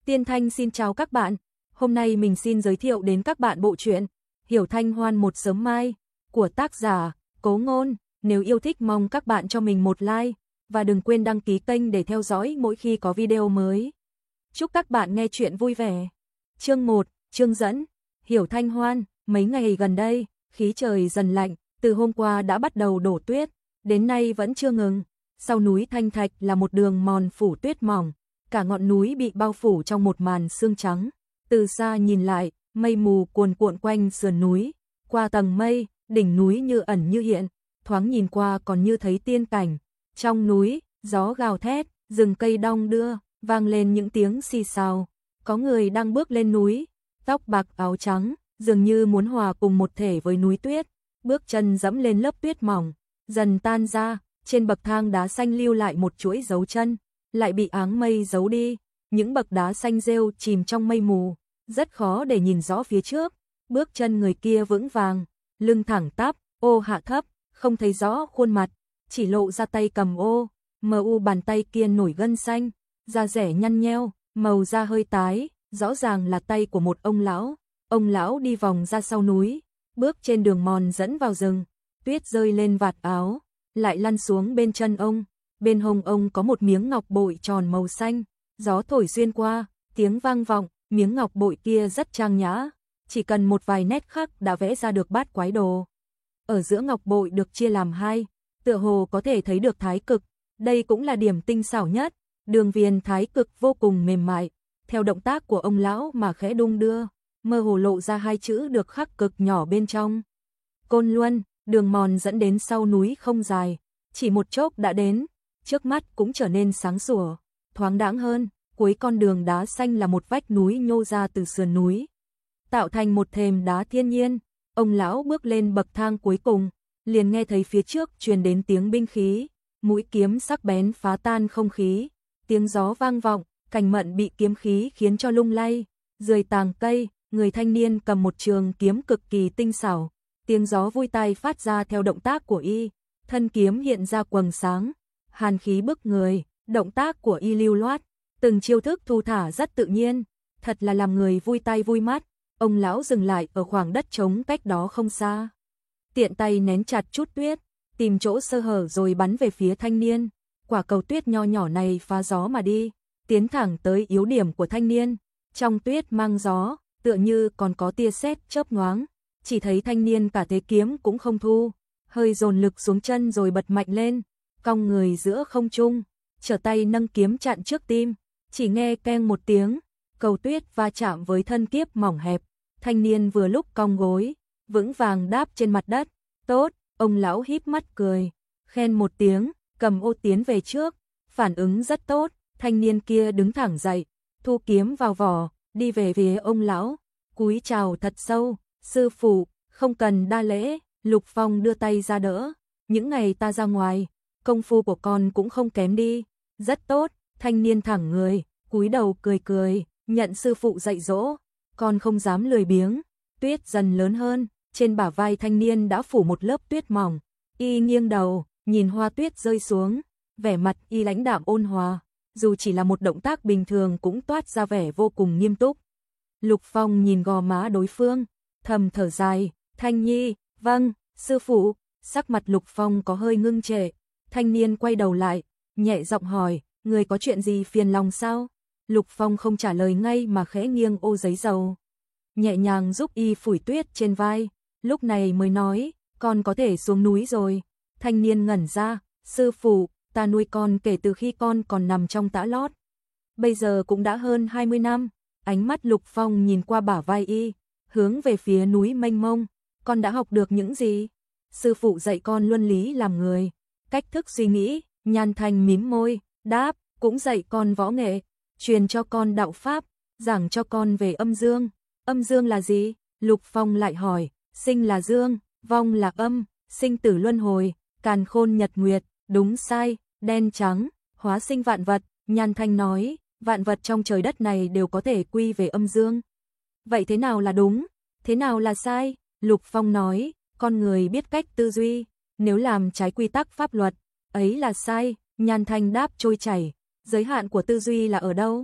Tiên Thanh xin chào các bạn. Hôm nay mình xin giới thiệu đến các bạn bộ truyện Hiểu Thanh Hoan một sớm mai của tác giả Cố Ngôn. Nếu yêu thích mong các bạn cho mình một like và đừng quên đăng ký kênh để theo dõi mỗi khi có video mới. Chúc các bạn nghe truyện vui vẻ. Chương 1, chương dẫn. Hiểu Thanh Hoan, mấy ngày gần đây, khí trời dần lạnh, từ hôm qua đã bắt đầu đổ tuyết, đến nay vẫn chưa ngừng. Sau núi Thanh Thạch là một đường mòn phủ tuyết mỏng, cả ngọn núi bị bao phủ trong một màn sương trắng. Từ xa nhìn lại, mây mù cuồn cuộn quanh sườn núi, qua tầng mây, đỉnh núi như ẩn như hiện, thoáng nhìn qua còn như thấy tiên cảnh. Trong núi, gió gào thét, rừng cây đong đưa, vang lên những tiếng xì xào. Có người đang bước lên núi, tóc bạc áo trắng, dường như muốn hòa cùng một thể với núi tuyết. Bước chân dẫm lên lớp tuyết mỏng, dần tan ra, trên bậc thang đá xanh lưu lại một chuỗi dấu chân, lại bị áng mây giấu đi. Những bậc đá xanh rêu chìm trong mây mù, rất khó để nhìn rõ phía trước. Bước chân người kia vững vàng, lưng thẳng tắp, ô hạ thấp, không thấy rõ khuôn mặt, chỉ lộ ra tay cầm ô, mờ u bàn tay kia nổi gân xanh, da rẻ nhăn nheo, màu da hơi tái, rõ ràng là tay của một ông lão. Ông lão đi vòng ra sau núi, bước trên đường mòn dẫn vào rừng, tuyết rơi lên vạt áo, lại lăn xuống bên chân ông. Bên hông ông có một miếng ngọc bội tròn màu xanh, gió thổi xuyên qua, tiếng vang vọng, miếng ngọc bội kia rất trang nhã, chỉ cần một vài nét khắc đã vẽ ra được bát quái đồ. Ở giữa ngọc bội được chia làm hai, tựa hồ có thể thấy được thái cực, đây cũng là điểm tinh xảo nhất. Đường viền thái cực vô cùng mềm mại, theo động tác của ông lão mà khẽ đung đưa, mơ hồ lộ ra hai chữ được khắc cực nhỏ bên trong. Côn Luân. Đường mòn dẫn đến sau núi không dài, chỉ một chốc đã đến, trước mắt cũng trở nên sáng sủa, thoáng đãng hơn. Cuối con đường đá xanh là một vách núi nhô ra từ sườn núi, tạo thành một thềm đá thiên nhiên. Ông lão bước lên bậc thang cuối cùng, liền nghe thấy phía trước truyền đến tiếng binh khí, mũi kiếm sắc bén phá tan không khí, tiếng gió vang vọng, cành mận bị kiếm khí khiến cho lung lay. Dưới tàng cây, người thanh niên cầm một trường kiếm cực kỳ tinh xảo, tiếng gió vui tai phát ra theo động tác của y, thân kiếm hiện ra quầng sáng, hàn khí bức người, động tác của y lưu loát, từng chiêu thức thu thả rất tự nhiên, thật là làm người vui tai vui mắt. Ông lão dừng lại ở khoảng đất trống cách đó không xa, tiện tay nén chặt chút tuyết, tìm chỗ sơ hở rồi bắn về phía thanh niên. Quả cầu tuyết nho nhỏ này phá gió mà đi, tiến thẳng tới yếu điểm của thanh niên. Trong tuyết mang gió, tựa như còn có tia sét chớp nhoáng, chỉ thấy thanh niên cả thế kiếm cũng không thu, hơi dồn lực xuống chân rồi bật mạnh lên, cong người giữa không trung, trở tay nâng kiếm chặn trước tim, chỉ nghe keng một tiếng, cầu tuyết va chạm với thân kiếp mỏng hẹp, thanh niên vừa lúc cong gối, vững vàng đáp trên mặt đất. Tốt, ông lão híp mắt cười, khen một tiếng, cầm ô tiến về trước, phản ứng rất tốt. Thanh niên kia đứng thẳng dậy, thu kiếm vào vỏ, đi về phía ông lão, cúi chào thật sâu. Sư phụ, không cần đa lễ. Lục Phong đưa tay ra đỡ. Những ngày ta ra ngoài, công phu của con cũng không kém đi. Rất tốt. Thanh niên thẳng người, cúi đầu cười cười, nhận sư phụ dạy dỗ. Con không dám lười biếng. Tuyết dần lớn hơn, trên bả vai thanh niên đã phủ một lớp tuyết mỏng. Y nghiêng đầu, nhìn hoa tuyết rơi xuống, vẻ mặt y lãnh đạm ôn hòa, dù chỉ là một động tác bình thường cũng toát ra vẻ vô cùng nghiêm túc. Lục Phong nhìn gò má đối phương, thầm thở dài. Thanh Nhi, vâng, sư phụ. Sắc mặt Lục Phong có hơi ngưng trệ. Thanh niên quay đầu lại, nhẹ giọng hỏi, người có chuyện gì phiền lòng sao? Lục Phong không trả lời ngay mà khẽ nghiêng ô giấy dầu, nhẹ nhàng giúp y phủi tuyết trên vai, lúc này mới nói, con có thể xuống núi rồi. Thanh niên ngẩn ra, sư phụ, ta nuôi con kể từ khi con còn nằm trong tã lót, bây giờ cũng đã hơn 20 năm. Ánh mắt Lục Phong nhìn qua bả vai y, hướng về phía núi mênh mông. Con đã học được những gì? Sư phụ dạy con luân lý làm người, cách thức suy nghĩ. Nhan Thanh mím môi, đáp, cũng dạy con võ nghệ, truyền cho con đạo pháp, giảng cho con về âm dương. Âm dương là gì? Lục Phong lại hỏi. Sinh là dương, vong là âm, sinh tử luân hồi, càn khôn nhật nguyệt, đúng sai, đen trắng, hóa sinh vạn vật. Nhan Thanh nói, vạn vật trong trời đất này đều có thể quy về âm dương. Vậy thế nào là đúng? Thế nào là sai? Lục Phong nói, con người biết cách tư duy, nếu làm trái quy tắc pháp luật, ấy là sai. Nhan Thanh đáp trôi chảy, giới hạn của tư duy là ở đâu?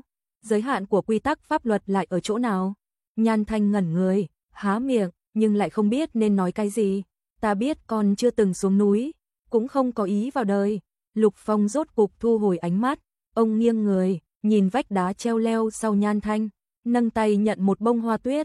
giới hạn của quy tắc pháp luật lại ở chỗ nào? Nhan Thanh ngẩn người, há miệng, nhưng lại không biết nên nói cái gì. Ta biết con chưa từng xuống núi, cũng không có ý vào đời. Lục Phong rốt cục thu hồi ánh mắt, ông nghiêng người, nhìn vách đá treo leo sau Nhan Thanh, nâng tay nhận một bông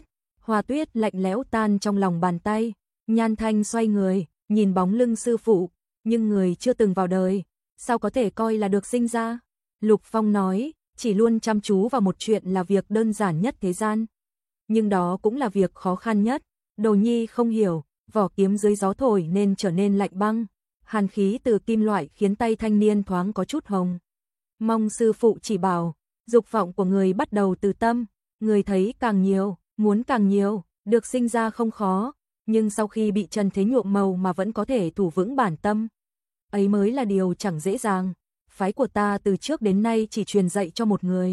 hoa tuyết lạnh lẽo tan trong lòng bàn tay. Nhan Thanh xoay người, nhìn bóng lưng sư phụ, nhưng người chưa từng vào đời, sao có thể coi là được sinh ra? Lục Phong nói, chỉ luôn chăm chú vào một chuyện là việc đơn giản nhất thế gian. Nhưng đó cũng là việc khó khăn nhất. Đồ Nhi không hiểu, vỏ kiếm dưới gió thổi nên trở nên lạnh băng. Hàn khí từ kim loại khiến tay thanh niên thoáng có chút hồng. Mong sư phụ chỉ bảo, dục vọng của người bắt đầu từ tâm, người thấy càng nhiều, muốn càng nhiều, được sinh ra không khó, nhưng sau khi bị trần thế nhuộm màu mà vẫn có thể thủ vững bản tâm, ấy mới là điều chẳng dễ dàng. Phái của ta từ trước đến nay chỉ truyền dạy cho một người.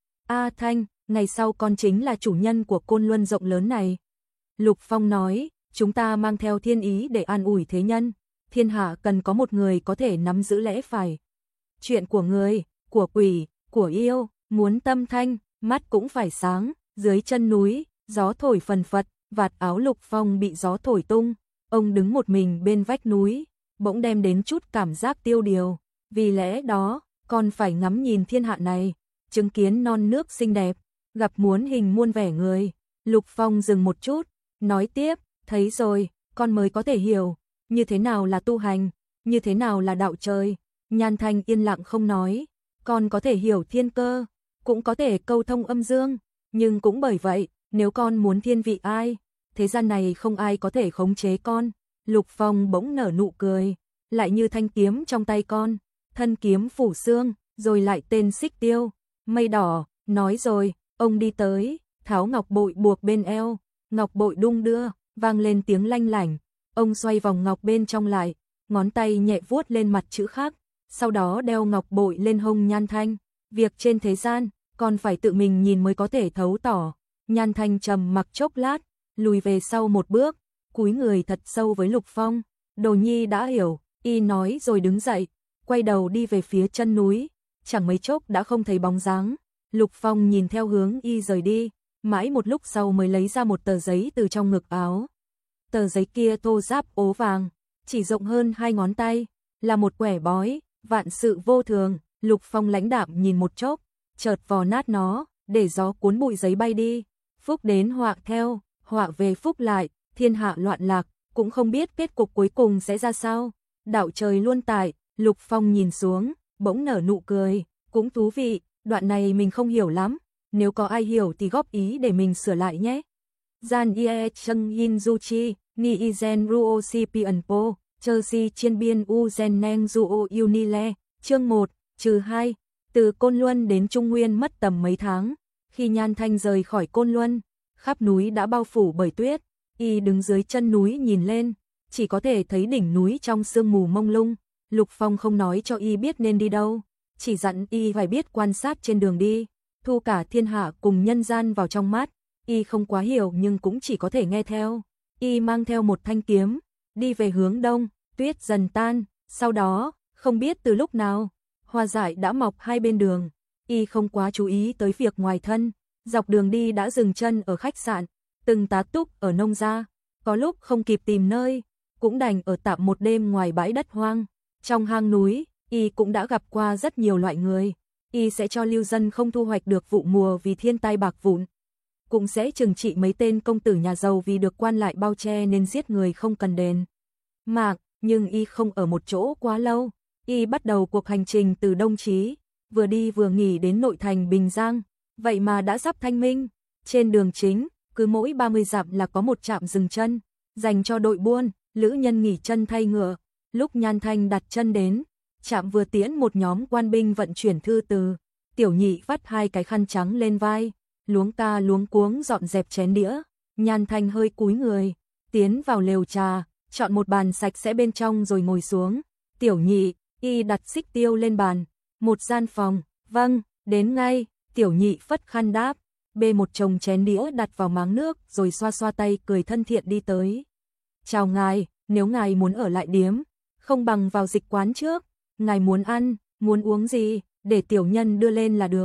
A Thanh, ngày sau con chính là chủ nhân của Côn Luân rộng lớn này. Lục Phong nói, chúng ta mang theo thiên ý để an ủi thế nhân. Thiên hạ cần có một người có thể nắm giữ lẽ phải. Chuyện của người, của quỷ, của yêu, muốn tâm thanh, mắt cũng phải sáng. Dưới chân núi, gió thổi phần phật, vạt áo Lục Phong bị gió thổi tung. Ông đứng một mình bên vách núi, bỗng đem đến chút cảm giác tiêu điều. Vì lẽ đó, con phải ngắm nhìn thiên hạ này, chứng kiến non nước xinh đẹp, gặp muốn hình muôn vẻ người. Lục Phong dừng một chút, nói tiếp, thấy rồi, con mới có thể hiểu, như thế nào là tu hành, như thế nào là đạo trời. Nhan Thanh yên lặng không nói, con có thể hiểu thiên cơ, cũng có thể câu thông âm dương, nhưng cũng bởi vậy, nếu con muốn thiên vị ai, thế gian này không ai có thể khống chế con. Lục Phong bỗng nở nụ cười, lại như thanh kiếm trong tay con, thân kiếm phủ xương, rồi lại tên xích tiêu, mây đỏ, nói rồi, ông đi tới, tháo ngọc bội buộc bên eo, ngọc bội đung đưa, vang lên tiếng lanh lảnh, ông xoay vòng ngọc bên trong lại, ngón tay nhẹ vuốt lên mặt chữ khắc, sau đó đeo ngọc bội lên hông Nhan Thanh. Việc trên thế gian, còn phải tự mình nhìn mới có thể thấu tỏ. Nhan Thanh trầm mặc chốc lát, lùi về sau một bước, cúi người thật sâu với Lục Phong. Đồ Nhi đã hiểu, y nói rồi đứng dậy, quay đầu đi về phía chân núi, chẳng mấy chốc đã không thấy bóng dáng. Lục Phong nhìn theo hướng y rời đi, mãi một lúc sau mới lấy ra một tờ giấy từ trong ngực áo. Tờ giấy kia thô ráp ố vàng, chỉ rộng hơn 2 ngón tay, là một quẻ bói, vạn sự vô thường. Lục Phong lãnh đạm nhìn một chốc, chợt vò nát nó, để gió cuốn bụi giấy bay đi. Phúc đến họa theo, họa về phúc lại, thiên hạ loạn lạc, cũng không biết kết cục cuối cùng sẽ ra sao. Đạo trời luôn tại. Lục Phong nhìn xuống, bỗng nở nụ cười, cũng thú vị, đoạn này mình không hiểu lắm, nếu có ai hiểu thì góp ý để mình sửa lại nhé. Gian Ye Cheng Yin Du Chi, Ni Izen Ruo Si Pian Po, Chơ Si Chiên Biên U Gen Neng Duo Unile, chương 1, trừ 2, từ Côn Luân đến Trung Nguyên mất tầm mấy tháng. Khi Nhan Thanh rời khỏi Côn Luân, khắp núi đã bao phủ bởi tuyết, y đứng dưới chân núi nhìn lên, chỉ có thể thấy đỉnh núi trong sương mù mông lung. Lục Phong không nói cho y biết nên đi đâu, chỉ dặn y phải biết quan sát trên đường đi, thu cả thiên hạ cùng nhân gian vào trong mắt. Y không quá hiểu nhưng cũng chỉ có thể nghe theo. Y mang theo một thanh kiếm, đi về hướng đông, tuyết dần tan, sau đó, không biết từ lúc nào, hoa dại đã mọc hai bên đường. Y không quá chú ý tới việc ngoài thân, dọc đường đi đã dừng chân ở khách sạn, từng tá túc ở nông gia, có lúc không kịp tìm nơi, cũng đành ở tạm một đêm ngoài bãi đất hoang. Trong hang núi, y cũng đã gặp qua rất nhiều loại người, y sẽ cho lưu dân không thu hoạch được vụ mùa vì thiên tai bạc vụn, cũng sẽ trừng trị mấy tên công tử nhà giàu vì được quan lại bao che nên giết người không cần đền mạng. Nhưng y không ở một chỗ quá lâu, y bắt đầu cuộc hành trình từ Đông Chí, vừa đi vừa nghỉ đến nội thành Bình Giang, vậy mà đã sắp thanh minh. Trên đường chính, cứ mỗi 30 dặm là có một trạm dừng chân, dành cho đội buôn, lữ nhân nghỉ chân thay ngựa. Lúc Nhan Thanh đặt chân đến, trạm vừa tiễn một nhóm quan binh vận chuyển thư từ, Tiểu Nhị vắt 2 cái khăn trắng lên vai, luống ca luống cuống dọn dẹp chén đĩa. Nhan Thanh hơi cúi người, tiến vào lều trà, chọn một bàn sạch sẽ bên trong rồi ngồi xuống. Tiểu Nhị, y đặt xích tiêu lên bàn. Một gian phòng, vâng, đến ngay. Tiểu Nhị phất khăn đáp, bê một chồng chén đĩa đặt vào máng nước rồi xoa xoa tay cười thân thiện đi tới. Chào ngài, nếu ngài muốn ở lại điếm, không bằng vào dịch quán trước, ngài muốn ăn, muốn uống gì, để tiểu nhân đưa lên là được.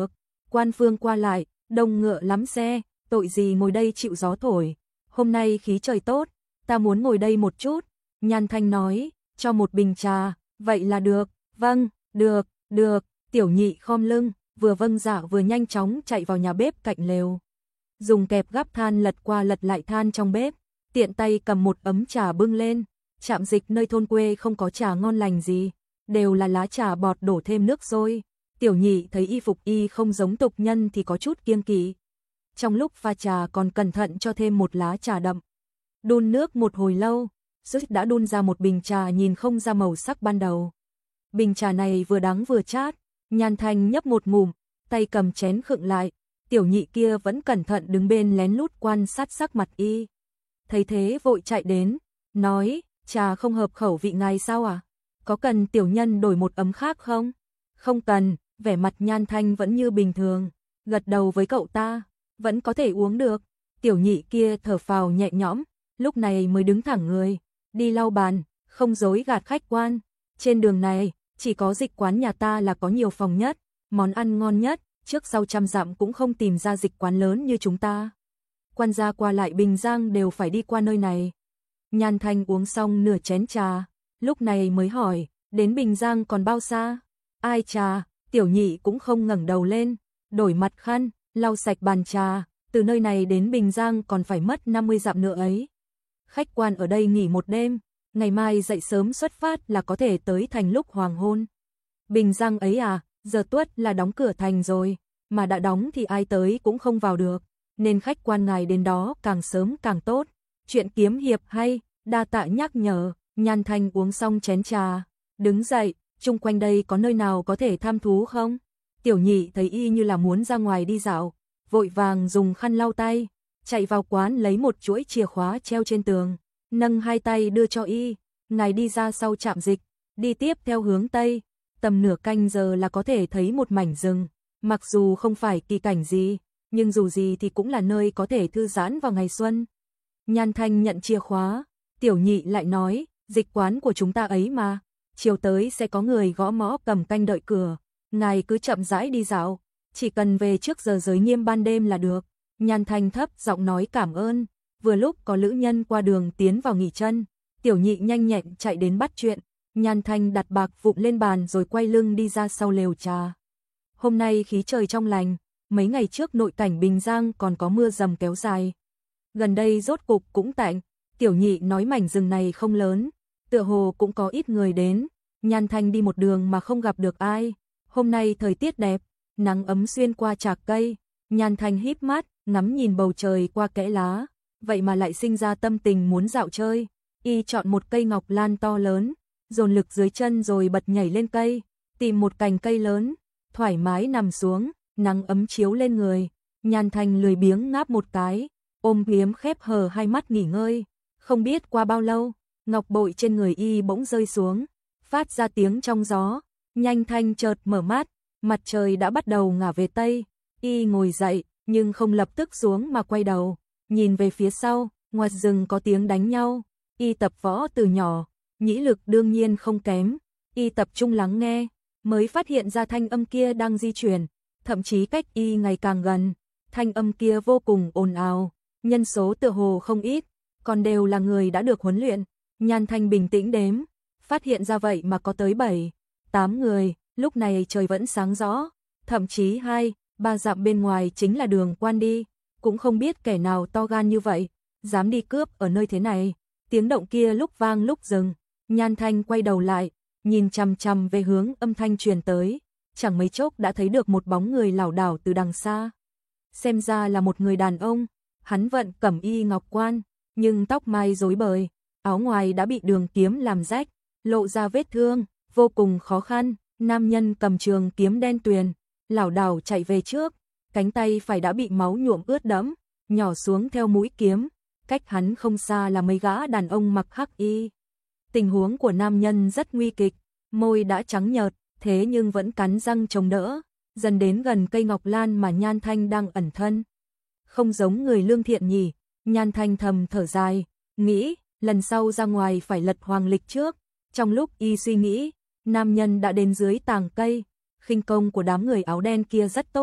Quan phương qua lại, đông ngựa lắm xe, tội gì ngồi đây chịu gió thổi. Hôm nay khí trời tốt, ta muốn ngồi đây một chút. Nhan Thanh nói, cho một bình trà, vậy là được, vâng, được, được. Tiểu Nhị khom lưng, vừa vâng dạ vừa nhanh chóng chạy vào nhà bếp cạnh lều. Dùng kẹp gắp than lật qua lật lại than trong bếp, tiện tay cầm một ấm trà bưng lên. Trạm dịch nơi thôn quê không có trà ngon lành gì, đều là lá trà bọt đổ thêm nước sôi. Tiểu Nhị thấy y phục y không giống tục nhân thì có chút kiêng kỵ. Trong lúc pha trà còn cẩn thận cho thêm một lá trà đậm. Đun nước một hồi lâu, rốt đã đun ra một bình trà nhìn không ra màu sắc ban đầu. Bình trà này vừa đắng vừa chát, Nhan Thanh nhấp một ngụm, tay cầm chén khựng lại. Tiểu Nhị kia vẫn cẩn thận đứng bên lén lút quan sát sắc mặt y. Thấy thế vội chạy đến, nói, trà không hợp khẩu vị ngài sao à? Có cần tiểu nhân đổi một ấm khác không? Không cần, vẻ mặt Nhan Thanh vẫn như bình thường, gật đầu với cậu ta, vẫn có thể uống được. Tiểu Nhị kia thở phào nhẹ nhõm, lúc này mới đứng thẳng người, đi lau bàn, không dối gạt khách quan. Trên đường này, chỉ có dịch quán nhà ta là có nhiều phòng nhất, món ăn ngon nhất, trước sau trăm dặm cũng không tìm ra dịch quán lớn như chúng ta. Quan gia qua lại Bình Giang đều phải đi qua nơi này. Nhan Thanh uống xong nửa chén trà, lúc này mới hỏi, đến Bình Giang còn bao xa? Ai trà? Tiểu Nhị cũng không ngẩng đầu lên, đổi mặt khăn, lau sạch bàn trà, từ nơi này đến Bình Giang còn phải mất 50 dặm nữa ấy. Khách quan ở đây nghỉ một đêm, ngày mai dậy sớm xuất phát là có thể tới thành lúc hoàng hôn. Bình Giang ấy à, giờ tuất là đóng cửa thành rồi, mà đã đóng thì ai tới cũng không vào được, nên khách quan ngài đến đó càng sớm càng tốt. Chuyện kiếm hiệp hay, đa tạ nhắc nhở. Nhan Thanh uống xong chén trà, đứng dậy, chung quanh đây có nơi nào có thể tham thú không? Tiểu Nhị thấy y như là muốn ra ngoài đi dạo, vội vàng dùng khăn lau tay, chạy vào quán lấy một chuỗi chìa khóa treo trên tường, nâng hai tay đưa cho y, ngài đi ra sau trạm dịch, đi tiếp theo hướng Tây, tầm nửa canh giờ là có thể thấy một mảnh rừng, mặc dù không phải kỳ cảnh gì, nhưng dù gì thì cũng là nơi có thể thư giãn vào ngày xuân. Nhan Thanh nhận chìa khóa, Tiểu Nhị lại nói, dịch quán của chúng ta ấy mà, chiều tới sẽ có người gõ mõ cầm canh đợi cửa, ngài cứ chậm rãi đi dạo, chỉ cần về trước giờ giới nghiêm ban đêm là được. Nhan Thanh thấp giọng nói cảm ơn, vừa lúc có lữ nhân qua đường tiến vào nghỉ chân, Tiểu Nhị nhanh nhẹn chạy đến bắt chuyện, Nhan Thanh đặt bạc vụn lên bàn rồi quay lưng đi ra sau lều trà. Hôm nay khí trời trong lành, mấy ngày trước nội cảnh Bình Giang còn có mưa dầm kéo dài. Gần đây rốt cục cũng tạnh, Tiểu Nhị nói mảnh rừng này không lớn, tựa hồ cũng có ít người đến. Nhan Thanh đi một đường mà không gặp được ai. Hôm nay thời tiết đẹp, nắng ấm xuyên qua trạc cây. Nhan Thanh híp mắt, ngắm nhìn bầu trời qua kẽ lá, vậy mà lại sinh ra tâm tình muốn dạo chơi. Y chọn một cây ngọc lan to lớn, dồn lực dưới chân rồi bật nhảy lên cây, tìm một cành cây lớn, thoải mái nằm xuống, nắng ấm chiếu lên người. Nhan Thanh lười biếng ngáp một cái, ôm yếm khép hờ hai mắt nghỉ ngơi. Không biết qua bao lâu, ngọc bội trên người y bỗng rơi xuống, phát ra tiếng trong gió. Nhan Thanh chợt mở mắt, mặt trời đã bắt đầu ngả về Tây. Y ngồi dậy, nhưng không lập tức xuống mà quay đầu, nhìn về phía sau, ngoài rừng có tiếng đánh nhau. Y tập võ từ nhỏ, nhĩ lực đương nhiên không kém. Y tập trung lắng nghe, mới phát hiện ra thanh âm kia đang di chuyển, thậm chí cách y ngày càng gần. Thanh âm kia vô cùng ồn ào, nhân số tựa hồ không ít, còn đều là người đã được huấn luyện. Nhan Thanh bình tĩnh đếm, phát hiện ra vậy mà có tới 7, 8 người, lúc này trời vẫn sáng rõ, thậm chí 2, 3 dặm bên ngoài chính là đường quan đi, cũng không biết kẻ nào to gan như vậy, dám đi cướp ở nơi thế này. Tiếng động kia lúc vang lúc dừng, Nhan Thanh quay đầu lại, nhìn chằm chằm về hướng âm thanh truyền tới, chẳng mấy chốc đã thấy được một bóng người lảo đảo từ đằng xa. Xem ra là một người đàn ông, hắn vận cẩm y ngọc quan, nhưng tóc mai rối bời, áo ngoài đã bị đường kiếm làm rách, lộ ra vết thương, vô cùng khó khăn. Nam nhân cầm trường kiếm đen tuyền, lảo đảo chạy về trước, cánh tay phải đã bị máu nhuộm ướt đẫm, nhỏ xuống theo mũi kiếm, cách hắn không xa là mấy gã đàn ông mặc hắc y. Tình huống của nam nhân rất nguy kịch, môi đã trắng nhợt, thế nhưng vẫn cắn răng chống đỡ, dần đến gần cây ngọc lan mà Nhan Thanh đang ẩn thân. Không giống người lương thiện nhỉ, Nhan Thanh thầm thở dài, nghĩ, lần sau ra ngoài phải lật hoàng lịch trước. Trong lúc y suy nghĩ, nam nhân đã đến dưới tàng cây, khinh công của đám người áo đen kia rất tốt,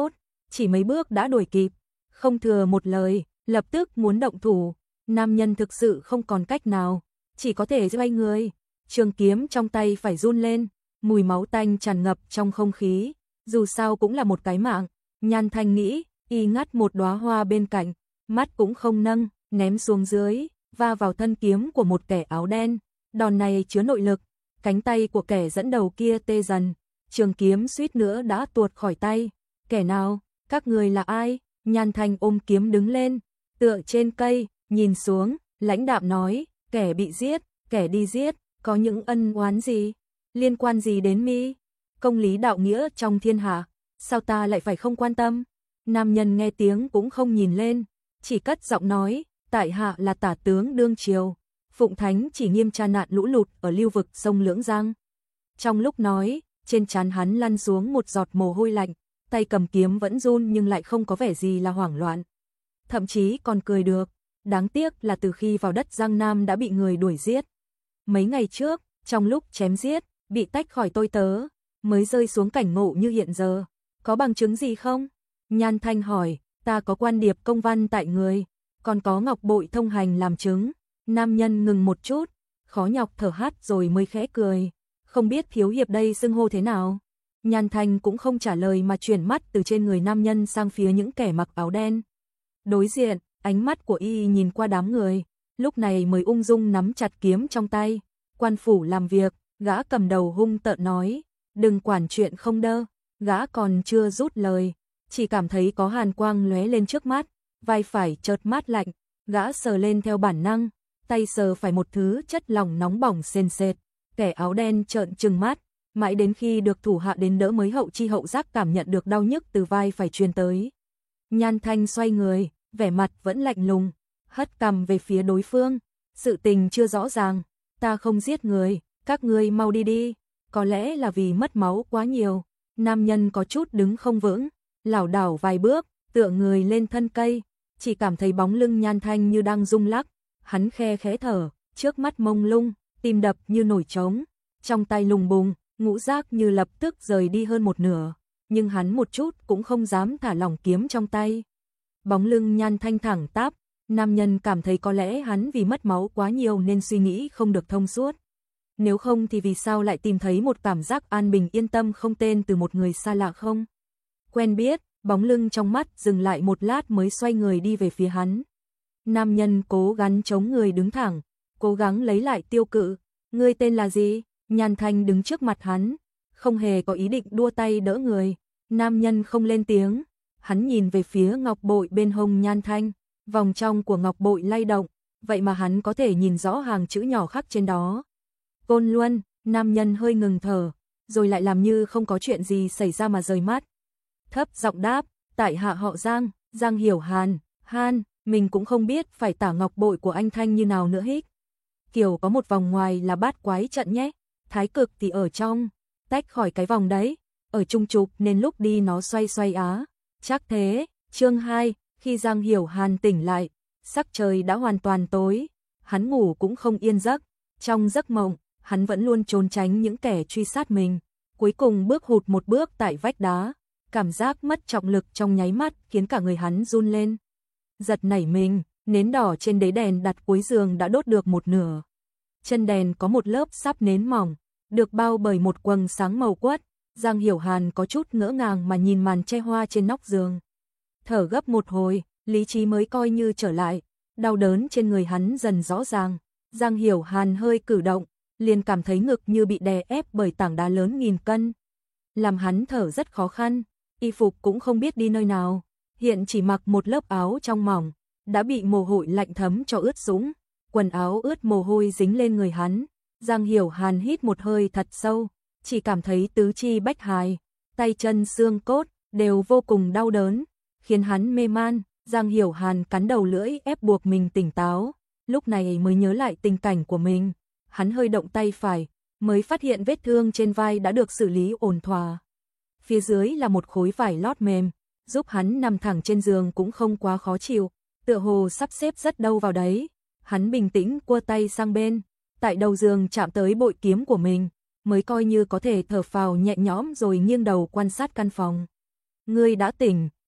chỉ mấy bước đã đuổi kịp, không thừa một lời, lập tức muốn động thủ. Nam nhân thực sự không còn cách nào, chỉ có thể xoay người, trường kiếm trong tay phải run lên, mùi máu tanh tràn ngập trong không khí, dù sao cũng là một cái mạng. Nhan Thanh nghĩ, y ngắt một đóa hoa bên cạnh, mắt cũng không nâng, ném xuống dưới, va vào thân kiếm của một kẻ áo đen. Đòn này chứa nội lực, cánh tay của kẻ dẫn đầu kia tê dần, trường kiếm suýt nữa đã tuột khỏi tay. Kẻ nào? Các người là ai? Nhan Thanh ôm kiếm đứng lên, tựa trên cây, nhìn xuống, lãnh đạm nói, kẻ bị giết, kẻ đi giết, có những ân oán gì? Liên quan gì đến mi? Công lý đạo nghĩa trong thiên hạ, sao ta lại phải không quan tâm? Nam nhân nghe tiếng cũng không nhìn lên, chỉ cất giọng nói, tại hạ là tả tướng đương triều, Phụng Thánh chỉ nghiêm tra nạn lũ lụt ở lưu vực sông Lưỡng Giang. Trong lúc nói, trên trán hắn lăn xuống một giọt mồ hôi lạnh, tay cầm kiếm vẫn run nhưng lại không có vẻ gì là hoảng loạn. Thậm chí còn cười được, đáng tiếc là từ khi vào đất Giang Nam đã bị người đuổi giết. Mấy ngày trước, trong lúc chém giết, bị tách khỏi tôi tớ, mới rơi xuống cảnh ngộ như hiện giờ. Có bằng chứng gì không? Nhan Thanh hỏi, ta có quan điệp công văn tại người, còn có ngọc bội thông hành làm chứng. Nam nhân ngừng một chút, khó nhọc thở hắt rồi mới khẽ cười, không biết thiếu hiệp đây xưng hô thế nào? Nhan Thanh cũng không trả lời mà chuyển mắt từ trên người nam nhân sang phía những kẻ mặc áo đen. Đối diện, ánh mắt của y nhìn qua đám người, lúc này mới ung dung nắm chặt kiếm trong tay. Quan phủ làm việc, gã cầm đầu hung tợn nói, đừng quản chuyện không đơ. Gã còn chưa rút lời, chỉ cảm thấy có hàn quang lóe lên trước mắt, vai phải chợt mát lạnh, gã sờ lên theo bản năng, tay sờ phải một thứ chất lỏng nóng bỏng sền sệt. Kẻ áo đen trợn trừng mắt, mãi đến khi được thủ hạ đến đỡ mới hậu chi hậu giác cảm nhận được đau nhức từ vai phải truyền tới. Nhan Thanh xoay người, vẻ mặt vẫn lạnh lùng, hất cằm về phía đối phương, sự tình chưa rõ ràng, ta không giết người, các ngươi mau đi đi, có lẽ là vì mất máu quá nhiều. Nam nhân có chút đứng không vững, lảo đảo vài bước, tựa người lên thân cây, chỉ cảm thấy bóng lưng Nhan Thanh như đang rung lắc, hắn khe khẽ thở, trước mắt mông lung, tim đập như nổi trống, trong tay lùng bùng, ngũ giác như lập tức rời đi hơn một nửa, nhưng hắn một chút cũng không dám thả lỏng kiếm trong tay. Bóng lưng Nhan Thanh thẳng tắp, nam nhân cảm thấy có lẽ hắn vì mất máu quá nhiều nên suy nghĩ không được thông suốt. Nếu không thì vì sao lại tìm thấy một cảm giác an bình yên tâm không tên từ một người xa lạ không? Quen biết, bóng lưng trong mắt dừng lại một lát mới xoay người đi về phía hắn. Nam nhân cố gắng chống người đứng thẳng, cố gắng lấy lại tiêu cự. Ngươi tên là gì? Nhan Thanh đứng trước mặt hắn, không hề có ý định đua tay đỡ người. Nam nhân không lên tiếng, hắn nhìn về phía ngọc bội bên hông Nhan Thanh, vòng trong của ngọc bội lay động, vậy mà hắn có thể nhìn rõ hàng chữ nhỏ khắc trên đó. Côn Luân. Nam nhân hơi ngừng thở, rồi lại làm như không có chuyện gì xảy ra mà rời mắt. Thấp giọng đáp, tại hạ họ Giang, Giang Hiểu Hàn. Han, mình cũng không biết phải tả ngọc bội của anh Thanh như nào nữa hích. Kiểu có một vòng ngoài là bát quái trận nhé, thái cực thì ở trong, tách khỏi cái vòng đấy, ở trung trục nên lúc đi nó xoay xoay á. Chắc thế. Chương 2, khi Giang Hiểu Hàn tỉnh lại, sắc trời đã hoàn toàn tối, hắn ngủ cũng không yên giấc, trong giấc mộng, hắn vẫn luôn trốn tránh những kẻ truy sát mình, cuối cùng bước hụt một bước tại vách đá, cảm giác mất trọng lực trong nháy mắt khiến cả người hắn run lên. Giật nảy mình, nến đỏ trên đế đèn đặt cuối giường đã đốt được một nửa. Chân đèn có một lớp sáp nến mỏng, được bao bởi một quầng sáng màu quất. Giang Hiểu Hàn có chút ngỡ ngàng mà nhìn màn che hoa trên nóc giường. Thở gấp một hồi, lý trí mới coi như trở lại, đau đớn trên người hắn dần rõ ràng. Giang Hiểu Hàn hơi cử động, liền cảm thấy ngực như bị đè ép bởi tảng đá lớn nghìn cân. Làm hắn thở rất khó khăn, y phục cũng không biết đi nơi nào, hiện chỉ mặc một lớp áo trong mỏng, đã bị mồ hôi lạnh thấm cho ướt sũng, quần áo ướt mồ hôi dính lên người hắn. Giang Hiểu Hàn hít một hơi thật sâu, chỉ cảm thấy tứ chi bách hài, tay chân xương cốt đều vô cùng đau đớn, khiến hắn mê man. Giang Hiểu Hàn cắn đầu lưỡi ép buộc mình tỉnh táo, lúc này mới nhớ lại tình cảnh của mình. Hắn hơi động tay phải, mới phát hiện vết thương trên vai đã được xử lý ổn thỏa. Phía dưới là một khối vải lót mềm, giúp hắn nằm thẳng trên giường cũng không quá khó chịu, tựa hồ sắp xếp rất đâu vào đấy. Hắn bình tĩnh cua tay sang bên, tại đầu giường chạm tới bội kiếm của mình, mới coi như có thể thở phào nhẹ nhõm rồi nghiêng đầu quan sát căn phòng. Ngươi đã tỉnh.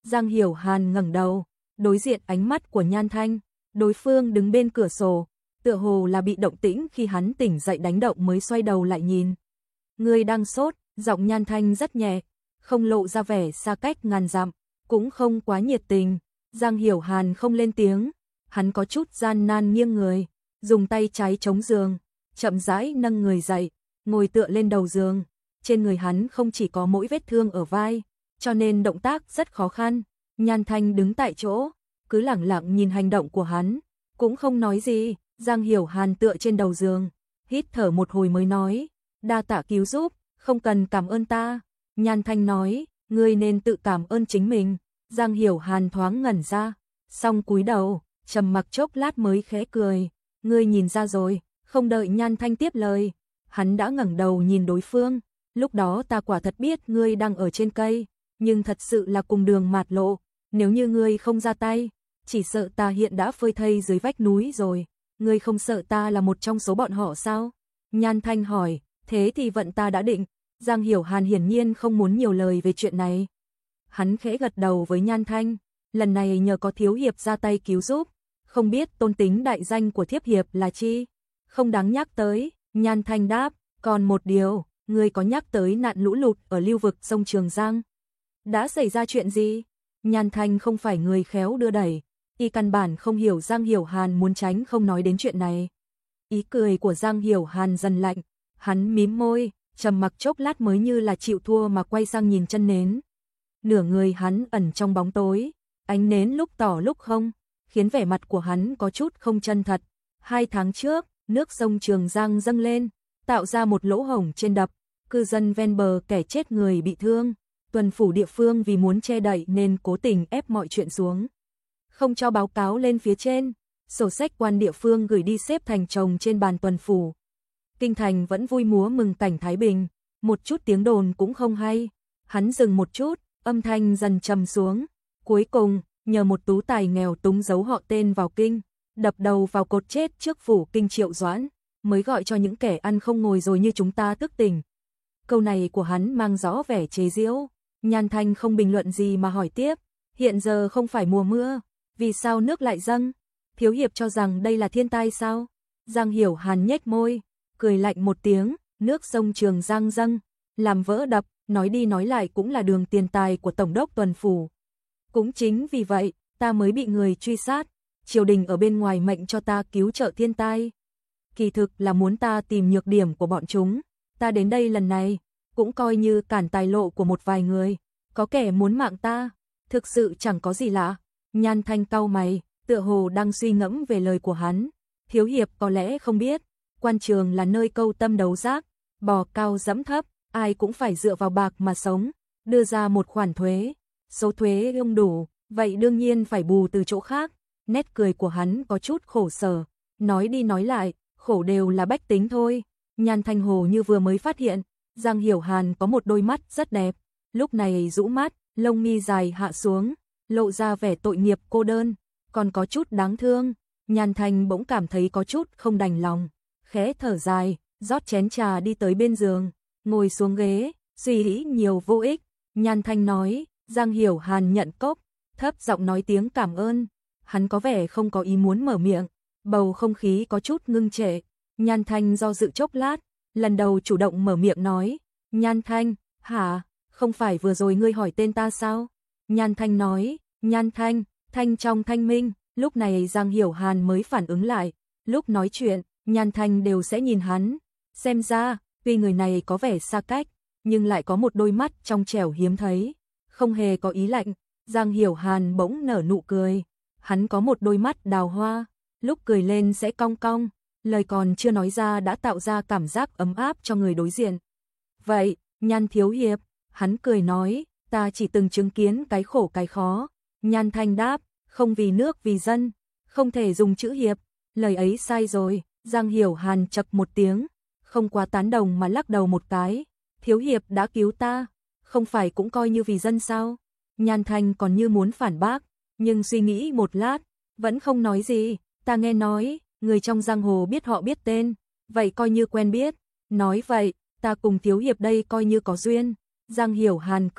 Giang Hiểu Hàn ngẩng đầu, đối diện ánh mắt của Nhan Thanh, đối phương đứng bên cửa sổ, tựa hồ là bị động tĩnh khi hắn tỉnh dậy đánh động mới xoay đầu lại nhìn. Ngươi đang sốt, giọng Nhan Thanh rất nhẹ, không lộ ra vẻ xa cách ngàn dặm, cũng không quá nhiệt tình. Giang Hiểu Hàn không lên tiếng, hắn có chút gian nan nghiêng người, dùng tay trái chống giường, chậm rãi nâng người dậy, ngồi tựa lên đầu giường. Trên người hắn không chỉ có mỗi vết thương ở vai, cho nên động tác rất khó khăn. Nhan Thanh đứng tại chỗ, cứ lẳng lặng nhìn hành động của hắn, cũng không nói gì. Giang Hiểu Hàn tựa trên đầu giường, hít thở một hồi mới nói, đa tạ cứu giúp, không cần cảm ơn ta. Nhan Thanh nói, ngươi nên tự cảm ơn chính mình. Giang Hiểu Hàn thoáng ngẩn ra, xong cúi đầu, trầm mặc chốc lát mới khẽ cười, ngươi nhìn ra rồi. Không đợi Nhan Thanh tiếp lời, hắn đã ngẩng đầu nhìn đối phương, lúc đó ta quả thật biết ngươi đang ở trên cây, nhưng thật sự là cùng đường mạt lộ, nếu như ngươi không ra tay, chỉ sợ ta hiện đã phơi thây dưới vách núi rồi. Ngươi không sợ ta là một trong số bọn họ sao? Nhan Thanh hỏi, thế thì vận ta đã định. Giang Hiểu Hàn hiển nhiên không muốn nhiều lời về chuyện này. Hắn khẽ gật đầu với Nhan Thanh, lần này nhờ có thiếu hiệp ra tay cứu giúp, không biết tôn tính đại danh của thiếp hiệp là chi? Không đáng nhắc tới. Nhan Thanh đáp, còn một điều, ngươi có nhắc tới nạn lũ lụt ở lưu vực sông Trường Giang. Đã xảy ra chuyện gì? Nhan Thanh không phải người khéo đưa đẩy, y căn bản không hiểu Giang Hiểu Hàn muốn tránh không nói đến chuyện này. Ý cười của Giang Hiểu Hàn dần lạnh, hắn mím môi, trầm mặc chốc lát mới như là chịu thua mà quay sang nhìn chân nến. Nửa người hắn ẩn trong bóng tối, ánh nến lúc tỏ lúc không, khiến vẻ mặt của hắn có chút không chân thật. 2 tháng trước, nước sông Trường Giang dâng lên, tạo ra một lỗ hổng trên đập, cư dân ven bờ kẻ chết người bị thương. Tuần phủ địa phương vì muốn che đậy nên cố tình ép mọi chuyện xuống, không cho báo cáo lên phía trên. Sổ sách quan địa phương gửi đi xếp thành chồng trên bàn tuần phủ. Kinh thành vẫn vui múa mừng cảnh thái bình, một chút tiếng đồn cũng không hay. Hắn dừng một chút, âm thanh dần trầm xuống. Cuối cùng, nhờ một tú tài nghèo túng giấu họ tên vào kinh, đập đầu vào cột chết trước phủ kinh Triệu Doãn, mới gọi cho những kẻ ăn không ngồi rồi như chúng ta thức tỉnh. Câu này của hắn mang rõ vẻ chế giễu. Nhan Thanh không bình luận gì mà hỏi tiếp, hiện giờ không phải mùa mưa, vì sao nước lại dâng? Thiếu hiệp cho rằng đây là thiên tai sao? Giang Hiểu Hàn nhếch môi, cười lạnh một tiếng, nước sông Trường Giang dâng, làm vỡ đập, nói đi nói lại cũng là đường tiền tài của tổng đốc tuần phủ. Cũng chính vì vậy, ta mới bị người truy sát, triều đình ở bên ngoài mệnh cho ta cứu trợ thiên tai. Kỳ thực là muốn ta tìm nhược điểm của bọn chúng, ta đến đây lần này, cũng coi như cản tài lộ của một vài người, có kẻ muốn mạng ta, thực sự chẳng có gì lạ. Nhan Thanh cau mày, tựa hồ đang suy ngẫm về lời của hắn. Thiếu hiệp có lẽ không biết, quan trường là nơi câu tâm đấu giác, bò cao dẫm thấp, ai cũng phải dựa vào bạc mà sống, đưa ra một khoản thuế, số thuế không đủ, vậy đương nhiên phải bù từ chỗ khác. Nét cười của hắn có chút khổ sở, nói đi nói lại, khổ đều là bách tính thôi. Nhan Thanh hồ như vừa mới phát hiện, Giang Hiểu Hàn có một đôi mắt rất đẹp, lúc này rũ mắt, lông mi dài hạ xuống, lộ ra vẻ tội nghiệp cô đơn, còn có chút đáng thương. Nhan Thanh bỗng cảm thấy có chút không đành lòng, khẽ thở dài, rót chén trà đi tới bên giường, ngồi xuống ghế, suy nghĩ nhiều vô ích. Nhan Thanh nói, Giang Hiểu Hàn nhận cốc, thấp giọng nói tiếng cảm ơn. Hắn có vẻ không có ý muốn mở miệng, bầu không khí có chút ngưng trệ. Nhan Thanh do dự chốc lát, lần đầu chủ động mở miệng nói, Nhan Thanh, hả, không phải vừa rồi ngươi hỏi tên ta sao? Nhan Thanh nói, Nhan Thanh, thanh trong thanh minh. Lúc này Giang Hiểu Hàn mới phản ứng lại, lúc nói chuyện, Nhan Thanh đều sẽ nhìn hắn. Xem ra, tuy người này có vẻ xa cách, nhưng lại có một đôi mắt trong trẻo hiếm thấy, không hề có ý lạnh. Giang Hiểu Hàn bỗng nở nụ cười, hắn có một đôi mắt đào hoa, lúc cười lên sẽ cong cong, lời còn chưa nói ra đã tạo ra cảm giác ấm áp cho người đối diện. Vậy, Nhan thiếu hiệp, hắn cười nói, ta chỉ từng chứng kiến cái khổ cái khó. Nhan Thanh đáp, không vì nước vì dân, không thể dùng chữ hiệp, lời ấy sai rồi. Giang Hiểu Hàn chậc một tiếng, không quá tán đồng mà lắc đầu một cái, thiếu hiệp đã cứu ta, không phải cũng coi như vì dân sao? Nhan Thanh còn như muốn phản bác, nhưng suy nghĩ một lát, vẫn không nói gì. Ta nghe nói, người trong giang hồ biết họ biết tên, vậy coi như quen biết. Nói vậy, ta cùng thiếu hiệp đây coi như có duyên. Giang Hiểu Hàn cười,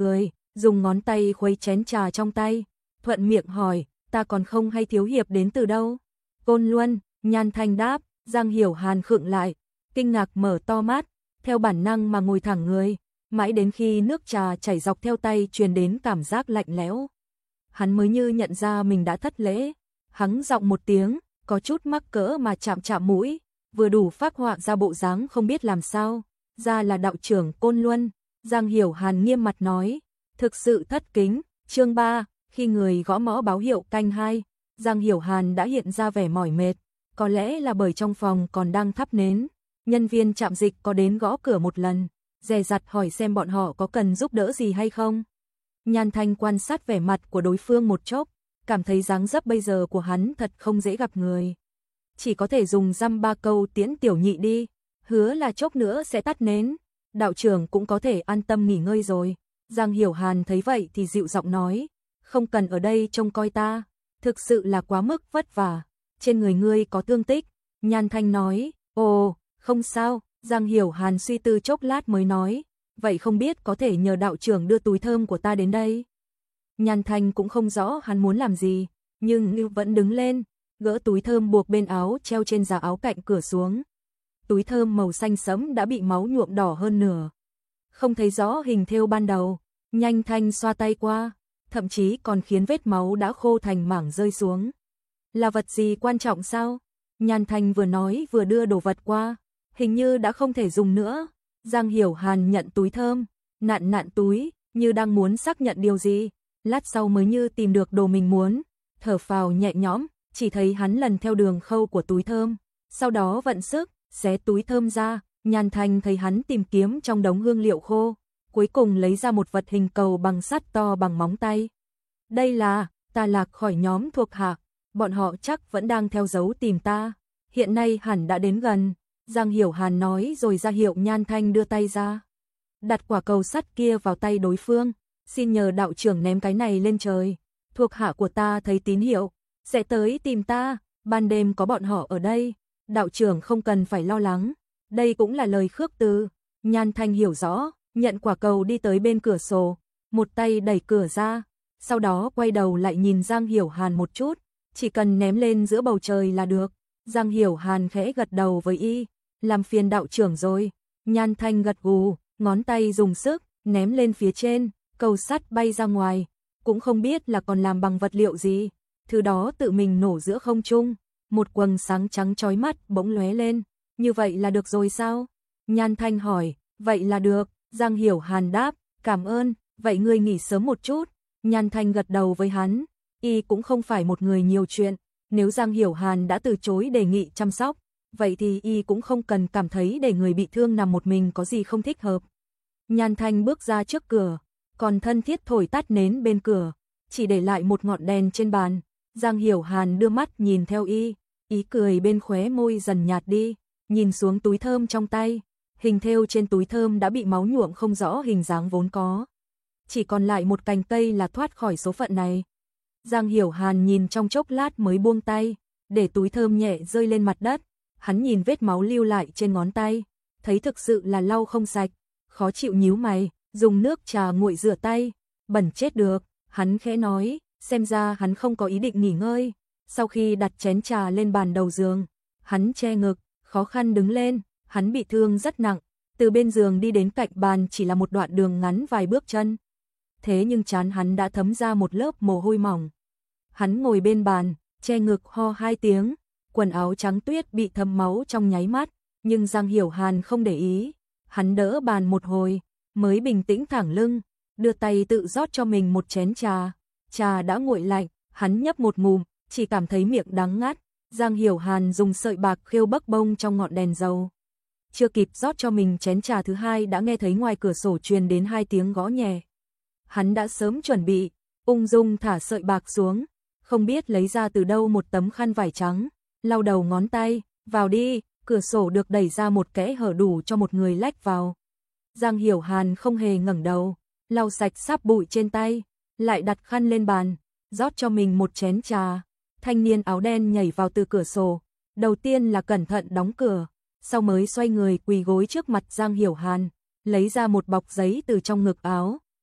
dùng ngón tay khuấy chén trà trong tay, thuận miệng hỏi, ta còn không hay thiếu hiệp đến từ đâu? Côn Luân, Nhan Thanh đáp. Giang Hiểu Hàn khựng lại, kinh ngạc mở to mắt, theo bản năng mà ngồi thẳng người, mãi đến khi nước trà chảy dọc theo tay truyền đến cảm giác lạnh lẽo. Hắn mới như nhận ra mình đã thất lễ, hắng giọng một tiếng, có chút mắc cỡ mà chạm chạm mũi, vừa đủ phác họa ra bộ dáng không biết làm sao, ra là đạo trưởng Côn Luân. Giang Hiểu Hàn nghiêm mặt nói, thực sự thất kính. Chương 3, khi người gõ mõ báo hiệu canh 2, Giang Hiểu Hàn đã hiện ra vẻ mỏi mệt, có lẽ là bởi trong phòng còn đang thắp nến. Nhân viên trạm dịch có đến gõ cửa một lần, dè dặt hỏi xem bọn họ có cần giúp đỡ gì hay không. Nhan Thanh quan sát vẻ mặt của đối phương một chốc, cảm thấy dáng dấp bây giờ của hắn thật không dễ gặp người. Chỉ có thể dùng dăm ba câu tiễn tiểu nhị đi, hứa là chốc nữa sẽ tắt nến, đạo trưởng cũng có thể an tâm nghỉ ngơi rồi. Giang Hiểu Hàn thấy vậy thì dịu giọng nói, không cần ở đây trông coi ta, thực sự là quá mức vất vả, trên người ngươi có thương tích. Nhan Thanh nói, ồ, không sao. Giang Hiểu Hàn suy tư chốc lát mới nói, vậy không biết có thể nhờ đạo trưởng đưa túi thơm của ta đến đây. Nhan Thanh cũng không rõ hắn muốn làm gì, nhưng vẫn đứng lên, gỡ túi thơm buộc bên áo treo trên giá áo cạnh cửa xuống. Túi thơm màu xanh sẫm đã bị máu nhuộm đỏ hơn nửa, không thấy rõ hình thêu ban đầu. Nhan Thanh xoa tay qua, thậm chí còn khiến vết máu đã khô thành mảng rơi xuống. Là vật gì quan trọng sao? Nhan Thanh vừa nói vừa đưa đồ vật qua, hình như đã không thể dùng nữa. Giang Hiểu Hàn nhận túi thơm, nặn túi, như đang muốn xác nhận điều gì, lát sau mới như tìm được đồ mình muốn, thở phào nhẹ nhõm, chỉ thấy hắn lần theo đường khâu của túi thơm, sau đó vận sức, xé túi thơm ra. Nhan Thanh thấy hắn tìm kiếm trong đống hương liệu khô, cuối cùng lấy ra một vật hình cầu bằng sắt to bằng móng tay. Đây là, ta lạc khỏi nhóm thuộc hạ, bọn họ chắc vẫn đang theo dấu tìm ta, hiện nay hẳn đã đến gần. Giang Hiểu Hàn nói rồi ra hiệu Nhan Thanh đưa tay ra, đặt quả cầu sắt kia vào tay đối phương, xin nhờ đạo trưởng ném cái này lên trời, thuộc hạ của ta thấy tín hiệu, sẽ tới tìm ta, ban đêm có bọn họ ở đây, đạo trưởng không cần phải lo lắng. Đây cũng là lời khước từ. Nhan Thanh hiểu rõ, nhận quả cầu đi tới bên cửa sổ, một tay đẩy cửa ra, sau đó quay đầu lại nhìn Giang Hiểu Hàn một chút, chỉ cần ném lên giữa bầu trời là được. Giang Hiểu Hàn khẽ gật đầu với y, làm phiền đạo trưởng rồi. Nhan Thanh gật gù, ngón tay dùng sức, ném lên phía trên, cầu sắt bay ra ngoài, cũng không biết là còn làm bằng vật liệu gì, thứ đó tự mình nổ giữa không trung, một quầng sáng trắng chói mắt bỗng lóe lên. Như vậy là được rồi sao? Nhan Thanh hỏi, vậy là được. Giang Hiểu Hàn đáp, cảm ơn, vậy ngươi nghỉ sớm một chút. Nhan Thanh gật đầu với hắn, y cũng không phải một người nhiều chuyện, nếu Giang Hiểu Hàn đã từ chối đề nghị chăm sóc, vậy thì y cũng không cần cảm thấy để người bị thương nằm một mình có gì không thích hợp. Nhan Thanh bước ra trước cửa, còn thân thiết thổi tắt nến bên cửa, chỉ để lại một ngọn đèn trên bàn. Giang Hiểu Hàn đưa mắt nhìn theo y, ý cười bên khóe môi dần nhạt đi, nhìn xuống túi thơm trong tay, hình thêu trên túi thơm đã bị máu nhuộm không rõ hình dáng vốn có, chỉ còn lại một cành cây là thoát khỏi số phận này. Giang Hiểu Hàn nhìn trong chốc lát mới buông tay, để túi thơm nhẹ rơi lên mặt đất, hắn nhìn vết máu lưu lại trên ngón tay, thấy thực sự là lau không sạch, khó chịu nhíu mày, dùng nước trà nguội rửa tay, bẩn chết được, hắn khẽ nói, xem ra hắn không có ý định nghỉ ngơi. Sau khi đặt chén trà lên bàn đầu giường, hắn che ngực, khó khăn đứng lên, hắn bị thương rất nặng, từ bên giường đi đến cạnh bàn chỉ là một đoạn đường ngắn vài bước chân. Thế nhưng trán hắn đã thấm ra một lớp mồ hôi mỏng. Hắn ngồi bên bàn, che ngực ho 2 tiếng, quần áo trắng tuyết bị thấm máu trong nháy mắt, nhưng Giang Hiểu Hàn không để ý, hắn đỡ bàn một hồi, mới bình tĩnh thẳng lưng, đưa tay tự rót cho mình một chén trà. Trà đã nguội lạnh, hắn nhấp một ngụm, chỉ cảm thấy miệng đắng ngắt. Giang Hiểu Hàn dùng sợi bạc khêu bấc bông trong ngọn đèn dầu. Chưa kịp rót cho mình chén trà thứ hai đã nghe thấy ngoài cửa sổ truyền đến 2 tiếng gõ nhẹ. Hắn đã sớm chuẩn bị, ung dung thả sợi bạc xuống, không biết lấy ra từ đâu một tấm khăn vải trắng, lau đầu ngón tay, vào đi, cửa sổ được đẩy ra một kẽ hở đủ cho một người lách vào. Giang Hiểu Hàn không hề ngẩng đầu, lau sạch sáp bụi trên tay, lại đặt khăn lên bàn, rót cho mình một chén trà. Thanh niên áo đen nhảy vào từ cửa sổ, đầu tiên là cẩn thận đóng cửa, sau mới xoay người quỳ gối trước mặt Giang Hiểu Hàn, lấy ra một bọc giấy từ trong ngực áo,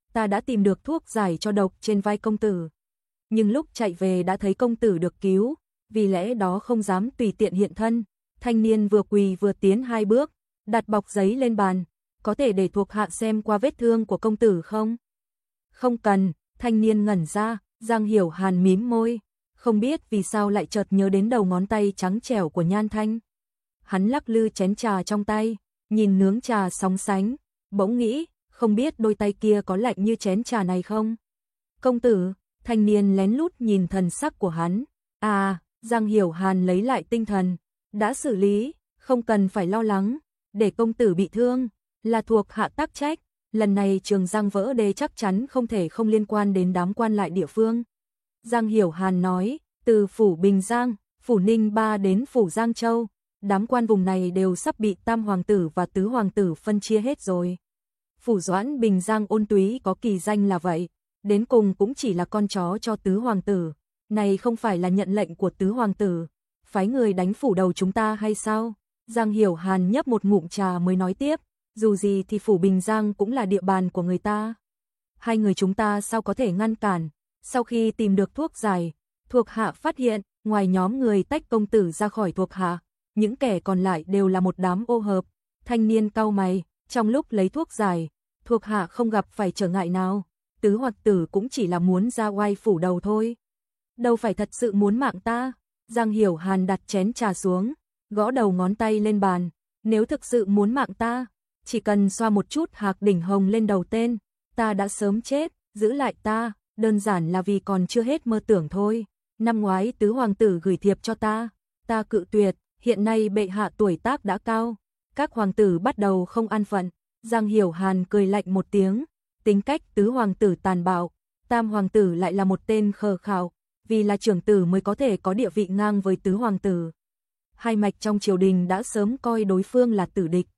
ta đã tìm được thuốc giải cho độc trên vai công tử. Nhưng lúc chạy về đã thấy công tử được cứu, vì lẽ đó không dám tùy tiện hiện thân. Thanh niên vừa quỳ vừa tiến 2 bước, đặt bọc giấy lên bàn, có thể để thuộc hạ xem qua vết thương của công tử không? Không cần, thanh niên ngẩn ra, Giang Hiểu Hàn mím môi, không biết vì sao lại chợt nhớ đến đầu ngón tay trắng trẻo của Nhan Thanh. Hắn lắc lư chén trà trong tay, nhìn nướng trà sóng sánh, bỗng nghĩ, không biết đôi tay kia có lạnh như chén trà này không? Công tử, thanh niên lén lút nhìn thần sắc của hắn. À, Giang Hiểu Hàn lấy lại tinh thần, đã xử lý, không cần phải lo lắng, để công tử bị thương, là thuộc hạ tác trách, lần này Trường Giang vỡ đê chắc chắn không thể không liên quan đến đám quan lại địa phương. Giang Hiểu Hàn nói, từ phủ Bình Giang, phủ Ninh Ba đến phủ Giang Châu, đám quan vùng này đều sắp bị Tam Hoàng tử và Tứ Hoàng tử phân chia hết rồi. Phủ Doãn Bình Giang Ôn Túy có kỳ danh là vậy, đến cùng cũng chỉ là con chó cho Tứ Hoàng tử, này không phải là nhận lệnh của Tứ Hoàng tử, phái người đánh phủ đầu chúng ta hay sao? Giang Hiểu Hàn nhấp một ngụm trà mới nói tiếp, dù gì thì phủ Bình Giang cũng là địa bàn của người ta. Hai người chúng ta sao có thể ngăn cản? Sau khi tìm được thuốc giải, thuộc hạ phát hiện, ngoài nhóm người tách công tử ra khỏi thuộc hạ, những kẻ còn lại đều là một đám ô hợp. Thanh niên cau mày, trong lúc lấy thuốc giải, thuộc hạ không gặp phải trở ngại nào, Tứ Hoàng tử cũng chỉ là muốn ra oai phủ đầu thôi. Đâu phải thật sự muốn mạng ta. Giang Hiểu Hàn đặt chén trà xuống, gõ đầu ngón tay lên bàn, nếu thực sự muốn mạng ta, chỉ cần xoa một chút hạc đỉnh hồng lên đầu tên, ta đã sớm chết, giữ lại ta, đơn giản là vì còn chưa hết mơ tưởng thôi. Năm ngoái Tứ Hoàng tử gửi thiệp cho ta cự tuyệt, hiện nay bệ hạ tuổi tác đã cao, các hoàng tử bắt đầu không an phận. Giang Hiểu Hàn cười lạnh một tiếng, tính cách Tứ Hoàng tử tàn bạo, Tam Hoàng tử lại là một tên khờ khạo, vì là trưởng tử mới có thể có địa vị ngang với Tứ Hoàng tử. Hai mạch trong triều đình đã sớm coi đối phương là tử địch.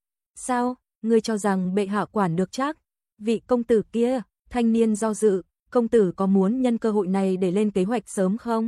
Sao, ngươi cho rằng bệ hạ quản được chắc? Vị công tử kia, thanh niên do dự, công tử có muốn nhân cơ hội này để lên kế hoạch sớm không?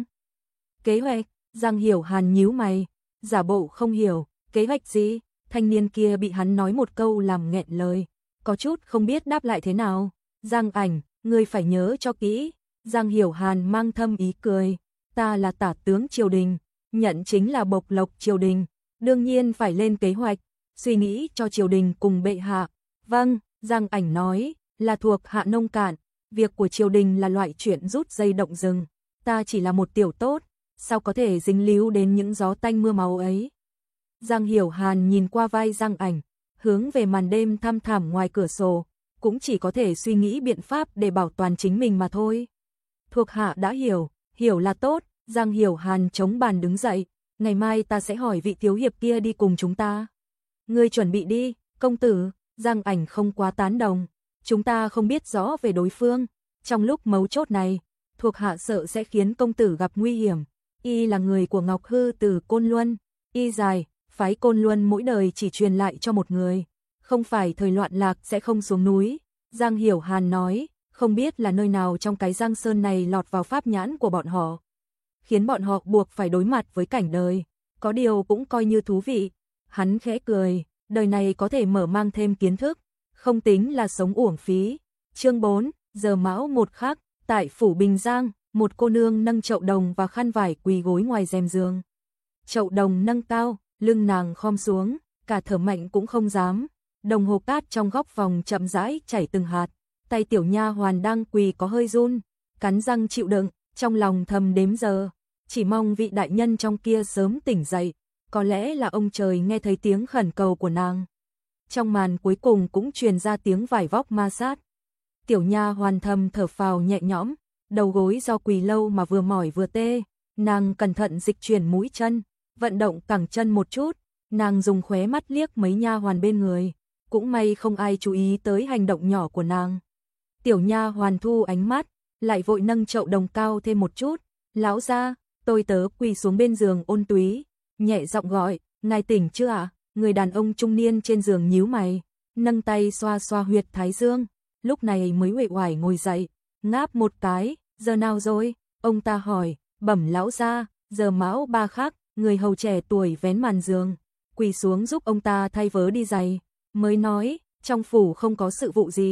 Kế hoạch? Giang Hiểu Hàn nhíu mày, giả bộ không hiểu, kế hoạch gì? Thanh niên kia bị hắn nói một câu làm nghẹn lời, có chút không biết đáp lại thế nào. Giang Ảnh, ngươi phải nhớ cho kỹ. Giang Hiểu Hàn mang thâm ý cười, ta là tả tướng triều đình, nhận chính là bộc lộc triều đình, đương nhiên phải lên kế hoạch, suy nghĩ cho triều đình cùng bệ hạ. Vâng, Giang Ảnh nói, là thuộc hạ nông cạn, việc của triều đình là loại chuyện rút dây động rừng, ta chỉ là một tiểu tốt, sao có thể dính líu đến những gió tanh mưa máu ấy. Giang Hiểu Hàn nhìn qua vai Giang Ảnh, hướng về màn đêm thăm thẳm ngoài cửa sổ, cũng chỉ có thể suy nghĩ biện pháp để bảo toàn chính mình mà thôi. Thuộc hạ đã hiểu là tốt. Giang Hiểu Hàn chống bàn đứng dậy, ngày mai ta sẽ hỏi vị thiếu hiệp kia đi cùng chúng ta. Ngươi chuẩn bị đi, công tử. Giang Ảnh không quá tán đồng, chúng ta không biết rõ về đối phương, trong lúc mấu chốt này, thuộc hạ sợ sẽ khiến công tử gặp nguy hiểm. Y là người của Ngọc Hư từ Côn Luân, y dài, phái Côn Luân mỗi đời chỉ truyền lại cho một người, không phải thời loạn lạc sẽ không xuống núi. Giang Hiểu Hàn nói, không biết là nơi nào trong cái Giang Sơn này lọt vào pháp nhãn của bọn họ, khiến bọn họ buộc phải đối mặt với cảnh đời, có điều cũng coi như thú vị. Hắn khẽ cười, đời này có thể mở mang thêm kiến thức, không tính là sống uổng phí. Chương 4, giờ mão một khắc, tại phủ Bình Giang, một cô nương nâng chậu đồng và khăn vải quỳ gối ngoài rèm giường. Chậu đồng nâng cao, lưng nàng khom xuống, cả thở mạnh cũng không dám. Đồng hồ cát trong góc phòng chậm rãi chảy từng hạt, tay tiểu nha hoàn đang quỳ có hơi run, cắn răng chịu đựng, trong lòng thầm đếm giờ, chỉ mong vị đại nhân trong kia sớm tỉnh dậy, có lẽ là ông trời nghe thấy tiếng khẩn cầu của nàng. Trong màn cuối cùng cũng truyền ra tiếng vải vóc ma sát. Tiểu nha hoàn thầm thở phào nhẹ nhõm, đầu gối do quỳ lâu mà vừa mỏi vừa tê, nàng cẩn thận dịch chuyển mũi chân, vận động cẳng chân một chút, nàng dùng khóe mắt liếc mấy nha hoàn bên người, cũng may không ai chú ý tới hành động nhỏ của nàng. Tiểu nha hoàn thu ánh mắt, lại vội nâng chậu đồng cao thêm một chút, lão gia, tôi tớ quỳ xuống bên giường Ôn Túy, nhẹ giọng gọi, ngài tỉnh chưa ạ? Người đàn ông trung niên trên giường nhíu mày, nâng tay xoa xoa huyệt thái dương, lúc này mới uể oải ngồi dậy, ngáp một cái, giờ nào rồi? Ông ta hỏi, bẩm lão gia, giờ mão 3 khắc. Người hầu trẻ tuổi vén màn giường, quỳ xuống giúp ông ta thay vớ đi giày, mới nói, trong phủ không có sự vụ gì,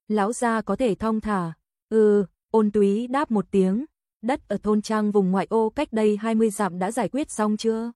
Lão gia có thể thong thả. Ôn Túy đáp một tiếng, đất ở thôn trang vùng ngoại ô cách đây 20 dặm đã giải quyết xong chưa?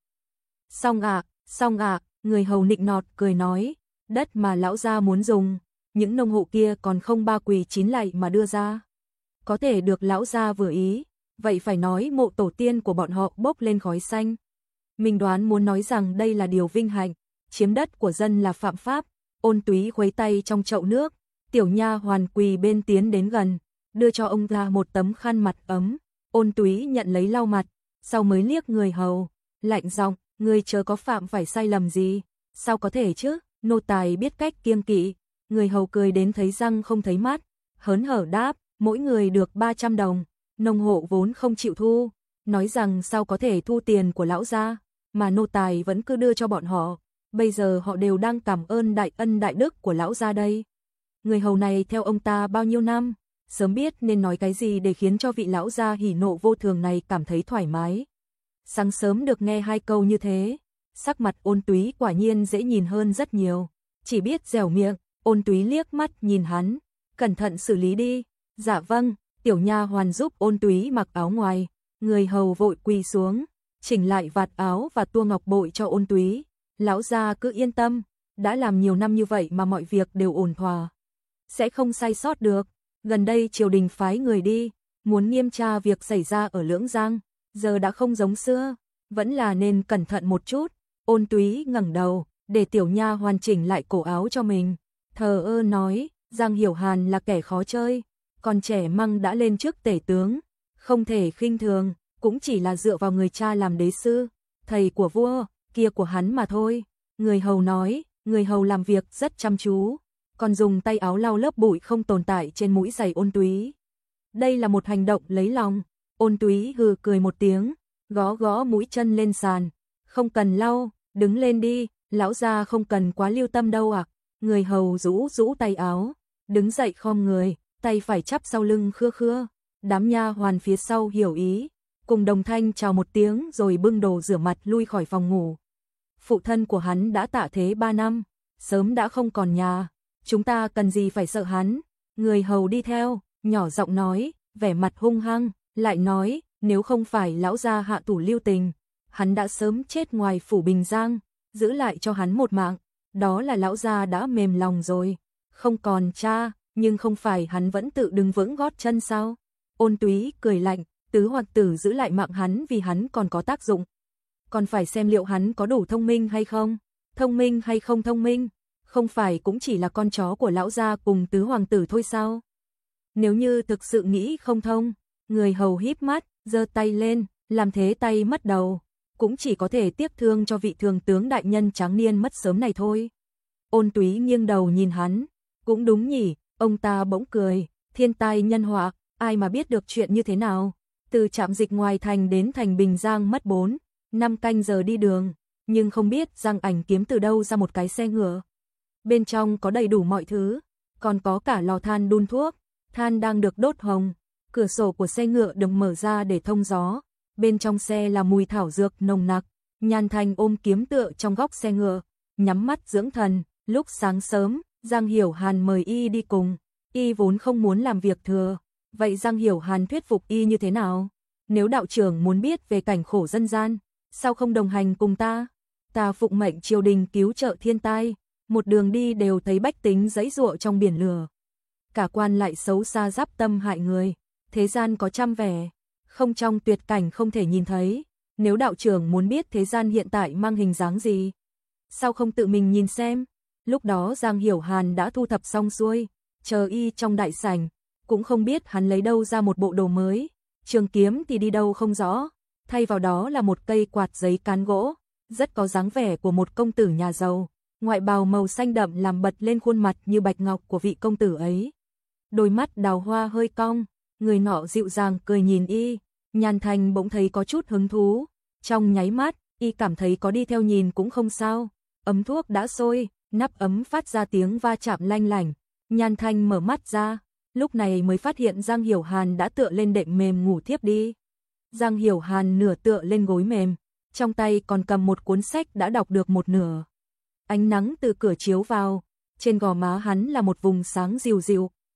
Xong ạ, người hầu nịnh nọt cười nói, đất mà lão gia muốn dùng, những nông hộ kia còn không ba quỳ chín lạy mà đưa ra. Có thể được lão gia vừa ý, vậy phải nói mộ tổ tiên của bọn họ bốc lên khói xanh. Mình đoán muốn nói rằng đây là điều vinh hạnh, chiếm đất của dân là phạm pháp. Ôn Túy khuấy tay trong chậu nước, tiểu nha hoàn quỳ bên tiến đến gần, đưa cho ông ta một tấm khăn mặt ấm. Ôn Túy nhận lấy lau mặt, sau mới liếc người hầu, lạnh giọng, người chớ có phạm phải sai lầm gì, sao có thể chứ, nô tài biết cách kiêng kỵ. Người hầu cười đến thấy răng không thấy mắt, hớn hở đáp, mỗi người được 300 đồng, nông hộ vốn không chịu thu, nói rằng sao có thể thu tiền của lão gia, mà nô tài vẫn cứ đưa cho bọn họ, bây giờ họ đều đang cảm ơn đại ân đại đức của lão gia đây. Người hầu này theo ông ta bao nhiêu năm, sớm biết nên nói cái gì để khiến cho vị lão gia hỉ nộ vô thường này cảm thấy thoải mái. Sáng sớm được nghe 2 câu như thế, sắc mặt Ôn Túy quả nhiên dễ nhìn hơn rất nhiều, chỉ biết dẻo miệng. Ôn Túy liếc mắt nhìn hắn, cẩn thận xử lý đi. Dạ vâng. Tiểu nha hoàn giúp Ôn Túy mặc áo ngoài, người hầu vội quỳ xuống, chỉnh lại vạt áo và tua ngọc bội cho Ôn Túy. Lão gia cứ yên tâm, đã làm nhiều năm như vậy mà mọi việc đều ổn thỏa, sẽ không sai sót được. Gần đây triều đình phái người đi, muốn nghiêm tra việc xảy ra ở Lưỡng Giang, giờ đã không giống xưa, vẫn là nên cẩn thận một chút. Ôn Túy ngẩng đầu, để tiểu nha hoàn chỉnh lại cổ áo cho mình, thờ ơ nói, Giang Hiểu Hàn là kẻ khó chơi, còn trẻ măng đã lên chức tể tướng, không thể khinh thường, cũng chỉ là dựa vào người cha làm đế sư, thầy của vua, kia của hắn mà thôi. Người hầu nói, người hầu làm việc rất chăm chú, còn dùng tay áo lau lớp bụi không tồn tại trên mũi giày Ôn Túy. Đây là một hành động lấy lòng. Ôn Túy hừ cười một tiếng, gõ gõ mũi chân lên sàn, không cần lau, đứng lên đi, lão gia không cần quá lưu tâm đâu ạ. Người hầu rũ rũ tay áo, đứng dậy khom người, tay phải chắp sau lưng khưa khưa. Đám nha hoàn phía sau hiểu ý, cùng đồng thanh chào một tiếng rồi bưng đồ rửa mặt lui khỏi phòng ngủ. Phụ thân của hắn đã tạ thế 3 năm, sớm đã không còn nhà, chúng ta cần gì phải sợ hắn. Người hầu đi theo, nhỏ giọng nói, vẻ mặt hung hăng, lại nói, nếu không phải lão gia hạ thủ lưu tình, hắn đã sớm chết ngoài phủ Bình Giang, giữ lại cho hắn một mạng, đó là lão gia đã mềm lòng rồi, không còn cha, nhưng không phải hắn vẫn tự đứng vững gót chân sao? Ôn Túy cười lạnh, tứ hoàng tử giữ lại mạng hắn vì hắn còn có tác dụng, còn phải xem liệu hắn có đủ thông minh hay không, thông minh hay không thông minh, không phải cũng chỉ là con chó của lão gia cùng tứ hoàng tử thôi sao? Nếu như thực sự nghĩ không thông, người hầu híp mắt, giơ tay lên, làm thế tay mất đầu, cũng chỉ có thể tiếc thương cho vị thường tướng đại nhân tráng niên mất sớm này thôi. Ôn Túy nghiêng đầu nhìn hắn, cũng đúng nhỉ, ông ta bỗng cười, thiên tai nhân họa, ai mà biết được chuyện như thế nào. Từ trạm dịch ngoài thành đến thành Bình Giang mất 4-5 canh giờ đi đường, nhưng không biết Giang Ảnh kiếm từ đâu ra một cái xe ngựa. Bên trong có đầy đủ mọi thứ, còn có cả lò than đun thuốc, than đang được đốt hồng, cửa sổ của xe ngựa được mở ra để thông gió, bên trong xe là mùi thảo dược nồng nặc. Nhan Thành ôm kiếm tựa trong góc xe ngựa, nhắm mắt dưỡng thần. Lúc sáng sớm, Giang Hiểu Hàn mời y đi cùng, y vốn không muốn làm việc thừa, vậy Giang Hiểu Hàn thuyết phục y như thế nào? Nếu đạo trưởng muốn biết về cảnh khổ dân gian, sao không đồng hành cùng ta? Ta phụng mệnh triều đình cứu trợ thiên tai, một đường đi đều thấy bách tính giãy giụa trong biển lửa. Cả quan lại xấu xa giáp tâm hại người, thế gian có trăm vẻ, không trong tuyệt cảnh không thể nhìn thấy. Nếu đạo trưởng muốn biết thế gian hiện tại mang hình dáng gì, sao không tự mình nhìn xem? Lúc đó Giang Hiểu Hàn đã thu thập xong xuôi, chờ y trong đại sảnh, cũng không biết hắn lấy đâu ra một bộ đồ mới, trường kiếm thì đi đâu không rõ, thay vào đó là một cây quạt giấy cán gỗ, rất có dáng vẻ của một công tử nhà giàu, ngoại bào màu xanh đậm làm bật lên khuôn mặt như bạch ngọc của vị công tử ấy. Đôi mắt đào hoa hơi cong, người nọ dịu dàng cười nhìn y, Nhan Thành bỗng thấy có chút hứng thú, trong nháy mắt, y cảm thấy có đi theo nhìn cũng không sao. Ấm thuốc đã sôi, nắp ấm phát ra tiếng va chạm lanh lảnh, Nhan Thanh mở mắt ra, lúc này mới phát hiện Giang Hiểu Hàn đã tựa lên đệm mềm ngủ thiếp đi. Giang Hiểu Hàn nửa tựa lên gối mềm, trong tay còn cầm một cuốn sách đã đọc được một nửa. Ánh nắng từ cửa chiếu vào, trên gò má hắn là một vùng sáng dịu dịu,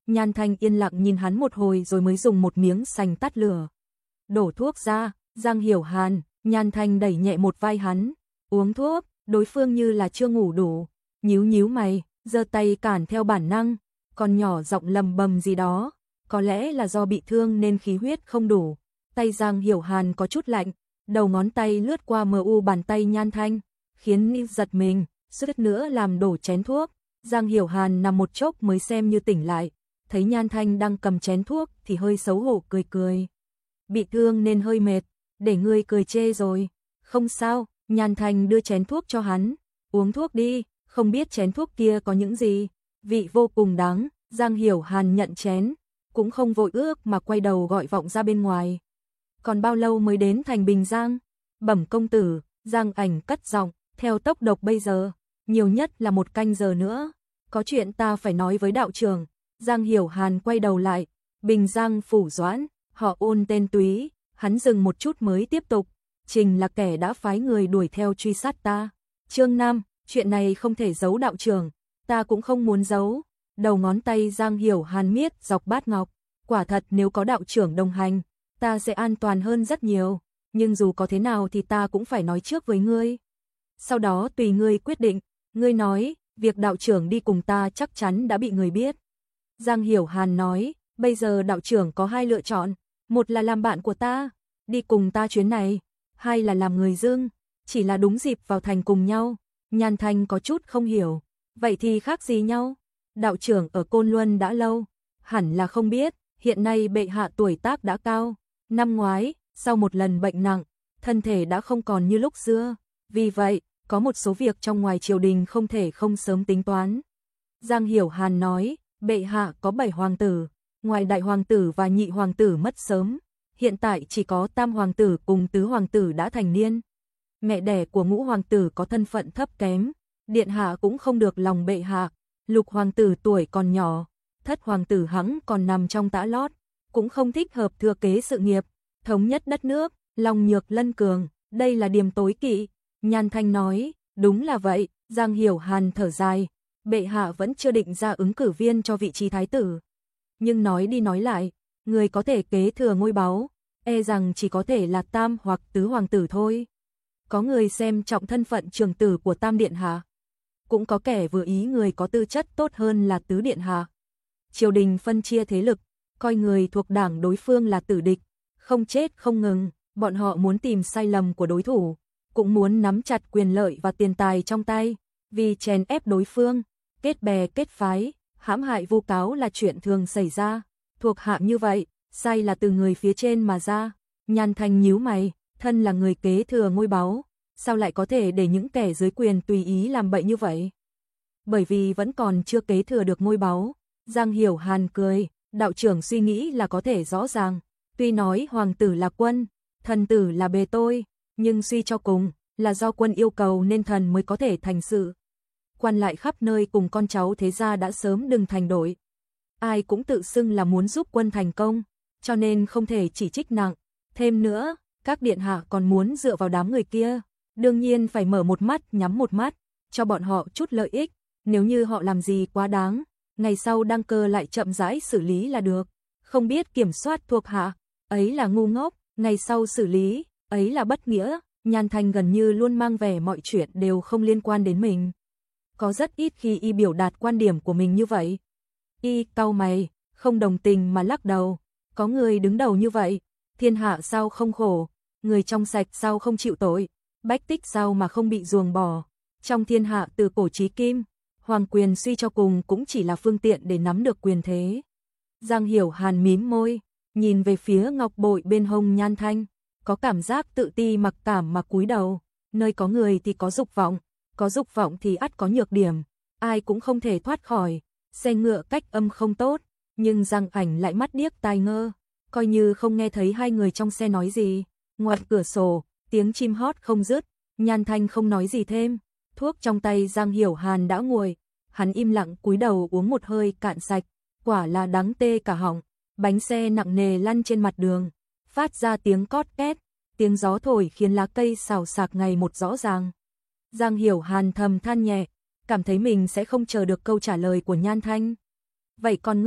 Nhan Thanh yên lặng nhìn hắn một hồi rồi mới dùng một miếng sành tắt lửa. Đổ thuốc ra, Giang Hiểu Hàn, Nhan Thanh đẩy nhẹ một vai hắn. Uống thuốc, đối phương như là chưa ngủ đủ. Nhíu nhíu mày, giơ tay cản theo bản năng, còn nhỏ giọng lầm bầm gì đó. Có lẽ là do bị thương nên khí huyết không đủ. Tay Giang Hiểu Hàn có chút lạnh, đầu ngón tay lướt qua mờ u bàn tay Nhan Thanh, khiến y giật mình, suýt nữa làm đổ chén thuốc. Giang Hiểu Hàn nằm một chốc mới xem như tỉnh lại, thấy Nhan Thanh đang cầm chén thuốc thì hơi xấu hổ cười cười. Bị thương nên hơi mệt, để ngươi cười chê rồi. Không sao, Nhan Thanh đưa chén thuốc cho hắn. Uống thuốc đi, không biết chén thuốc kia có những gì. Vị vô cùng đắng, Giang Hiểu Hàn nhận chén, cũng không vội ước mà quay đầu gọi vọng ra bên ngoài. Còn bao lâu mới đến thành Bình Giang? Bẩm công tử, Giang Ảnh cất giọng, theo tốc độ bây giờ, nhiều nhất là 1 canh giờ nữa. Có chuyện ta phải nói với đạo trưởng. Giang Hiểu Hàn quay đầu lại, Bình Giang phủ Doãn, họ Ôn tên Túy, hắn dừng một chút mới tiếp tục. Trình là kẻ đã phái người đuổi theo truy sát ta. Chương 5, chuyện này không thể giấu đạo trưởng, ta cũng không muốn giấu. Đầu ngón tay Giang Hiểu Hàn miết dọc bát ngọc, quả thật nếu có đạo trưởng đồng hành, ta sẽ an toàn hơn rất nhiều, nhưng dù có thế nào thì ta cũng phải nói trước với ngươi. Sau đó tùy ngươi quyết định, ngươi nói, việc đạo trưởng đi cùng ta chắc chắn đã bị người biết. Giang Hiểu Hàn nói, bây giờ đạo trưởng có 2 lựa chọn, một là làm bạn của ta, đi cùng ta chuyến này, 2 là làm người dưng, chỉ là đúng dịp vào thành cùng nhau. Nhan Thanh có chút không hiểu, vậy thì khác gì nhau? Đạo trưởng ở Côn Luân đã lâu, hẳn là không biết, hiện nay bệ hạ tuổi tác đã cao, năm ngoái, sau một lần bệnh nặng, thân thể đã không còn như lúc xưa, vì vậy, có một số việc trong ngoài triều đình không thể không sớm tính toán. Giang Hiểu Hàn nói, bệ hạ có 7 hoàng tử, ngoài đại hoàng tử và nhị hoàng tử mất sớm, hiện tại chỉ có tam hoàng tử cùng tứ hoàng tử đã thành niên. Mẹ đẻ của ngũ hoàng tử có thân phận thấp kém, điện hạ cũng không được lòng bệ hạ, lục hoàng tử tuổi còn nhỏ, thất hoàng tử hắn còn nằm trong tã lót, cũng không thích hợp thừa kế sự nghiệp, thống nhất đất nước, lòng nhược lân cường, đây là điểm tối kỵ. Nhan Thanh nói, đúng là vậy. Giang Hiểu Hàn thở dài, bệ hạ vẫn chưa định ra ứng cử viên cho vị trí thái tử. Nhưng nói đi nói lại, người có thể kế thừa ngôi báu, e rằng chỉ có thể là tam hoặc tứ hoàng tử thôi. Có người xem trọng thân phận trưởng tử của tam điện hạ, cũng có kẻ vừa ý người có tư chất tốt hơn là tứ điện hạ. Triều đình phân chia thế lực, coi người thuộc đảng đối phương là tử địch, không chết không ngừng, bọn họ muốn tìm sai lầm của đối thủ, cũng muốn nắm chặt quyền lợi và tiền tài trong tay, vì chèn ép đối phương, kết bè kết phái, hãm hại vu cáo là chuyện thường xảy ra. Thuộc hạ như vậy, sai là từ người phía trên mà ra. Nhan Thanh nhíu mày, thân là người kế thừa ngôi báu, sao lại có thể để những kẻ dưới quyền tùy ý làm bậy như vậy? Bởi vì vẫn còn chưa kế thừa được ngôi báu. Giang Hiểu Hàn cười, đạo trưởng suy nghĩ là có thể rõ ràng, tuy nói hoàng tử là quân, thần tử là bề tôi, nhưng suy cho cùng là do quân yêu cầu nên thần mới có thể thành sự. Quan lại khắp nơi cùng con cháu thế gia đã sớm đừng thành đội. Ai cũng tự xưng là muốn giúp quân thành công, cho nên không thể chỉ trích nặng. Thêm nữa, các điện hạ còn muốn dựa vào đám người kia, đương nhiên phải mở một mắt nhắm một mắt, cho bọn họ chút lợi ích, nếu như họ làm gì quá đáng, ngày sau đăng cơ lại chậm rãi xử lý là được. Không biết kiểm soát thuộc hạ, ấy là ngu ngốc, ngày sau xử lý, ấy là bất nghĩa. Nhan Thanh gần như luôn mang vẻ mọi chuyện đều không liên quan đến mình. Có rất ít khi y biểu đạt quan điểm của mình như vậy. Y cau mày, không đồng tình mà lắc đầu. Có người đứng đầu như vậy, thiên hạ sao không khổ, người trong sạch sao không chịu tội, bách tích sao mà không bị ruồng bỏ. Trong thiên hạ từ cổ chí kim, hoàng quyền suy cho cùng cũng chỉ là phương tiện để nắm được quyền thế. Giang Hiểu Hàn mím môi, nhìn về phía ngọc bội bên hông Nhan Thanh, có cảm giác tự ti mặc cảm mà cúi đầu. Nơi có người thì có dục vọng thì ắt có nhược điểm, ai cũng không thể thoát khỏi. Xe ngựa cách âm không tốt, nhưng Giang Ảnh lại mắt điếc tai ngơ, coi như không nghe thấy hai người trong xe nói gì. Ngoài cửa sổ, tiếng chim hót không dứt, Nhan Thanh không nói gì thêm. Thuốc trong tay Giang Hiểu Hàn đã nguội, hắn im lặng cúi đầu uống một hơi cạn sạch, quả là đắng tê cả họng. Bánh xe nặng nề lăn trên mặt đường, phát ra tiếng cót két, tiếng gió thổi khiến lá cây xào xạc ngày một rõ ràng. Giang Hiểu Hàn thầm than nhẹ, cảm thấy mình sẽ không chờ được câu trả lời của Nhan Thanh. Vậy còn ngươi?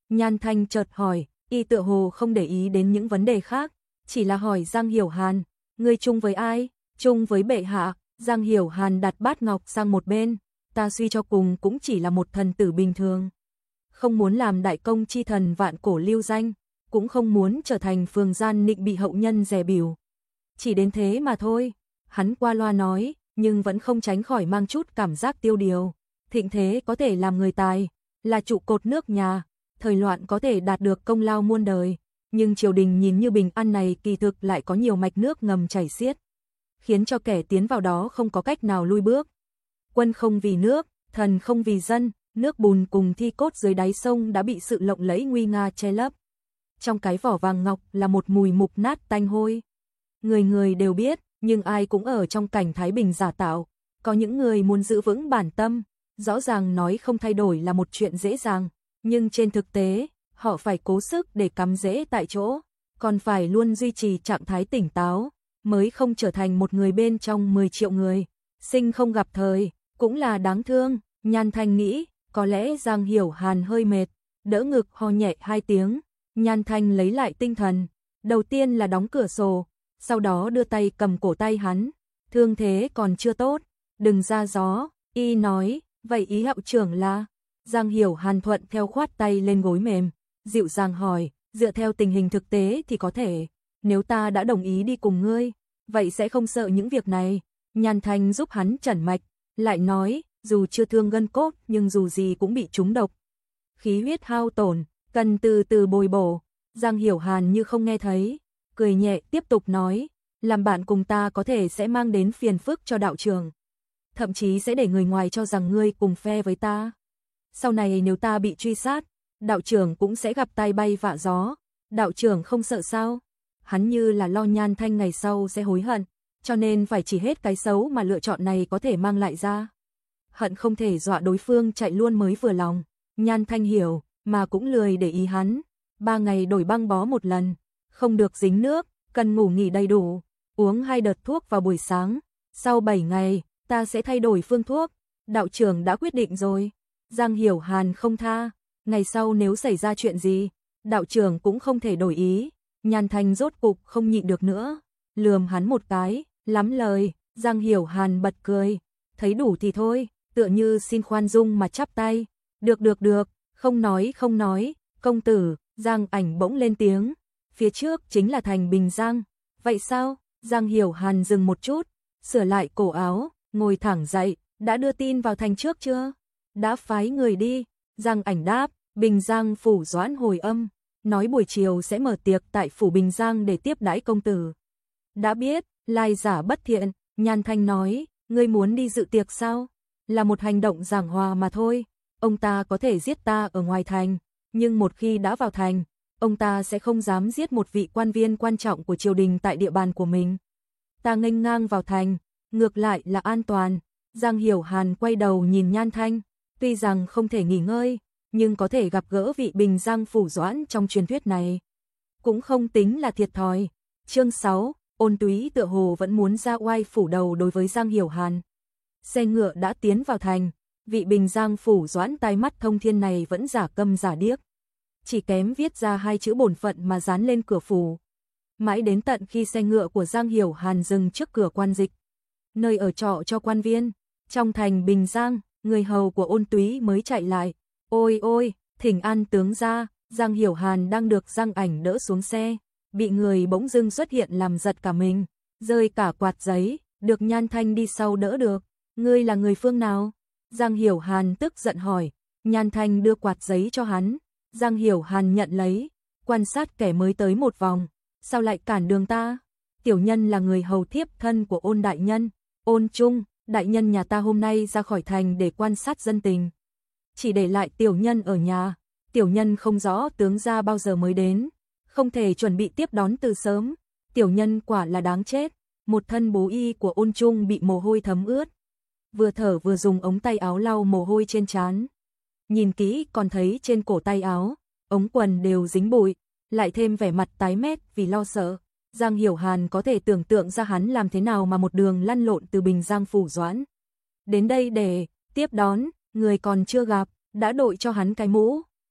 Nhan Thanh chợt hỏi, y tựa hồ không để ý đến những vấn đề khác, chỉ là hỏi Giang Hiểu Hàn, ngươi chung với ai? Chung với bệ hạ. Giang Hiểu Hàn đặt bát ngọc sang một bên, ta suy cho cùng cũng chỉ là một thần tử bình thường. Không muốn làm đại công chi thần vạn cổ lưu danh, cũng không muốn trở thành phường gian nịnh bị hậu nhân dè bỉu. Chỉ đến thế mà thôi, hắn qua loa nói, nhưng vẫn không tránh khỏi mang chút cảm giác tiêu điều. Thịnh thế có thể làm người tài, là trụ cột nước nhà, thời loạn có thể đạt được công lao muôn đời, nhưng triều đình nhìn như bình an này kỳ thực lại có nhiều mạch nước ngầm chảy xiết, khiến cho kẻ tiến vào đó không có cách nào lui bước. Quân không vì nước, thần không vì dân, nước bùn cùng thi cốt dưới đáy sông đã bị sự lộng lẫy nguy nga che lấp. Trong cái vỏ vàng ngọc là một mùi mục nát tanh hôi. Người người đều biết, nhưng ai cũng ở trong cảnh thái bình giả tạo. Có những người muốn giữ vững bản tâm, rõ ràng nói không thay đổi là một chuyện dễ dàng, nhưng trên thực tế, họ phải cố sức để cắm rễ tại chỗ, còn phải luôn duy trì trạng thái tỉnh táo, mới không trở thành một người bên trong 10 triệu người. Sinh không gặp thời, cũng là đáng thương. Nhan Thanh nghĩ, có lẽ Giang Hiểu Hàn hơi mệt, đỡ ngực ho nhẹ 2 tiếng. Nhan Thanh lấy lại tinh thần, đầu tiên là đóng cửa sổ, sau đó đưa tay cầm cổ tay hắn. Thương thế còn chưa tốt, đừng ra gió. Y nói, vậy ý hạo trưởng là? Giang Hiểu Hàn thuận theo khoát tay lên gối mềm, dịu dàng hỏi, dựa theo tình hình thực tế thì có thể, nếu ta đã đồng ý đi cùng ngươi, vậy sẽ không sợ những việc này. Nhan Thanh giúp hắn trần mạch, lại nói, dù chưa thương gân cốt nhưng dù gì cũng bị trúng độc. Khí huyết hao tổn, cần từ từ bồi bổ. Giang Hiểu Hàn như không nghe thấy, cười nhẹ tiếp tục nói, làm bạn cùng ta có thể sẽ mang đến phiền phức cho đạo trưởng. Thậm chí sẽ để người ngoài cho rằng ngươi cùng phe với ta. Sau này nếu ta bị truy sát, đạo trưởng cũng sẽ gặp tai bay vạ gió. Đạo trưởng không sợ sao? Hắn như là lo Nhan Thanh ngày sau sẽ hối hận, cho nên phải chỉ hết cái xấu mà lựa chọn này có thể mang lại ra. Hận không thể dọa đối phương chạy luôn mới vừa lòng. Nhan Thanh hiểu, mà cũng lười để ý hắn. 3 ngày đổi băng bó một lần, không được dính nước, cần ngủ nghỉ đầy đủ, uống 2 đợt thuốc vào buổi sáng. Sau 7 ngày, ta sẽ thay đổi phương thuốc. Đạo trưởng đã quyết định rồi. Giang Hiểu Hàn không tha, ngày sau nếu xảy ra chuyện gì, đạo trưởng cũng không thể đổi ý. Nhan Thanh rốt cục không nhịn được nữa, lườm hắn một cái, lắm lời. Giang Hiểu Hàn bật cười, thấy đủ thì thôi, tựa như xin khoan dung mà chắp tay. Được, không nói, công tử. Giang Ảnh bỗng lên tiếng, phía trước chính là thành Bình Giang. Vậy sao? Giang Hiểu Hàn dừng một chút, sửa lại cổ áo, ngồi thẳng dậy, đã đưa tin vào thành trước chưa? Đã phái người đi. Giang Ảnh đáp, Bình Giang phủ Doãn hồi âm, nói buổi chiều sẽ mở tiệc tại phủ Bình Giang để tiếp đãi công tử. Đã biết, lai giả bất thiện. Nhan Thanh nói, ngươi muốn đi dự tiệc sao? Là một hành động giảng hòa mà thôi. Ông ta có thể giết ta ở ngoài thành, nhưng một khi đã vào thành, ông ta sẽ không dám giết một vị quan viên quan trọng của triều đình tại địa bàn của mình. Ta nghênh ngang vào thành, ngược lại là an toàn. Giang Hiểu Hàn quay đầu nhìn Nhan Thanh, tuy rằng không thể nghỉ ngơi, nhưng có thể gặp gỡ vị Bình Giang phủ Doãn trong truyền thuyết này, cũng không tính là thiệt thòi. Chương 6, Ôn Túy tựa hồ vẫn muốn ra oai phủ đầu đối với Giang Hiểu Hàn. Xe ngựa đã tiến vào thành, vị Bình Giang phủ Doãn tai mắt thông thiên này vẫn giả câm giả điếc, chỉ kém viết ra 2 chữ bổn phận mà dán lên cửa phủ. Mãi đến tận khi xe ngựa của Giang Hiểu Hàn dừng trước cửa quan dịch, nơi ở trọ cho quan viên, trong thành Bình Giang, người hầu của Ôn Túy mới chạy lại. Ôi, thỉnh an tướng gia. Giang Hiểu Hàn đang được Giang Ảnh đỡ xuống xe, bị người bỗng dưng xuất hiện làm giật cả mình, rơi cả quạt giấy, được Nhan Thanh đi sau đỡ được. Ngươi là người phương nào? Giang Hiểu Hàn tức giận hỏi. Nhan Thanh đưa quạt giấy cho hắn. Giang Hiểu Hàn nhận lấy, quan sát kẻ mới tới một vòng. Sao lại cản đường ta? Tiểu nhân là người hầu thiếp thân của Ôn đại nhân. Ôn Trung, đại nhân nhà ta hôm nay ra khỏi thành để quan sát dân tình, chỉ để lại tiểu nhân ở nhà. Tiểu nhân không rõ tướng gia bao giờ mới đến, không thể chuẩn bị tiếp đón từ sớm. Tiểu nhân quả là đáng chết. Một thân bố y của Ôn Trung bị mồ hôi thấm ướt, vừa thở vừa dùng ống tay áo lau mồ hôi trên trán. Nhìn kỹ còn thấy trên cổ tay áo, ống quần đều dính bụi, lại thêm vẻ mặt tái mét vì lo sợ. Giang Hiểu Hàn có thể tưởng tượng ra hắn làm thế nào mà một đường lăn lộn từ Bình Giang phủ Doãn đến đây để tiếp đón người còn chưa gặp, đã đội cho hắn cái mũ.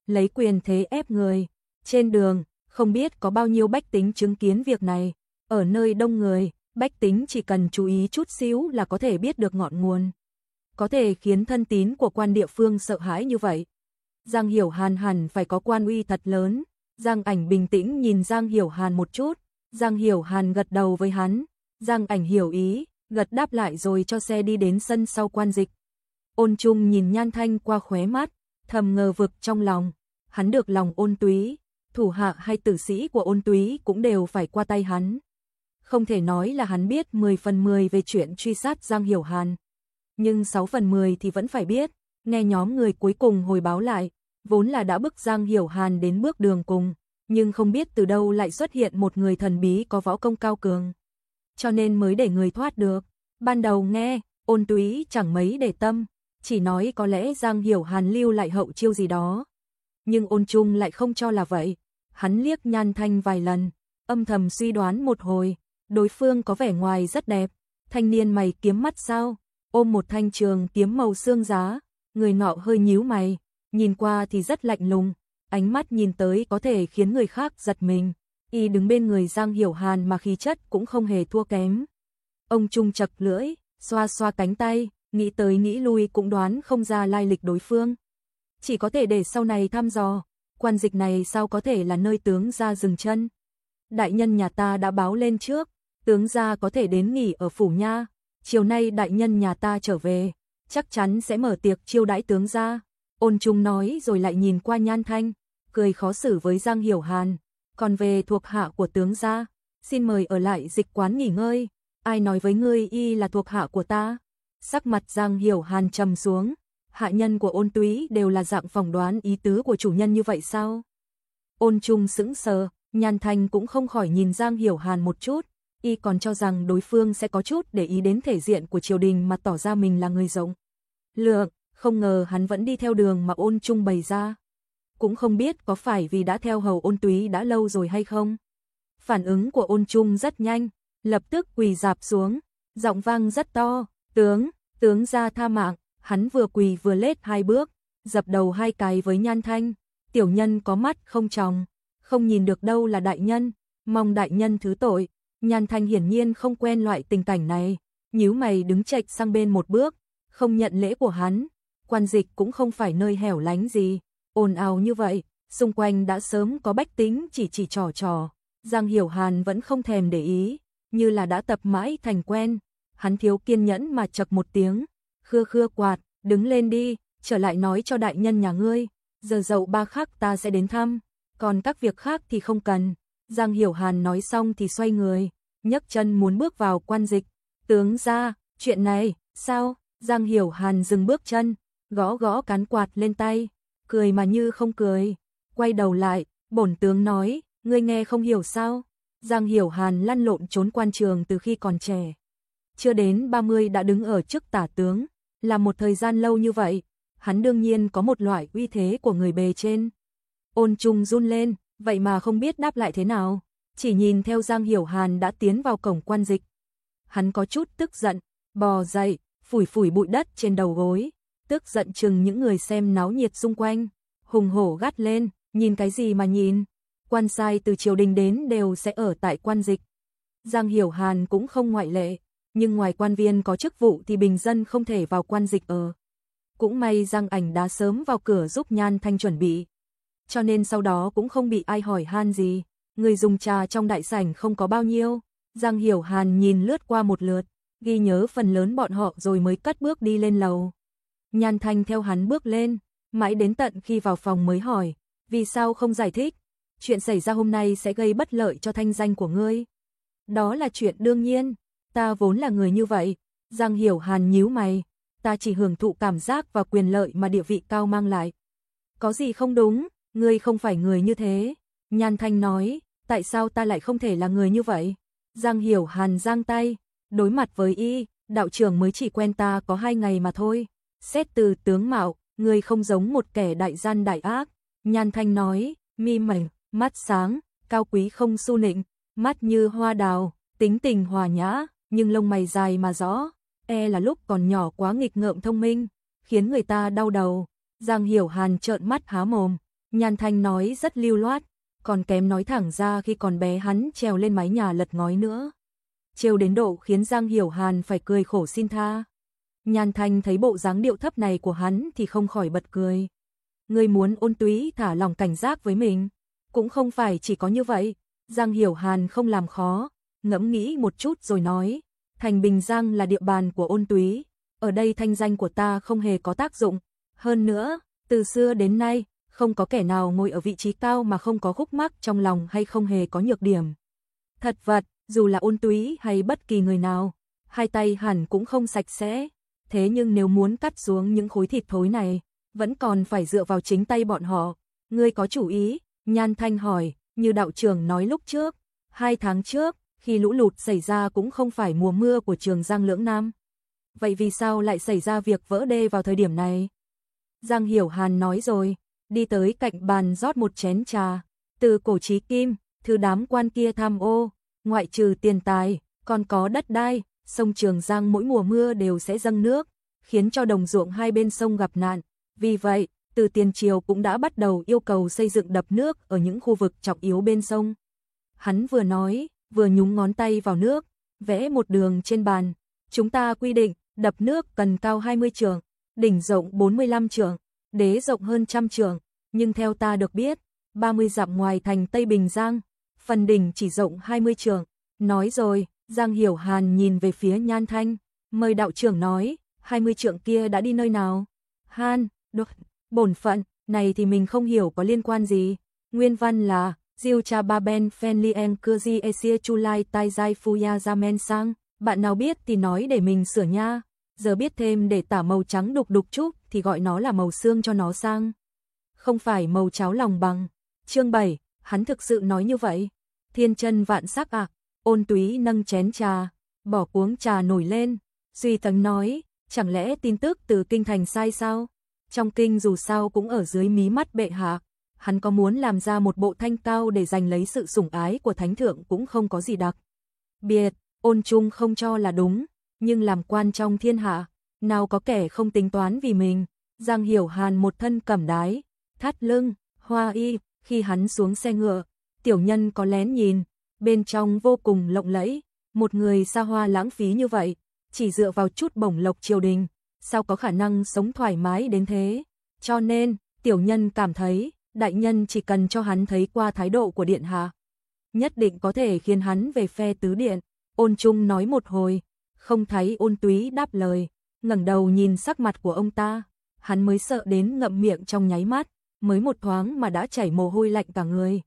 lấy quyền thế ép người. Trên đường, không biết có bao nhiêu bách tính chứng kiến việc này. Ở nơi đông người, bách tính chỉ cần chú ý chút xíu là có thể biết được ngọn nguồn. Có thể khiến thân tín của quan địa phương sợ hãi như vậy. Giang Hiểu Hàn hẳn phải có quan uy thật lớn. Giang Ảnh bình tĩnh nhìn Giang Hiểu Hàn một chút. Giang Hiểu Hàn gật đầu với hắn. Giang Ảnh hiểu ý, gật đáp lại rồi cho xe đi đến sân sau quan dịch. Ôn Trung nhìn Nhan Thanh qua khóe mắt, thầm ngờ vực trong lòng. Hắn được lòng Ôn Túy, thủ hạ hay tử sĩ của Ôn Túy cũng đều phải qua tay hắn. Không thể nói là hắn biết 10 phần 10 về chuyện truy sát Giang Hiểu Hàn. Nhưng 6 phần 10 thì vẫn phải biết, nghe nhóm người cuối cùng hồi báo lại, vốn là đã bức Giang Hiểu Hàn đến bước đường cùng, nhưng không biết từ đâu lại xuất hiện một người thần bí có võ công cao cường. Cho nên mới để người thoát được. Ban đầu nghe, Ôn Túy chẳng mấy để tâm, chỉ nói có lẽ Giang Hiểu Hàn lưu lại hậu chiêu gì đó. Nhưng Ôn Trung lại không cho là vậy. Hắn liếc Nhan Thanh vài lần, âm thầm suy đoán một hồi, đối phương có vẻ ngoài rất đẹp, thanh niên mày kiếm mắt sao, ôm một thanh trường kiếm màu xương giá, người nọ hơi nhíu mày, nhìn qua thì rất lạnh lùng, ánh mắt nhìn tới có thể khiến người khác giật mình. Y đứng bên người Giang Hiểu Hàn mà khí chất cũng không hề thua kém. Ông Trung chật lưỡi, xoa xoa cánh tay, nghĩ tới nghĩ lui cũng đoán không ra lai lịch đối phương. Chỉ có thể để sau này thăm dò, quan dịch này sao có thể là nơi tướng gia dừng chân. Đại nhân nhà ta đã báo lên trước, tướng gia có thể đến nghỉ ở phủ nha, chiều nay đại nhân nhà ta trở về, chắc chắn sẽ mở tiệc chiêu đãi tướng gia. Ôn Trung nói rồi lại nhìn qua Nhan Thanh, cười khó xử với Giang Hiểu Hàn. Còn về thuộc hạ của tướng gia, xin mời ở lại dịch quán nghỉ ngơi. Ai nói với ngươi y là thuộc hạ của ta? Sắc mặt Giang Hiểu Hàn trầm xuống. Hạ nhân của Ôn Túy đều là dạng phỏng đoán ý tứ của chủ nhân như vậy sao? Ôn Trung sững sờ, Nhan Thanh cũng không khỏi nhìn Giang Hiểu Hàn một chút. Y còn cho rằng đối phương sẽ có chút để ý đến thể diện của triều đình mà tỏ ra mình là người rộng lượng, không ngờ hắn vẫn đi theo đường mà Ôn Trung bày ra. Cũng không biết có phải vì đã theo hầu Ôn Túy đã lâu rồi hay không. Phản ứng của Ôn Trung rất nhanh, lập tức quỳ rạp xuống, giọng vang rất to, tướng gia tha mạng. Hắn vừa quỳ vừa lết 2 bước, dập đầu 2 cái với Nhan Thanh. Tiểu nhân có mắt không tròng, không nhìn được đâu là đại nhân, mong đại nhân thứ tội. Nhan Thanh hiển nhiên không quen loại tình cảnh này, nhíu mày đứng chệch sang bên một bước, không nhận lễ của hắn. Quan dịch cũng không phải nơi hẻo lánh gì, ồn ào như vậy, xung quanh đã sớm có bách tính chỉ trò. Giang Hiểu Hàn vẫn không thèm để ý, như là đã tập mãi thành quen. Hắn thiếu kiên nhẫn mà chậc một tiếng, khưa quạt, đứng lên đi, trở lại nói cho đại nhân nhà ngươi, giờ dậu 3 khắc ta sẽ đến thăm, còn các việc khác thì không cần. Giang Hiểu Hàn nói xong thì xoay người, nhấc chân muốn bước vào quan dịch. Tướng gia, chuyện này, sao? Giang Hiểu Hàn dừng bước chân, gõ cán quạt lên tay, cười mà như không cười, quay đầu lại, bổn tướng nói, ngươi nghe không hiểu sao? Giang Hiểu Hàn lăn lộn trốn quan trường từ khi còn trẻ, chưa đến 30 đã đứng ở chức tả tướng, là một thời gian lâu như vậy, hắn đương nhiên có một loại uy thế của người bề trên. Ôn Trung run lên, vậy mà không biết đáp lại thế nào, chỉ nhìn theo Giang Hiểu Hàn đã tiến vào cổng quan dịch. Hắn có chút tức giận, bò dậy, phủi bụi đất trên đầu gối, tức giận chừng những người xem náo nhiệt xung quanh, hùng hổ gắt lên, nhìn cái gì mà nhìn, quan sai từ triều đình đến đều sẽ ở tại quan dịch. Giang Hiểu Hàn cũng không ngoại lệ, nhưng ngoài quan viên có chức vụ thì bình dân không thể vào quan dịch ở. Cũng may Giang Ảnh đã sớm vào cửa giúp Nhan Thanh chuẩn bị, cho nên sau đó cũng không bị ai hỏi han gì. Người dùng trà trong đại sảnh không có bao nhiêu, Giang Hiểu Hàn nhìn lướt qua một lượt, ghi nhớ phần lớn bọn họ rồi mới cất bước đi lên lầu. Nhan Thanh theo hắn bước lên, mãi đến tận khi vào phòng mới hỏi, vì sao không giải thích? Chuyện xảy ra hôm nay sẽ gây bất lợi cho thanh danh của ngươi. Đó là chuyện đương nhiên, ta vốn là người như vậy. Giang Hiểu Hàn nhíu mày, ta chỉ hưởng thụ cảm giác và quyền lợi mà địa vị cao mang lại. Có gì không đúng, ngươi không phải người như thế. Nhan Thanh nói, tại sao ta lại không thể là người như vậy? Giang Hiểu Hàn giang tay, đối mặt với y, đạo trưởng mới chỉ quen ta có 2 ngày mà thôi. Xét từ tướng mạo, ngươi không giống một kẻ đại gian đại ác. Nhan Thanh nói, mi mảnh, mắt sáng, cao quý không xu nịnh, mắt như hoa đào, tính tình hòa nhã, nhưng lông mày dài mà rõ, là lúc còn nhỏ quá nghịch ngợm thông minh, khiến người ta đau đầu. Giang Hiểu Hàn trợn mắt há mồm, Nhan Thanh nói rất lưu loát, còn kém nói thẳng ra khi còn bé hắn trèo lên mái nhà lật ngói nữa. Trêu đến độ khiến Giang Hiểu Hàn phải cười khổ xin tha. Nhan Thanh thấy bộ dáng điệu thấp này của hắn thì không khỏi bật cười. Ngươi muốn Ôn Túy thả lòng cảnh giác với mình, cũng không phải chỉ có như vậy. Giang Hiểu Hàn không làm khó, ngẫm nghĩ một chút rồi nói, thành Bình Giang là địa bàn của Ôn Túy, ở đây thanh danh của ta không hề có tác dụng. Hơn nữa, từ xưa đến nay, không có kẻ nào ngồi ở vị trí cao mà không có khúc mắc trong lòng hay không hề có nhược điểm. Thật vật, dù là Ôn Túy hay bất kỳ người nào, hai tay hẳn cũng không sạch sẽ, thế nhưng nếu muốn cắt xuống những khối thịt thối này, vẫn còn phải dựa vào chính tay bọn họ. Ngươi có chủ ý? Nhan Thanh hỏi, như đạo trưởng nói lúc trước, 2 tháng trước, khi lũ lụt xảy ra cũng không phải mùa mưa của Trường Giang Lưỡng Nam. Vậy vì sao lại xảy ra việc vỡ đê vào thời điểm này? Giang Hiểu Hàn nói rồi, đi tới cạnh bàn rót một chén trà. Từ cổ chí kim, thứ đám quan kia tham ô, ngoại trừ tiền tài, còn có đất đai, sông Trường Giang mỗi mùa mưa đều sẽ dâng nước, khiến cho đồng ruộng hai bên sông gặp nạn. Vì vậy, từ tiền triều cũng đã bắt đầu yêu cầu xây dựng đập nước ở những khu vực trọng yếu bên sông. Hắn vừa nói, vừa nhúng ngón tay vào nước, vẽ một đường trên bàn. Chúng ta quy định, đập nước cần cao 20 trượng, đỉnh rộng 45 trượng, đế rộng hơn 100 trượng, nhưng theo ta được biết, 30 dặm ngoài thành Tây Bình Giang, phần đỉnh chỉ rộng 20 trượng. Nói rồi, Giang Hiểu Hàn nhìn về phía Nhan Thanh, mời đạo trưởng nói, 20 trượng kia đã đi nơi nào? Han, bổn phận, này thì mình không hiểu có liên quan gì. Nguyên văn là, Diêu cha ba ben Fenlien Kurzi Asia Chulai Tai Jai Fuya Jamen Sang, bạn nào biết thì nói để mình sửa nha. Giờ biết thêm để tả màu trắng đục đục chút thì gọi nó là màu xương cho nó sang. Không phải màu cháo lòng bằng. Chương 7, hắn thực sự nói như vậy. Thiên chân vạn sắc à? Ôn Túy nâng chén trà, bỏ cuống trà nổi lên. Duy Tấn nói, chẳng lẽ tin tức từ kinh thành sai sao? Trong kinh dù sao cũng ở dưới mí mắt bệ hạ. Hắn có muốn làm ra một bộ thanh cao để giành lấy sự sủng ái của thánh thượng cũng không có gì đặc biệt. Ôn Trung không cho là đúng, nhưng làm quan trong thiên hạ, nào có kẻ không tính toán vì mình. Giang Hiểu Hàn một thân cẩm đái, thắt lưng, hoa y, khi hắn xuống xe ngựa, tiểu nhân có lén nhìn, bên trong vô cùng lộng lẫy, một người xa hoa lãng phí như vậy, chỉ dựa vào chút bổng lộc triều đình, sao có khả năng sống thoải mái đến thế? Cho nên, tiểu nhân cảm thấy, đại nhân chỉ cần cho hắn thấy qua thái độ của điện hạ, nhất định có thể khiến hắn về phe tứ điện. Ôn Trung nói một hồi, không thấy Ôn Túy đáp lời, ngẩng đầu nhìn sắc mặt của ông ta, hắn mới sợ đến ngậm miệng trong nháy mắt, mới một thoáng mà đã chảy mồ hôi lạnh cả người.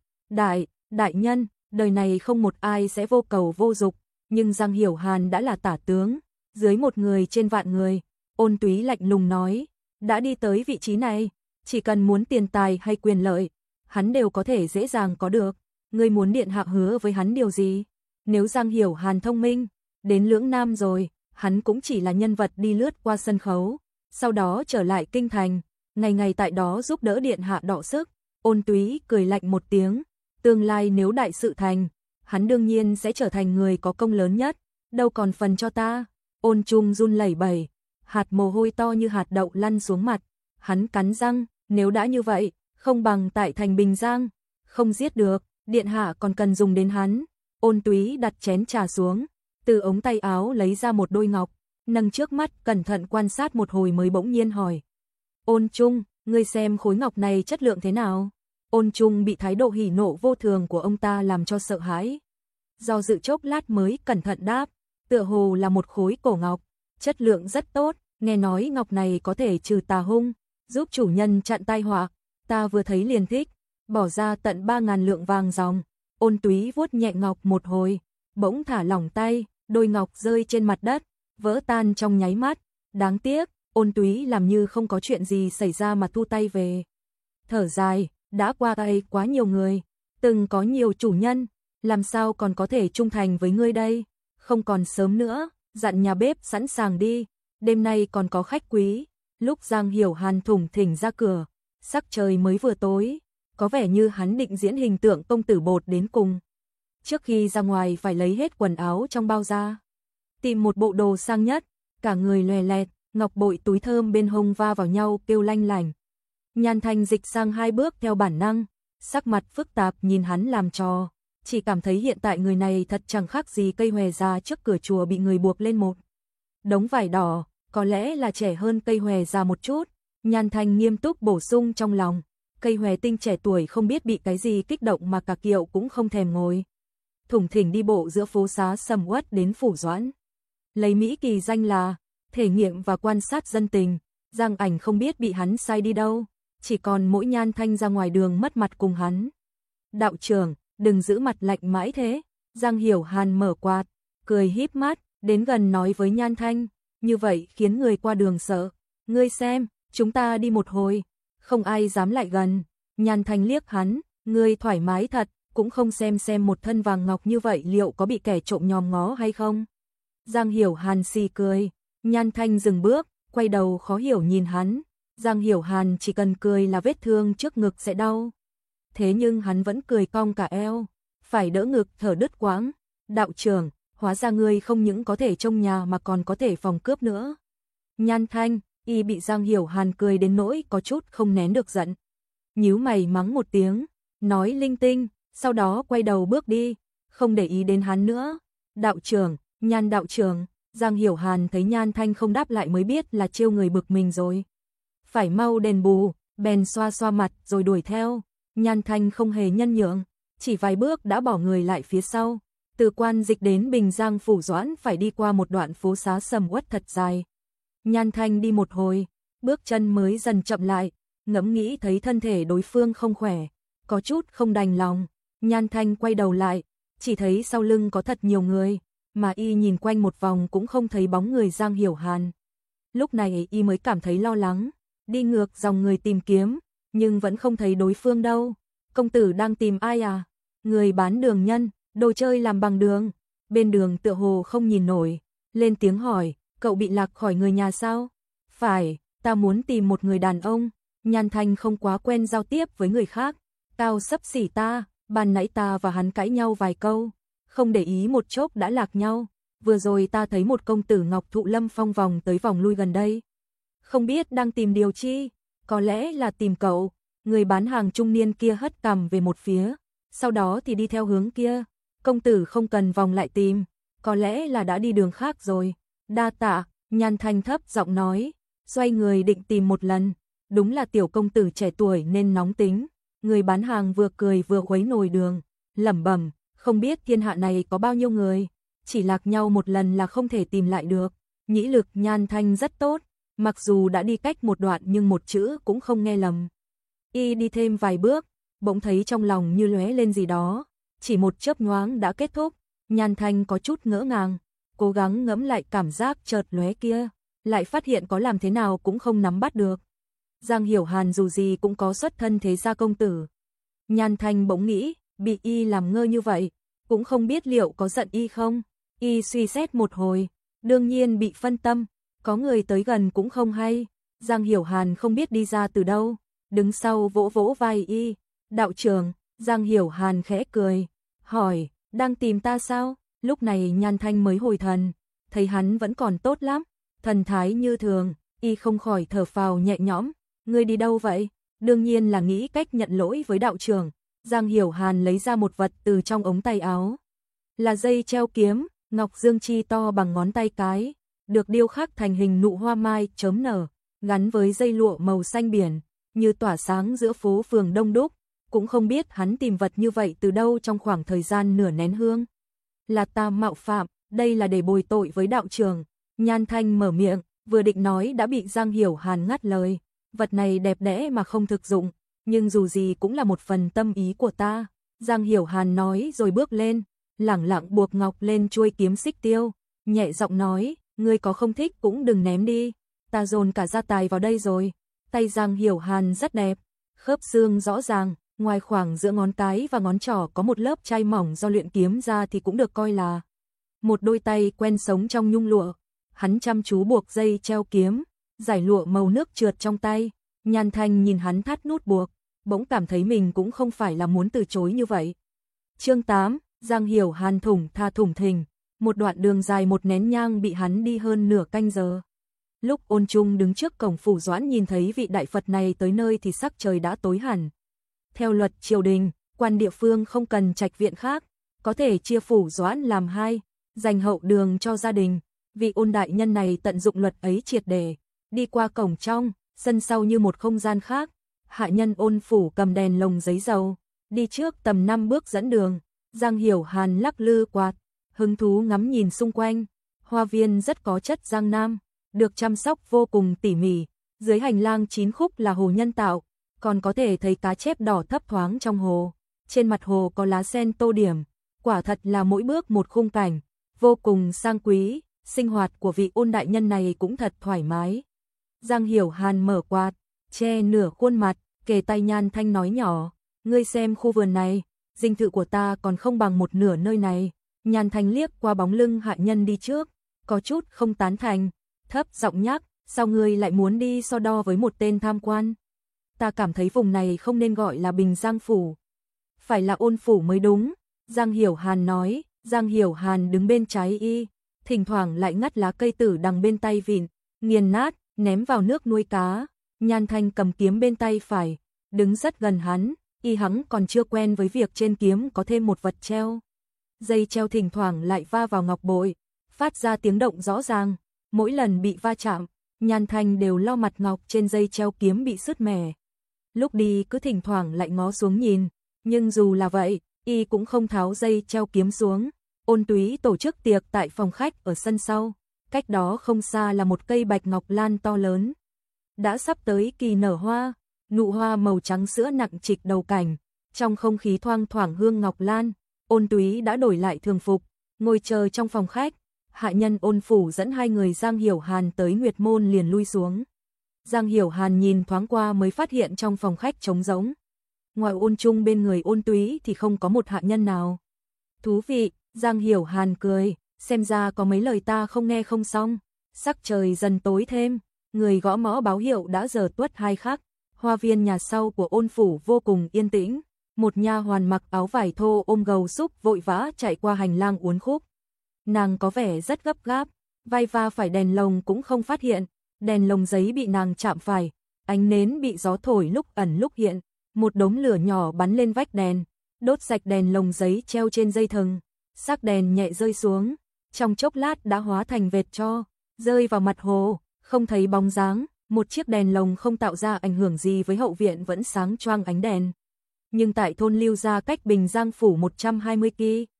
Đại nhân, đời này không một ai sẽ vô cầu vô dục, nhưng Giang Hiểu Hàn đã là tả tướng, dưới một người trên vạn người. Ôn Túy lạnh lùng nói, đã đi tới vị trí này, chỉ cần muốn tiền tài hay quyền lợi, hắn đều có thể dễ dàng có được. Ngươi muốn điện hạ hứa với hắn điều gì? Nếu Giang Hiểu Hàn thông minh, đến Lưỡng Nam rồi, hắn cũng chỉ là nhân vật đi lướt qua sân khấu, sau đó trở lại kinh thành, ngày ngày tại đó giúp đỡ điện hạ đọ sức. Ôn Túy cười lạnh một tiếng, tương lai nếu đại sự thành, hắn đương nhiên sẽ trở thành người có công lớn nhất, đâu còn phần cho ta. Ôn Trung run lẩy bẩy, hạt mồ hôi to như hạt đậu lăn xuống mặt, hắn cắn răng, nếu đã như vậy, không bằng tại thành Bình Giang, không giết được, điện hạ còn cần dùng đến hắn. Ôn Túy đặt chén trà xuống, từ ống tay áo lấy ra một đôi ngọc, nâng trước mắt cẩn thận quan sát một hồi mới bỗng nhiên hỏi. Ôn Trung, ngươi xem khối ngọc này chất lượng thế nào? Ôn Trung bị thái độ hỉ nộ vô thường của ông ta làm cho sợ hãi. Do dự chốc lát mới cẩn thận đáp, tựa hồ là một khối cổ ngọc, chất lượng rất tốt, nghe nói ngọc này có thể trừ tà hung, giúp chủ nhân chặn tai họa, ta vừa thấy liền thích, bỏ ra tận 3.000 lượng vàng ròng. Ôn Túy vuốt nhẹ ngọc một hồi, bỗng thả lỏng tay, đôi ngọc rơi trên mặt đất, vỡ tan trong nháy mắt. Đáng tiếc, Ôn Túy làm như không có chuyện gì xảy ra mà thu tay về. Thở dài, đã qua tay quá nhiều người, từng có nhiều chủ nhân, làm sao còn có thể trung thành với ngươi đây? Không còn sớm nữa, dặn nhà bếp sẵn sàng đi, đêm nay còn có khách quý. Lúc Giang Hiểu Hàn thủng thỉnh ra cửa, sắc trời mới vừa tối, có vẻ như hắn định diễn hình tượng công tử bột đến cùng. Trước khi ra ngoài phải lấy hết quần áo trong bao ra, tìm một bộ đồ sang nhất, cả người lòe lẹt, ngọc bội túi thơm bên hông va vào nhau kêu lanh lảnh. Nhan Thanh dịch sang 2 bước theo bản năng, sắc mặt phức tạp nhìn hắn làm trò, chỉ cảm thấy hiện tại người này thật chẳng khác gì cây hòe già trước cửa chùa bị người buộc lên một đống vải đỏ, có lẽ là trẻ hơn cây hòe già một chút. Nhan Thanh nghiêm túc bổ sung trong lòng, cây hòe tinh trẻ tuổi không biết bị cái gì kích động mà cả kiệu cũng không thèm ngồi. Thủng thỉnh đi bộ giữa phố xá sầm uất đến Phủ Doãn. Lấy Mỹ Kỳ danh là thể nghiệm và quan sát dân tình, Giang Ảnh không biết bị hắn sai đi đâu, chỉ còn mỗi Nhan Thanh ra ngoài đường mất mặt cùng hắn. Đạo trưởng, đừng giữ mặt lạnh mãi thế. Giang Hiểu Hàn mở quạt, cười híp mắt, đến gần nói với Nhan Thanh, như vậy khiến người qua đường sợ. Ngươi xem, chúng ta đi một hồi, không ai dám lại gần. Nhan Thanh liếc hắn, ngươi thoải mái thật, cũng không xem một thân vàng ngọc như vậy liệu có bị kẻ trộm nhòm ngó hay không. Giang Hiểu Hàn xì cười, Nhan Thanh dừng bước, quay đầu khó hiểu nhìn hắn. Giang Hiểu Hàn chỉ cần cười là vết thương trước ngực sẽ đau. Thế nhưng hắn vẫn cười cong cả eo, phải đỡ ngực thở đứt quãng. Đạo trưởng, hóa ra ngươi không những có thể trông nhà mà còn có thể phòng cướp nữa. Nhan Thanh, y bị Giang Hiểu Hàn cười đến nỗi có chút không nén được giận. Nhíu mày mắng một tiếng, nói linh tinh, sau đó quay đầu bước đi, không để ý đến hắn nữa. Đạo trưởng, Nhan đạo trưởng. Giang Hiểu Hàn thấy Nhan Thanh không đáp lại mới biết là trêu người bực mình rồi. Phải mau đền bù, bèn xoa xoa mặt rồi đuổi theo. Nhan Thanh không hề nhân nhượng, chỉ vài bước đã bỏ người lại phía sau. Từ Quan Dịch đến Bình Giang Phủ Doãn phải đi qua một đoạn phố xá sầm uất thật dài. Nhan Thanh đi một hồi, bước chân mới dần chậm lại, ngẫm nghĩ thấy thân thể đối phương không khỏe, có chút không đành lòng. Nhan Thanh quay đầu lại, chỉ thấy sau lưng có thật nhiều người, mà y nhìn quanh một vòng cũng không thấy bóng người Giang Hiểu Hàn. Lúc này y mới cảm thấy lo lắng, đi ngược dòng người tìm kiếm, nhưng vẫn không thấy đối phương đâu. Công tử đang tìm ai à? Người bán đường nhân, đồ chơi làm bằng đường. Bên đường tựa hồ không nhìn nổi, lên tiếng hỏi, cậu bị lạc khỏi người nhà sao? Phải, ta muốn tìm một người đàn ông. Nhan Thanh không quá quen giao tiếp với người khác, cao xấp xỉ ta, ban nãy ta và hắn cãi nhau vài câu, không để ý một chốc đã lạc nhau. Vừa rồi ta thấy một công tử Ngọc Thụ Lâm Phong vòng tới vòng lui gần đây. Không biết đang tìm điều chi, có lẽ là tìm cậu. Người bán hàng trung niên kia hất cằm về một phía, sau đó thì đi theo hướng kia. Công tử không cần vòng lại tìm, có lẽ là đã đi đường khác rồi. Đa tạ, Nhan Thanh thấp giọng nói, xoay người định tìm một lần. Đúng là tiểu công tử trẻ tuổi nên nóng tính. Người bán hàng vừa cười vừa khuấy nồi đường, lẩm bẩm, không biết thiên hạ này có bao nhiêu người, chỉ lạc nhau một lần là không thể tìm lại được. Nhĩ lực Nhan Thanh rất tốt, mặc dù đã đi cách một đoạn nhưng một chữ cũng không nghe lầm. Y đi thêm vài bước, bỗng thấy trong lòng như lóe lên gì đó, chỉ một chớp nhoáng đã kết thúc. Nhan Thanh có chút ngỡ ngàng, cố gắng ngẫm lại cảm giác chợt lóe kia, lại phát hiện có làm thế nào cũng không nắm bắt được. Giang Hiểu Hàn dù gì cũng có xuất thân thế gia công tử. Nhan Thanh bỗng nghĩ, bị y làm ngơ như vậy, cũng không biết liệu có giận y không. Y suy xét một hồi, đương nhiên bị phân tâm, có người tới gần cũng không hay. Giang Hiểu Hàn không biết đi ra từ đâu, đứng sau vỗ vỗ vai y. Đạo trưởng, Giang Hiểu Hàn khẽ cười, hỏi, đang tìm ta sao? Lúc này Nhan Thanh mới hồi thần, thấy hắn vẫn còn tốt lắm, thần thái như thường, y không khỏi thở phào nhẹ nhõm. Ngươi đi đâu vậy? Đương nhiên là nghĩ cách nhận lỗi với đạo trưởng. Giang Hiểu Hàn lấy ra một vật từ trong ống tay áo. Là dây treo kiếm, ngọc dương chi to bằng ngón tay cái, được điêu khắc thành hình nụ hoa mai chớm nở, gắn với dây lụa màu xanh biển, như tỏa sáng giữa phố phường đông đúc. Cũng không biết hắn tìm vật như vậy từ đâu trong khoảng thời gian nửa nén hương. Là ta mạo phạm, đây là để bồi tội với đạo trưởng. Nhan Thanh mở miệng, vừa định nói đã bị Giang Hiểu Hàn ngắt lời. Vật này đẹp đẽ mà không thực dụng, nhưng dù gì cũng là một phần tâm ý của ta. Giang Hiểu Hàn nói rồi bước lên, lẳng lặng buộc ngọc lên chuôi kiếm xích tiêu, nhẹ giọng nói, ngươi có không thích cũng đừng ném đi, ta dồn cả gia tài vào đây rồi. Tay Giang Hiểu Hàn rất đẹp, khớp xương rõ ràng, ngoài khoảng giữa ngón cái và ngón trỏ có một lớp chai mỏng do luyện kiếm ra thì cũng được coi là một đôi tay quen sống trong nhung lụa. Hắn chăm chú buộc dây treo kiếm, giải lụa màu nước trượt trong tay. Nhan Thanh nhìn hắn thắt nút buộc, bỗng cảm thấy mình cũng không phải là muốn từ chối như vậy. Chương 8, Giang Hiểu Hàn thủng thình, một đoạn đường dài một nén nhang bị hắn đi hơn nửa canh giờ. Lúc Ôn Trung đứng trước cổng phủ Doãn nhìn thấy vị đại Phật này tới nơi thì sắc trời đã tối hẳn. Theo luật triều đình, quan địa phương không cần trạch viện khác, có thể chia phủ Doãn làm hai, dành hậu đường cho gia đình. Vị Ôn đại nhân này tận dụng luật ấy triệt để, đi qua cổng trong, sân sau như một không gian khác. Hạ nhân Ôn phủ cầm đèn lồng giấy dầu, đi trước tầm 5 bước dẫn đường. Giang Hiểu Hàn lắc lư quạt, hứng thú ngắm nhìn xung quanh. Hoa viên rất có chất Giang Nam, được chăm sóc vô cùng tỉ mỉ. Dưới hành lang 9 khúc là hồ nhân tạo, còn có thể thấy cá chép đỏ thấp thoáng trong hồ. Trên mặt hồ có lá sen tô điểm, quả thật là mỗi bước một khung cảnh, vô cùng sang quý. Sinh hoạt của vị Ôn đại nhân này cũng thật thoải mái. Giang Hiểu Hàn mở quạt, che nửa khuôn mặt, kề tai Nhan Thanh nói nhỏ, ngươi xem khu vườn này, dinh thự của ta còn không bằng một nửa nơi này. Nhan Thanh liếc qua bóng lưng hạ nhân đi trước, có chút không tán thành, thấp giọng nhắc, sao ngươi lại muốn đi so đo với một tên tham quan? Ta cảm thấy vùng này không nên gọi là Bình Giang phủ, phải là Ôn phủ mới đúng. Giang Hiểu Hàn nói. Giang Hiểu Hàn đứng bên trái y, thỉnh thoảng lại ngắt lá cây tử đằng bên tay vịn, nghiền nát, ném vào nước nuôi cá. Nhan Thanh cầm kiếm bên tay phải, đứng rất gần hắn, y hắn còn chưa quen với việc trên kiếm có thêm một vật treo. Dây treo thỉnh thoảng lại va vào ngọc bội, phát ra tiếng động rõ ràng. Mỗi lần bị va chạm, Nhan Thanh đều lo mặt ngọc trên dây treo kiếm bị sứt mẻ. Lúc đi cứ thỉnh thoảng lại ngó xuống nhìn, nhưng dù là vậy, y cũng không tháo dây treo kiếm xuống. Ôn Túy tổ chức tiệc tại phòng khách ở sân sau, cách đó không xa là một cây bạch ngọc lan to lớn. Đã sắp tới kỳ nở hoa, nụ hoa màu trắng sữa nặng trịch đầu cảnh, trong không khí thoang thoảng hương ngọc lan. Ôn Túy đã đổi lại thường phục, ngồi chờ trong phòng khách. Hạ nhân Ôn phủ dẫn hai người Giang Hiểu Hàn tới Nguyệt Môn liền lui xuống. Giang Hiểu Hàn nhìn thoáng qua mới phát hiện trong phòng khách trống rỗng. Ngoài Ôn Trung bên người Ôn Túy thì không có một hạ nhân nào. Thú vị, Giang Hiểu Hàn cười, xem ra có mấy lời ta không nghe không xong. Sắc trời dần tối thêm, người gõ mõ báo hiệu đã giờ tuất 2 khắc. Hoa viên nhà sau của Ôn phủ vô cùng yên tĩnh. Một nha hoàn mặc áo vải thô ôm gầu súp vội vã chạy qua hành lang uốn khúc. Nàng có vẻ rất gấp gáp, vai va phải đèn lồng cũng không phát hiện. Đèn lồng giấy bị nàng chạm phải, ánh nến bị gió thổi lúc ẩn lúc hiện. Một đống lửa nhỏ bắn lên vách đèn, đốt sạch đèn lồng giấy treo trên dây thừng. Sắc đèn nhẹ rơi xuống, trong chốc lát đã hóa thành vệt tro, rơi vào mặt hồ, không thấy bóng dáng. Một chiếc đèn lồng không tạo ra ảnh hưởng gì với hậu viện vẫn sáng choang ánh đèn. Nhưng tại thôn Lưu Gia cách Bình Giang phủ 120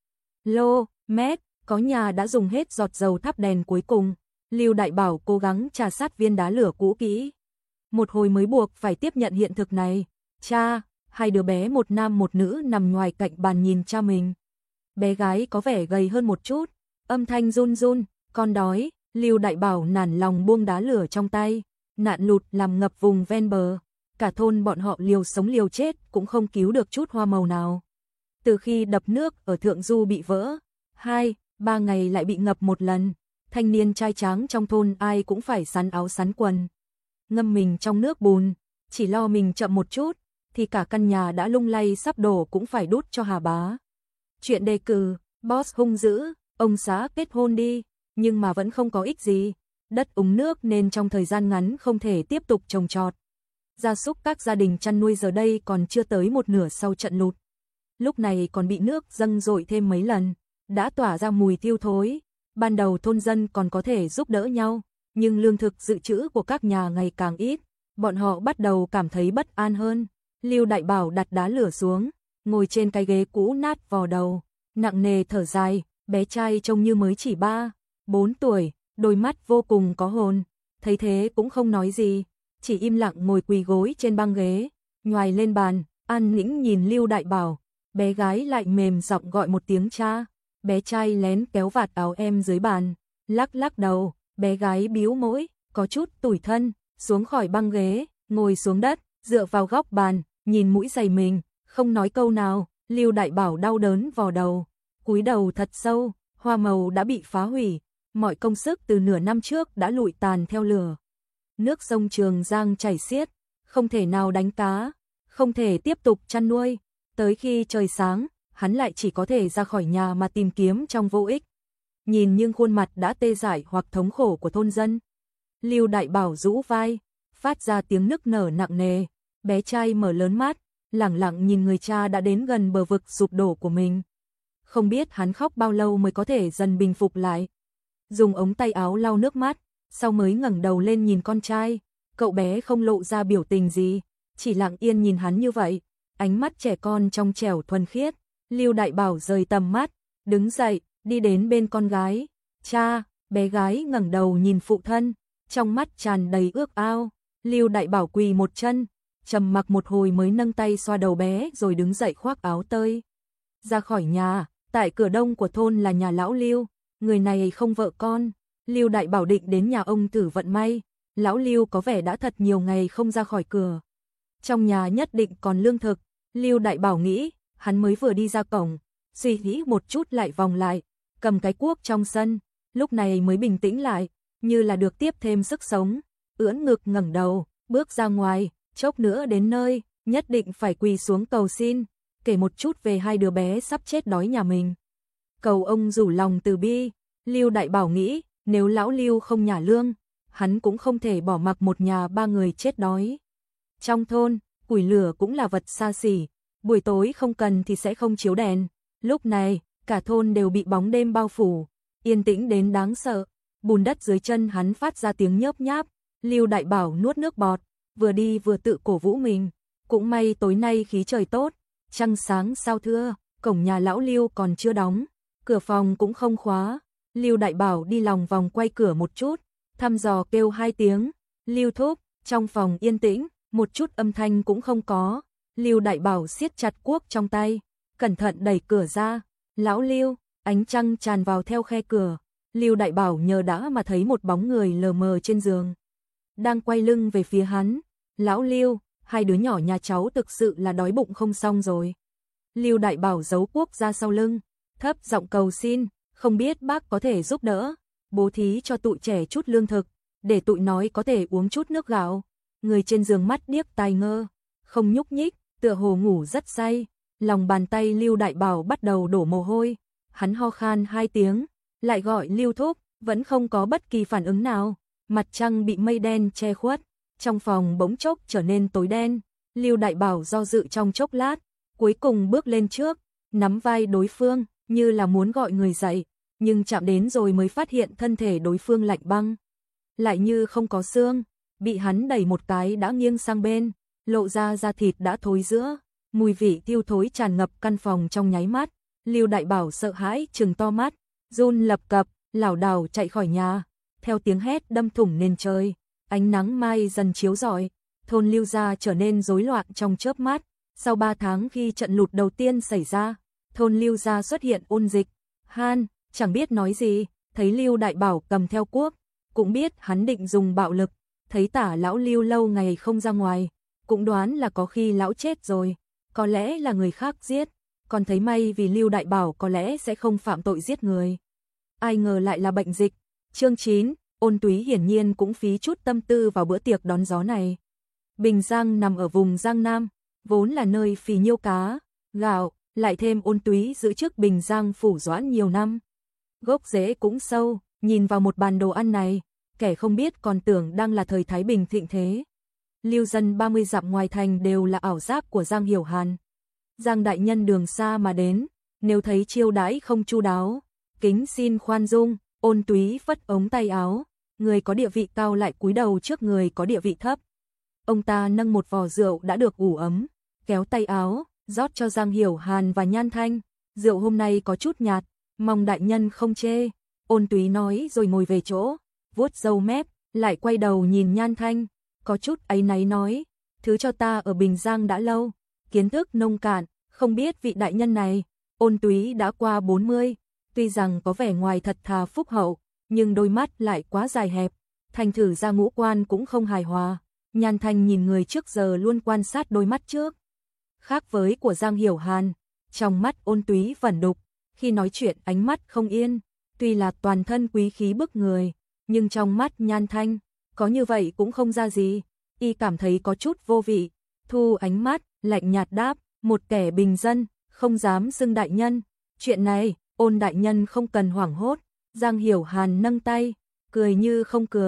km, có nhà đã dùng hết giọt dầu thắp đèn cuối cùng. Lưu Đại Bảo cố gắng trà sát viên đá lửa cũ kỹ. Một hồi mới buộc phải tiếp nhận hiện thực này. Cha, hai đứa bé một nam một nữ nằm ngoài cạnh bàn nhìn cha mình. Bé gái có vẻ gầy hơn một chút, âm thanh run run, con đói. Lưu Đại Bảo nản lòng buông đá lửa trong tay, nạn lụt làm ngập vùng ven bờ. Cả thôn bọn họ liều sống liều chết cũng không cứu được chút hoa màu nào. Từ khi đập nước ở Thượng Du bị vỡ, 2-3 ngày lại bị ngập một lần. Thanh niên trai tráng trong thôn ai cũng phải sắn áo sắn quần, ngâm mình trong nước bùn, chỉ lo mình chậm một chút thì cả căn nhà đã lung lay sắp đổ cũng phải đút cho Hà Bá. Chuyện đề cử, boss hung dữ, ông xã kết hôn đi, nhưng mà vẫn không có ích gì. Đất úng nước nên trong thời gian ngắn không thể tiếp tục trồng trọt. Gia súc các gia đình chăn nuôi giờ đây còn chưa tới một nửa sau trận lụt. Lúc này còn bị nước dâng dội thêm mấy lần, đã tỏa ra mùi thiêu thối. Ban đầu thôn dân còn có thể giúp đỡ nhau, nhưng lương thực dự trữ của các nhà ngày càng ít, bọn họ bắt đầu cảm thấy bất an hơn. Lưu Đại Bảo đặt đá lửa xuống, ngồi trên cái ghế cũ nát vò đầu, nặng nề thở dài. Bé trai trông như mới chỉ 3-4 tuổi, đôi mắt vô cùng có hồn, thấy thế cũng không nói gì, chỉ im lặng ngồi quỳ gối trên băng ghế, nhoài lên bàn, an nĩnh nhìn Lưu Đại Bảo. Bé gái lại mềm giọng gọi một tiếng cha. Bé trai lén kéo vạt áo em dưới bàn, lắc lắc đầu. Bé gái bĩu môi, có chút tủi thân, xuống khỏi băng ghế, ngồi xuống đất, dựa vào góc bàn, nhìn mũi giày mình, không nói câu nào. Lưu Đại Bảo đau đớn vò đầu, cúi đầu thật sâu. Hoa màu đã bị phá hủy, mọi công sức từ nửa năm trước đã lụi tàn theo lửa. Nước sông Trường Giang chảy xiết, không thể nào đánh cá, không thể tiếp tục chăn nuôi. Tới khi trời sáng, hắn lại chỉ có thể ra khỏi nhà mà tìm kiếm trong vô ích. Nhìn những khuôn mặt đã tê dại hoặc thống khổ của thôn dân, Lưu Đại Bảo rũ vai, phát ra tiếng nức nở nặng nề. Bé trai mở lớn mắt, lẳng lặng nhìn người cha đã đến gần bờ vực sụp đổ của mình. Không biết hắn khóc bao lâu mới có thể dần bình phục lại. Dùng ống tay áo lau nước mắt, sau mới ngẩng đầu lên nhìn con trai. Cậu bé không lộ ra biểu tình gì, chỉ lặng yên nhìn hắn như vậy, ánh mắt trẻ con trong trẻo thuần khiết. Lưu Đại Bảo rời tầm mắt, đứng dậy, đi đến bên con gái. Cha, bé gái ngẩng đầu nhìn phụ thân, trong mắt tràn đầy ước ao. Lưu Đại Bảo quỳ một chân, trầm mặc một hồi mới nâng tay xoa đầu bé rồi đứng dậy khoác áo tơi. Ra khỏi nhà, tại cửa đông của thôn là nhà lão Lưu, người này không vợ con. Lưu Đại Bảo định đến nhà ông thử vận may, lão Lưu có vẻ đã thật nhiều ngày không ra khỏi cửa. Trong nhà nhất định còn lương thực, Lưu Đại Bảo nghĩ, hắn mới vừa đi ra cổng, suy nghĩ một chút lại vòng lại, cầm cái cuốc trong sân, lúc này mới bình tĩnh lại, như là được tiếp thêm sức sống, ưỡn ngực ngẩng đầu, bước ra ngoài, chốc nữa đến nơi, nhất định phải quỳ xuống cầu xin, kể một chút về hai đứa bé sắp chết đói nhà mình. Cầu ông rủ lòng từ bi. Lưu Đại Bảo nghĩ, nếu lão Lưu không nhả lương, hắn cũng không thể bỏ mặc một nhà ba người chết đói. Trong thôn, củi lửa cũng là vật xa xỉ, buổi tối không cần thì sẽ không chiếu đèn. Lúc này, cả thôn đều bị bóng đêm bao phủ, yên tĩnh đến đáng sợ. Bùn đất dưới chân hắn phát ra tiếng nhớp nháp. Lưu Đại Bảo nuốt nước bọt, vừa đi vừa tự cổ vũ mình. Cũng may tối nay khí trời tốt, trăng sáng sao thưa, cổng nhà lão Lưu còn chưa đóng, cửa phòng cũng không khóa. Lưu Đại Bảo đi lòng vòng quay cửa một chút, thăm dò kêu hai tiếng, Lưu thúc, trong phòng yên tĩnh, một chút âm thanh cũng không có. Lưu Đại Bảo siết chặt cuốc trong tay, cẩn thận đẩy cửa ra. Lão Lưu, ánh trăng tràn vào theo khe cửa. Lưu Đại Bảo nhờ đã mà thấy một bóng người lờ mờ trên giường, đang quay lưng về phía hắn. Lão Lưu, hai đứa nhỏ nhà cháu thực sự là đói bụng không xong rồi. Lưu Đại Bảo giấu cuốc ra sau lưng, thấp giọng cầu xin, không biết bác có thể giúp đỡ, bố thí cho tụi trẻ chút lương thực, để tụi nói có thể uống chút nước gạo. Người trên giường mắt điếc tai ngơ, không nhúc nhích, tựa hồ ngủ rất say. Lòng bàn tay Lưu Đại Bảo bắt đầu đổ mồ hôi, hắn ho khan hai tiếng, lại gọi Lưu thúc, vẫn không có bất kỳ phản ứng nào. Mặt trăng bị mây đen che khuất, trong phòng bỗng chốc trở nên tối đen. Lưu Đại Bảo do dự trong chốc lát, cuối cùng bước lên trước, nắm vai đối phương, như là muốn gọi người dậy, nhưng chạm đến rồi mới phát hiện thân thể đối phương lạnh băng, lại như không có xương, bị hắn đẩy một cái đã nghiêng sang bên, lộ ra da thịt đã thối rữa, mùi vị tiêu thối tràn ngập căn phòng trong nháy mắt. Lưu Đại Bảo sợ hãi trừng to mắt, run lập cập, lảo đảo chạy khỏi nhà, theo tiếng hét đâm thủng nền trời. Ánh nắng mai dần chiếu rọi, thôn Lưu gia trở nên rối loạn trong chớp mắt. Sau 3 tháng khi trận lụt đầu tiên xảy ra, thôn Lưu gia xuất hiện ôn dịch. Han chẳng biết nói gì, thấy Lưu Đại Bảo cầm theo cuốc, cũng biết hắn định dùng bạo lực. Thấy tả lão Lưu lâu ngày không ra ngoài, cũng đoán là có khi lão chết rồi, có lẽ là người khác giết, còn thấy may vì Lưu Đại Bảo có lẽ sẽ không phạm tội giết người. Ai ngờ lại là bệnh dịch. Chương 9, Ôn Túy hiển nhiên cũng phí chút tâm tư vào bữa tiệc đón gió này. Bình Giang nằm ở vùng Giang Nam, vốn là nơi phì nhiêu cá, gạo, lại thêm Ôn Túy giữ chức Bình Giang phủ doãn nhiều năm. Gốc rễ cũng sâu, nhìn vào một bàn đồ ăn này, kẻ không biết còn tưởng đang là thời Thái Bình thịnh thế. Lưu dân 30 dặm ngoài thành đều là ảo giác của Giang Hiểu Hàn. Giang đại nhân đường xa mà đến, nếu thấy chiêu đãi không chu đáo, kính xin khoan dung. Ôn Túy phất ống tay áo, người có địa vị cao lại cúi đầu trước người có địa vị thấp. Ông ta nâng một vò rượu đã được ủ ấm, kéo tay áo, rót cho Giang Hiểu Hàn và Nhan Thanh. Rượu hôm nay có chút nhạt, mong đại nhân không chê. Ôn Túy nói rồi ngồi về chỗ, vuốt râu mép, lại quay đầu nhìn Nhan Thanh, có chút áy náy nói, thứ cho ta ở Bình Giang đã lâu, kiến thức nông cạn, không biết vị đại nhân này. Ôn Túy đã qua 40, tuy rằng có vẻ ngoài thật thà phúc hậu, nhưng đôi mắt lại quá dài hẹp, thành thử ra ngũ quan cũng không hài hòa. Nhan Thanh nhìn người trước giờ luôn quan sát đôi mắt trước, khác với của Giang Hiểu Hàn, trong mắt Ôn Túy vẩn đục, khi nói chuyện ánh mắt không yên, tuy là toàn thân quý khí bức người, nhưng trong mắt Nhan Thanh, có như vậy cũng không ra gì, y cảm thấy có chút vô vị, thu ánh mắt, lạnh nhạt đáp, một kẻ bình dân, không dám xưng đại nhân, chuyện này, Ôn đại nhân không cần hoảng hốt. Giang Hiểu Hàn nâng tay, cười như không cười,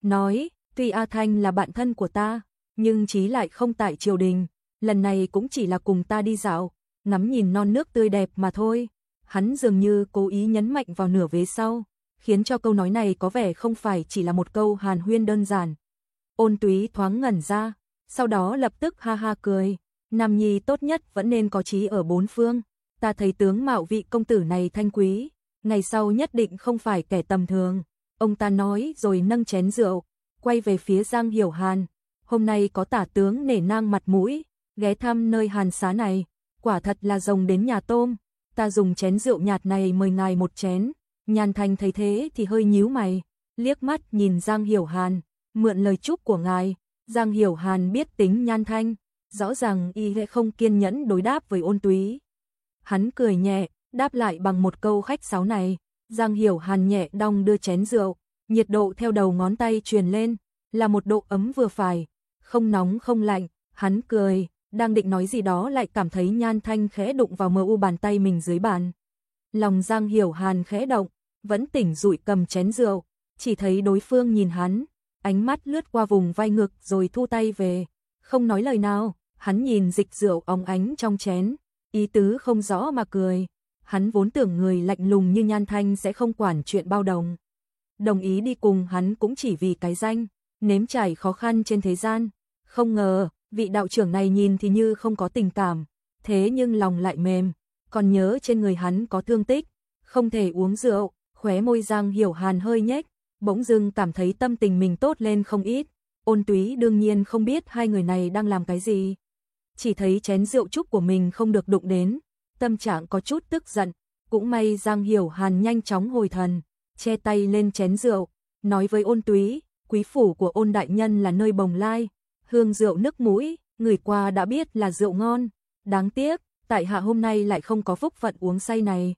nói, tuy A Thanh là bạn thân của ta, nhưng chí lại không tại triều đình, lần này cũng chỉ là cùng ta đi dạo, ngắm nhìn non nước tươi đẹp mà thôi. Hắn dường như cố ý nhấn mạnh vào nửa vế sau, khiến cho câu nói này có vẻ không phải chỉ là một câu hàn huyên đơn giản. Ôn Túy thoáng ngẩn ra, sau đó lập tức ha ha cười, nam nhi tốt nhất vẫn nên có chí ở bốn phương, ta thấy tướng mạo vị công tử này thanh quý, ngày sau nhất định không phải kẻ tầm thường. Ông ta nói rồi nâng chén rượu, quay về phía Giang Hiểu Hàn, hôm nay có tả tướng nể nang mặt mũi, ghé thăm nơi hàn xá này, quả thật là rồng đến nhà tôm, ta dùng chén rượu nhạt này mời ngài một chén. Nhan Thanh thấy thế thì hơi nhíu mày, liếc mắt nhìn Giang Hiểu Hàn, mượn lời chúc của ngài. Giang Hiểu Hàn biết tính Nhan Thanh, rõ ràng y sẽ không kiên nhẫn đối đáp với Ôn Túy. Hắn cười nhẹ, đáp lại bằng một câu khách sáo này. Giang Hiểu Hàn nhẹ đong đưa chén rượu, nhiệt độ theo đầu ngón tay truyền lên, là một độ ấm vừa phải, không nóng không lạnh. Hắn cười, đang định nói gì đó lại cảm thấy Nhan Thanh khẽ đụng vào mờ u bàn tay mình dưới bàn. Lòng Giang Hiểu Hàn khẽ động, vẫn tỉnh dụi cầm chén rượu, chỉ thấy đối phương nhìn hắn, ánh mắt lướt qua vùng vai ngực rồi thu tay về, không nói lời nào. Hắn nhìn dịch rượu óng ánh trong chén, ý tứ không rõ mà cười. Hắn vốn tưởng người lạnh lùng như Nhan Thanh sẽ không quản chuyện bao đồng. Đồng ý đi cùng hắn cũng chỉ vì cái danh, nếm trải khó khăn trên thế gian. Không ngờ, vị đạo trưởng này nhìn thì như không có tình cảm, thế nhưng lòng lại mềm, còn nhớ trên người hắn có thương tích, không thể uống rượu. Khóe môi Giang Hiểu Hàn hơi nhếch, bỗng dưng cảm thấy tâm tình mình tốt lên không ít. Ôn Túy đương nhiên không biết hai người này đang làm cái gì, chỉ thấy chén rượu trúc của mình không được đụng đến, tâm trạng có chút tức giận. Cũng may Giang Hiểu Hàn nhanh chóng hồi thần, che tay lên chén rượu, nói với Ôn Túy, quý phủ của Ôn đại nhân là nơi bồng lai, hương rượu nức mũi, ngửi qua đã biết là rượu ngon, đáng tiếc, tại hạ hôm nay lại không có phúc phận uống say này.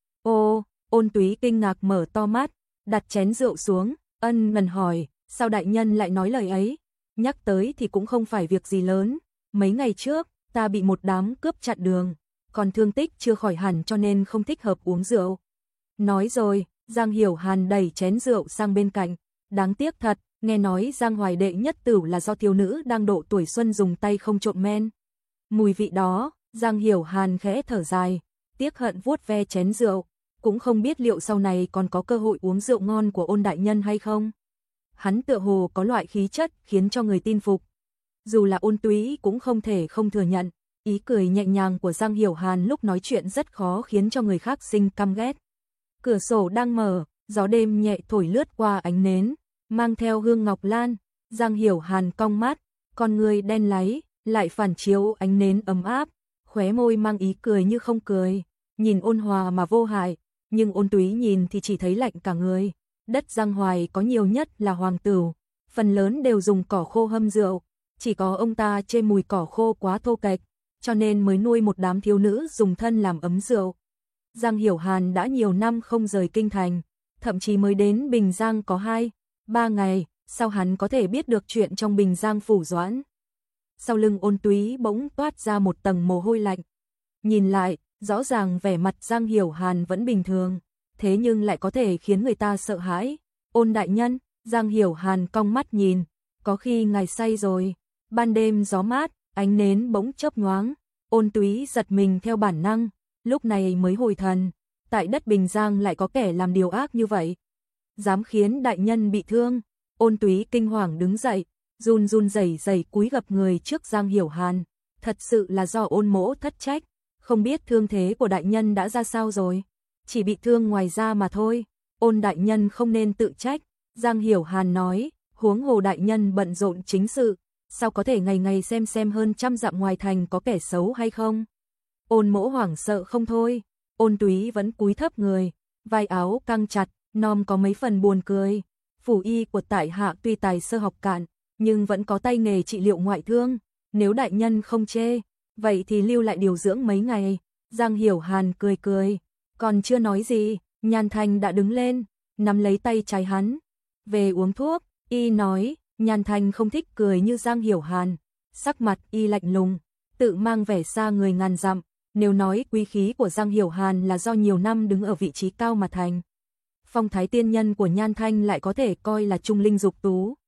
Ô, Ôn Túy kinh ngạc mở to mắt, đặt chén rượu xuống, ân cần hỏi, sao đại nhân lại nói lời ấy? Nhắc tới thì cũng không phải việc gì lớn, mấy ngày trước, ta bị một đám cướp chặn đường, còn thương tích chưa khỏi hẳn cho nên không thích hợp uống rượu. Nói rồi, Giang Hiểu Hàn đẩy chén rượu sang bên cạnh, đáng tiếc thật, nghe nói Giang Hoài đệ nhất tử là do thiếu nữ đang độ tuổi xuân dùng tay không trộn men. Mùi vị đó, Giang Hiểu Hàn khẽ thở dài, tiếc hận vuốt ve chén rượu, cũng không biết liệu sau này còn có cơ hội uống rượu ngon của Ôn đại nhân hay không. Hắn tựa hồ có loại khí chất khiến cho người tin phục. Dù là Ôn Túy cũng không thể không thừa nhận, ý cười nhẹ nhàng của Giang Hiểu Hàn lúc nói chuyện rất khó khiến cho người khác sinh căm ghét. Cửa sổ đang mở, gió đêm nhẹ thổi lướt qua ánh nến, mang theo hương ngọc lan. Giang Hiểu Hàn cong mắt, con người đen láy, lại phản chiếu ánh nến ấm áp, khóe môi mang ý cười như không cười, nhìn ôn hòa mà vô hại, nhưng Ôn Túy nhìn thì chỉ thấy lạnh cả người. Đất Giang Hoài có nhiều nhất là hoàng tửu, phần lớn đều dùng cỏ khô hâm rượu, chỉ có ông ta chê mùi cỏ khô quá thô kệch, cho nên mới nuôi một đám thiếu nữ dùng thân làm ấm rượu. Giang Hiểu Hàn đã nhiều năm không rời kinh thành, thậm chí mới đến Bình Giang có 2-3 ngày, sao hắn có thể biết được chuyện trong Bình Giang phủ Doãn. Sau lưng Ôn Túy bỗng toát ra một tầng mồ hôi lạnh. Nhìn lại, rõ ràng vẻ mặt Giang Hiểu Hàn vẫn bình thường, thế nhưng lại có thể khiến người ta sợ hãi. Ôn đại nhân, Giang Hiểu Hàn cong mắt nhìn, có khi ngài say rồi. Ban đêm gió mát, ánh nến bỗng chớp nhoáng, Ôn Túy giật mình theo bản năng, lúc này mới hồi thần, tại đất Bình Giang lại có kẻ làm điều ác như vậy, dám khiến đại nhân bị thương. Ôn Túy kinh hoàng đứng dậy, run run rẩy rẩy cúi gập người trước Giang Hiểu Hàn, thật sự là do Ôn mỗ thất trách, không biết thương thế của đại nhân đã ra sao rồi, chỉ bị thương ngoài da mà thôi. Ôn đại nhân không nên tự trách, Giang Hiểu Hàn nói, huống hồ đại nhân bận rộn chính sự, sao có thể ngày ngày xem hơn trăm dặm ngoài thành có kẻ xấu hay không. Ôn mỗ hoảng sợ không thôi. Ôn Túy vẫn cúi thấp người, vai áo căng chặt, nom có mấy phần buồn cười. Phủ y của tại hạ tuy tài sơ học cạn, nhưng vẫn có tay nghề trị liệu ngoại thương, nếu đại nhân không chê, vậy thì lưu lại điều dưỡng mấy ngày. Giang Hiểu Hàn cười cười, còn chưa nói gì, Nhan Thanh đã đứng lên, nắm lấy tay trái hắn. Về uống thuốc, y nói. Nhan Thanh không thích cười như Giang Hiểu Hàn, sắc mặt y lạnh lùng, tự mang vẻ xa người ngàn dặm. Nếu nói quý khí của Giang Hiểu Hàn là do nhiều năm đứng ở vị trí cao mà thành, phong thái tiên nhân của Nhan Thanh lại có thể coi là trung linh dục tú.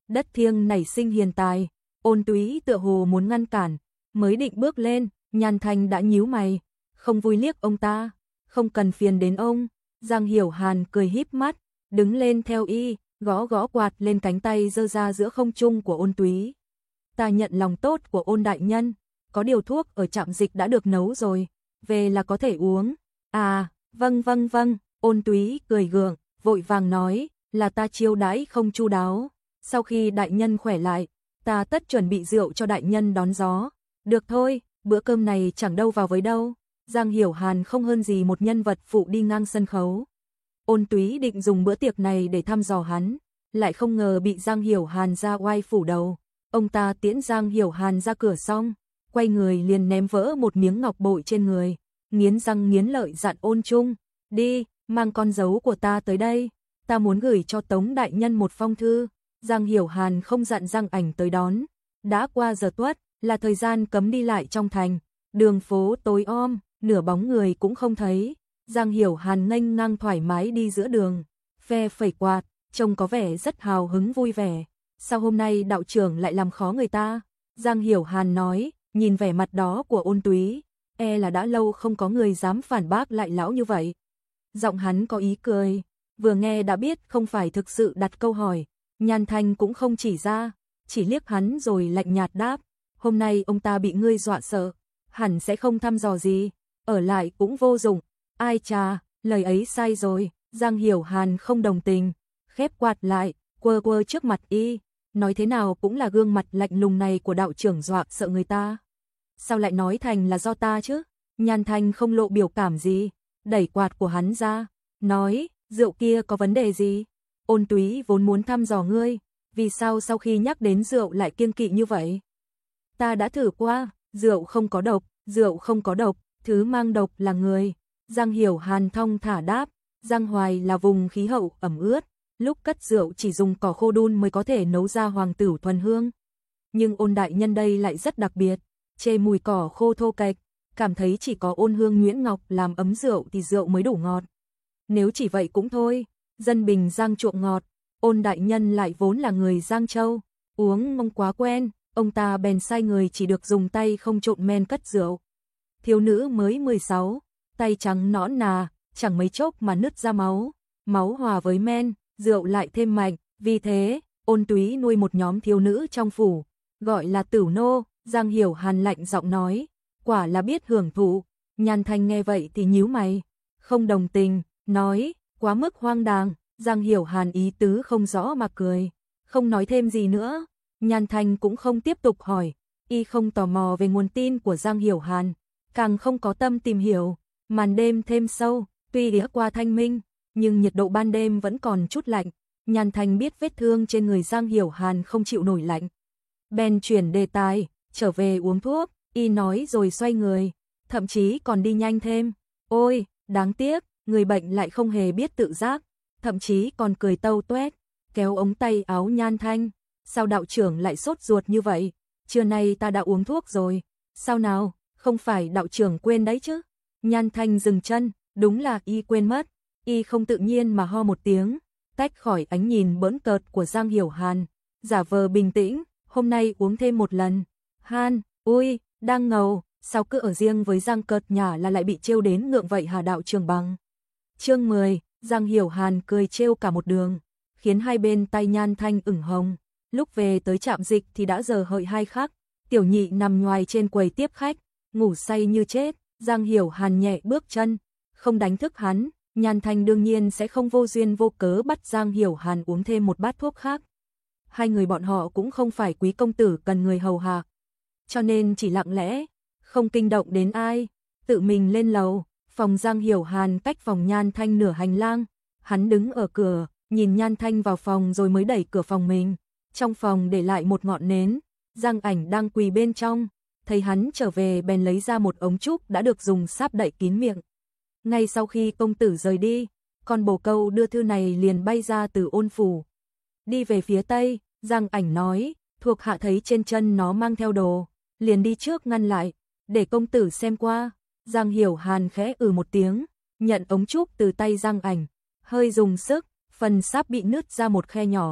Đất thiêng nảy sinh hiền tài, Ôn Túy tựa hồ muốn ngăn cản, mới định bước lên, Nhan Thanh đã nhíu mày, không vui liếc ông ta, không cần phiền đến ông. Giang Hiểu Hàn cười híp mắt, đứng lên theo y, gõ gõ quạt lên cánh tay giơ ra giữa không trung của Ôn Túy. Ta nhận lòng tốt của Ôn đại nhân, có điều thuốc ở trạm dịch đã được nấu rồi, về là có thể uống. À, vâng vâng vâng, Ôn Túy cười gượng, vội vàng nói, là ta chiêu đãi không chu đáo. Sau khi đại nhân khỏe lại, ta tất chuẩn bị rượu cho đại nhân đón gió. Được thôi, bữa cơm này chẳng đâu vào với đâu. Giang Hiểu Hàn không hơn gì một nhân vật phụ đi ngang sân khấu. Ôn Túy định dùng bữa tiệc này để thăm dò hắn, lại không ngờ bị Giang Hiểu Hàn ra oai phủ đầu. Ông ta tiễn Giang Hiểu Hàn ra cửa xong, quay người liền ném vỡ một miếng ngọc bội trên người, nghiến răng nghiến lợi dặn Ôn Trung, đi, mang con dấu của ta tới đây, ta muốn gửi cho Tống đại nhân một phong thư. Giang Hiểu Hàn không dặn Giang Ảnh tới đón, đã qua giờ tuất, là thời gian cấm đi lại trong thành, đường phố tối om, nửa bóng người cũng không thấy. Giang Hiểu Hàn nghênh ngang thoải mái đi giữa đường, phe phẩy quạt, trông có vẻ rất hào hứng vui vẻ. Sao hôm nay đạo trưởng lại làm khó người ta? Giang Hiểu Hàn nói, nhìn vẻ mặt đó của Ôn Túy, e là đã lâu không có người dám phản bác lại lão như vậy. Giọng hắn có ý cười, vừa nghe đã biết không phải thực sự đặt câu hỏi. Nhan Thanh cũng không chỉ ra, chỉ liếc hắn rồi lạnh nhạt đáp, hôm nay ông ta bị ngươi dọa sợ, hẳn sẽ không thăm dò gì, ở lại cũng vô dụng. Ai chà, lời ấy sai rồi. Giang Hiểu Hàn không đồng tình, khép quạt lại, quơ quơ trước mặt y, nói thế nào cũng là gương mặt lạnh lùng này của đạo trưởng dọa sợ người ta. Sao lại nói thành là do ta chứ? Nhan Thanh không lộ biểu cảm gì, đẩy quạt của hắn ra, nói, rượu kia có vấn đề gì? Ôn Túy vốn muốn thăm dò ngươi, vì sao sau khi nhắc đến rượu lại kiêng kỵ như vậy? Ta đã thử qua, rượu không có độc, rượu không có độc, thứ mang độc là người. Giang Hiểu Hàn thong thả đáp, Giang Hoài là vùng khí hậu ẩm ướt, lúc cất rượu chỉ dùng cỏ khô đun mới có thể nấu ra hoàng tửu thuần hương. Nhưng Ôn đại nhân đây lại rất đặc biệt, chê mùi cỏ khô thô kệch, cảm thấy chỉ có Ôn Hương Nhuyễn Ngọc làm ấm rượu thì rượu mới đủ ngọt. Nếu chỉ vậy cũng thôi, dân bình Giang chuộng ngọt, Ôn đại nhân lại vốn là người Giang Châu, uống mông quá quen, ông ta bèn sai người chỉ được dùng tay không trộn men cất rượu. Thiếu nữ mới 16, tay trắng nõn nà, chẳng mấy chốc mà nứt ra máu, máu hòa với men, rượu lại thêm mạnh, vì thế, Ôn Túy nuôi một nhóm thiếu nữ trong phủ, gọi là Tửu Nô. Giang Hiểu Hàn lạnh giọng nói, quả là biết hưởng thụ. Nhan Thanh nghe vậy thì nhíu mày, không đồng tình, nói, quá mức hoang đàng. Giang Hiểu Hàn ý tứ không rõ mà cười, không nói thêm gì nữa. Nhan Thanh cũng không tiếp tục hỏi, y không tò mò về nguồn tin của Giang Hiểu Hàn, càng không có tâm tìm hiểu. Màn đêm thêm sâu, tuy đã qua thanh minh, nhưng nhiệt độ ban đêm vẫn còn chút lạnh. Nhan Thanh biết vết thương trên người Giang Hiểu Hàn không chịu nổi lạnh, bèn chuyển đề tài, trở về uống thuốc. Y nói rồi xoay người, thậm chí còn đi nhanh thêm. Ôi, đáng tiếc, người bệnh lại không hề biết tự giác, thậm chí còn cười tâu tuét, kéo ống tay áo Nhan Thanh. Sao đạo trưởng lại sốt ruột như vậy? Trưa nay ta đã uống thuốc rồi. Sao nào, không phải đạo trưởng quên đấy chứ? Nhan Thanh dừng chân, đúng là y quên mất. Y không tự nhiên mà ho một tiếng, tách khỏi ánh nhìn bỡn cợt của Giang Hiểu Hàn, giả vờ bình tĩnh, hôm nay uống thêm một lần. Han, ui, đang ngầu, sao cứ ở riêng với Giang cợt nhả là lại bị trêu đến ngượng vậy hả đạo trưởng bằng? Chương 10, Giang Hiểu Hàn cười trêu cả một đường, khiến hai bên tay Nhan Thanh ửng hồng. Lúc về tới trạm dịch thì đã giờ hợi 2 khắc, Tiểu Nhị nằm nhoài trên quầy tiếp khách, ngủ say như chết. Giang Hiểu Hàn nhẹ bước chân, không đánh thức hắn. Nhan Thanh đương nhiên sẽ không vô duyên vô cớ bắt Giang Hiểu Hàn uống thêm một bát thuốc khác. Hai người bọn họ cũng không phải quý công tử cần người hầu hạ, cho nên chỉ lặng lẽ, không kinh động đến ai, tự mình lên lầu. Phòng Giang Hiểu Hàn cách phòng Nhan Thanh nửa hành lang, hắn đứng ở cửa, nhìn Nhan Thanh vào phòng rồi mới đẩy cửa phòng mình. Trong phòng để lại một ngọn nến, Giang Ảnh đang quỳ bên trong, thấy hắn trở về bèn lấy ra một ống trúc đã được dùng sáp đậy kín miệng. Ngay sau khi công tử rời đi, con bồ câu đưa thư này liền bay ra từ Ôn phủ, đi về phía tây. Giang Ảnh nói, thuộc hạ thấy trên chân nó mang theo đồ, liền đi trước ngăn lại, để công tử xem qua. Giang Hiểu Hàn khẽ một tiếng, nhận ống trúc từ tay Giang Ảnh, hơi dùng sức, phần sáp bị nứt ra một khe nhỏ.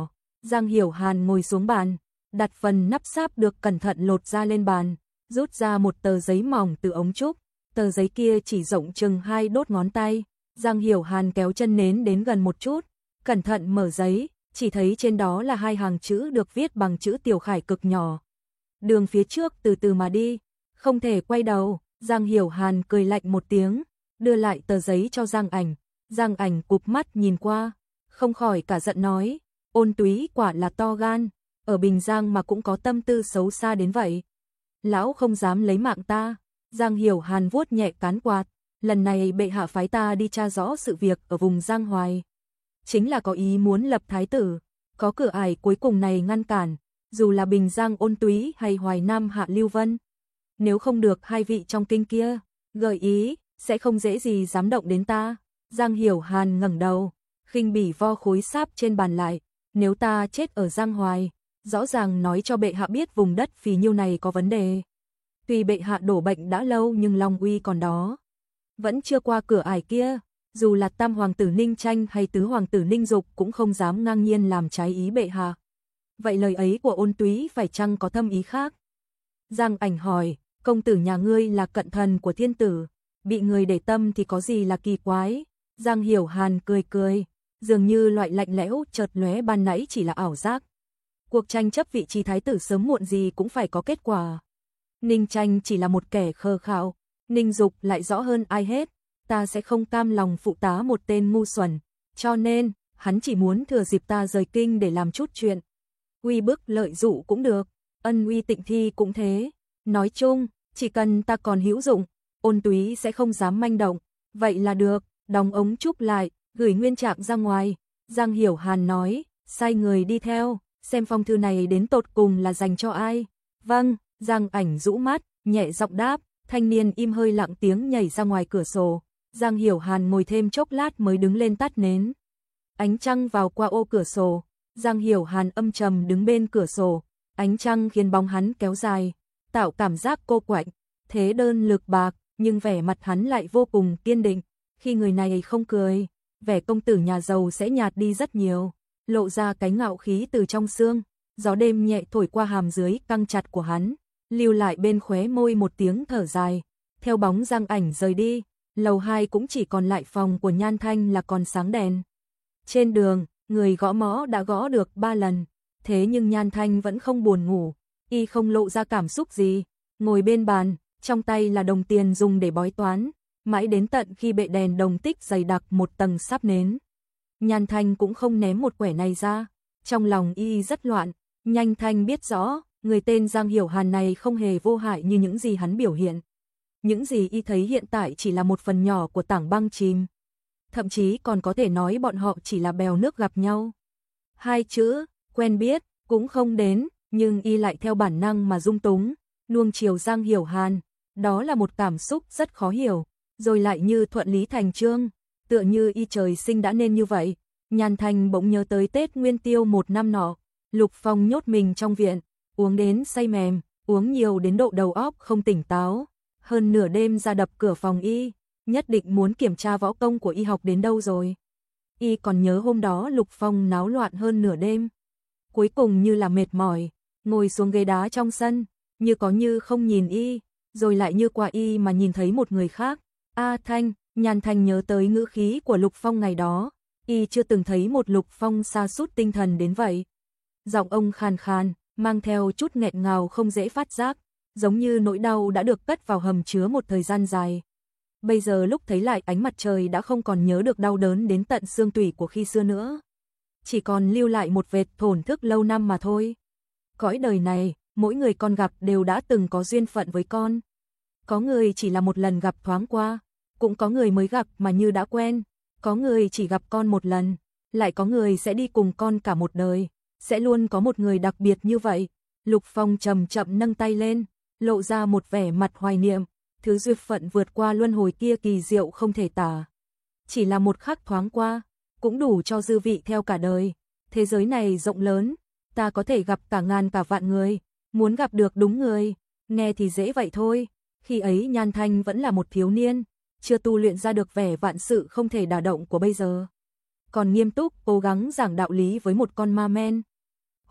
Giang Hiểu Hàn ngồi xuống bàn, đặt phần nắp sáp được cẩn thận lột ra lên bàn, rút ra một tờ giấy mỏng từ ống trúc, tờ giấy kia chỉ rộng chừng 2 đốt ngón tay. Giang Hiểu Hàn kéo chân nến đến gần một chút, cẩn thận mở giấy, chỉ thấy trên đó là 2 hàng chữ được viết bằng chữ tiểu khải cực nhỏ. Đường phía trước từ từ mà đi, không thể quay đầu. Giang Hiểu Hàn cười lạnh một tiếng, đưa lại tờ giấy cho Giang Ảnh. Giang Ảnh cụp mắt nhìn qua, không khỏi cả giận nói, Ôn Túy quả là to gan, ở Bình Giang mà cũng có tâm tư xấu xa đến vậy. Lão không dám lấy mạng ta. Giang Hiểu Hàn vuốt nhẹ cán quạt, lần này bệ hạ phái ta đi tra rõ sự việc ở vùng Giang Hoài. Chính là có ý muốn lập thái tử, có cửa ải cuối cùng này ngăn cản, dù là Bình Giang Ôn Túy hay Hoài Nam Hạ Lưu Vân. Nếu không được hai vị trong kinh kia gợi ý, sẽ không dễ gì dám động đến ta. Giang Hiểu Hàn ngẩng đầu, khinh bỉ vo khối sáp trên bàn lại, nếu ta chết ở Giang Hoài, rõ ràng nói cho bệ hạ biết vùng đất phì nhiêu này có vấn đề. Tuy bệ hạ đổ bệnh đã lâu nhưng Long uy còn đó, vẫn chưa qua cửa ải kia, dù là tam hoàng tử Ninh Tranh hay tứ hoàng tử Ninh Dục cũng không dám ngang nhiên làm trái ý bệ hạ. Vậy lời ấy của Ôn Túy phải chăng có thâm ý khác? Giang Ảnh hỏi, công tử nhà ngươi là cận thần của thiên tử, bị người để tâm thì có gì là kỳ quái? Giang Hiểu Hàn cười cười, dường như loại lạnh lẽo chợt lóe ban nãy chỉ là ảo giác. Cuộc tranh chấp vị trí thái tử sớm muộn gì cũng phải có kết quả. Ninh Tranh chỉ là một kẻ khờ khạo, Ninh Dục lại rõ hơn ai hết, ta sẽ không cam lòng phụ tá một tên ngu xuẩn, cho nên, hắn chỉ muốn thừa dịp ta rời kinh để làm chút chuyện. Uy bức lợi dụ cũng được, ân uy tịnh thi cũng thế, nói chung, chỉ cần ta còn hữu dụng, Ôn Túy sẽ không dám manh động, vậy là được, đóng ống trúc lại, gửi nguyên trạng ra ngoài. Giang Hiểu Hàn nói, sai người đi theo, xem phong thư này đến tột cùng là dành cho ai. Vâng, Giang Ảnh rũ mắt, nhẹ giọng đáp, thanh niên im hơi lặng tiếng nhảy ra ngoài cửa sổ. Giang Hiểu Hàn ngồi thêm chốc lát mới đứng lên tắt nến. Ánh trăng vào qua ô cửa sổ, Giang Hiểu Hàn âm trầm đứng bên cửa sổ, ánh trăng khiến bóng hắn kéo dài, tạo cảm giác cô quạnh, thế đơn lực bạc, nhưng vẻ mặt hắn lại vô cùng kiên định. Khi người này không cười, vẻ công tử nhà giàu sẽ nhạt đi rất nhiều, lộ ra cái ngạo khí từ trong xương. Gió đêm nhẹ thổi qua hàm dưới căng chặt của hắn, lưu lại bên khóe môi một tiếng thở dài. Theo bóng Giang Ảnh rời đi, lầu 2 cũng chỉ còn lại phòng của Nhan Thanh là còn sáng đèn. Trên đường, người gõ mõ đã gõ được 3 lần, thế nhưng Nhan Thanh vẫn không buồn ngủ, y không lộ ra cảm xúc gì, ngồi bên bàn, trong tay là đồng tiền dùng để bói toán, mãi đến tận khi bệ đèn đồng tích dày đặc một tầng sáp nến. Nhan Thanh cũng không ném một quẻ này ra, trong lòng y rất loạn. Nhan Thanh biết rõ, người tên Giang Hiểu Hàn này không hề vô hại như những gì hắn biểu hiện. Những gì y thấy hiện tại chỉ là một phần nhỏ của tảng băng chìm. Thậm chí còn có thể nói bọn họ chỉ là bèo nước gặp nhau. Hai chữ, quen biết, cũng không đến, nhưng y lại theo bản năng mà dung túng, nuông chiều Giang Hiểu Hàn. Đó là một cảm xúc rất khó hiểu, rồi lại như thuận lý thành chương, tựa như y trời sinh đã nên như vậy. Nhan Thanh bỗng nhớ tới Tết Nguyên Tiêu một năm nọ, Lục Phong nhốt mình trong viện, uống đến say mềm, uống nhiều đến độ đầu óc không tỉnh táo, hơn nửa đêm ra đập cửa phòng y, nhất định muốn kiểm tra võ công của y học đến đâu rồi. Y còn nhớ hôm đó Lục Phong náo loạn hơn nửa đêm, cuối cùng như là mệt mỏi, ngồi xuống ghế đá trong sân, như có như không nhìn y, rồi lại như qua y mà nhìn thấy một người khác. A Thanh, Nhan Thanh nhớ tới ngữ khí của Lục Phong ngày đó, y chưa từng thấy một Lục Phong sa sút tinh thần đến vậy. Giọng ông khàn khàn, mang theo chút nghẹn ngào không dễ phát giác, giống như nỗi đau đã được cất vào hầm chứa một thời gian dài. Bây giờ lúc thấy lại ánh mặt trời đã không còn nhớ được đau đớn đến tận xương tủy của khi xưa nữa. Chỉ còn lưu lại một vệt thổn thức lâu năm mà thôi. Cõi đời này, mỗi người con gặp đều đã từng có duyên phận với con. Có người chỉ là một lần gặp thoáng qua, cũng có người mới gặp mà như đã quen, có người chỉ gặp con một lần, lại có người sẽ đi cùng con cả một đời, sẽ luôn có một người đặc biệt như vậy. Lục Phong chậm chậm nâng tay lên, lộ ra một vẻ mặt hoài niệm, thứ duyên phận vượt qua luân hồi kia kỳ diệu không thể tả. Chỉ là một khắc thoáng qua, cũng đủ cho dư vị theo cả đời. Thế giới này rộng lớn, ta có thể gặp cả ngàn cả vạn người, muốn gặp được đúng người, nghe thì dễ vậy thôi. Khi ấy Nhan Thanh vẫn là một thiếu niên, chưa tu luyện ra được vẻ vạn sự không thể đả động của bây giờ. Còn nghiêm túc cố gắng giảng đạo lý với một con ma men.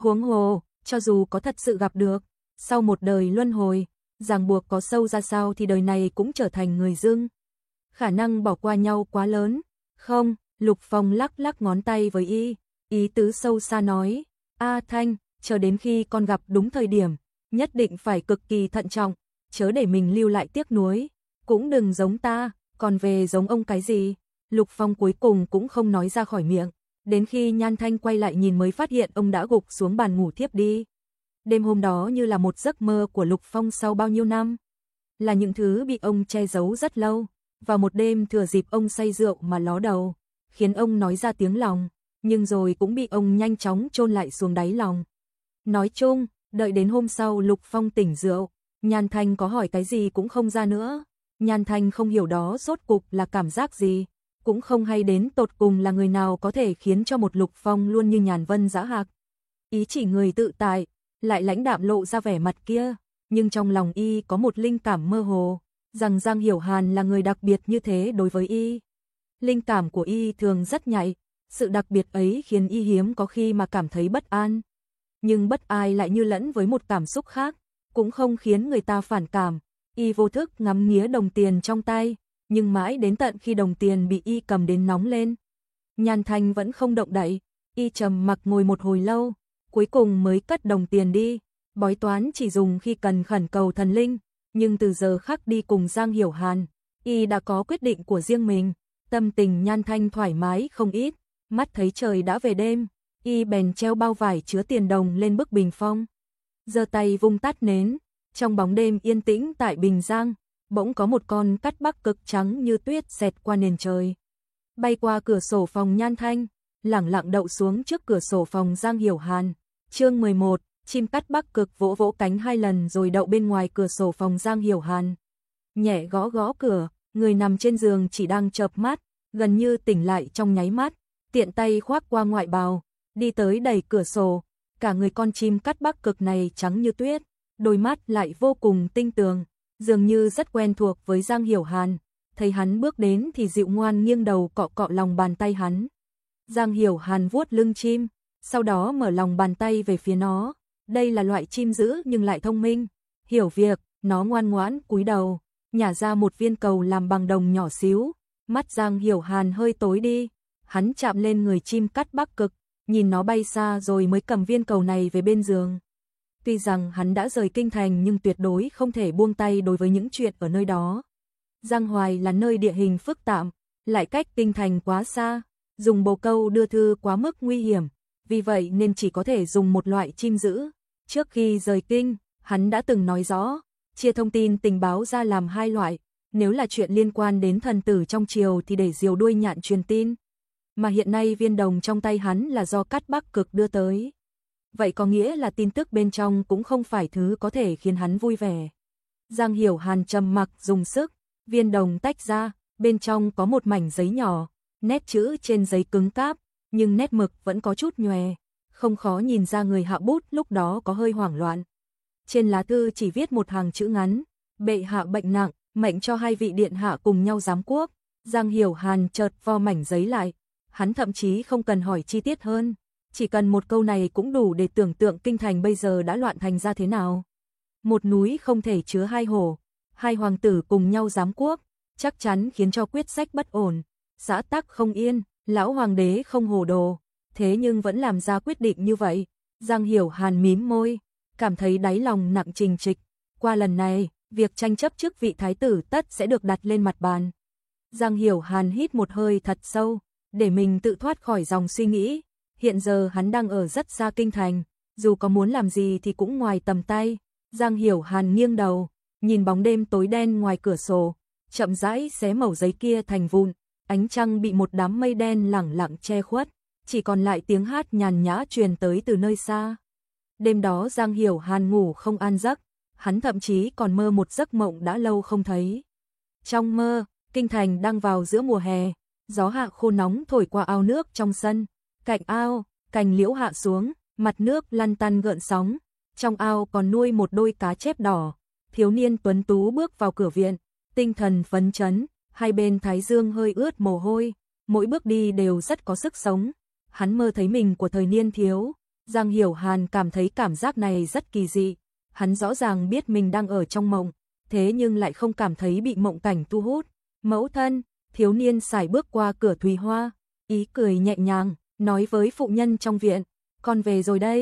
Huống hồ, cho dù có thật sự gặp được, sau một đời luân hồi, ràng buộc có sâu ra sao thì đời này cũng trở thành người dưng. Khả năng bỏ qua nhau quá lớn. Không, Lục Phong lắc lắc ngón tay với y, ý tứ sâu xa nói, A Thanh, chờ đến khi con gặp đúng thời điểm, nhất định phải cực kỳ thận trọng, chớ để mình lưu lại tiếc nuối, cũng đừng giống ta, còn về giống ông cái gì. Lục Phong cuối cùng cũng không nói ra khỏi miệng, đến khi Nhan Thanh quay lại nhìn mới phát hiện ông đã gục xuống bàn ngủ thiếp đi. Đêm hôm đó như là một giấc mơ của Lục Phong sau bao nhiêu năm, là những thứ bị ông che giấu rất lâu, vào một đêm thừa dịp ông say rượu mà ló đầu, khiến ông nói ra tiếng lòng, nhưng rồi cũng bị ông nhanh chóng chôn lại xuống đáy lòng. Nói chung, đợi đến hôm sau Lục Phong tỉnh rượu, Nhan Thanh có hỏi cái gì cũng không ra nữa. Nhan Thanh không hiểu đó rốt cục là cảm giác gì, cũng không hay đến tột cùng là người nào có thể khiến cho một Lục Phong luôn như nhàn vân dã hạc. Ý chỉ người tự tại, lại lãnh đạm lộ ra vẻ mặt kia, nhưng trong lòng y có một linh cảm mơ hồ, rằng Giang Hiểu Hàn là người đặc biệt như thế đối với y. Linh cảm của y thường rất nhạy, sự đặc biệt ấy khiến y hiếm có khi mà cảm thấy bất an. Nhưng bất ai lại như lẫn với một cảm xúc khác, cũng không khiến người ta phản cảm. Y vô thức ngắm nghía đồng tiền trong tay, nhưng mãi đến tận khi đồng tiền bị y cầm đến nóng lên, Nhan Thanh vẫn không động đậy, y trầm mặc ngồi một hồi lâu, cuối cùng mới cất đồng tiền đi. Bói toán chỉ dùng khi cần khẩn cầu thần linh, nhưng từ giờ khắc đi cùng Giang Hiểu Hàn, y đã có quyết định của riêng mình, tâm tình Nhan Thanh thoải mái không ít, mắt thấy trời đã về đêm, y bèn treo bao vải chứa tiền đồng lên bức bình phong. Giơ tay vung tắt nến, trong bóng đêm yên tĩnh tại Bình Giang, bỗng có một con cắt bắc cực trắng như tuyết xẹt qua nền trời, bay qua cửa sổ phòng Nhan Thanh, lẳng lặng đậu xuống trước cửa sổ phòng Giang Hiểu Hàn. Chương 11, chim cắt bắc cực vỗ vỗ cánh 2 lần rồi đậu bên ngoài cửa sổ phòng Giang Hiểu Hàn. Nhẹ gõ gõ cửa, người nằm trên giường chỉ đang chợp mắt, gần như tỉnh lại trong nháy mắt, tiện tay khoác qua ngoại bào, đi tới đẩy cửa sổ, cả người con chim cắt bắc cực này trắng như tuyết, đôi mắt lại vô cùng tinh tường, dường như rất quen thuộc với Giang Hiểu Hàn, thấy hắn bước đến thì dịu ngoan nghiêng đầu cọ cọ lòng bàn tay hắn. Giang Hiểu Hàn vuốt lưng chim, sau đó mở lòng bàn tay về phía nó, đây là loại chim dữ nhưng lại thông minh, hiểu việc, nó ngoan ngoãn cúi đầu, nhả ra một viên cầu làm bằng đồng nhỏ xíu, mắt Giang Hiểu Hàn hơi tối đi, hắn chạm lên người chim cắt bắc cực, nhìn nó bay xa rồi mới cầm viên cầu này về bên giường. Tuy rằng hắn đã rời kinh thành nhưng tuyệt đối không thể buông tay đối với những chuyện ở nơi đó. Giang Hoài là nơi địa hình phức tạp, lại cách kinh thành quá xa, dùng bồ câu đưa thư quá mức nguy hiểm, vì vậy nên chỉ có thể dùng một loại chim dữ. Trước khi rời kinh, hắn đã từng nói rõ, chia thông tin tình báo ra làm 2 loại, nếu là chuyện liên quan đến thần tử trong triều thì để diều đuôi nhạn truyền tin. Mà hiện nay viên đồng trong tay hắn là do cắt bắc cực đưa tới. Vậy có nghĩa là tin tức bên trong cũng không phải thứ có thể khiến hắn vui vẻ. Giang Hiểu Hàn trầm mặc dùng sức, viên đồng tách ra, bên trong có một mảnh giấy nhỏ, nét chữ trên giấy cứng cáp, nhưng nét mực vẫn có chút nhòe, không khó nhìn ra người hạ bút lúc đó có hơi hoảng loạn. Trên lá thư chỉ viết một hàng chữ ngắn, bệ hạ bệnh nặng, mệnh cho 2 vị điện hạ cùng nhau giám quốc. Giang Hiểu Hàn chợt vo mảnh giấy lại, hắn thậm chí không cần hỏi chi tiết hơn, chỉ cần một câu này cũng đủ để tưởng tượng kinh thành bây giờ đã loạn thành ra thế nào. Một núi không thể chứa 2 hổ, 2 hoàng tử cùng nhau giám quốc, chắc chắn khiến cho quyết sách bất ổn, xã tắc không yên, lão hoàng đế không hồ đồ, thế nhưng vẫn làm ra quyết định như vậy. Giang Hiểu Hàn mím môi, cảm thấy đáy lòng nặng trịch trịch, qua lần này, việc tranh chấp chức vị thái tử tất sẽ được đặt lên mặt bàn. Giang Hiểu Hàn hít một hơi thật sâu, để mình tự thoát khỏi dòng suy nghĩ, hiện giờ hắn đang ở rất xa kinh thành, dù có muốn làm gì thì cũng ngoài tầm tay. Giang Hiểu Hàn nghiêng đầu, nhìn bóng đêm tối đen ngoài cửa sổ, chậm rãi xé mẩu giấy kia thành vụn, ánh trăng bị một đám mây đen lẳng lặng che khuất, chỉ còn lại tiếng hát nhàn nhã truyền tới từ nơi xa. Đêm đó Giang Hiểu Hàn ngủ không an giấc, hắn thậm chí còn mơ một giấc mộng đã lâu không thấy. Trong mơ, kinh thành đang vào giữa mùa hè, gió hạ khô nóng thổi qua ao nước trong sân, cạnh ao, cành liễu hạ xuống, mặt nước lăn tăn gợn sóng, trong ao còn nuôi một đôi cá chép đỏ. Thiếu niên tuấn tú bước vào cửa viện, tinh thần phấn chấn, hai bên thái dương hơi ướt mồ hôi, mỗi bước đi đều rất có sức sống. Hắn mơ thấy mình của thời niên thiếu, Giang Hiểu Hàn cảm thấy cảm giác này rất kỳ dị, hắn rõ ràng biết mình đang ở trong mộng, thế nhưng lại không cảm thấy bị mộng cảnh thu hút. Mẫu thân, thiếu niên sải bước qua cửa thùy hoa, ý cười nhẹ nhàng, nói với phụ nhân trong viện, con về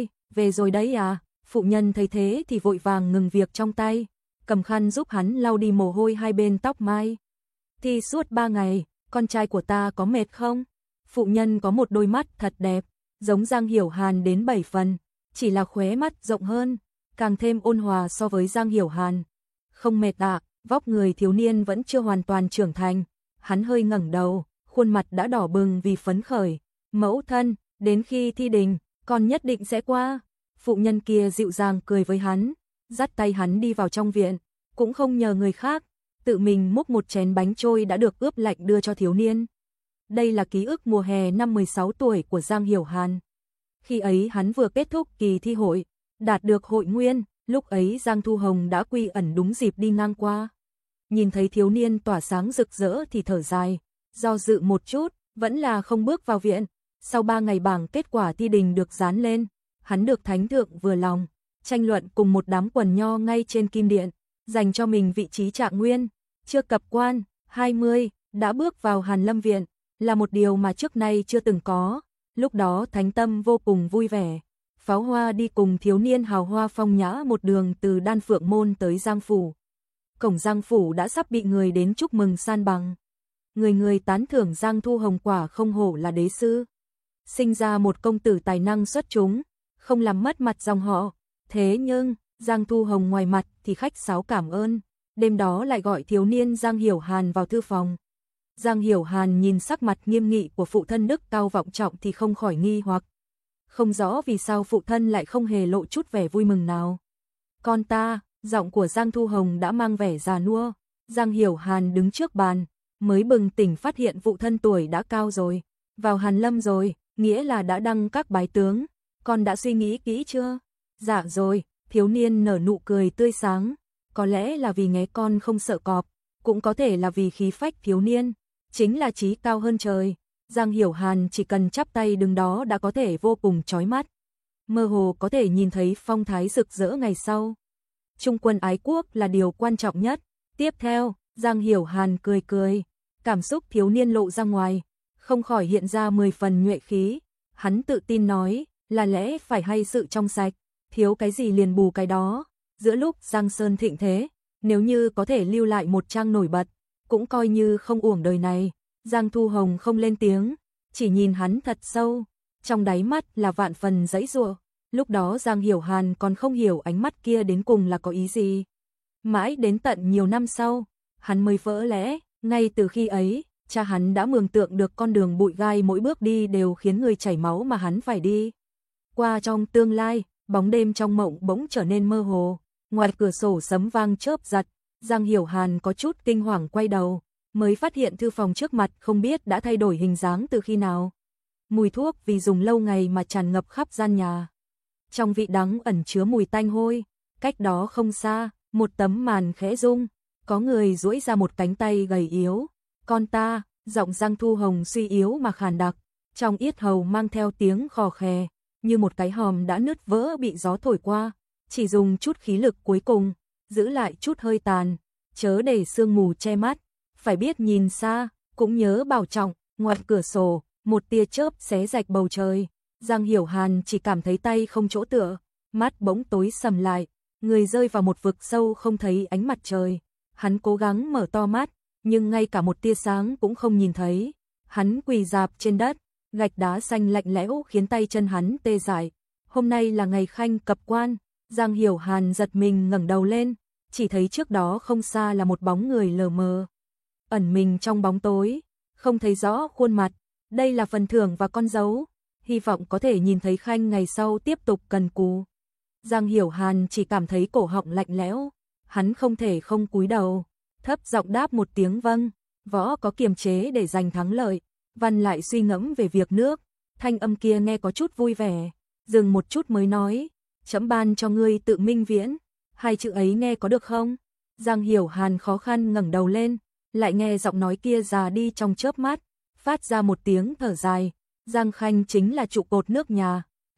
rồi đấy à, phụ nhân thấy thế thì vội vàng ngừng việc trong tay, cầm khăn giúp hắn lau đi mồ hôi hai bên tóc mai. Thì suốt 3 ngày, con trai của ta có mệt không? Phụ nhân có một đôi mắt thật đẹp, giống Giang Hiểu Hàn đến 7 phần, chỉ là khóe mắt rộng hơn, càng thêm ôn hòa so với Giang Hiểu Hàn. Không mệt ạ, vóc người thiếu niên vẫn chưa hoàn toàn trưởng thành, hắn hơi ngẩng đầu, khuôn mặt đã đỏ bừng vì phấn khởi. Mẫu thân, đến khi thi đình, con nhất định sẽ qua. Phụ nhân kia dịu dàng cười với hắn, dắt tay hắn đi vào trong viện, cũng không nhờ người khác, tự mình múc một chén bánh trôi đã được ướp lạnh đưa cho thiếu niên. Đây là ký ức mùa hè năm 16 tuổi của Giang Hiểu Hàn. Khi ấy hắn vừa kết thúc kỳ thi hội, đạt được hội nguyên, lúc ấy Giang Thu Hồng đã quy ẩn đúng dịp đi ngang qua. Nhìn thấy thiếu niên tỏa sáng rực rỡ thì thở dài, do dự một chút, vẫn là không bước vào viện. Sau 3 ngày bảng kết quả thi đình được dán lên, hắn được thánh thượng vừa lòng, tranh luận cùng một đám quần nho ngay trên kim điện, dành cho mình vị trí trạng nguyên, chưa cập quan, 20, đã bước vào Hàn Lâm viện, là một điều mà trước nay chưa từng có. Lúc đó Thánh Tâm vô cùng vui vẻ, pháo hoa đi cùng thiếu niên hào hoa phong nhã một đường từ Đan Phượng Môn tới Giang Phủ. Cổng Giang Phủ đã sắp bị người đến chúc mừng san bằng. Người người tán thưởng Giang Thu Hồng quả không hổ là đế sư. Sinh ra một công tử tài năng xuất chúng, không làm mất mặt dòng họ. Thế nhưng, Giang Thu Hồng ngoài mặt thì khách sáo cảm ơn, đêm đó lại gọi thiếu niên Giang Hiểu Hàn vào thư phòng. Giang Hiểu Hàn nhìn sắc mặt nghiêm nghị của phụ thân đức cao vọng trọng thì không khỏi nghi hoặc. Không rõ vì sao phụ thân lại không hề lộ chút vẻ vui mừng nào. Con ta, giọng của Giang Thu Hồng đã mang vẻ già nua. Giang Hiểu Hàn đứng trước bàn, mới bừng tỉnh phát hiện phụ thân tuổi đã cao rồi. Vào Hàn Lâm rồi, nghĩa là đã đăng các bái tướng. Con đã suy nghĩ kỹ chưa? Dạ rồi, thiếu niên nở nụ cười tươi sáng. Có lẽ là vì nghe con không sợ cọp, cũng có thể là vì khí phách thiếu niên, chính là trí cao hơn trời. Giang Hiểu Hàn chỉ cần chắp tay đứng đó đã có thể vô cùng chói mắt. Mơ hồ có thể nhìn thấy phong thái rực rỡ ngày sau. Trung quân ái quốc là điều quan trọng nhất. Tiếp theo, Giang Hiểu Hàn cười cười, cảm xúc thiếu niên lộ ra ngoài, không khỏi hiện ra 10 phần nhuệ khí. Hắn tự tin nói, là lẽ phải hay sự trong sạch, thiếu cái gì liền bù cái đó. Giữa lúc Giang Sơn thịnh thế, nếu như có thể lưu lại một trang nổi bật, cũng coi như không uổng đời này. Giang Thu Hồng không lên tiếng, chỉ nhìn hắn thật sâu, trong đáy mắt là vạn phần giãy giụa. Lúc đó Giang Hiểu Hàn còn không hiểu ánh mắt kia đến cùng là có ý gì. Mãi đến tận nhiều năm sau, hắn mới vỡ lẽ, ngay từ khi ấy, cha hắn đã mường tượng được con đường bụi gai mỗi bước đi đều khiến người chảy máu mà hắn phải đi. Qua trong tương lai, bóng đêm trong mộng bỗng trở nên mơ hồ, ngoài cửa sổ sấm vang chớp giật, Giang Hiểu Hàn có chút kinh hoàng quay đầu, mới phát hiện thư phòng trước mặt không biết đã thay đổi hình dáng từ khi nào. Mùi thuốc vì dùng lâu ngày mà tràn ngập khắp gian nhà. Trong vị đắng ẩn chứa mùi tanh hôi, cách đó không xa, một tấm màn khẽ rung, có người duỗi ra một cánh tay gầy yếu. Con ta, giọng Giang Thu Hồng suy yếu mà khàn đặc, trong yết hầu mang theo tiếng khò khè, như một cái hòm đã nứt vỡ bị gió thổi qua, chỉ dùng chút khí lực cuối cùng, giữ lại chút hơi tàn, chớ để sương mù che mắt, phải biết nhìn xa, cũng nhớ bảo trọng. Ngoài cửa sổ, một tia chớp xé rạch bầu trời, Giang Hiểu Hàn chỉ cảm thấy tay không chỗ tựa, mắt bỗng tối sầm lại, người rơi vào một vực sâu không thấy ánh mặt trời. Hắn cố gắng mở to mắt, nhưng ngay cả một tia sáng cũng không nhìn thấy. Hắn quỳ rạp trên đất, gạch đá xanh lạnh lẽo khiến tay chân hắn tê dại. Hôm nay là ngày khanh cập quan, Giang Hiểu Hàn giật mình ngẩng đầu lên, chỉ thấy trước đó không xa là một bóng người lờ mờ, ẩn mình trong bóng tối, không thấy rõ khuôn mặt. Đây là phần thưởng và con dấu, hy vọng có thể nhìn thấy khanh ngày sau tiếp tục cần cù. Giang Hiểu Hàn chỉ cảm thấy cổ họng lạnh lẽo, hắn không thể không cúi đầu, thấp giọng đáp một tiếng vâng. Võ có kiềm chế để giành thắng lợi, văn lại suy ngẫm về việc nước, thanh âm kia nghe có chút vui vẻ, dừng một chút mới nói, chấm ban cho ngươi tự minh viễn, hai chữ ấy nghe có được không? Giang Hiểu Hàn khó khăn ngẩng đầu lên, lại nghe giọng nói kia già đi trong chớp mắt, phát ra một tiếng thở dài. Giang Khanh chính là trụ cột nước nhà,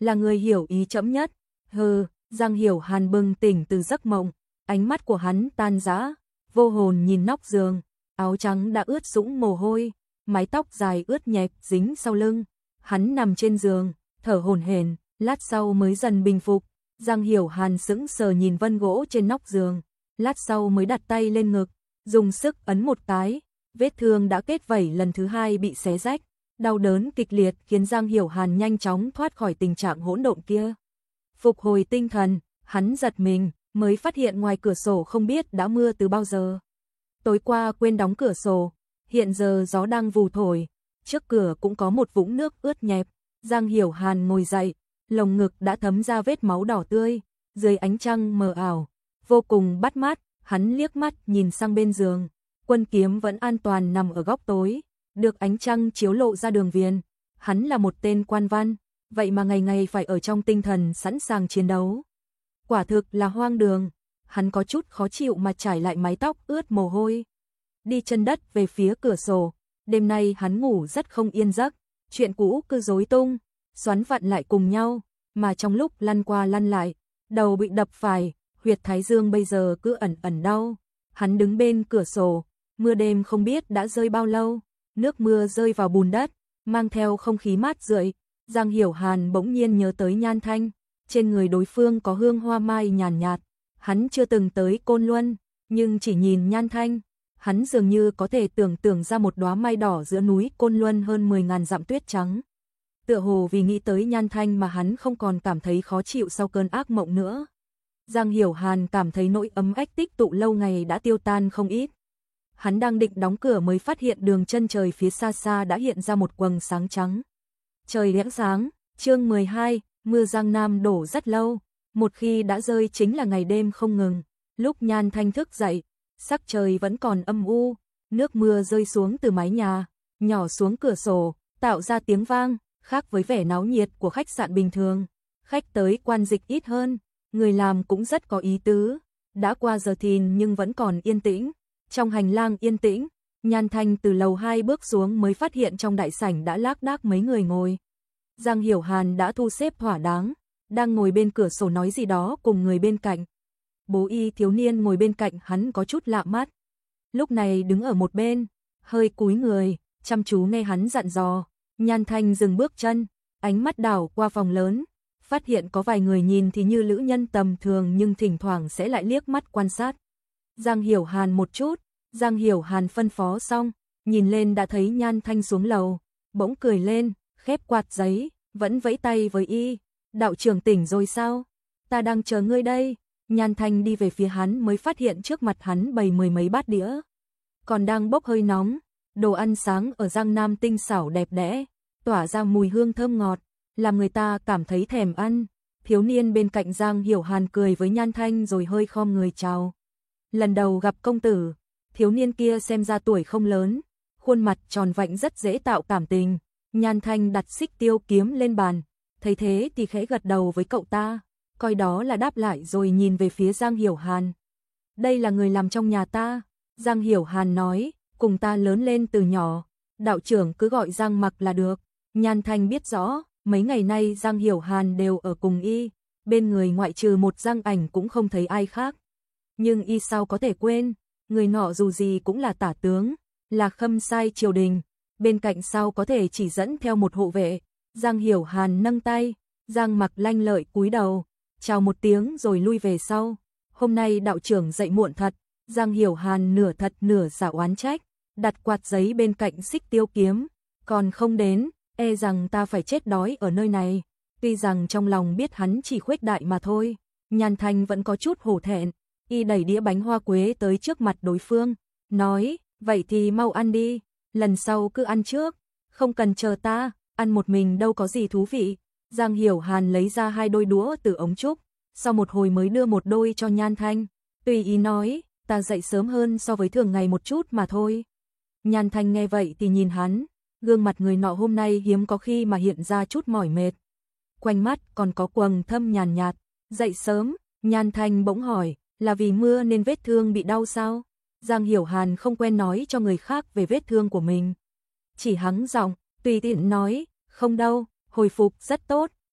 là người hiểu ý trẫm nhất. Hừ, Giang Hiểu Hàn bừng tỉnh từ giấc mộng, ánh mắt của hắn tan rã, vô hồn nhìn nóc giường, áo trắng đã ướt sũng mồ hôi, mái tóc dài ướt nhẹp dính sau lưng. Hắn nằm trên giường, thở hổn hển, lát sau mới dần bình phục. Giang Hiểu Hàn sững sờ nhìn vân gỗ trên nóc giường, lát sau mới đặt tay lên ngực, dùng sức ấn một cái, vết thương đã kết vảy lần thứ hai bị xé rách, đau đớn kịch liệt khiến Giang Hiểu Hàn nhanh chóng thoát khỏi tình trạng hỗn độn kia. Phục hồi tinh thần, hắn giật mình, mới phát hiện ngoài cửa sổ không biết đã mưa từ bao giờ. Tối qua quên đóng cửa sổ, hiện giờ gió đang vù thổi, trước cửa cũng có một vũng nước ướt nhẹp. Giang Hiểu Hàn ngồi dậy, lồng ngực đã thấm ra vết máu đỏ tươi, dưới ánh trăng mờ ảo, vô cùng bắt mắt. Hắn liếc mắt nhìn sang bên giường, quân kiếm vẫn an toàn nằm ở góc tối, được ánh trăng chiếu lộ ra đường viền. Hắn là một tên quan văn, vậy mà ngày ngày phải ở trong tinh thần sẵn sàng chiến đấu. Quả thực là hoang đường. Hắn có chút khó chịu mà trải lại mái tóc ướt mồ hôi, đi chân đất về phía cửa sổ. Đêm nay hắn ngủ rất không yên giấc, chuyện cũ cứ rối tung, xoắn vặn lại cùng nhau, mà trong lúc lăn qua lăn lại, đầu bị đập phải, huyệt thái dương bây giờ cứ ẩn ẩn đau. Hắn đứng bên cửa sổ, mưa đêm không biết đã rơi bao lâu, nước mưa rơi vào bùn đất, mang theo không khí mát rượi. Giang Hiểu Hàn bỗng nhiên nhớ tới Nhan Thanh, trên người đối phương có hương hoa mai nhàn nhạt. Hắn chưa từng tới Côn Luân, nhưng chỉ nhìn Nhan Thanh, hắn dường như có thể tưởng tượng ra một đóa mai đỏ giữa núi Côn Luân hơn 10.000 dặm tuyết trắng. Tựa hồ vì nghĩ tới Nhan Thanh mà hắn không còn cảm thấy khó chịu sau cơn ác mộng nữa. Giang Hiểu Hàn cảm thấy nỗi ấm ách tích tụ lâu ngày đã tiêu tan không ít. Hắn đang định đóng cửa mới phát hiện đường chân trời phía xa xa đã hiện ra một quầng sáng trắng. Trời lẽng sáng, chương 12, mưa Giang Nam đổ rất lâu, một khi đã rơi chính là ngày đêm không ngừng. Lúc Nhan Thanh thức dậy, sắc trời vẫn còn âm u, nước mưa rơi xuống từ mái nhà, nhỏ xuống cửa sổ, tạo ra tiếng vang, khác với vẻ náo nhiệt của khách sạn bình thường. Khách tới quan dịch ít hơn, người làm cũng rất có ý tứ, đã qua giờ thìn nhưng vẫn còn yên tĩnh. Trong hành lang yên tĩnh, Nhan Thanh từ lầu 2 bước xuống mới phát hiện trong đại sảnh đã lác đác mấy người ngồi. Giang Hiểu Hàn đã thu xếp thỏa đáng, đang ngồi bên cửa sổ nói gì đó cùng người bên cạnh. Bố y thiếu niên ngồi bên cạnh hắn có chút lạ mắt, lúc này đứng ở một bên, hơi cúi người, chăm chú nghe hắn dặn dò. Nhan Thanh dừng bước chân, ánh mắt đảo qua phòng lớn, phát hiện có vài người nhìn thì như lữ nhân tầm thường nhưng thỉnh thoảng sẽ lại liếc mắt quan sát Giang Hiểu Hàn một chút. Giang Hiểu Hàn phân phó xong, nhìn lên đã thấy Nhan Thanh xuống lầu, bỗng cười lên, khép quạt giấy, vẫn vẫy tay với y. Đạo trưởng tỉnh rồi sao? Ta đang chờ ngươi đây. Nhan Thanh đi về phía hắn mới phát hiện trước mặt hắn bày 10 mấy bát đĩa, còn đang bốc hơi nóng. Đồ ăn sáng ở Giang Nam tinh xảo đẹp đẽ, tỏa ra mùi hương thơm ngọt, làm người ta cảm thấy thèm ăn. Thiếu niên bên cạnh Giang Hiểu Hàn cười với Nhan Thanh rồi hơi khom người chào. Lần đầu gặp công tử. Thiếu niên kia xem ra tuổi không lớn, khuôn mặt tròn vạnh rất dễ tạo cảm tình. Nhan Thanh đặt xích tiêu kiếm lên bàn, thấy thế thì khẽ gật đầu với cậu ta, coi đó là đáp lại rồi nhìn về phía Giang Hiểu Hàn. Đây là người làm trong nhà ta. Giang Hiểu Hàn nói, cùng ta lớn lên từ nhỏ, đạo trưởng cứ gọi Giang Mặc là được. Nhan Thanh biết rõ, mấy ngày nay Giang Hiểu Hàn đều ở cùng y, bên người ngoại trừ một Giang Ảnh cũng không thấy ai khác. Nhưng y sao có thể quên, người nọ dù gì cũng là tả tướng, là khâm sai triều đình, bên cạnh sao có thể chỉ dẫn theo một hộ vệ. Giang Hiểu Hàn nâng tay, Giang Mặc lanh lợi cúi đầu, chào một tiếng rồi lui về sau. Hôm nay đạo trưởng dậy muộn thật. Giang Hiểu Hàn nửa thật nửa giả oán trách, đặt quạt giấy bên cạnh xích tiêu kiếm, còn không đến, e rằng ta phải chết đói ở nơi này. Tuy rằng trong lòng biết hắn chỉ khuếch đại mà thôi, Nhan Thanh vẫn có chút hổ thẹn. Y đẩy đĩa bánh hoa quế tới trước mặt đối phương, nói, vậy thì mau ăn đi, lần sau cứ ăn trước, không cần chờ ta, ăn một mình đâu có gì thú vị. Giang Hiểu Hàn lấy ra 2 đôi đũa từ ống trúc, sau một hồi mới đưa một đôi cho Nhan Thanh, tùy ý nói, ta dậy sớm hơn so với thường ngày một chút mà thôi. Nhan Thanh nghe vậy thì nhìn hắn, gương mặt người nọ hôm nay hiếm có khi mà hiện ra chút mỏi mệt. Quanh mắt còn có quầng thâm nhàn nhạt. Dậy sớm, Nhan Thanh bỗng hỏi, là vì mưa nên vết thương bị đau sao? Giang Hiểu Hàn không quen nói cho người khác về vết thương của mình. Chỉ hắng giọng, tùy tiện nói, không đâu, hồi phục rất tốt.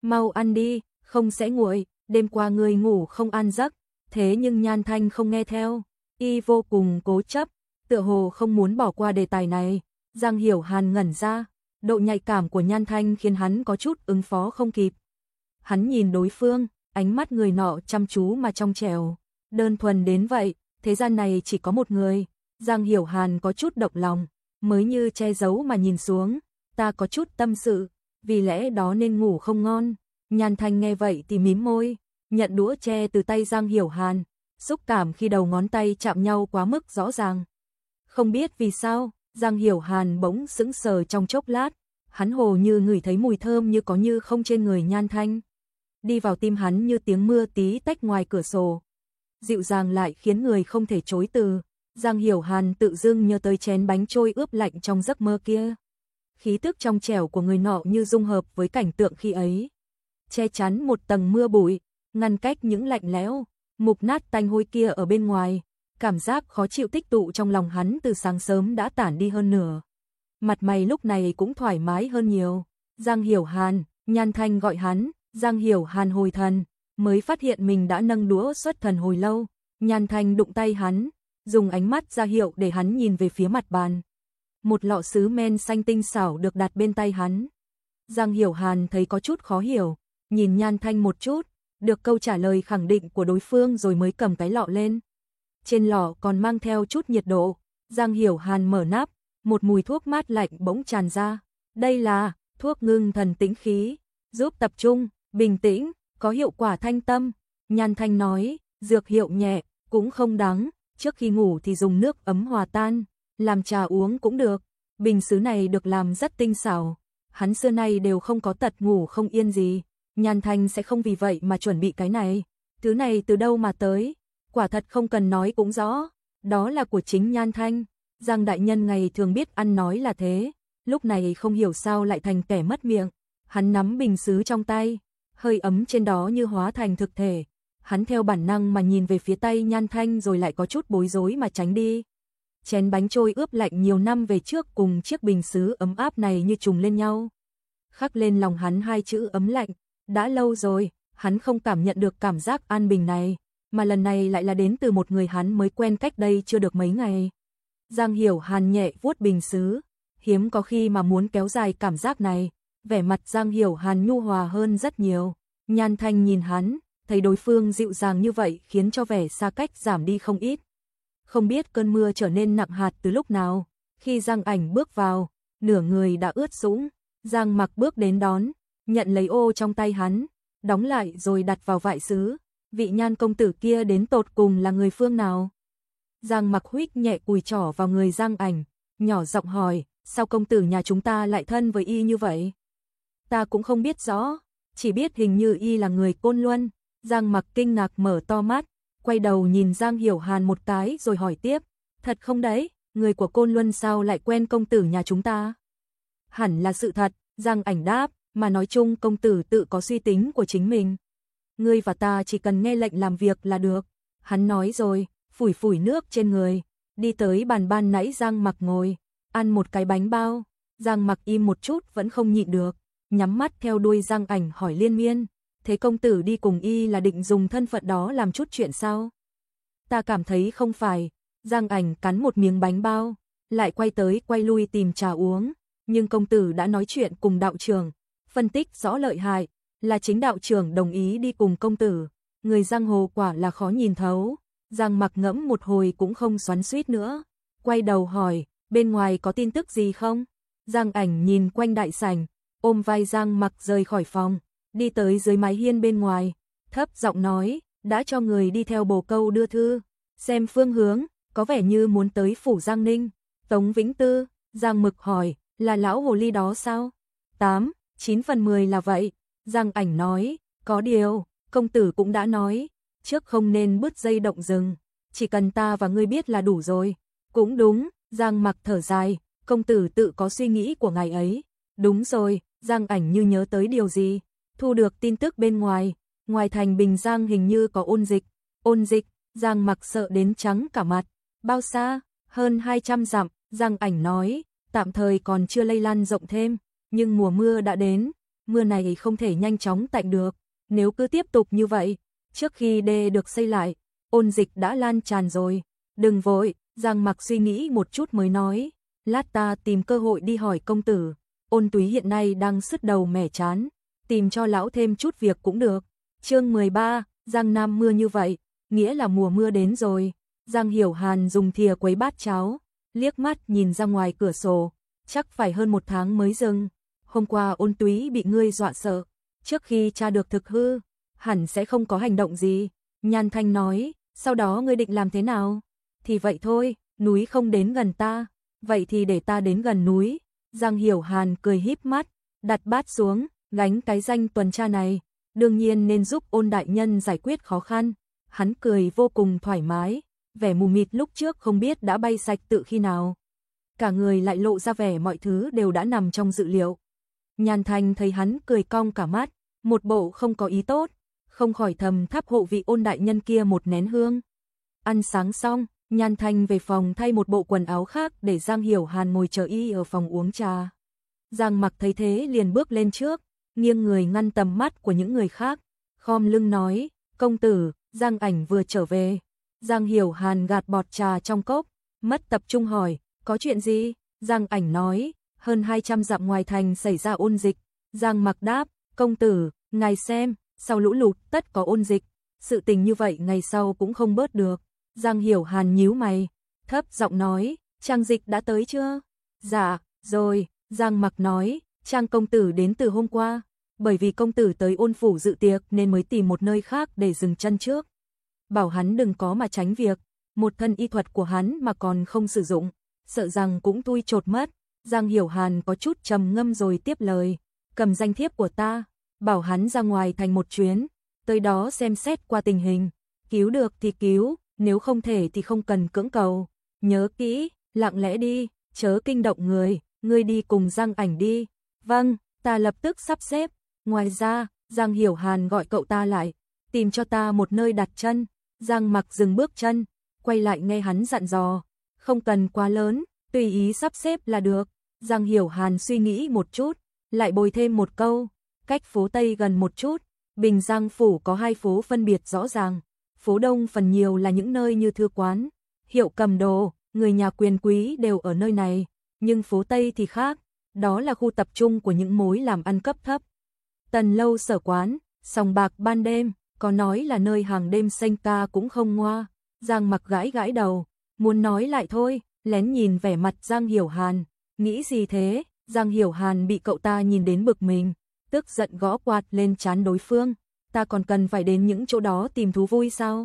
mau ăn đi, không sẽ nguội, đêm qua ngươi ngủ không ăn giấc. Thế nhưng Nhan Thanh không nghe theo, y vô cùng cố chấp, tựa hồ không muốn bỏ qua đề tài này. Giang Hiểu Hàn ngẩn ra, độ nhạy cảm của Nhan Thanh khiến hắn có chút ứng phó không kịp. Hắn nhìn đối phương, ánh mắt người nọ chăm chú mà trong trẻo, đơn thuần đến vậy, thế gian này chỉ có một người. Giang Hiểu Hàn có chút động lòng, mới như che giấu mà nhìn xuống, ta có chút tâm sự, vì lẽ đó nên ngủ không ngon. Nhan Thanh nghe vậy thì mím môi, nhận đũa tre từ tay Giang Hiểu Hàn, xúc cảm khi đầu ngón tay chạm nhau quá mức rõ ràng. Không biết vì sao, Giang Hiểu Hàn bỗng sững sờ trong chốc lát, hắn hồ như ngửi thấy mùi thơm như có như không trên người Nhan Thanh. Đi vào tim hắn như tiếng mưa tí tách ngoài cửa sổ. Dịu dàng lại khiến người không thể chối từ. Giang Hiểu Hàn tự dưng nhớ tới chén bánh trôi ướp lạnh trong giấc mơ kia. Khí tức trong trẻo của người nọ như dung hợp với cảnh tượng khi ấy. Che chắn một tầng mưa bụi, ngăn cách những lạnh lẽo, mục nát tanh hôi kia ở bên ngoài. Cảm giác khó chịu tích tụ trong lòng hắn từ sáng sớm đã tản đi hơn nửa. Mặt mày lúc này cũng thoải mái hơn nhiều. Giang Hiểu Hàn, Nhan Thanh gọi hắn. Giang Hiểu Hàn hồi thần, mới phát hiện mình đã nâng đũa xuất thần hồi lâu. Nhan Thanh đụng tay hắn, dùng ánh mắt ra hiệu để hắn nhìn về phía mặt bàn. Một lọ sứ men xanh tinh xảo được đặt bên tay hắn. Giang Hiểu Hàn thấy có chút khó hiểu, nhìn Nhan Thanh một chút, được câu trả lời khẳng định của đối phương rồi mới cầm cái lọ lên. Trên lọ còn mang theo chút nhiệt độ. Giang Hiểu Hàn mở nắp, một mùi thuốc mát lạnh bỗng tràn ra. Đây là thuốc ngưng thần tĩnh khí, giúp tập trung, bình tĩnh, có hiệu quả thanh tâm. Nhan Thanh nói, dược hiệu nhẹ, cũng không đắng, trước khi ngủ thì dùng nước ấm hòa tan, làm trà uống cũng được. Bình sứ này được làm rất tinh xảo, hắn xưa nay đều không có tật ngủ không yên gì. Nhan Thanh sẽ không vì vậy mà chuẩn bị cái này. Thứ này từ đâu mà tới, quả thật không cần nói cũng rõ, đó là của chính Nhan Thanh. Giang đại nhân ngày thường biết ăn nói là thế, lúc này không hiểu sao lại thành kẻ mất miệng. Hắn nắm bình sứ trong tay, hơi ấm trên đó như hóa thành thực thể. Hắn theo bản năng mà nhìn về phía tay Nhan Thanh rồi lại có chút bối rối mà tránh đi. Chén bánh trôi ướp lạnh nhiều năm về trước cùng chiếc bình sứ ấm áp này như trùng lên nhau. Khắc lên lòng hắn hai chữ ấm lạnh. Đã lâu rồi, hắn không cảm nhận được cảm giác an bình này, mà lần này lại là đến từ một người hắn mới quen cách đây chưa được mấy ngày. Giang Hiểu Hàn nhẹ vuốt bình sứ, hiếm có khi mà muốn kéo dài cảm giác này. Vẻ mặt Giang Hiểu Hàn nhu hòa hơn rất nhiều. Nhan Thanh nhìn hắn, thấy đối phương dịu dàng như vậy khiến cho vẻ xa cách giảm đi không ít. Không biết cơn mưa trở nên nặng hạt từ lúc nào, khi Giang Ảnh bước vào, nửa người đã ướt sũng. Giang Mặc bước đến đón, nhận lấy ô trong tay hắn, đóng lại rồi đặt vào vại sứ. Vị Nhan công tử kia đến tột cùng là người phương nào? Giang Mặc huých nhẹ cùi trỏ vào người Giang Ảnh, nhỏ giọng hỏi, sao công tử nhà chúng ta lại thân với y như vậy? Ta cũng không biết rõ, chỉ biết hình như y là người Côn Luân. Giang Mặc kinh ngạc mở to mắt, quay đầu nhìn Giang Hiểu Hàn một cái rồi hỏi tiếp, thật không đấy, người của Côn Luân sao lại quen công tử nhà chúng ta? Hẳn là sự thật, Giang Ảnh đáp, mà nói chung công tử tự có suy tính của chính mình. Ngươi và ta chỉ cần nghe lệnh làm việc là được. Hắn nói rồi, phủi phủi nước trên người, đi tới bàn ban nãy Giang Mặc ngồi, ăn một cái bánh bao. Giang Mặc im một chút vẫn không nhịn được, nhắm mắt theo đuôi Giang Ảnh hỏi liên miên, thế công tử đi cùng y là định dùng thân phận đó làm chút chuyện sao? Ta cảm thấy không phải. Giang Ảnh cắn một miếng bánh bao, lại quay tới quay lui tìm trà uống, nhưng công tử đã nói chuyện cùng đạo trưởng, phân tích rõ lợi hại, là chính đạo trưởng đồng ý đi cùng công tử. Người giang hồ quả là khó nhìn thấu. Giang Mặc ngẫm một hồi cũng không xoắn xuýt nữa, quay đầu hỏi, bên ngoài có tin tức gì không? Giang Ảnh nhìn quanh đại sảnh, ôm vai Giang Mặc rời khỏi phòng, đi tới dưới mái hiên bên ngoài, thấp giọng nói, đã cho người đi theo bồ câu đưa thư, xem phương hướng, có vẻ như muốn tới phủ Giang Ninh. Tống Vĩnh Tư, Giang Mực hỏi, là lão hồ ly đó sao? 8-9/10 là vậy. Giang Ảnh nói, có điều, công tử cũng đã nói, trước không nên bứt dây động rừng, chỉ cần ta và ngươi biết là đủ rồi. Cũng đúng, Giang Mặc thở dài, công tử tự có suy nghĩ của ngài ấy. Đúng rồi, Giang Ảnh như nhớ tới điều gì, thu được tin tức bên ngoài, ngoài thành Bình Giang hình như có ôn dịch. Ôn dịch? Giang Mặc sợ đến trắng cả mặt. Bao xa? Hơn 200 dặm. Giang Ảnh nói, tạm thời còn chưa lây lan rộng thêm, nhưng mùa mưa đã đến. mưa này không thể nhanh chóng tạnh được, nếu cứ tiếp tục như vậy, trước khi đê được xây lại, ôn dịch đã lan tràn rồi. Đừng vội, Giang Mặc suy nghĩ một chút mới nói, lát ta tìm cơ hội đi hỏi công tử, Ôn Túy hiện nay đang sứt đầu mẻ chán, tìm cho lão thêm chút việc cũng được. Chương 13, Giang Nam mưa như vậy, nghĩa là mùa mưa đến rồi. Giang Hiểu Hàn dùng thìa quấy bát cháo, liếc mắt nhìn ra ngoài cửa sổ, chắc phải hơn 1 tháng mới dừng. Hôm qua Ôn Túy bị ngươi dọa sợ, trước khi tra được thực hư, hẳn sẽ không có hành động gì. Nhan Thanh nói, sau đó ngươi định làm thế nào? Thì vậy thôi, núi không đến gần ta, vậy thì để ta đến gần núi. Giang Hiểu Hàn cười híp mắt, đặt bát xuống, gánh cái danh tuần tra này, đương nhiên nên giúp Ôn đại nhân giải quyết khó khăn. Hắn cười vô cùng thoải mái, vẻ mù mịt lúc trước không biết đã bay sạch tự khi nào. Cả người lại lộ ra vẻ mọi thứ đều đã nằm trong dự liệu. Nhan Thanh thấy hắn cười cong cả mắt, một bộ không có ý tốt, không khỏi thầm thắp hộ vị Ôn đại nhân kia một nén hương. Ăn sáng xong, Nhan Thanh về phòng thay một bộ quần áo khác để Giang Hiểu Hàn ngồi chờ y ở phòng uống trà. Giang Mặc thấy thế liền bước lên trước, nghiêng người ngăn tầm mắt của những người khác, khom lưng nói, công tử, Giang Ảnh vừa trở về. Giang Hiểu Hàn gạt bọt trà trong cốc, mất tập trung hỏi, có chuyện gì? Giang Ảnh nói, hơn 200 dặm ngoài thành xảy ra ôn dịch. Giang Mặc đáp, công tử, ngài xem, sau lũ lụt tất có ôn dịch, sự tình như vậy ngày sau cũng không bớt được. Giang Hiểu Hàn nhíu mày, thấp giọng nói, Trang Dịch đã tới chưa? Dạ, rồi. Giang Mặc nói, Trang công tử đến từ hôm qua, bởi vì công tử tới Ôn phủ dự tiệc nên mới tìm một nơi khác để dừng chân trước. Bảo hắn đừng có mà tránh việc, một thân y thuật của hắn mà còn không sử dụng, sợ rằng cũng tui chột mất. Giang Hiểu Hàn có chút trầm ngâm rồi tiếp lời, cầm danh thiếp của ta, bảo hắn ra ngoài thành một chuyến, tới đó xem xét qua tình hình, cứu được thì cứu, nếu không thể thì không cần cưỡng cầu. Nhớ kỹ, lặng lẽ đi, chớ kinh động người, ngươi đi cùng Giang Ảnh đi. Vâng, ta lập tức sắp xếp. Ngoài ra, Giang Hiểu Hàn gọi cậu ta lại, tìm cho ta một nơi đặt chân. Giang Mặc dừng bước chân, quay lại nghe hắn dặn dò, không cần quá lớn, tùy ý sắp xếp là được. Giang Hiểu Hàn suy nghĩ một chút, lại bồi thêm một câu, cách phố Tây gần một chút, Bình Giang phủ có 2 phố phân biệt rõ ràng. Phố Đông phần nhiều là những nơi như thư quán, hiệu cầm đồ, người nhà quyền quý đều ở nơi này, nhưng phố Tây thì khác, đó là khu tập trung của những mối làm ăn cấp thấp. Tần lâu sở quán, sòng bạc ban đêm, có nói là nơi hàng đêm xanh ca cũng không ngoa. Giang Mặc gãi gãi đầu, muốn nói lại thôi, lén nhìn vẻ mặt Giang Hiểu Hàn, nghĩ gì thế? Giang Hiểu Hàn bị cậu ta nhìn đến bực mình, tức giận gõ quạt lên trán đối phương, ta còn cần phải đến những chỗ đó tìm thú vui sao?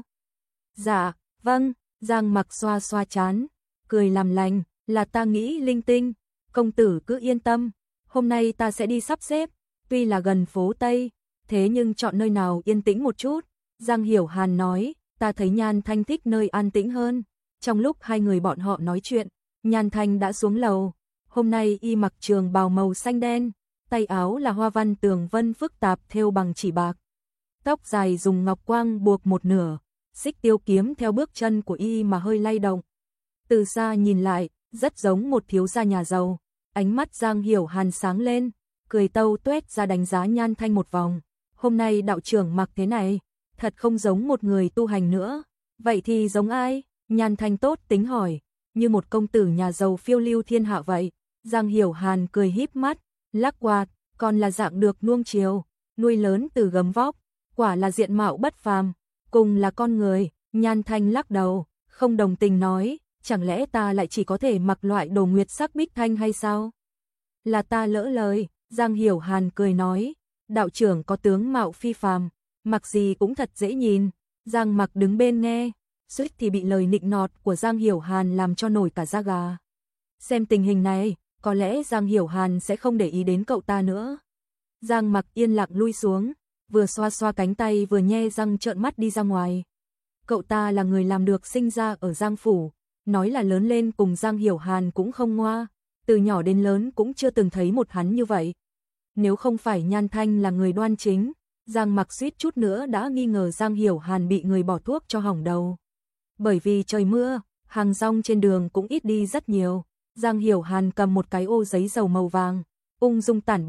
Dạ, vâng. Giang Mặc xoa xoa trán, cười làm lành, là ta nghĩ linh tinh, công tử cứ yên tâm, hôm nay ta sẽ đi sắp xếp, tuy là gần phố Tây, thế nhưng chọn nơi nào yên tĩnh một chút. Giang Hiểu Hàn nói, ta thấy Nhan Thanh thích nơi an tĩnh hơn. Trong lúc hai người bọn họ nói chuyện, Nhan Thanh đã xuống lầu, hôm nay y mặc trường bào màu xanh đen, tay áo là hoa văn tường vân phức tạp thêu bằng chỉ bạc. Tóc dài dùng ngọc quang buộc một nửa, xích tiêu kiếm theo bước chân của y mà hơi lay động. Từ xa nhìn lại, rất giống một thiếu gia nhà giàu. Ánh mắt Giang Hiểu Hàn sáng lên, cười tâu tuét ra đánh giá Nhan Thanh một vòng. Hôm nay đạo trưởng mặc thế này, thật không giống một người tu hành nữa. Vậy thì giống ai? Nhan Thanh tốt tính hỏi, như một công tử nhà giàu phiêu lưu thiên hạ vậy. Giang Hiểu Hàn cười híp mắt, lắc quạt, còn là dạng được nuông chiều, nuôi lớn từ gấm vóc, quả là diện mạo bất phàm, cùng là con người. Nhan Thanh lắc đầu, không đồng tình nói, chẳng lẽ ta lại chỉ có thể mặc loại đồ nguyệt sắc bích thanh hay sao? Là ta lỡ lời. Giang Hiểu Hàn cười nói, đạo trưởng có tướng mạo phi phàm, mặc gì cũng thật dễ nhìn. Giang Mặc đứng bên nghe, suýt thì bị lời nịnh nọt của Giang Hiểu Hàn làm cho nổi cả da gà. Xem tình hình này, có lẽ Giang Hiểu Hàn sẽ không để ý đến cậu ta nữa. Giang Mặc yên lặng lui xuống, vừa xoa xoa cánh tay vừa nhe răng trợn mắt đi ra ngoài. Cậu ta là người làm được sinh ra ở Giang phủ, nói là lớn lên cùng Giang Hiểu Hàn cũng không ngoa, từ nhỏ đến lớn cũng chưa từng thấy một hắn như vậy. Nếu không phải Nhan Thanh là người đoan chính, Giang Mặc suýt chút nữa đã nghi ngờ Giang Hiểu Hàn bị người bỏ thuốc cho hỏng đầu. Bởi vì trời mưa, hàng rong trên đường cũng ít đi rất nhiều. Giang Hiểu Hàn cầm một cái ô giấy dầu màu vàng, ung dung tản bộ,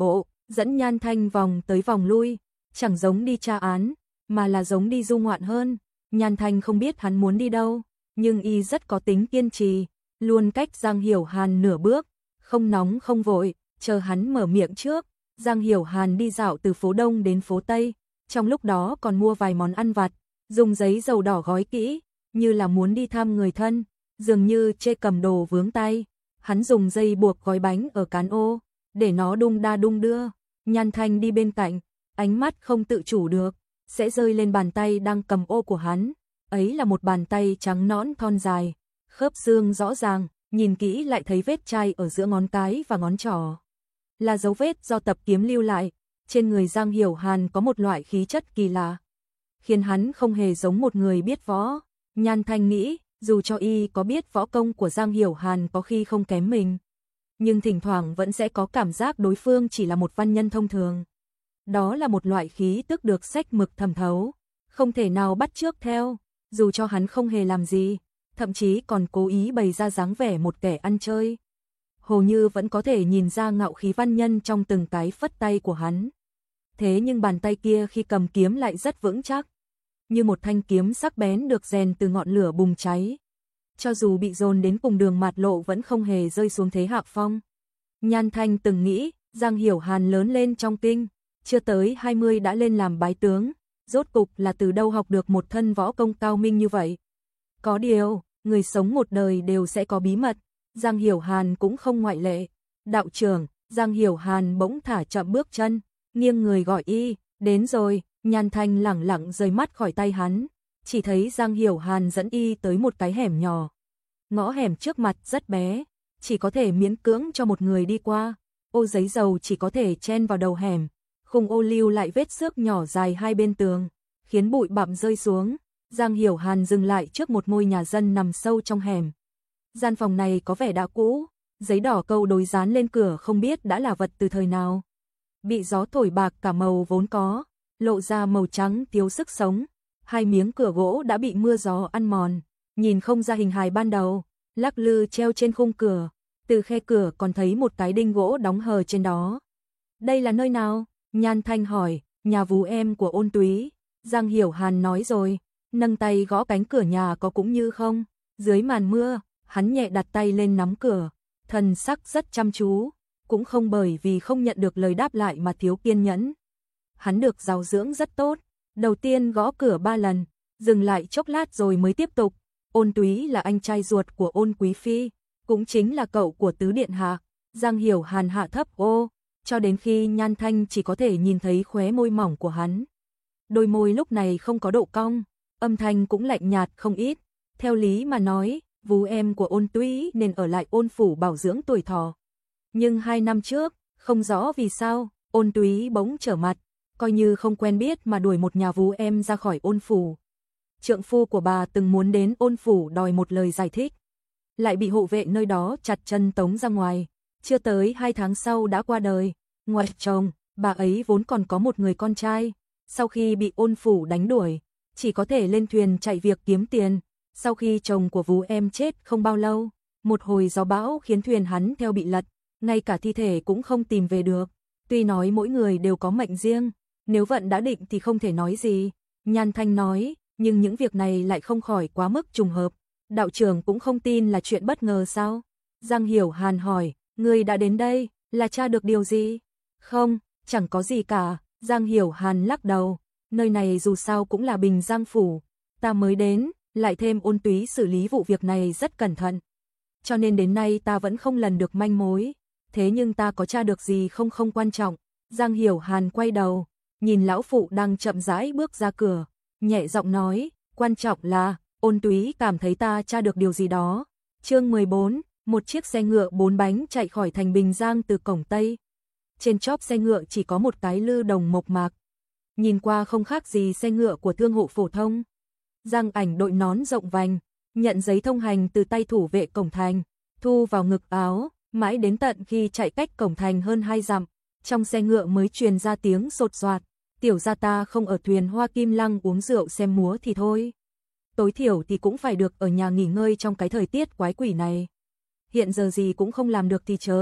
dẫn Nhan Thanh vòng tới vòng lui, chẳng giống đi tra án, mà là giống đi du ngoạn hơn. Nhan Thanh không biết hắn muốn đi đâu, nhưng y rất có tính kiên trì, luôn cách Giang Hiểu Hàn nửa bước, không nóng không vội, chờ hắn mở miệng trước. Giang Hiểu Hàn đi dạo từ phố Đông đến phố Tây, trong lúc đó còn mua vài món ăn vặt, dùng giấy dầu đỏ gói kỹ, như là muốn đi thăm người thân, dường như chê cầm đồ vướng tay. Hắn dùng dây buộc gói bánh ở cán ô, để nó đung đa đung đưa. Nhan Thanh đi bên cạnh, ánh mắt không tự chủ được, sẽ rơi lên bàn tay đang cầm ô của hắn. Ấy là một bàn tay trắng nõn thon dài, khớp xương rõ ràng, nhìn kỹ lại thấy vết chai ở giữa ngón cái và ngón trỏ. Là dấu vết do tập kiếm lưu lại. Trên người Giang Hiểu Hàn có một loại khí chất kỳ lạ, khiến hắn không hề giống một người biết võ. Nhan Thanh nghĩ, dù cho y có biết võ công của Giang Hiểu Hàn có khi không kém mình, nhưng thỉnh thoảng vẫn sẽ có cảm giác đối phương chỉ là một văn nhân thông thường. Đó là một loại khí tức được sách mực thẩm thấu, không thể nào bắt chước theo, dù cho hắn không hề làm gì, thậm chí còn cố ý bày ra dáng vẻ một kẻ ăn chơi. Hồ Như vẫn có thể nhìn ra ngạo khí văn nhân trong từng cái phất tay của hắn. Thế nhưng bàn tay kia khi cầm kiếm lại rất vững chắc, như một thanh kiếm sắc bén được rèn từ ngọn lửa bùng cháy. Cho dù bị dồn đến cùng đường mạt lộ vẫn không hề rơi xuống thế hạ phong. Nhan Thanh từng nghĩ, Giang Hiểu Hàn lớn lên trong kinh, chưa tới 20 đã lên làm bái tướng, rốt cục là từ đâu học được một thân võ công cao minh như vậy. Có điều, người sống một đời đều sẽ có bí mật, Giang Hiểu Hàn cũng không ngoại lệ. Đạo trưởng, Giang Hiểu Hàn bỗng thả chậm bước chân, nghiêng người gọi y, đến rồi. Nhan Thanh lẳng lặng rời mắt khỏi tay hắn, chỉ thấy Giang Hiểu Hàn dẫn y tới một cái hẻm nhỏ. Ngõ hẻm trước mặt rất bé, chỉ có thể miễn cưỡng cho một người đi qua, ô giấy dầu chỉ có thể chen vào đầu hẻm, khung ô lưu lại vết xước nhỏ dài hai bên tường, khiến bụi bặm rơi xuống. Giang Hiểu Hàn dừng lại trước một ngôi nhà dân nằm sâu trong hẻm. Gian phòng này có vẻ đã cũ, giấy đỏ câu đối dán lên cửa không biết đã là vật từ thời nào. Bị gió thổi bạc cả màu vốn có, lộ ra màu trắng thiếu sức sống. Hai miếng cửa gỗ đã bị mưa gió ăn mòn, nhìn không ra hình hài ban đầu, lắc lư treo trên khung cửa, từ khe cửa còn thấy một cái đinh gỗ đóng hờ trên đó. Đây là nơi nào? Nhan Thanh hỏi. Nhà Vú em của Ôn Túy. Giang Hiểu Hàn nói rồi, nâng tay gõ cánh cửa nhà có cũng như không. Dưới màn mưa, hắn nhẹ đặt tay lên nắm cửa, thần sắc rất chăm chú, cũng không bởi vì không nhận được lời đáp lại mà thiếu kiên nhẫn. Hắn được giáo dưỡng rất tốt, đầu tiên gõ cửa 3 lần, dừng lại chốc lát rồi mới tiếp tục. Ôn Túy là anh trai ruột của Ôn Quý Phi, cũng chính là cậu của Tứ Điện Hạ. Giang Hiểu Hàn hạ thấp ô, cho đến khi Nhan Thanh chỉ có thể nhìn thấy khóe môi mỏng của hắn. Đôi môi lúc này không có độ cong, âm thanh cũng lạnh nhạt không ít. Theo lý mà nói, Vú em của Ôn Túy nên ở lại Ôn phủ bảo dưỡng tuổi thọ. Nhưng 2 năm trước, không rõ vì sao, Ôn Túy bỗng trở mặt, coi như không quen biết mà đuổi một nhà vú em ra khỏi Ôn phủ. Trượng phu của bà từng muốn đến Ôn phủ đòi một lời giải thích, lại bị hộ vệ nơi đó chặt chân tống ra ngoài. Chưa tới 2 tháng sau đã qua đời. Ngoài chồng, bà ấy vốn còn có một người con trai, sau khi bị Ôn phủ đánh đuổi, chỉ có thể lên thuyền chạy việc kiếm tiền. Sau khi chồng của vú em chết không bao lâu, một hồi gió bão khiến thuyền hắn theo bị lật, ngay cả thi thể cũng không tìm về được. Tuy nói mỗi người đều có mệnh riêng, nếu vận đã định thì không thể nói gì. Nhan Thanh nói, nhưng những việc này lại không khỏi quá mức trùng hợp. Đạo trưởng cũng không tin là chuyện bất ngờ sao? Giang Hiểu Hàn hỏi, người đã đến đây, là tra được điều gì? Không, chẳng có gì cả. Giang Hiểu Hàn lắc đầu, nơi này dù sao cũng là Bình Giang phủ, ta mới đến, lại thêm Ôn Túy xử lý vụ việc này rất cẩn thận, cho nên đến nay ta vẫn không lần được manh mối. Thế nhưng ta có tra được gì không không quan trọng. Giang Hiểu Hàn quay đầu, nhìn lão phụ đang chậm rãi bước ra cửa, nhẹ giọng nói, quan trọng là Ôn Túy cảm thấy ta tra được điều gì đó. Chương 14, một chiếc xe ngựa 4 bánh chạy khỏi thành Bình Giang từ cổng Tây. Trên chóp xe ngựa chỉ có một cái lư đồng mộc mạc, nhìn qua không khác gì xe ngựa của thương hộ phổ thông. Giang Ảnh đội nón rộng vành, nhận giấy thông hành từ tay thủ vệ cổng thành, thu vào ngực áo, mãi đến tận khi chạy cách cổng thành hơn 2 dặm, trong xe ngựa mới truyền ra tiếng sột soạt, tiểu gia ta không ở thuyền Hoa Kim Lăng uống rượu xem múa thì thôi, tối thiểu thì cũng phải được ở nhà nghỉ ngơi trong cái thời tiết quái quỷ này. Hiện giờ gì cũng không làm được thì chớ,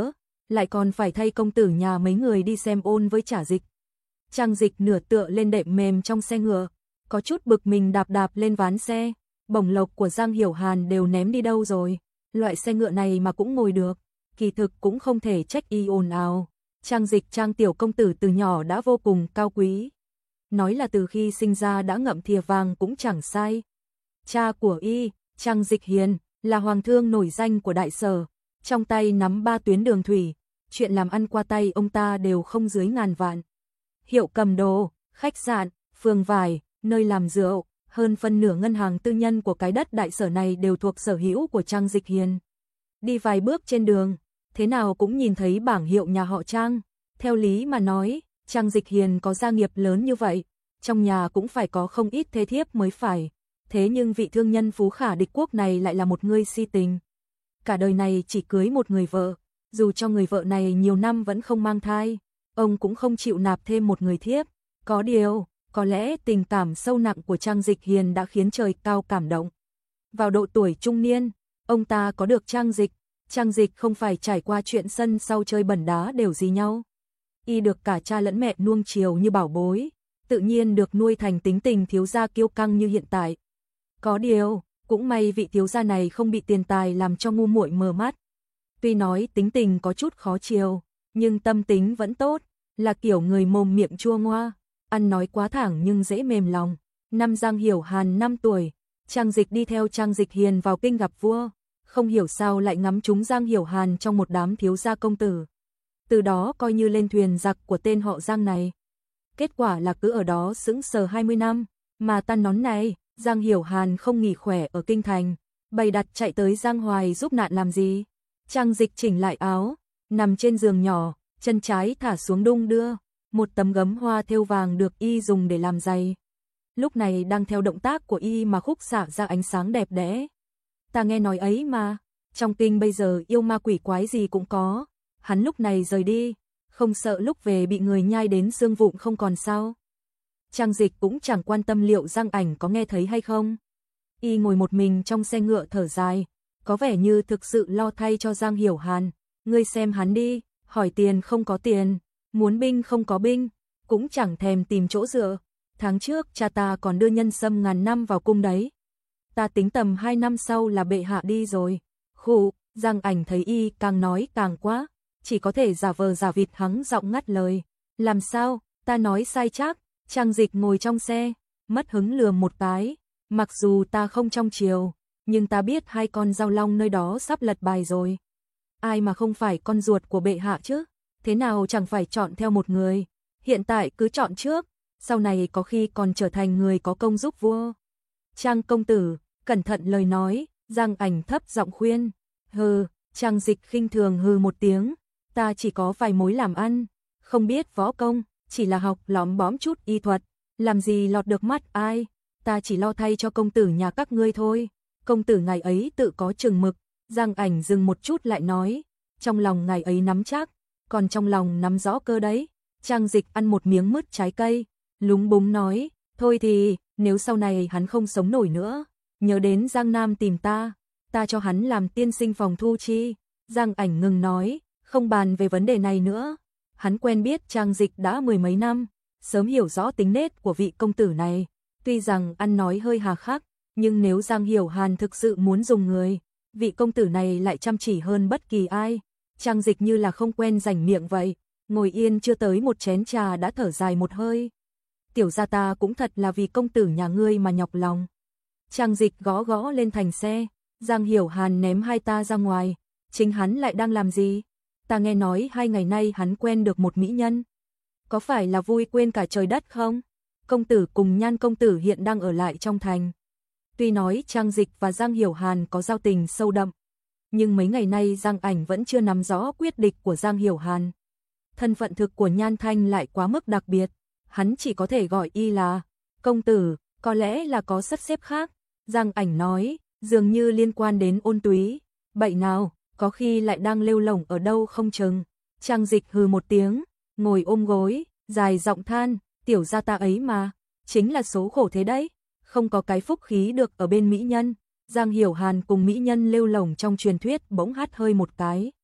lại còn phải thay công tử nhà mấy người đi xem ôn với Trả Dịch. Trang Dịch nửa tựa lên đệm mềm trong xe ngựa, có chút bực mình đạp đạp lên ván xe, bổng lộc của Giang Hiểu Hàn đều ném đi đâu rồi, loại xe ngựa này mà cũng ngồi được, kỳ thực cũng không thể trách y ồn ào. Trang Dịch Trang tiểu công tử từ nhỏ đã vô cùng cao quý. Nói là từ khi sinh ra đã ngậm thìa vàng cũng chẳng sai. Cha của y, Trang Dịch Hiền, là hoàng thương nổi danh của Đại Sở, trong tay nắm 3 tuyến đường thủy, chuyện làm ăn qua tay ông ta đều không dưới ngàn vạn. Hiệu cầm đồ, khách sạn, phường vải, nơi làm rượu, hơn phân nửa ngân hàng tư nhân của cái đất Đại Sở này đều thuộc sở hữu của Trang Dịch Hiền. Đi vài bước trên đường, thế nào cũng nhìn thấy bảng hiệu nhà họ Trang. Theo lý mà nói, Trang Dịch Hiền có gia nghiệp lớn như vậy, trong nhà cũng phải có không ít thế thiếp mới phải. Thế nhưng vị thương nhân phú khả địch quốc này lại là một người si tình. Cả đời này chỉ cưới một người vợ, dù cho người vợ này nhiều năm vẫn không mang thai, ông cũng không chịu nạp thêm một người thiếp. Có điều, có lẽ tình cảm sâu nặng của Trang Dịch Hiền đã khiến trời cao cảm động. Vào độ tuổi trung niên, ông ta có được Trang Dịch không phải trải qua chuyện sân sau chơi bẩn đá đều gì nhau. Y được cả cha lẫn mẹ nuông chiều như bảo bối, tự nhiên được nuôi thành tính tình thiếu gia kiêu căng như hiện tại. Có điều, cũng may vị thiếu gia này không bị tiền tài làm cho ngu muội mờ mắt. Tuy nói tính tình có chút khó chiều, nhưng tâm tính vẫn tốt, là kiểu người mồm miệng chua ngoa, ăn nói quá thẳng nhưng dễ mềm lòng. Năm Giang Hiểu Hàn 5 tuổi, Trang Dịch đi theo Trang Dịch Hiền vào kinh gặp vua, không hiểu sao lại ngắm trúng Giang Hiểu Hàn trong một đám thiếu gia công tử. Từ đó coi như lên thuyền giặc của tên họ Giang này. Kết quả là cứ ở đó sững sờ 20 năm, mà tan nón này, Giang Hiểu Hàn không nghỉ khỏe ở kinh thành, bày đặt chạy tới Giang Hoài giúp nạn làm gì. Trang Dịch chỉnh lại áo, nằm trên giường nhỏ, chân trái thả xuống đung đưa, một tấm gấm hoa thêu vàng được y dùng để làm giày. Lúc này đang theo động tác của y mà khúc xạ ra ánh sáng đẹp đẽ. Ta nghe nói ấy mà, trong kinh bây giờ yêu ma quỷ quái gì cũng có. Hắn lúc này rời đi, không sợ lúc về bị người nhai đến xương vụn không còn sao. Trang Dịch cũng chẳng quan tâm liệu Giang Ảnh có nghe thấy hay không. Y ngồi một mình trong xe ngựa thở dài, có vẻ như thực sự lo thay cho Giang Hiểu Hàn. Ngươi xem hắn đi, hỏi tiền không có tiền, muốn binh không có binh, cũng chẳng thèm tìm chỗ dựa. Tháng trước cha ta còn đưa Nhân Sâm ngàn năm vào cung đấy. Ta tính tầm 2 năm sau là bệ hạ đi rồi. Khụ, Giang Ảnh thấy y càng nói càng quá, chỉ có thể giả vờ giả vịt hắng giọng ngắt lời. Làm sao, ta nói sai chắc. Trang Dịch ngồi trong xe, mất hứng lườm một cái. Mặc dù ta không trong triều, nhưng ta biết 2 con giao long nơi đó sắp lật bài rồi. Ai mà không phải con ruột của bệ hạ chứ, thế nào chẳng phải chọn theo một người. Hiện tại cứ chọn trước, sau này có khi còn trở thành người có công giúp vua. Trang công tử, cẩn thận lời nói, Giang Ảnh thấp giọng khuyên. Hừ, Trang Dịch khinh thường hừ một tiếng, ta chỉ có vài mối làm ăn, không biết võ công, chỉ là học lóm bóm chút y thuật, làm gì lọt được mắt ai, ta chỉ lo thay cho công tử nhà các ngươi thôi. Công tử ngài ấy tự có chừng mực. Giang Ảnh dừng một chút lại nói, trong lòng ngài ấy nắm chắc, còn trong lòng nắm rõ cơ đấy. Trang Dịch ăn một miếng mứt trái cây, lúng búng nói, thôi thì, nếu sau này hắn không sống nổi nữa, nhớ đến Giang Nam tìm ta cho hắn làm tiên sinh phòng thu chi. Giang Ảnh ngừng nói, không bàn về vấn đề này nữa. Hắn quen biết Trang Dịch đã 10 mấy năm, sớm hiểu rõ tính nết của vị công tử này. Tuy rằng ăn nói hơi hà khắc, nhưng nếu Giang Hiểu Hàn thực sự muốn dùng người, vị công tử này lại chăm chỉ hơn bất kỳ ai. Trang Dịch như là không quen rảnh miệng vậy, ngồi yên chưa tới một chén trà đã thở dài một hơi. Tiểu gia ta cũng thật là vì công tử nhà ngươi mà nhọc lòng. Trang Dịch gõ gõ lên thành xe, Giang Hiểu Hàn ném hai ta ra ngoài, chính hắn lại đang làm gì? Ta nghe nói 2 ngày nay hắn quen được một mỹ nhân. Có phải là vui quên cả trời đất không? Công tử cùng Nhan công tử hiện đang ở lại trong thành. Tuy nói Trang Dịch và Giang Hiểu Hàn có giao tình sâu đậm, nhưng mấy ngày nay Giang Ảnh vẫn chưa nắm rõ quyết địch của Giang Hiểu Hàn. Thân phận thực của Nhan Thanh lại quá mức đặc biệt, hắn chỉ có thể gọi y là công tử, có lẽ là có sắp xếp khác. Giang Ảnh nói, dường như liên quan đến Ôn Túy. Bậy nào, có khi lại đang lêu lổng ở đâu không chừng. Trang Dịch hừ một tiếng, ngồi ôm gối, dài giọng than, tiểu gia ta ấy mà, chính là số khổ thế đấy, không có cái phúc khí được ở bên mỹ nhân. Giang Hiểu Hàn cùng mỹ nhân lêu lổng trong truyền thuyết bỗng hắt hơi một cái.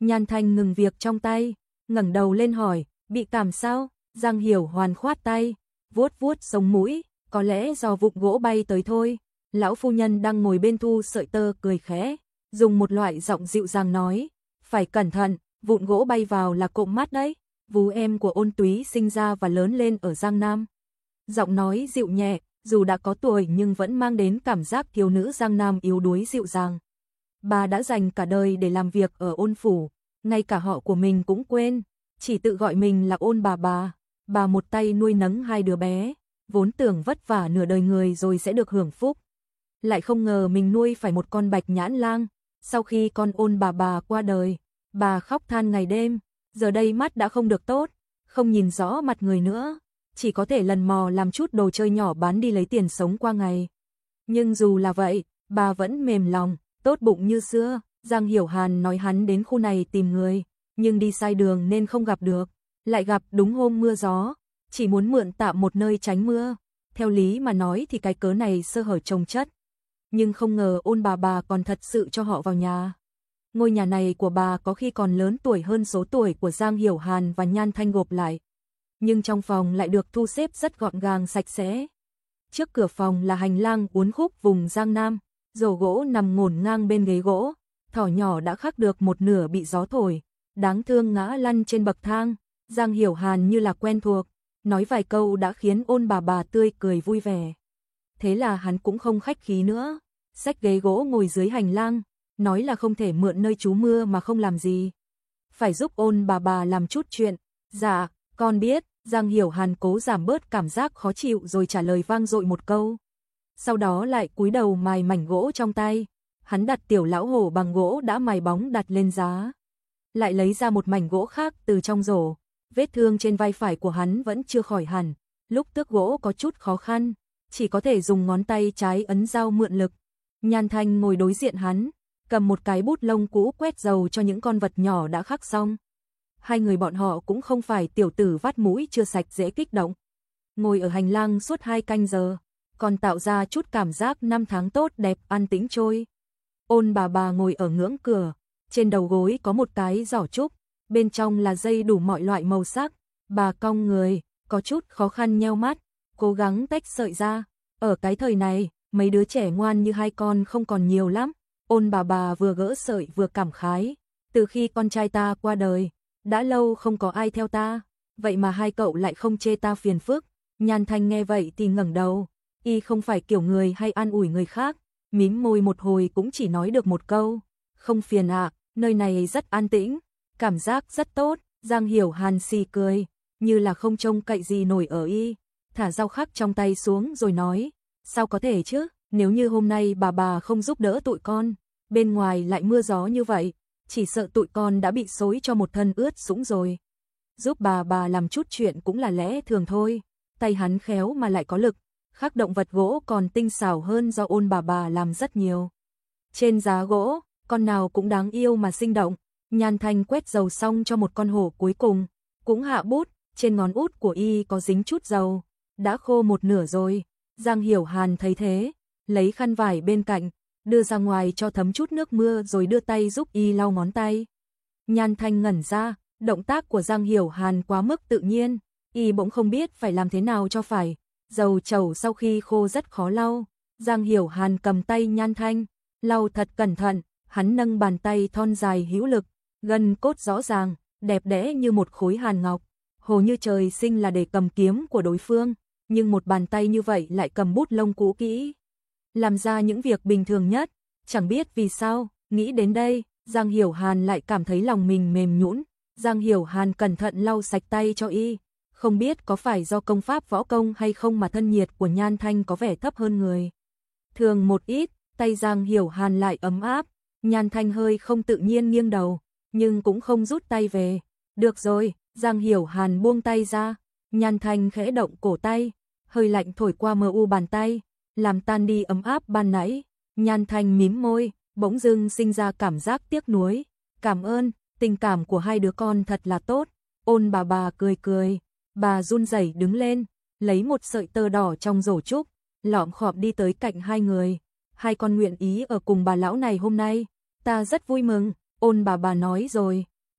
Nhan Thanh ngừng việc trong tay, ngẩng đầu lên hỏi, bị cảm sao? Giang Hiểu Hoàn khoát tay, vuốt vuốt sống mũi, có lẽ do vụn gỗ bay tới thôi. Lão phu nhân đang ngồi bên thu sợi tơ cười khẽ, dùng một loại giọng dịu dàng nói, phải cẩn thận, vụn gỗ bay vào là cộm mắt đấy. Vú em của Ôn Túy sinh ra và lớn lên ở Giang Nam. Giọng nói dịu nhẹ, dù đã có tuổi nhưng vẫn mang đến cảm giác thiếu nữ Giang Nam yếu đuối dịu dàng. Bà đã dành cả đời để làm việc ở Ôn phủ, ngay cả họ của mình cũng quên, chỉ tự gọi mình là Ôn bà. Bà một tay nuôi nấng hai đứa bé, vốn tưởng vất vả nửa đời người rồi sẽ được hưởng phúc. Lại không ngờ mình nuôi phải một con bạch nhãn lang. Sau khi con Ôn bà qua đời, bà khóc than ngày đêm, giờ đây mắt đã không được tốt, không nhìn rõ mặt người nữa, chỉ có thể lần mò làm chút đồ chơi nhỏ bán đi lấy tiền sống qua ngày. Nhưng dù là vậy, bà vẫn mềm lòng, tốt bụng như xưa. Giang Hiểu Hàn nói hắn đến khu này tìm người, nhưng đi sai đường nên không gặp được, lại gặp đúng hôm mưa gió, chỉ muốn mượn tạm một nơi tránh mưa. Theo lý mà nói thì cái cớ này sơ hở chồng chất, nhưng không ngờ Ôn bà còn thật sự cho họ vào nhà. Ngôi nhà này của bà có khi còn lớn tuổi hơn số tuổi của Giang Hiểu Hàn và Nhan Thanh gộp lại, nhưng trong phòng lại được thu xếp rất gọn gàng sạch sẽ. Trước cửa phòng là hành lang uốn khúc vùng Giang Nam, rổ gỗ nằm ngổn ngang bên ghế gỗ, thỏ nhỏ đã khắc được một nửa bị gió thổi, đáng thương ngã lăn trên bậc thang. Giang Hiểu Hàn như là quen thuộc, nói vài câu đã khiến Ôn bà tươi cười vui vẻ. Thế là hắn cũng không khách khí nữa, xách ghế gỗ ngồi dưới hành lang, nói là không thể mượn nơi trú mưa mà không làm gì, phải giúp Ôn bà làm chút chuyện. Dạ, con biết. Giang Hiểu Hàn cố giảm bớt cảm giác khó chịu rồi trả lời vang dội một câu. Sau đó lại cúi đầu mài mảnh gỗ trong tay. Hắn đặt tiểu lão hổ bằng gỗ đã mài bóng đặt lên giá. Lại lấy ra một mảnh gỗ khác từ trong rổ. Vết thương trên vai phải của hắn vẫn chưa khỏi hẳn. Lúc tước gỗ có chút khó khăn, chỉ có thể dùng ngón tay trái ấn dao mượn lực. Nhan Thanh ngồi đối diện hắn, cầm một cái bút lông cũ quét dầu cho những con vật nhỏ đã khắc xong. Hai người bọn họ cũng không phải tiểu tử vắt mũi chưa sạch dễ kích động. Ngồi ở hành lang suốt 2 canh giờ, còn tạo ra chút cảm giác năm tháng tốt đẹp an tĩnh trôi. Ôn bà ngồi ở ngưỡng cửa, trên đầu gối có một cái giỏ trúc, bên trong là dây đủ mọi loại màu sắc. Bà cong người, có chút khó khăn nheo mắt, cố gắng tách sợi ra. Ở cái thời này, mấy đứa trẻ ngoan như hai con không còn nhiều lắm. Ôn bà vừa gỡ sợi vừa cảm khái, từ khi con trai ta qua đời, đã lâu không có ai theo ta, vậy mà hai cậu lại không chê ta phiền phức. Nhan Thanh nghe vậy thì ngẩng đầu, y không phải kiểu người hay an ủi người khác, mím môi một hồi cũng chỉ nói được một câu, không phiền ạ, nơi này rất an tĩnh, cảm giác rất tốt. Giang Hiểu Hàn xì cười, như là không trông cậy gì nổi ở y, thả dao khắc trong tay xuống rồi nói, sao có thể chứ, nếu như hôm nay bà không giúp đỡ tụi con, bên ngoài lại mưa gió như vậy, chỉ sợ tụi con đã bị xối cho một thân ướt sũng rồi. Giúp bà làm chút chuyện cũng là lẽ thường thôi. Tay hắn khéo mà lại có lực, khắc động vật gỗ còn tinh xảo hơn do Ôn bà làm rất nhiều. Trên giá gỗ, con nào cũng đáng yêu mà sinh động. Nhan Thanh quét dầu xong cho một con hổ cuối cùng, cũng hạ bút, trên ngón út của y có dính chút dầu, đã khô một nửa rồi. Giang Hiểu Hàn thấy thế, lấy khăn vải bên cạnh, đưa ra ngoài cho thấm chút nước mưa rồi đưa tay giúp y lau ngón tay. Nhan Thanh ngẩn ra, động tác của Giang Hiểu Hàn quá mức tự nhiên, y bỗng không biết phải làm thế nào cho phải. Dầu trầu sau khi khô rất khó lau. Giang Hiểu Hàn cầm tay Nhan Thanh, lau thật cẩn thận, hắn nâng bàn tay thon dài hữu lực, gân cốt rõ ràng, đẹp đẽ như một khối hàn ngọc, hồ như trời sinh là để cầm kiếm của đối phương, nhưng một bàn tay như vậy lại cầm bút lông cũ kỹ, làm ra những việc bình thường nhất. Chẳng biết vì sao, nghĩ đến đây, Giang Hiểu Hàn lại cảm thấy lòng mình mềm nhũn. Giang Hiểu Hàn cẩn thận lau sạch tay cho y, không biết có phải do công pháp võ công hay không mà thân nhiệt của Nhan Thanh có vẻ thấp hơn người thường một ít, tay Giang Hiểu Hàn lại ấm áp. Nhan Thanh hơi không tự nhiên nghiêng đầu, nhưng cũng không rút tay về. Được rồi, Giang Hiểu Hàn buông tay ra, Nhan Thanh khẽ động cổ tay, hơi lạnh thổi qua mờ u bàn tay, làm tan đi ấm áp ban nãy. Nhan Thanh mím môi, bỗng dưng sinh ra cảm giác tiếc nuối. Cảm ơn, tình cảm của hai đứa con thật là tốt. Ôn bà cười cười, bà run rẩy đứng lên, lấy một sợi tơ đỏ trong rổ trúc, lọm khọp đi tới cạnh hai người. Hai con nguyện ý ở cùng bà lão này hôm nay, ta rất vui mừng. Ôn bà nói rồi,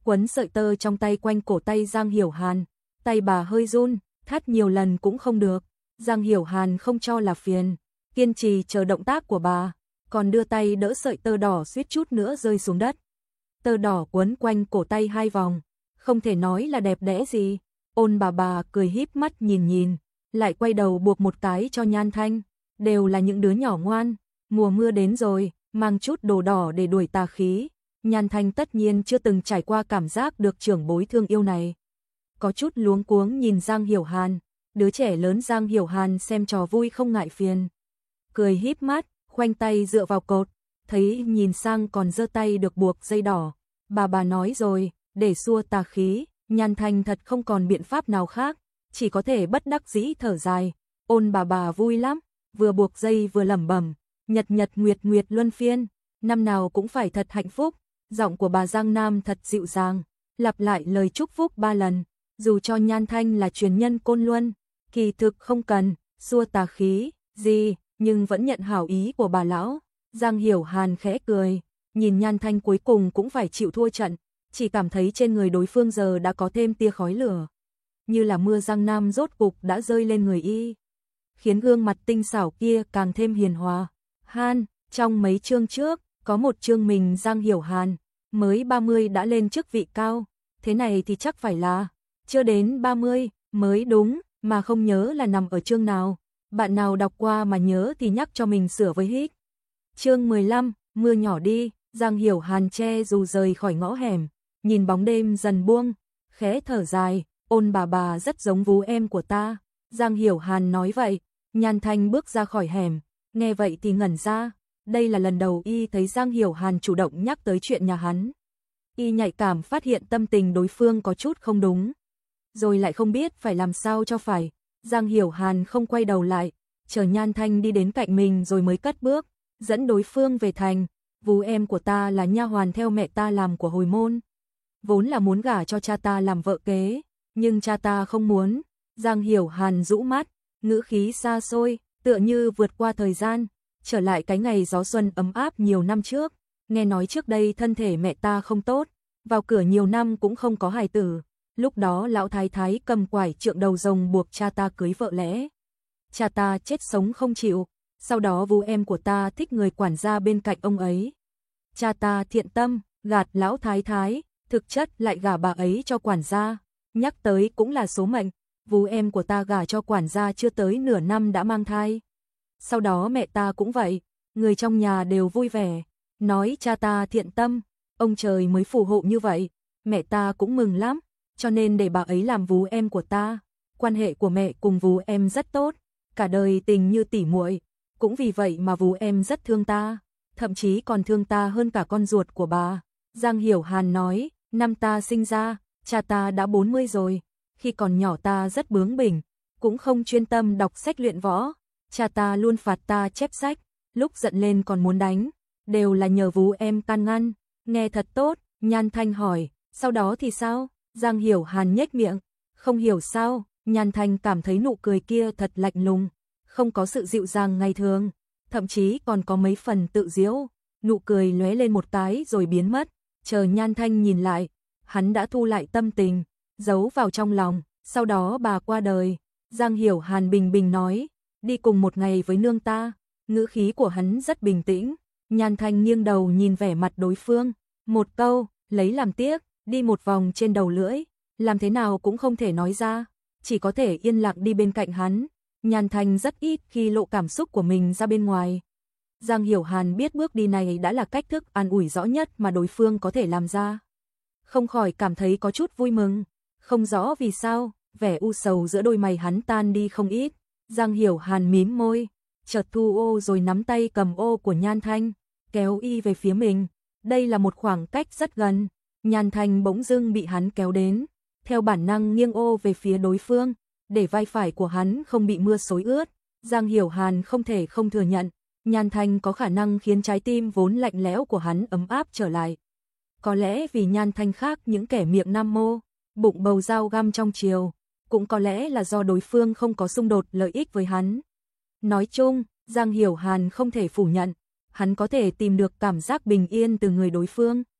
quấn sợi tơ trong tay quanh cổ tay Giang Hiểu Hàn, tay bà hơi run, thắt nhiều lần cũng không được. Giang Hiểu Hàn không cho là phiền, kiên trì chờ động tác của bà, còn đưa tay đỡ sợi tơ đỏ suýt chút nữa rơi xuống đất. Tơ đỏ quấn quanh cổ tay 2 vòng, không thể nói là đẹp đẽ gì. Ôn bà cười híp mắt nhìn, lại quay đầu buộc một cái cho Nhan Thanh, đều là những đứa nhỏ ngoan, mùa mưa đến rồi, mang chút đồ đỏ để đuổi tà khí. Nhan Thanh tất nhiên chưa từng trải qua cảm giác được trưởng bối thương yêu này. Có chút luống cuống nhìn Giang Hiểu Hàn, đứa trẻ lớn Giang Hiểu Hàn xem trò vui không ngại phiền. Cười híp mắt, khoanh tay dựa vào cột, thấy nhìn sang còn giơ tay được buộc dây đỏ. Bà nói rồi, để xua tà khí, Nhan Thanh thật không còn biện pháp nào khác, chỉ có thể bất đắc dĩ thở dài. Ôn bà vui lắm, vừa buộc dây vừa lẩm bẩm, nhật nguyệt luân phiên, năm nào cũng phải thật hạnh phúc. Giọng của bà Giang Nam thật dịu dàng, lặp lại lời chúc phúc 3 lần, dù cho Nhan Thanh là truyền nhân Côn Luân, kỳ thực không cần xua tà khí gì, nhưng vẫn nhận hảo ý của bà lão. Giang Hiểu Hàn khẽ cười, nhìn Nhan Thanh cuối cùng cũng phải chịu thua trận, chỉ cảm thấy trên người đối phương giờ đã có thêm tia khói lửa, như là mưa Giang Nam rốt cục đã rơi lên người y, khiến gương mặt tinh xảo kia càng thêm hiền hòa. Trong mấy chương trước, có một chương mình Giang Hiểu Hàn, mới 30 đã lên chức vị cao, thế này thì chắc phải là chưa đến 30 mới đúng, mà không nhớ là nằm ở chương nào. Bạn nào đọc qua mà nhớ thì nhắc cho mình sửa với hích. Chương 15, mưa nhỏ đi, Giang Hiểu Hàn che dù rời khỏi ngõ hẻm, nhìn bóng đêm dần buông, khẽ thở dài, ôn bà rất giống vú em của ta. Giang Hiểu Hàn nói vậy, Nhan Thanh bước ra khỏi hẻm, nghe vậy thì ngẩn ra, đây là lần đầu y thấy Giang Hiểu Hàn chủ động nhắc tới chuyện nhà hắn. Y nhạy cảm phát hiện tâm tình đối phương có chút không đúng, rồi lại không biết phải làm sao cho phải. Giang Hiểu Hàn không quay đầu lại, chờ Nhan Thanh đi đến cạnh mình rồi mới cất bước, dẫn đối phương về thành. Vú em của ta là nha hoàn theo mẹ ta làm của hồi môn, vốn là muốn gả cho cha ta làm vợ kế, nhưng cha ta không muốn. Giang Hiểu Hàn rũ mắt, ngữ khí xa xôi, tựa như vượt qua thời gian, trở lại cái ngày gió xuân ấm áp nhiều năm trước. Nghe nói trước đây thân thể mẹ ta không tốt, vào cửa nhiều năm cũng không có hài tử. Lúc đó lão thái thái cầm quải trượng đầu rồng buộc cha ta cưới vợ lẽ. Cha ta chết sống không chịu, sau đó vú em của ta thích người quản gia bên cạnh ông ấy. Cha ta thiện tâm, gạt lão thái thái, thực chất lại gả bà ấy cho quản gia. Nhắc tới cũng là số mệnh, vú em của ta gả cho quản gia chưa tới nửa năm đã mang thai. Sau đó mẹ ta cũng vậy, người trong nhà đều vui vẻ, nói cha ta thiện tâm, ông trời mới phù hộ như vậy. Mẹ ta cũng mừng lắm, cho nên để bà ấy làm vú em của ta. Quan hệ của mẹ cùng vú em rất tốt, cả đời tình như tỉ muội, cũng vì vậy mà vú em rất thương ta, thậm chí còn thương ta hơn cả con ruột của bà. Giang Hiểu Hàn nói, năm ta sinh ra, cha ta đã 40 rồi, khi còn nhỏ ta rất bướng bỉnh, cũng không chuyên tâm đọc sách luyện võ, cha ta luôn phạt ta chép sách, lúc giận lên còn muốn đánh, đều là nhờ vú em can ngăn. Nghe thật tốt. Nhan Thanh hỏi, sau đó thì sao? Giang Hiểu Hàn nhếch miệng, không hiểu sao. Nhan Thanh cảm thấy nụ cười kia thật lạnh lùng, không có sự dịu dàng ngày thường, thậm chí còn có mấy phần tự giễu. Nụ cười lóe lên một cái rồi biến mất, chờ Nhan Thanh nhìn lại, hắn đã thu lại tâm tình, giấu vào trong lòng. Sau đó bà qua đời. Giang Hiểu Hàn bình bình nói, đi cùng một ngày với nương ta. Ngữ khí của hắn rất bình tĩnh. Nhan Thanh nghiêng đầu nhìn vẻ mặt đối phương, một câu, lấy làm tiếc, đi một vòng trên đầu lưỡi, làm thế nào cũng không thể nói ra, chỉ có thể yên lặng đi bên cạnh hắn. Nhan Thanh rất ít khi lộ cảm xúc của mình ra bên ngoài. Giang Hiểu Hàn biết bước đi này đã là cách thức an ủi rõ nhất mà đối phương có thể làm ra. Không khỏi cảm thấy có chút vui mừng, không rõ vì sao, vẻ u sầu giữa đôi mày hắn tan đi không ít. Giang Hiểu Hàn mím môi, chợt thu ô rồi nắm tay cầm ô của Nhan Thanh, kéo y về phía mình. Đây là một khoảng cách rất gần, Nhan Thanh bỗng dưng bị hắn kéo đến, theo bản năng nghiêng ô về phía đối phương, để vai phải của hắn không bị mưa xối ướt. Giang Hiểu Hàn không thể không thừa nhận, Nhan Thanh có khả năng khiến trái tim vốn lạnh lẽo của hắn ấm áp trở lại. Có lẽ vì Nhan Thanh khác những kẻ miệng nam mô, bụng bầu dao găm trong chiều, cũng có lẽ là do đối phương không có xung đột lợi ích với hắn. Nói chung, Giang Hiểu Hàn không thể phủ nhận, hắn có thể tìm được cảm giác bình yên từ người đối phương.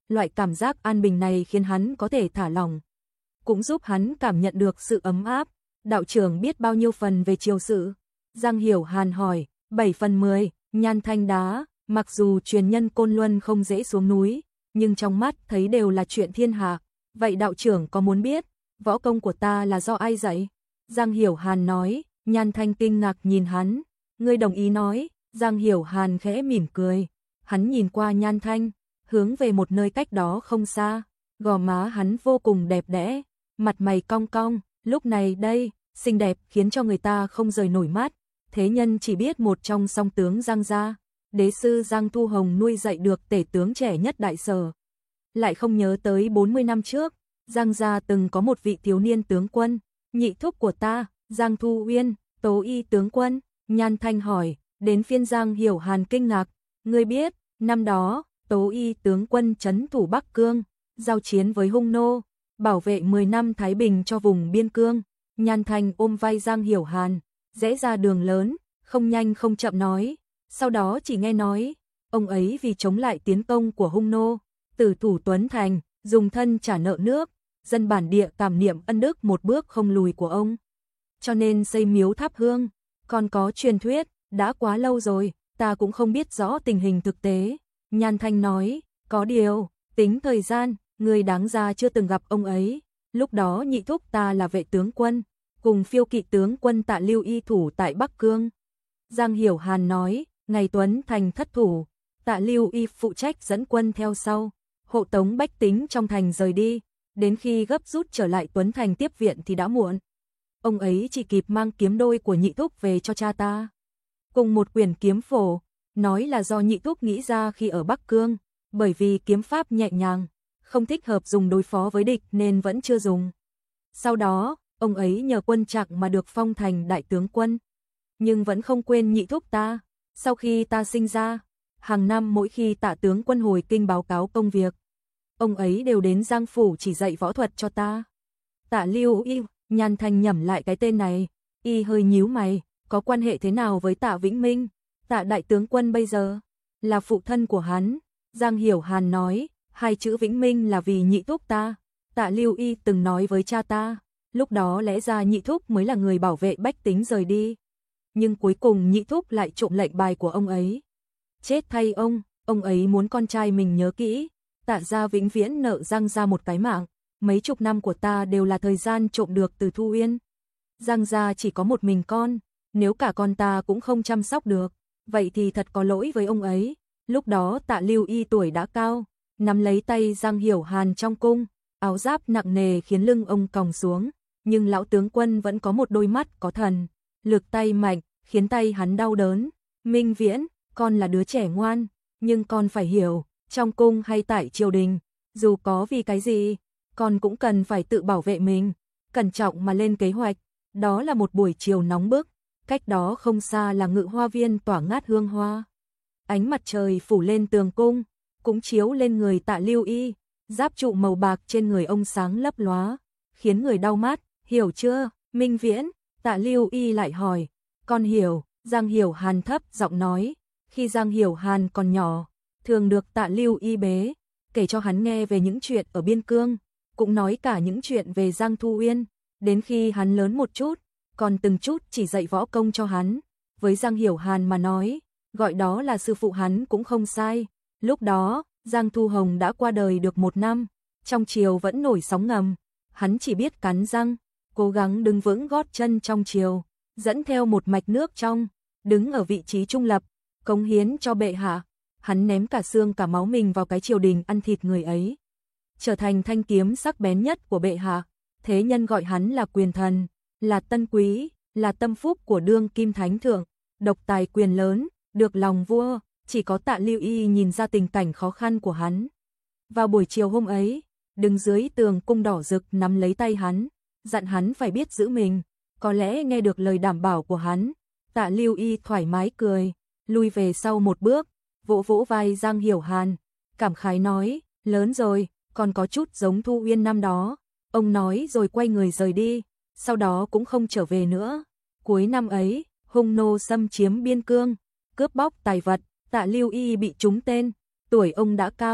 loại cảm giác an bình này khiến hắn có thể thả lỏng, cũng giúp hắn cảm nhận được sự ấm áp. Đạo trưởng biết bao nhiêu phần về triều sự? Giang Hiểu Hàn hỏi. 7 phần 10, Nhan Thanh đá, mặc dù truyền nhân Côn Luân không dễ xuống núi, nhưng trong mắt thấy đều là chuyện thiên hạ. Vậy đạo trưởng có muốn biết, võ công của ta là do ai dạy? Giang Hiểu Hàn nói. Nhan Thanh kinh ngạc nhìn hắn. Ngươi đồng ý nói? Giang Hiểu Hàn khẽ mỉm cười. Hắn nhìn qua Nhan Thanh, hướng về một nơi cách đó không xa. Gò má hắn vô cùng đẹp đẽ, mặt mày cong cong, lúc này đây, xinh đẹp khiến cho người ta không rời nổi mắt. Thế nhân chỉ biết một trong song tướng Giang gia, đế sư Giang Thu Hồng nuôi dạy được tể tướng trẻ nhất Đại Sở. Lại không nhớ tới 40 năm trước, Giang gia từng có một vị thiếu niên tướng quân, nhị thúc của ta, Giang Thu Uyên, Tố Y tướng quân. Nhan Thanh hỏi. Đến phiên Giang Hiểu Hàn kinh ngạc. Ngươi biết, năm đó, Tố Y tướng quân trấn thủ Bắc Cương, giao chiến với hung nô, bảo vệ 10 năm thái bình cho vùng biên cương. Nhan Thanh ôm vai Giang Hiểu Hàn, rẽ ra đường lớn, không nhanh không chậm nói. Sau đó chỉ nghe nói, ông ấy vì chống lại tiến công của hung nô, tử thủ Tuấn Thành, dùng thân trả nợ nước, dân bản địa cảm niệm ân đức một bước không lùi của ông, cho nên xây miếu thắp hương. Còn có truyền thuyết, đã quá lâu rồi, ta cũng không biết rõ tình hình thực tế. Nhan Thanh nói. Có điều, tính thời gian, người đáng ra chưa từng gặp ông ấy. Lúc đó nhị thúc ta là vệ tướng quân, cùng phiêu kỵ tướng quân Tạ Lưu Y thủ tại Bắc Cương. Giang Hiểu Hàn nói. Ngày Tuấn Thành thất thủ, Tạ Lưu Y phụ trách dẫn quân theo sau, hộ tống bách tính trong thành rời đi. Đến khi gấp rút trở lại Tuấn Thành tiếp viện thì đã muộn. Ông ấy chỉ kịp mang kiếm đôi của nhị thúc về cho cha ta, cùng một quyển kiếm phổ, nói là do nhị thúc nghĩ ra khi ở Bắc Cương, bởi vì kiếm pháp nhẹ nhàng, không thích hợp dùng đối phó với địch nên vẫn chưa dùng. Sau đó, ông ấy nhờ quân trạng mà được phong thành đại tướng quân, nhưng vẫn không quên nhị thúc ta. Sau khi ta sinh ra, hàng năm mỗi khi Tạ tướng quân hồi kinh báo cáo công việc, ông ấy đều đến Giang phủ chỉ dạy võ thuật cho ta. Tạ Lưu Y. Nhan Thanh nhẩm lại cái tên này, y hơi nhíu mày. Có quan hệ thế nào với Tạ Vĩnh Minh? Tạ đại tướng quân bây giờ là phụ thân của hắn. Giang Hiểu Hàn nói. Hai chữ Vĩnh Minh là vì nhị thúc ta. Tạ Lưu Y từng nói với cha ta, lúc đó lẽ ra nhị thúc mới là người bảo vệ bách tính rời đi, nhưng cuối cùng nhị thúc lại trộm lệnh bài của ông ấy. Chết thay ông ấy muốn con trai mình nhớ kỹ, Tạ gia vĩnh viễn nợ Giang gia một cái mạng. Mấy chục năm của ta đều là thời gian trộm được từ Thu Uyên. Giang gia chỉ có một mình con, nếu cả con ta cũng không chăm sóc được, vậy thì thật có lỗi với ông ấy. Lúc đó Tạ Lưu Y tuổi đã cao, nắm lấy tay Giang Hiểu Hàn trong cung, áo giáp nặng nề khiến lưng ông còng xuống, nhưng lão tướng quân vẫn có một đôi mắt có thần, lực tay mạnh, khiến tay hắn đau đớn. Minh Viễn, con là đứa trẻ ngoan, nhưng con phải hiểu, trong cung hay tại triều đình, dù có vì cái gì, con cũng cần phải tự bảo vệ mình, cẩn trọng mà lên kế hoạch. Đó là một buổi chiều nóng bức, cách đó không xa là Ngự Hoa Viên tỏa ngát hương hoa. Ánh mặt trời phủ lên tường cung, cũng chiếu lên người Tạ Lưu Y, giáp trụ màu bạc trên người ông sáng lấp lóa, khiến người đau mắt. Hiểu chưa, Minh Viễn? Tạ Lưu Y lại hỏi. Con hiểu. Giang Hiểu Hàn thấp giọng nói. Khi Giang Hiểu Hàn còn nhỏ, thường được Tạ Lưu Y bế, kể cho hắn nghe về những chuyện ở biên cương, cũng nói cả những chuyện về Giang Thu Uyên. Đến khi hắn lớn một chút, còn từng chút chỉ dạy võ công cho hắn. Với Giang Hiểu Hàn mà nói, gọi đó là sư phụ hắn cũng không sai. Lúc đó, Giang Thu Hồng đã qua đời được 1 năm, trong triều vẫn nổi sóng ngầm. Hắn chỉ biết cắn răng, cố gắng đứng vững gót chân trong triều, dẫn theo một mạch nước trong, đứng ở vị trí trung lập, cống hiến cho bệ hạ. Hắn ném cả xương cả máu mình vào cái triều đình ăn thịt người ấy, trở thành thanh kiếm sắc bén nhất của bệ hạ. Thế nhân gọi hắn là quyền thần, là tân quý, là tâm phúc của đương kim thánh thượng, độc tài quyền lớn, được lòng vua. Chỉ có Tạ Lưu Y nhìn ra tình cảnh khó khăn của hắn. Vào buổi chiều hôm ấy, đứng dưới tường cung đỏ rực nắm lấy tay hắn, dặn hắn phải biết giữ mình. Có lẽ nghe được lời đảm bảo của hắn, Tạ Lưu Y thoải mái cười, lui về sau một bước, vỗ vỗ vai Giang Hiểu Hàn, cảm khái nói. Lớn rồi, còn có chút giống Thu Uyên năm đó. Ông nói rồi quay người rời đi, sau đó cũng không trở về nữa. Cuối năm ấy, hung nô xâm chiếm biên cương, cướp bóc tài vật, Tạ Lưu Y bị trúng tên. Tuổi ông đã cao,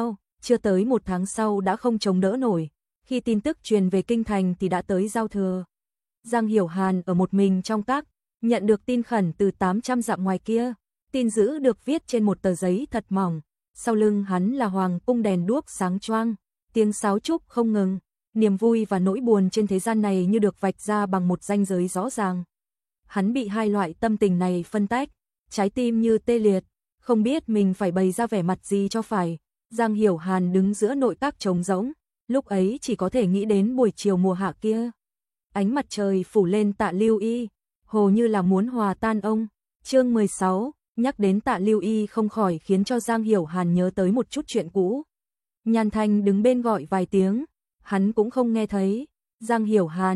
chưa tới 1 tháng sau đã không chống đỡ nổi. Khi tin tức truyền về kinh thành thì đã tới giao thừa. Giang Hiểu Hàn ở một mình trong các, nhận được tin khẩn từ 800 dặm ngoài kia. Tin dữ được viết trên một tờ giấy thật mỏng. Sau lưng hắn là hoàng cung đèn đuốc sáng choang, tiếng sáo trúc không ngừng. Niềm vui và nỗi buồn trên thế gian này như được vạch ra bằng một ranh giới rõ ràng. Hắn bị hai loại tâm tình này phân tách, trái tim như tê liệt, không biết mình phải bày ra vẻ mặt gì cho phải. Giang Hiểu Hàn đứng giữa nội các trống rỗng, lúc ấy chỉ có thể nghĩ đến buổi chiều mùa hạ kia. Ánh mặt trời phủ lên Tạ Lưu Y, hồ như là muốn hòa tan ông. Chương 16, nhắc đến Tạ Lưu Y không khỏi khiến cho Giang Hiểu Hàn nhớ tới một chút chuyện cũ. Nhan Thanh đứng bên gọi vài tiếng, hắn cũng không nghe thấy. Giang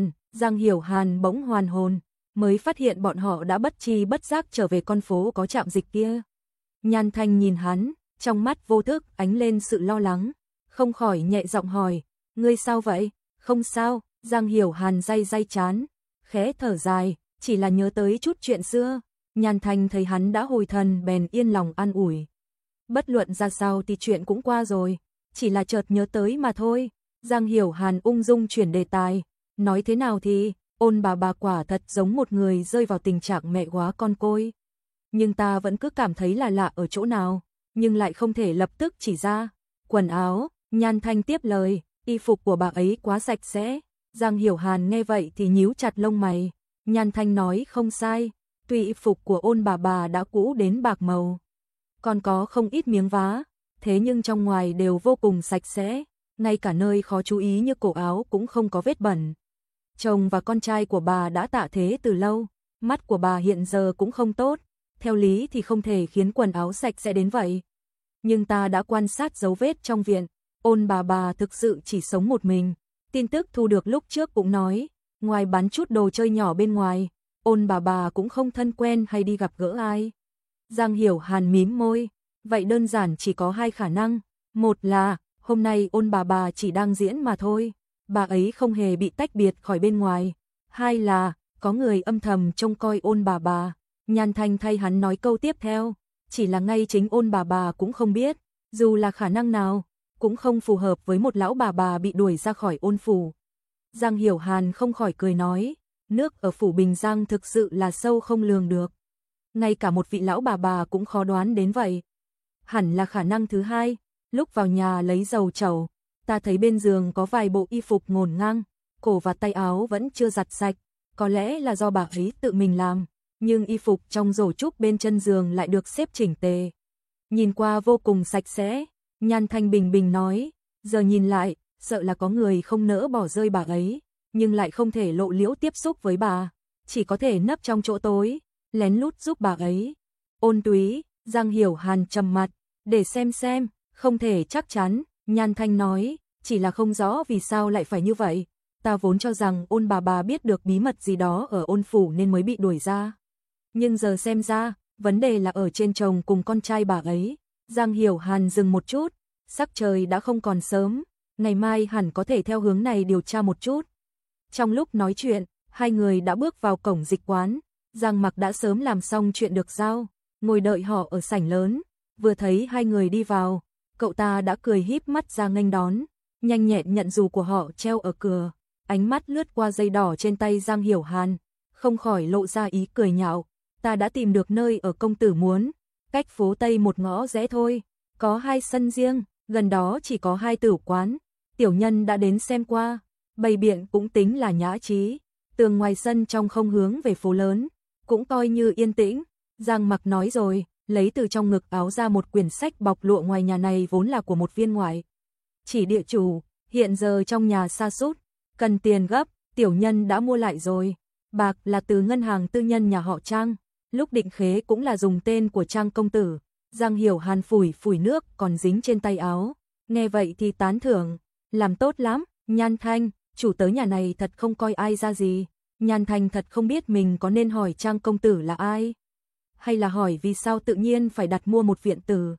Hiểu Hàn bỗng hoàn hồn, mới phát hiện bọn họ đã bất tri bất giác trở về con phố có trạm dịch kia. Nhan Thanh nhìn hắn, trong mắt vô thức ánh lên sự lo lắng, không khỏi nhẹ giọng hỏi, ngươi sao vậy? Không sao. Giang Hiểu Hàn day day chán, khẽ thở dài, chỉ là nhớ tới chút chuyện xưa. Nhan Thanh thấy hắn đã hồi thần bèn yên lòng an ủi. Bất luận ra sao thì chuyện cũng qua rồi, chỉ là chợt nhớ tới mà thôi. Giang Hiểu Hàn ung dung chuyển đề tài, nói thế nào thì, Ôn bà quả thật giống một người rơi vào tình trạng mẹ quá con côi. Nhưng ta vẫn cứ cảm thấy là lạ ở chỗ nào, nhưng lại không thể lập tức chỉ ra. Quần áo, Nhan Thanh tiếp lời, y phục của bà ấy quá sạch sẽ. Giang Hiểu Hàn nghe vậy thì nhíu chặt lông mày. Nhan Thanh nói không sai, tuy y phục của Ôn bà đã cũ đến bạc màu, còn có không ít miếng vá, thế nhưng trong ngoài đều vô cùng sạch sẽ, ngay cả nơi khó chú ý như cổ áo cũng không có vết bẩn. Chồng và con trai của bà đã tạ thế từ lâu, mắt của bà hiện giờ cũng không tốt, theo lý thì không thể khiến quần áo sạch sẽ đến vậy. Nhưng ta đã quan sát dấu vết trong viện, Ôn bà thực sự chỉ sống một mình. Tin tức thu được lúc trước cũng nói, ngoài bán chút đồ chơi nhỏ bên ngoài, Ôn bà cũng không thân quen hay đi gặp gỡ ai. Giang Hiểu Hàn mím môi, vậy đơn giản chỉ có hai khả năng, một là hôm nay Ôn bà chỉ đang diễn mà thôi, bà ấy không hề bị tách biệt khỏi bên ngoài, hai là có người âm thầm trông coi Ôn bà. Nhan Thanh thay hắn nói câu tiếp theo, chỉ là ngay chính Ôn bà cũng không biết, dù là khả năng nào, cũng không phù hợp với một lão bà bị đuổi ra khỏi Ôn phủ. Giang Hiểu Hàn không khỏi cười nói, nước ở phủ Bình Giang thực sự là sâu không lường được. Ngay cả một vị lão bà cũng khó đoán đến vậy. Hẳn là khả năng thứ hai, lúc vào nhà lấy dầu trầu, ta thấy bên giường có vài bộ y phục ngổn ngang, cổ và tay áo vẫn chưa giặt sạch, có lẽ là do bà ấy tự mình làm, nhưng y phục trong rổ trúc bên chân giường lại được xếp chỉnh tề. Nhìn qua vô cùng sạch sẽ. Nhan Thanh bình bình nói, giờ nhìn lại, sợ là có người không nỡ bỏ rơi bà ấy, nhưng lại không thể lộ liễu tiếp xúc với bà, chỉ có thể nấp trong chỗ tối, lén lút giúp bà ấy. Ôn Túy, Giang Hiểu Hàn trầm mặt, để xem, không thể chắc chắn. Nhan Thanh nói, chỉ là không rõ vì sao lại phải như vậy, ta vốn cho rằng Ôn bà biết được bí mật gì đó ở Ôn phủ nên mới bị đuổi ra. Nhưng giờ xem ra, vấn đề là ở trên chồng cùng con trai bà ấy. Giang Hiểu Hàn dừng một chút, sắc trời đã không còn sớm, ngày mai hẳn có thể theo hướng này điều tra một chút. Trong lúc nói chuyện, hai người đã bước vào cổng dịch quán, Giang Mặc đã sớm làm xong chuyện được giao, ngồi đợi họ ở sảnh lớn, vừa thấy hai người đi vào, cậu ta đã cười híp mắt ra nghênh đón, nhanh nhẹn nhận dù của họ treo ở cửa, ánh mắt lướt qua dây đỏ trên tay Giang Hiểu Hàn, không khỏi lộ ra ý cười nhạo, ta đã tìm được nơi ở công tử muốn. Cách phố Tây một ngõ rẽ thôi, có 2 sân riêng, gần đó chỉ có 2 tử quán, tiểu nhân đã đến xem qua, bày biện cũng tính là nhã trí, tường ngoài sân trong không hướng về phố lớn, cũng coi như yên tĩnh. Giang Mặc nói rồi, lấy từ trong ngực áo ra một quyển sách bọc lụa, ngoài nhà này vốn là của một viên ngoại chỉ địa chủ, hiện giờ trong nhà sa sút, cần tiền gấp, tiểu nhân đã mua lại rồi, bạc là từ ngân hàng tư nhân nhà họ Trang. Lúc định khế cũng là dùng tên của Trang công tử. Giang Hiểu Hàn phủi nước còn dính trên tay áo, nghe vậy thì tán thưởng, làm tốt lắm. Nhan Thanh, chủ tớ nhà này thật không coi ai ra gì. Nhan Thanh thật không biết mình có nên hỏi Trang công tử là ai, hay là hỏi vì sao tự nhiên phải đặt mua một viện tử.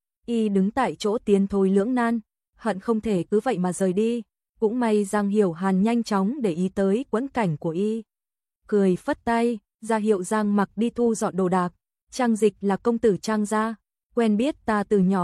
Y đứng tại chỗ tiến thôi lưỡng nan, hận không thể cứ vậy mà rời đi. Cũng may Giang Hiểu Hàn nhanh chóng để ý tới quẫn cảnh của Y, cười phất tay ra hiệu Giang Mặc đi thu dọn đồ đạc. Trang Dịch là công tử Trang gia, quen biết ta từ nhỏ,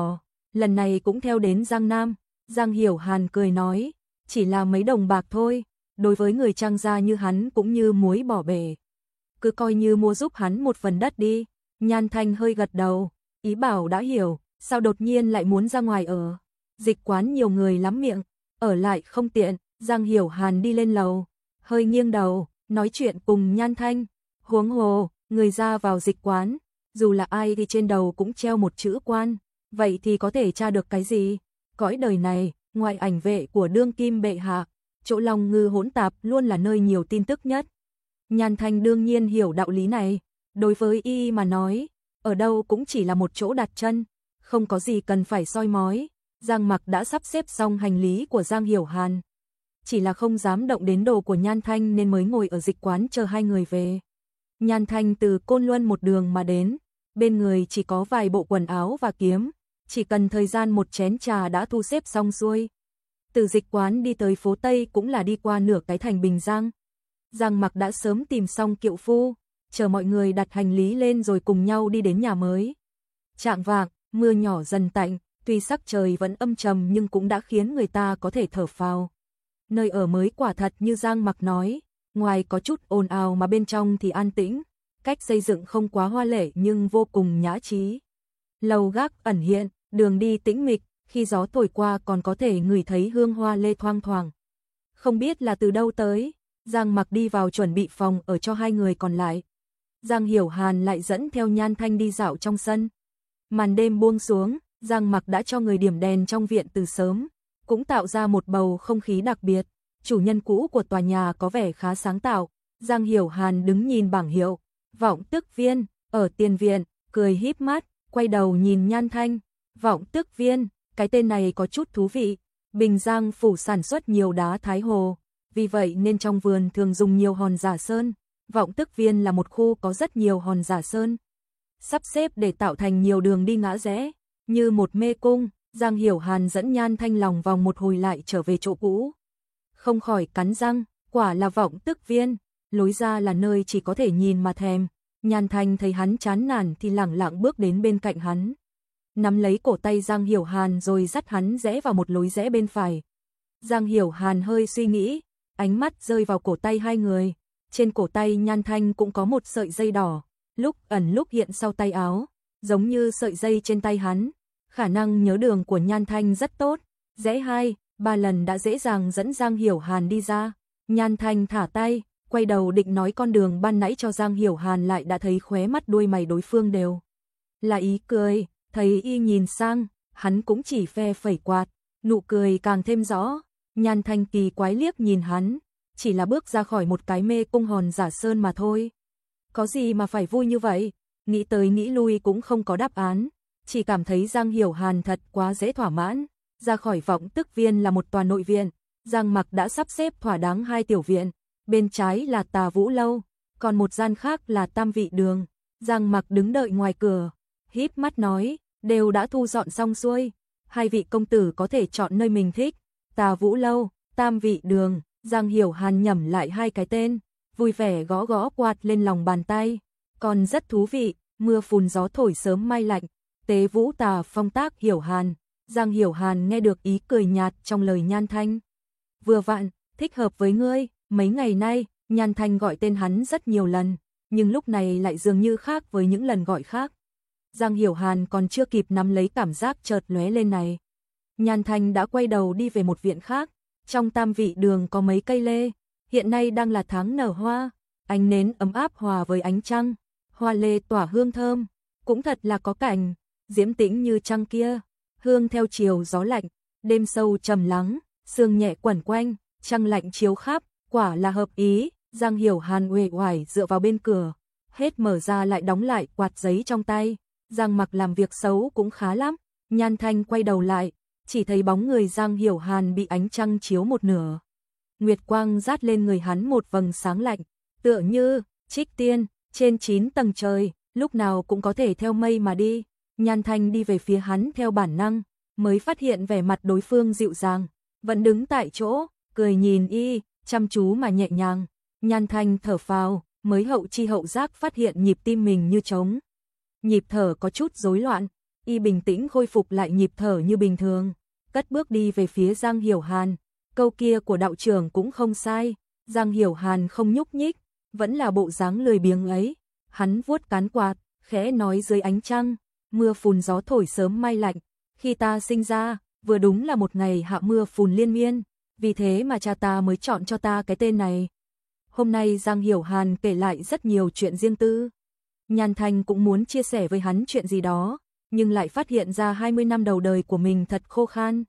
lần này cũng theo đến Giang Nam. Giang Hiểu Hàn cười nói, chỉ là mấy đồng bạc thôi, đối với người Trang gia như hắn cũng như muối bỏ bể. Cứ coi như mua giúp hắn một phần đất đi. Nhan Thanh hơi gật đầu, ý bảo đã hiểu, sao đột nhiên lại muốn ra ngoài ở. Dịch quán nhiều người lắm miệng, ở lại không tiện. Giang Hiểu Hàn đi lên lầu, hơi nghiêng đầu, nói chuyện cùng Nhan Thanh. Huống hồ, người ra vào dịch quán, dù là ai thì trên đầu cũng treo một chữ quan, vậy thì có thể tra được cái gì? Cõi đời này, ngoài ảnh vệ của đương kim bệ hạ, chỗ Long Ngư hỗn tạp luôn là nơi nhiều tin tức nhất. Nhan Thanh đương nhiên hiểu đạo lý này, đối với y mà nói, ở đâu cũng chỉ là một chỗ đặt chân, không có gì cần phải soi mói. Giang Mặc đã sắp xếp xong hành lý của Giang Hiểu Hàn, chỉ là không dám động đến đồ của Nhan Thanh nên mới ngồi ở dịch quán chờ hai người về. Nhan Thanh từ Côn Luân một đường mà đến, bên người chỉ có vài bộ quần áo và kiếm, chỉ cần thời gian một chén trà đã thu xếp xong xuôi. Từ dịch quán đi tới phố Tây cũng là đi qua nửa cái thành Bình Giang. Giang Mặc đã sớm tìm xong kiệu phu, chờ mọi người đặt hành lý lên rồi cùng nhau đi đến nhà mới. Chạng vạng, mưa nhỏ dần tạnh, tuy sắc trời vẫn âm trầm nhưng cũng đã khiến người ta có thể thở phào. Nơi ở mới quả thật như Giang Mặc nói, ngoài có chút ồn ào mà bên trong thì an tĩnh, cách xây dựng không quá hoa lệ nhưng vô cùng nhã trí. Lầu gác ẩn hiện, đường đi tĩnh mịch, khi gió thổi qua còn có thể ngửi thấy hương hoa lê thoang thoảng. Không biết là từ đâu tới, Giang Mặc đi vào chuẩn bị phòng ở cho hai người còn lại. Giang Hiểu Hàn lại dẫn theo Nhan Thanh đi dạo trong sân. Màn đêm buông xuống, Giang Mặc đã cho người điểm đèn trong viện từ sớm, cũng tạo ra một bầu không khí đặc biệt. Chủ nhân cũ của tòa nhà có vẻ khá sáng tạo. Giang Hiểu Hàn đứng nhìn bảng hiệu Vọng Tước Viên ở tiền viện, cười híp mắt, quay đầu nhìn Nhan Thanh. Vọng Tước Viên, cái tên này có chút thú vị. Bình Giang phủ sản xuất nhiều đá Thái Hồ, vì vậy nên trong vườn thường dùng nhiều hòn giả sơn. Vọng Tước Viên là một khu có rất nhiều hòn giả sơn, sắp xếp để tạo thành nhiều đường đi ngã rẽ, như một mê cung. Giang Hiểu Hàn dẫn Nhan Thanh lòng vòng một hồi lại trở về chỗ cũ. Không khỏi cắn răng, quả là Vọng Tước Viên, lối ra là nơi chỉ có thể nhìn mà thèm. Nhan Thanh thấy hắn chán nản thì lẳng lặng bước đến bên cạnh hắn, nắm lấy cổ tay Giang Hiểu Hàn rồi dắt hắn rẽ vào một lối rẽ bên phải. Giang Hiểu Hàn hơi suy nghĩ, ánh mắt rơi vào cổ tay hai người. Trên cổ tay Nhan Thanh cũng có một sợi dây đỏ, lúc ẩn lúc hiện sau tay áo, giống như sợi dây trên tay hắn. Khả năng nhớ đường của Nhan Thanh rất tốt, rẽ 2-3 lần đã dễ dàng dẫn Giang Hiểu Hàn đi ra. Nhan Thanh thả tay, quay đầu định nói con đường ban nãy cho Giang Hiểu Hàn, lại đã thấy khóe mắt đuôi mày đối phương đều là ý cười. Thấy y nhìn sang, hắn cũng chỉ phe phẩy quạt, nụ cười càng thêm rõ. Nhan Thanh kỳ quái liếc nhìn hắn, chỉ là bước ra khỏi một cái mê cung hòn giả sơn mà thôi. Có gì mà phải vui như vậy? Nghĩ tới nghĩ lui cũng không có đáp án, chỉ cảm thấy Giang Hiểu Hàn thật quá dễ thỏa mãn. Ra khỏi Vọng Tước Viên là một tòa nội viện, Giang Mặc đã sắp xếp thỏa đáng hai tiểu viện, bên trái là Tà Vũ Lâu, còn một gian khác là Tam Vị Đường. Giang Mặc đứng đợi ngoài cửa, híp mắt nói, đều đã thu dọn xong xuôi, hai vị công tử có thể chọn nơi mình thích. Tà Vũ Lâu, Tam Vị Đường. Giang Hiểu Hàn nhẩm lại hai cái tên, vui vẻ gõ gõ quạt lên lòng bàn tay. Còn rất thú vị, mưa phùn gió thổi sớm mai lạnh, tế vũ tà phong tác Hiểu Hàn. Giang Hiểu Hàn nghe được ý cười nhạt trong lời Nhan Thanh. Vừa vặn, thích hợp với ngươi. Mấy ngày nay, Nhan Thanh gọi tên hắn rất nhiều lần, nhưng lúc này lại dường như khác với những lần gọi khác. Giang Hiểu Hàn còn chưa kịp nắm lấy cảm giác chợt lóe lên này, Nhan Thanh đã quay đầu đi về một viện khác. Trong Tam Vị Đường có mấy cây lê, hiện nay đang là tháng nở hoa, ánh nến ấm áp hòa với ánh trăng, hoa lê tỏa hương thơm, cũng thật là có cảnh, diễm tĩnh như trăng kia, hương theo chiều gió lạnh, đêm sâu trầm lắng, sương nhẹ quẩn quanh, trăng lạnh chiếu khắp, quả là hợp ý. Giang Hiểu Hàn uể oải dựa vào bên cửa, hết mở ra lại đóng lại quạt giấy trong tay. Giang Mặc làm việc xấu cũng khá lắm. Nhan Thanh quay đầu lại, chỉ thấy bóng người Giang Hiểu Hàn bị ánh trăng chiếu một nửa. Nguyệt quang rát lên người hắn một vầng sáng lạnh, tựa như trích tiên trên 9 tầng trời, lúc nào cũng có thể theo mây mà đi. Nhan Thanh đi về phía hắn theo bản năng, mới phát hiện vẻ mặt đối phương dịu dàng, vẫn đứng tại chỗ, cười nhìn y, chăm chú mà nhẹ nhàng. Nhan Thanh thở phào, mới hậu chi hậu giác phát hiện nhịp tim mình như trống. Nhịp thở có chút rối loạn, y bình tĩnh khôi phục lại nhịp thở như bình thường, cất bước đi về phía Giang Hiểu Hàn. Câu kia của đạo trưởng cũng không sai, Giang Hiểu Hàn không nhúc nhích, vẫn là bộ dáng lười biếng ấy. Hắn vuốt cán quạt, khẽ nói dưới ánh trăng, mưa phùn gió thổi sớm mai lạnh, khi ta sinh ra, vừa đúng là một ngày hạ mưa phùn liên miên, vì thế mà cha ta mới chọn cho ta cái tên này. Hôm nay Giang Hiểu Hàn kể lại rất nhiều chuyện riêng tư. Nhan Thanh cũng muốn chia sẻ với hắn chuyện gì đó, nhưng lại phát hiện ra 20 năm đầu đời của mình thật khô khan.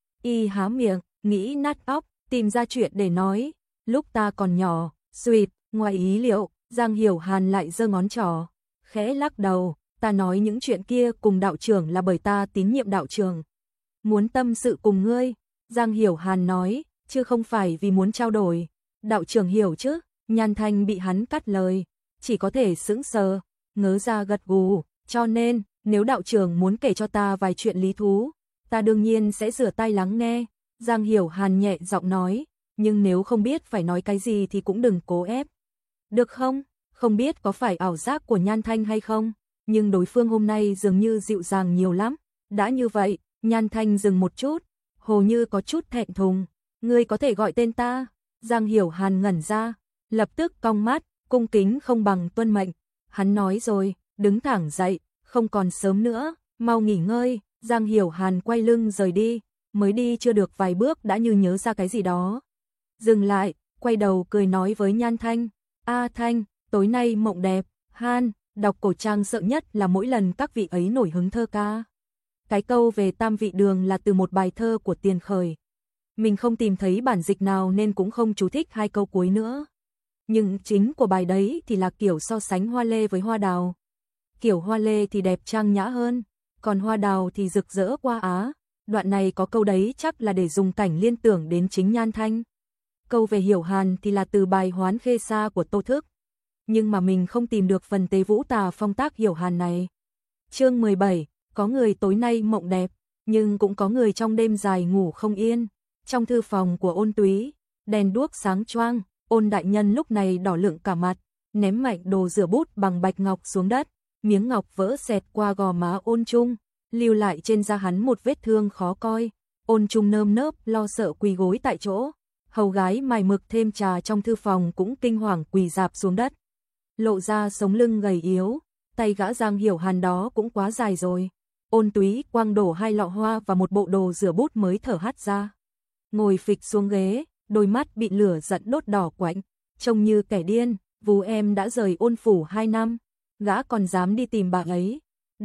Y há miệng, nghĩ nát óc, tìm ra chuyện để nói. Lúc ta còn nhỏ, suýt, ngoài ý liệu, Giang Hiểu Hàn lại giơ ngón trỏ, khẽ lắc đầu, ta nói những chuyện kia cùng đạo trưởng là bởi ta tín nhiệm đạo trưởng. Muốn tâm sự cùng ngươi, Giang Hiểu Hàn nói, chứ không phải vì muốn trao đổi. Đạo trưởng hiểu chứ? Nhan Thanh bị hắn cắt lời, chỉ có thể sững sờ, ngớ ra gật gù, cho nên, nếu đạo trưởng muốn kể cho ta vài chuyện lý thú, ta đương nhiên sẽ rửa tai lắng nghe. Giang Hiểu Hàn nhẹ giọng nói, nhưng nếu không biết phải nói cái gì thì cũng đừng cố ép. Được không? Không biết có phải ảo giác của Nhan Thanh hay không, nhưng đối phương hôm nay dường như dịu dàng nhiều lắm. Đã như vậy, Nhan Thanh dừng một chút, hồ như có chút thẹn thùng. Ngươi có thể gọi tên ta. Giang Hiểu Hàn ngẩn ra, lập tức cong mắt, cung kính không bằng tuân mệnh. Hắn nói rồi, đứng thẳng dậy, không còn sớm nữa, mau nghỉ ngơi. Giang Hiểu Hàn quay lưng rời đi, mới đi chưa được vài bước đã như nhớ ra cái gì đó. Dừng lại, quay đầu cười nói với Nhan Thanh, A Thanh, tối nay mộng đẹp. Han, đọc cổ trang sợ nhất là mỗi lần các vị ấy nổi hứng thơ ca. Cái câu về tam vị đường là từ một bài thơ của Tiền Khởi. Mình không tìm thấy bản dịch nào nên cũng không chú thích hai câu cuối nữa. Nhưng chính của bài đấy thì là kiểu so sánh hoa lê với hoa đào. Kiểu hoa lê thì đẹp trang nhã hơn, còn hoa đào thì rực rỡ qua á. Đoạn này có câu đấy chắc là để dùng cảnh liên tưởng đến chính Nhan Thanh. Câu về Hiểu Hàn thì là từ bài Hoán Khê Sa của Tô Thức. Nhưng mà mình không tìm được phần Tế Vũ Tà phong tác Hiểu Hàn này. Chương 17, có người tối nay mộng đẹp, nhưng cũng có người trong đêm dài ngủ không yên. Trong thư phòng của Ôn Túy, đèn đuốc sáng choang, Ôn đại nhân lúc này đỏ lựng cả mặt, ném mạnh đồ rửa bút bằng bạch ngọc xuống đất, miếng ngọc vỡ xẹt qua gò má Ôn Trung, lưu lại trên da hắn một vết thương khó coi. Ôn Trung nơm nớp lo sợ quỳ gối tại chỗ, hầu gái mài mực thêm trà trong thư phòng cũng kinh hoàng quỳ rạp xuống đất, lộ ra sống lưng gầy yếu, tay gã Giang Hiểu Hàn đó cũng quá dài rồi. Ôn Túy quăng đổ 2 lọ hoa và một bộ đồ rửa bút mới thở hắt ra, ngồi phịch xuống ghế, đôi mắt bị lửa giận đốt đỏ quạnh, trông như kẻ điên. Vú em đã rời Ôn phủ 2 năm, gã còn dám đi tìm bà ấy.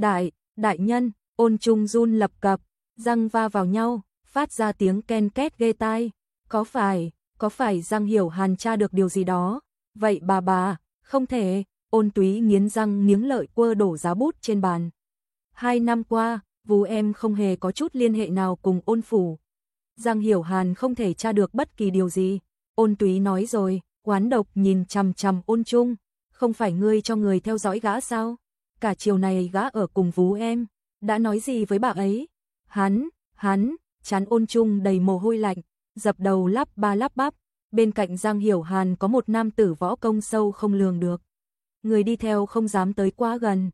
Đại nhân. Ôn Trung run lập cập, răng va vào nhau, phát ra tiếng ken két ghê tai. Có phải Giang Hiểu Hàn tra được điều gì đó? Vậy bà, không thể. Ôn Túy nghiến răng nghiến lợi quơ đổ giá bút trên bàn. 2 năm qua, vú em không hề có chút liên hệ nào cùng Ôn phủ. Giang Hiểu Hàn không thể tra được bất kỳ điều gì. Ôn Túy nói rồi, oán độc nhìn chằm chằm Ôn Trung. Không phải ngươi cho người theo dõi gã sao? Cả chiều này gã ở cùng vú em. Đã nói gì với bà ấy? Hắn, trán Ôn Trung đầy mồ hôi lạnh, dập đầu lắp ba lắp bắp. Bên cạnh Giang Hiểu Hàn có một nam tử võ công sâu không lường được. Người đi theo không dám tới quá gần,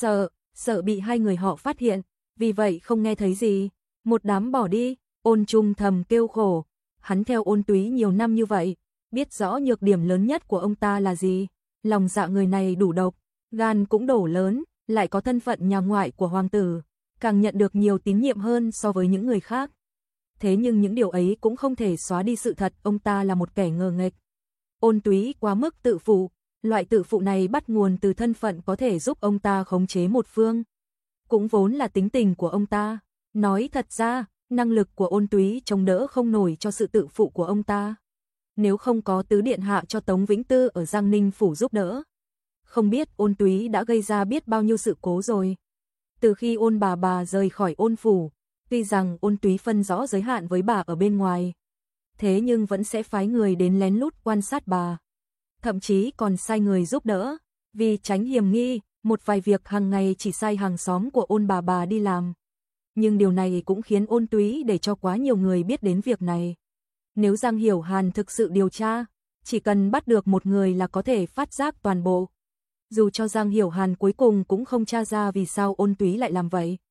sợ bị hai người họ phát hiện, vì vậy không nghe thấy gì. Một đám bỏ đi. Ôn Trung thầm kêu khổ, hắn theo Ôn Túy nhiều năm như vậy, biết rõ nhược điểm lớn nhất của ông ta là gì. Lòng dạ người này đủ độc, gan cũng đổ lớn, lại có thân phận nhà ngoại của hoàng tử, càng nhận được nhiều tín nhiệm hơn so với những người khác. Thế nhưng những điều ấy cũng không thể xóa đi sự thật ông ta là một kẻ ngờ nghệch. Ôn Túy quá mức tự phụ, loại tự phụ này bắt nguồn từ thân phận có thể giúp ông ta khống chế một phương. Cũng vốn là tính tình của ông ta. Nói thật ra, năng lực của Ôn Túy chống đỡ không nổi cho sự tự phụ của ông ta. Nếu không có tứ điện hạ cho Tống Vĩnh Tư ở Giang Ninh phủ giúp đỡ, không biết Ôn Túy đã gây ra biết bao nhiêu sự cố rồi. Từ khi Ôn bà rời khỏi Ôn phủ, tuy rằng Ôn Túy phân rõ giới hạn với bà ở bên ngoài, thế nhưng vẫn sẽ phái người đến lén lút quan sát bà. Thậm chí còn sai người giúp đỡ, vì tránh hiểm nghi, một vài việc hàng ngày chỉ sai hàng xóm của Ôn bà đi làm. Nhưng điều này cũng khiến Ôn Túy để cho quá nhiều người biết đến việc này. Nếu Giang Hiểu Hàn thực sự điều tra, chỉ cần bắt được một người là có thể phát giác toàn bộ. Dù cho Giang Hiểu Hàn cuối cùng cũng không tra ra vì sao Ôn Túy lại làm vậy,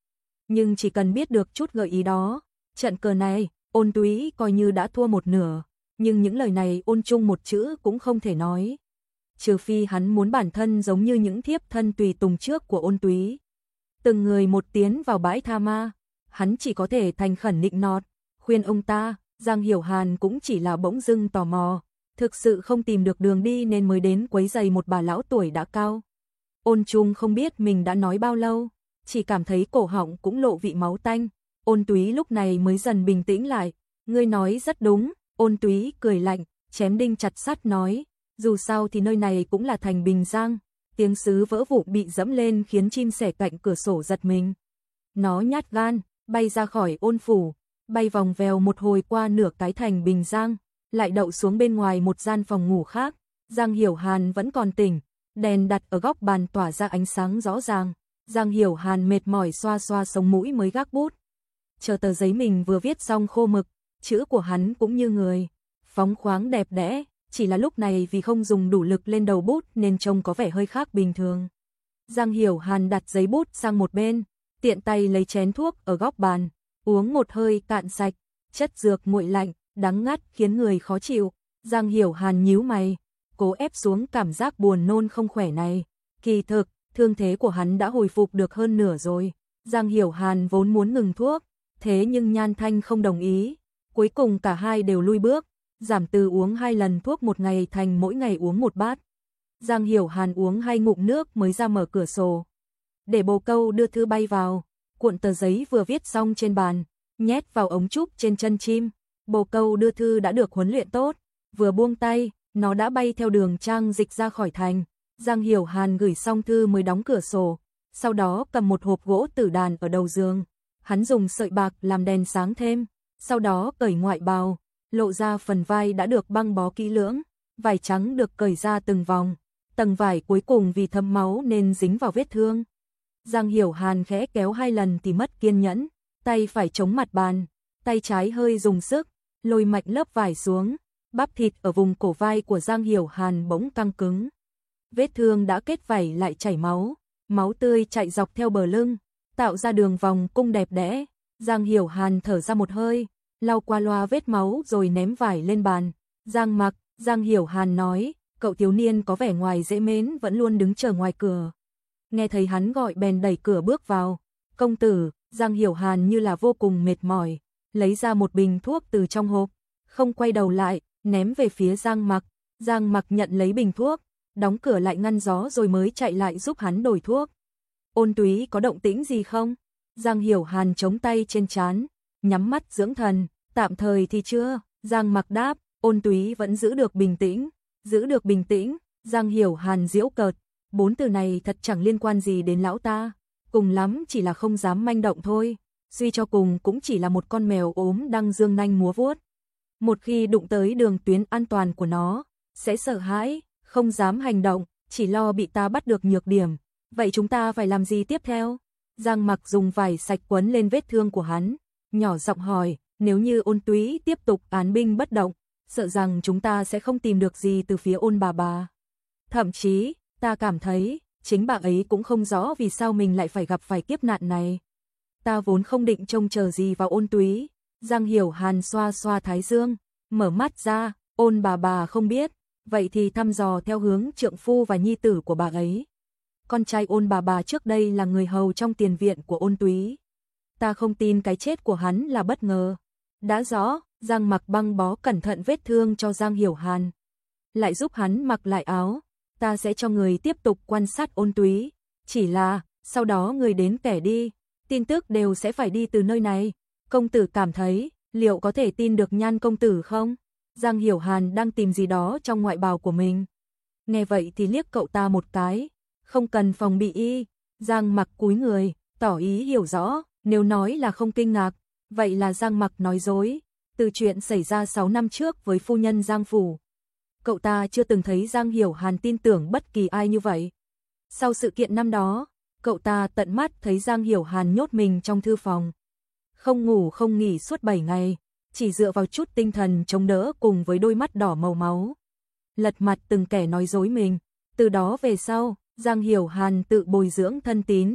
nhưng chỉ cần biết được chút gợi ý đó, trận cờ này, Ôn Túy coi như đã thua một nửa, nhưng những lời này Ôn Trung một chữ cũng không thể nói. Trừ phi hắn muốn bản thân giống như những thiếp thân tùy tùng trước của Ôn Túy. Từng người một tiến vào bãi tha ma, hắn chỉ có thể thành khẩn nịnh nọt, khuyên ông ta. Giang Hiểu Hàn cũng chỉ là bỗng dưng tò mò, thực sự không tìm được đường đi nên mới đến quấy rầy một bà lão tuổi đã cao. Ôn Trung không biết mình đã nói bao lâu, chỉ cảm thấy cổ họng cũng lộ vị máu tanh. Ôn Túy lúc này mới dần bình tĩnh lại, ngươi nói rất đúng. Ôn Túy cười lạnh, chém đinh chặt sắt nói, dù sao thì nơi này cũng là thành Bình Giang. Tiếng sứ vỡ vụn bị dẫm lên khiến chim sẻ cạnh cửa sổ giật mình. Nó nhát gan, bay ra khỏi Ôn phủ, bay vòng vèo một hồi qua nửa cái thành Bình Giang, lại đậu xuống bên ngoài một gian phòng ngủ khác. Giang Hiểu Hàn vẫn còn tỉnh, đèn đặt ở góc bàn tỏa ra ánh sáng rõ ràng. Giang Hiểu Hàn mệt mỏi xoa xoa sống mũi mới gác bút. Chờ tờ giấy mình vừa viết xong khô mực, chữ của hắn cũng như người, phóng khoáng đẹp đẽ, chỉ là lúc này vì không dùng đủ lực lên đầu bút nên trông có vẻ hơi khác bình thường. Giang Hiểu Hàn đặt giấy bút sang một bên, tiện tay lấy chén thuốc ở góc bàn, uống một hơi cạn sạch, chất dược nguội lạnh, đắng ngắt khiến người khó chịu. Giang Hiểu Hàn nhíu mày, cố ép xuống cảm giác buồn nôn không khỏe này. Kỳ thực, thương thế của hắn đã hồi phục được hơn nửa rồi. Giang Hiểu Hàn vốn muốn ngừng thuốc, thế nhưng Nhan Thanh không đồng ý. Cuối cùng cả hai đều lui bước, giảm từ uống 2 lần thuốc một ngày thành mỗi ngày uống 1 bát. Giang Hiểu Hàn uống 2 ngụm nước mới ra mở cửa sổ. Để bồ câu đưa thư bay vào, cuộn tờ giấy vừa viết xong trên bàn, nhét vào ống trúc trên chân chim. Bồ câu đưa thư đã được huấn luyện tốt, vừa buông tay, nó đã bay theo đường trang dịch ra khỏi thành. Giang Hiểu Hàn gửi xong thư mới đóng cửa sổ, sau đó cầm một hộp gỗ tử đàn ở đầu giường. Hắn dùng sợi bạc làm đèn sáng thêm, sau đó cởi ngoại bào, lộ ra phần vai đã được băng bó kỹ lưỡng, vải trắng được cởi ra từng vòng, tầng vải cuối cùng vì thấm máu nên dính vào vết thương. Giang Hiểu Hàn khẽ kéo 2 lần thì mất kiên nhẫn, tay phải chống mặt bàn, tay trái hơi dùng sức, lôi mạnh lớp vải xuống, bắp thịt ở vùng cổ vai của Giang Hiểu Hàn bỗng căng cứng. Vết thương đã kết vảy lại chảy máu, máu tươi chạy dọc theo bờ lưng, tạo ra đường vòng cung đẹp đẽ. Giang Hiểu Hàn thở ra một hơi, lau qua loa vết máu rồi ném vải lên bàn. Giang Mặc, Giang Hiểu Hàn nói, cậu thiếu niên có vẻ ngoài dễ mến vẫn luôn đứng chờ ngoài cửa. Nghe thấy hắn gọi bèn đẩy cửa bước vào. Công tử, Giang Hiểu Hàn như là vô cùng mệt mỏi, lấy ra một bình thuốc từ trong hộp, không quay đầu lại, ném về phía Giang Mặc. Giang Mặc nhận lấy bình thuốc, đóng cửa lại ngăn gió rồi mới chạy lại giúp hắn đổi thuốc. Ôn Túy có động tĩnh gì không? Giang Hiểu Hàn chống tay trên trán, nhắm mắt dưỡng thần, tạm thời thì chưa. Giang Mặc đáp, Ôn Túy vẫn giữ được bình tĩnh. Giữ được bình tĩnh, Giang Hiểu Hàn giễu cợt, 4 từ này thật chẳng liên quan gì đến lão ta, cùng lắm chỉ là không dám manh động thôi, suy cho cùng cũng chỉ là một con mèo ốm đang dương nanh múa vuốt. Một khi đụng tới đường tuyến an toàn của nó, sẽ sợ hãi, không dám hành động, chỉ lo bị ta bắt được nhược điểm. Vậy chúng ta phải làm gì tiếp theo? Giang Mặc dùng vải sạch quấn lên vết thương của hắn, nhỏ giọng hỏi, nếu như Ôn Túy tiếp tục án binh bất động, sợ rằng chúng ta sẽ không tìm được gì từ phía Ôn bà. Thậm chí, ta cảm thấy, chính bà ấy cũng không rõ vì sao mình lại phải gặp phải kiếp nạn này. Ta vốn không định trông chờ gì vào Ôn Túy. Giang Hiểu Hàn xoa xoa thái dương, mở mắt ra, Ôn bà không biết, vậy thì thăm dò theo hướng trượng phu và nhi tử của bà ấy. Con trai Ôn bà trước đây là người hầu trong tiền viện của Ôn Túy. Ta không tin cái chết của hắn là bất ngờ. Đã rõ, Giang Mặc băng bó cẩn thận vết thương cho Giang Hiểu Hàn, lại giúp hắn mặc lại áo. Ta sẽ cho người tiếp tục quan sát Ôn Túy, chỉ là, sau đó người đến kẻ đi, tin tức đều sẽ phải đi từ nơi này. Công tử cảm thấy, liệu có thể tin được Nhan công tử không? Giang Hiểu Hàn đang tìm gì đó trong ngoại bào của mình. Nghe vậy thì liếc cậu ta một cái, không cần phòng bị y. Giang Mặc cúi người, tỏ ý hiểu rõ, nếu nói là không kinh ngạc, vậy là Giang Mặc nói dối. Từ chuyện xảy ra 6 năm trước với phu nhân Giang phủ, cậu ta chưa từng thấy Giang Hiểu Hàn tin tưởng bất kỳ ai như vậy. Sau sự kiện năm đó, cậu ta tận mắt thấy Giang Hiểu Hàn nhốt mình trong thư phòng, không ngủ không nghỉ suốt 7 ngày, chỉ dựa vào chút tinh thần chống đỡ cùng với đôi mắt đỏ màu máu, lật mặt từng kẻ nói dối mình. Từ đó về sau, Giang Hiểu Hàn tự bồi dưỡng thân tín,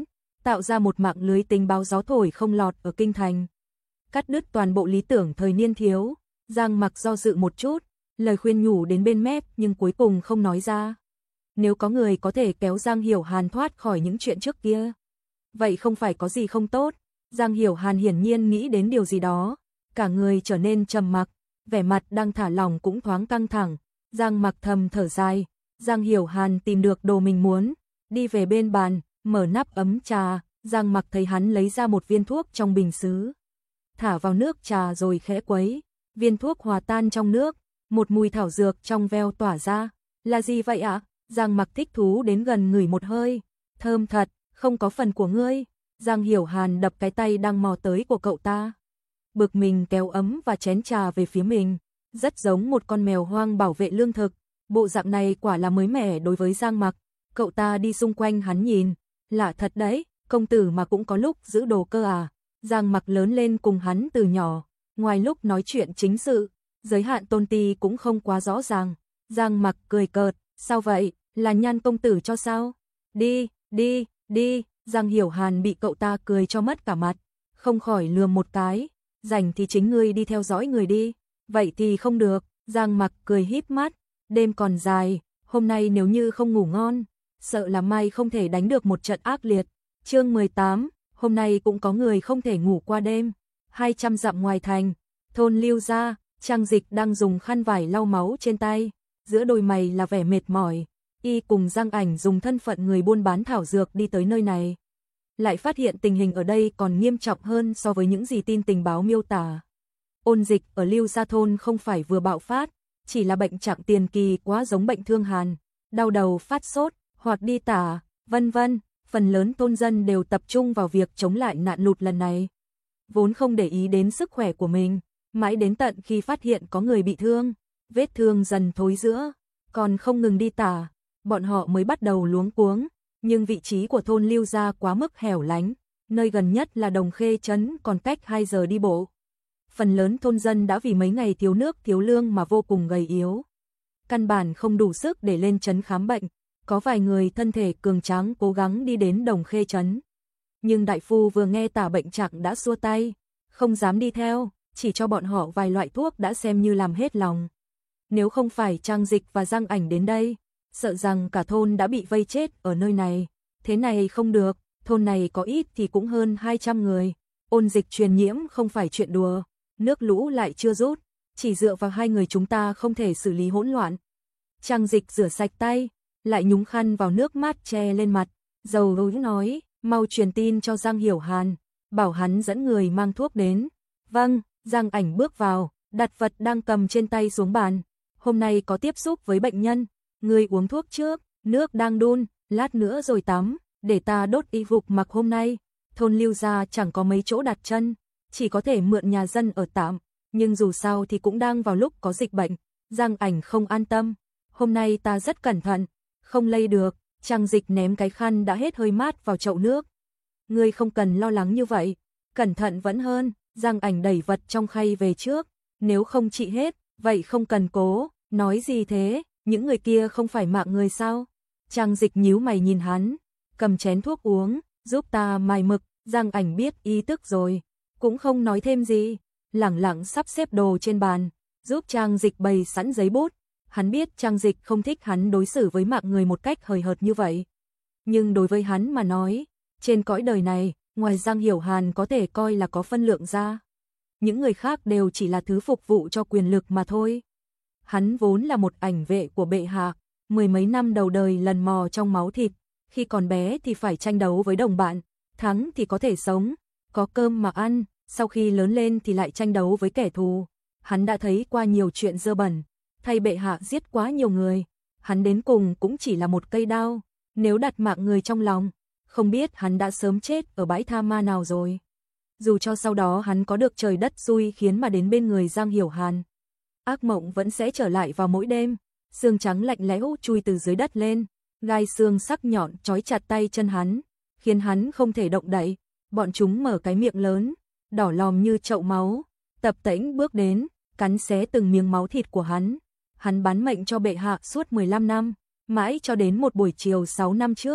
tạo ra một mạng lưới tình báo gió thổi không lọt ở kinh thành. Cắt đứt toàn bộ lý tưởng thời niên thiếu, Giang Mặc do dự một chút, lời khuyên nhủ đến bên mép nhưng cuối cùng không nói ra. Nếu có người có thể kéo Giang Hiểu Hàn thoát khỏi những chuyện trước kia, vậy không phải có gì không tốt. Giang Hiểu Hàn hiển nhiên nghĩ đến điều gì đó, cả người trở nên trầm mặc, vẻ mặt đang thả lỏng cũng thoáng căng thẳng. Giang Mặc thầm thở dài, Giang Hiểu Hàn tìm được đồ mình muốn, đi về bên bàn, mở nắp ấm trà, Giang Mặc thấy hắn lấy ra một viên thuốc trong bình sứ, thả vào nước trà rồi khẽ quấy, viên thuốc hòa tan trong nước, một mùi thảo dược trong veo tỏa ra. Là gì vậy ạ? Giang Mặc thích thú đến gần ngửi một hơi, thơm thật, không có phần của ngươi. Giang Hiểu Hàn đập cái tay đang mò tới của cậu ta, bực mình kéo ấm và chén trà về phía mình, rất giống một con mèo hoang bảo vệ lương thực. Bộ dạng này quả là mới mẻ đối với Giang Mặc. Cậu ta đi xung quanh hắn nhìn, lạ thật đấy, công tử mà cũng có lúc giữ đồ cơ à. Giang Mặc lớn lên cùng hắn từ nhỏ, ngoài lúc nói chuyện chính sự, giới hạn tôn ti cũng không quá rõ ràng. Giang Mặc cười cợt, sao vậy, là Nhan công tử cho sao? Đi, đi, đi. Giang Hiểu Hàn bị cậu ta cười cho mất cả mặt, không khỏi lườm một cái, rảnh thì chính ngươi đi theo dõi người đi. Vậy thì không được. Giang Mặc cười híp mắt, đêm còn dài, hôm nay nếu như không ngủ ngon, sợ là mai không thể đánh được một trận ác liệt. Chương 18, hôm nay cũng có người không thể ngủ qua đêm. 200 dặm ngoài thành, thôn Lưu gia, Trang Dịch đang dùng khăn vải lau máu trên tay, giữa đôi mày là vẻ mệt mỏi. Y cùng Giang Ảnh dùng thân phận người buôn bán thảo dược đi tới nơi này, lại phát hiện tình hình ở đây còn nghiêm trọng hơn so với những gì tin tình báo miêu tả. Ôn dịch ở Lưu gia thôn không phải vừa bạo phát, chỉ là bệnh trạng tiền kỳ quá giống bệnh thương hàn, đau đầu, phát sốt, hoặc đi tả, vân vân. Phần lớn thôn dân đều tập trung vào việc chống lại nạn lụt lần này, vốn không để ý đến sức khỏe của mình, mãi đến tận khi phát hiện có người bị thương, vết thương dần thối rữa, còn không ngừng đi tả, bọn họ mới bắt đầu luống cuống. Nhưng vị trí của thôn Lưu gia quá mức hẻo lánh, nơi gần nhất là Đồng Khê trấn còn cách 2 giờ đi bộ. Phần lớn thôn dân đã vì mấy ngày thiếu nước thiếu lương mà vô cùng gầy yếu, căn bản không đủ sức để lên trấn khám bệnh. Có vài người thân thể cường tráng cố gắng đi đến Đồng Khê trấn, nhưng đại phu vừa nghe tả bệnh trạng đã xua tay, không dám đi theo, chỉ cho bọn họ vài loại thuốc đã xem như làm hết lòng. Nếu không phải Trang Dịch và Giang Ảnh đến đây, sợ rằng cả thôn đã bị vây chết ở nơi này. Thế này không được, thôn này có ít thì cũng hơn 200 người, ôn dịch truyền nhiễm không phải chuyện đùa, nước lũ lại chưa rút, chỉ dựa vào 2 người chúng ta không thể xử lý hỗn loạn. Trang Dịch rửa sạch tay, lại nhúng khăn vào nước mát che lên mặt, dầu hối nói, mau truyền tin cho Giang Hiểu Hàn, bảo hắn dẫn người mang thuốc đến. Vâng. Giang Ảnh bước vào, đặt vật đang cầm trên tay xuống bàn. Hôm nay có tiếp xúc với bệnh nhân, người uống thuốc trước, nước đang đun, lát nữa rồi tắm, để ta đốt y phục mặc hôm nay. Thôn Lưu gia chẳng có mấy chỗ đặt chân, chỉ có thể mượn nhà dân ở tạm, nhưng dù sao thì cũng đang vào lúc có dịch bệnh. Giang Ảnh không an tâm, hôm nay ta rất cẩn thận, không lây được. Trang Dịch ném cái khăn đã hết hơi mát vào chậu nước. Ngươi không cần lo lắng như vậy, cẩn thận vẫn hơn. Giang Ảnh đẩy vật trong khay về trước, nếu không trị hết, vậy không cần cố. Nói gì thế, những người kia không phải mạng người sao? Trang Dịch nhíu mày nhìn hắn, cầm chén thuốc uống, giúp ta mài mực. Giang Ảnh biết ý tức rồi, cũng không nói thêm gì, lẳng lặng sắp xếp đồ trên bàn, giúp Trang Dịch bày sẵn giấy bút. Hắn biết Trang Dịch không thích hắn đối xử với mạng người một cách hời hợt như vậy, nhưng đối với hắn mà nói, trên cõi đời này, ngoài Giang Hiểu Hàn có thể coi là có phân lượng ra, những người khác đều chỉ là thứ phục vụ cho quyền lực mà thôi. Hắn vốn là một ảnh vệ của bệ hạ, 10 mấy năm đầu đời lần mò trong máu thịt, khi còn bé thì phải tranh đấu với đồng bạn, thắng thì có thể sống, có cơm mà ăn, sau khi lớn lên thì lại tranh đấu với kẻ thù. Hắn đã thấy qua nhiều chuyện dơ bẩn, thay bệ hạ giết quá nhiều người, hắn đến cùng cũng chỉ là một cây đao, nếu đặt mạng người trong lòng, không biết hắn đã sớm chết ở bãi tha ma nào rồi. Dù cho sau đó hắn có được trời đất xui khiến mà đến bên người Giang Hiểu Hàn, ác mộng vẫn sẽ trở lại vào mỗi đêm. Xương trắng lạnh lẽo chui từ dưới đất lên, gai xương sắc nhọn trói chặt tay chân hắn, khiến hắn không thể động đậy. Bọn chúng mở cái miệng lớn, đỏ lòm như chậu máu, tập tễnh bước đến, cắn xé từng miếng máu thịt của hắn. Hắn bán mệnh cho bệ hạ suốt 15 năm, mãi cho đến một buổi chiều 6 năm trước,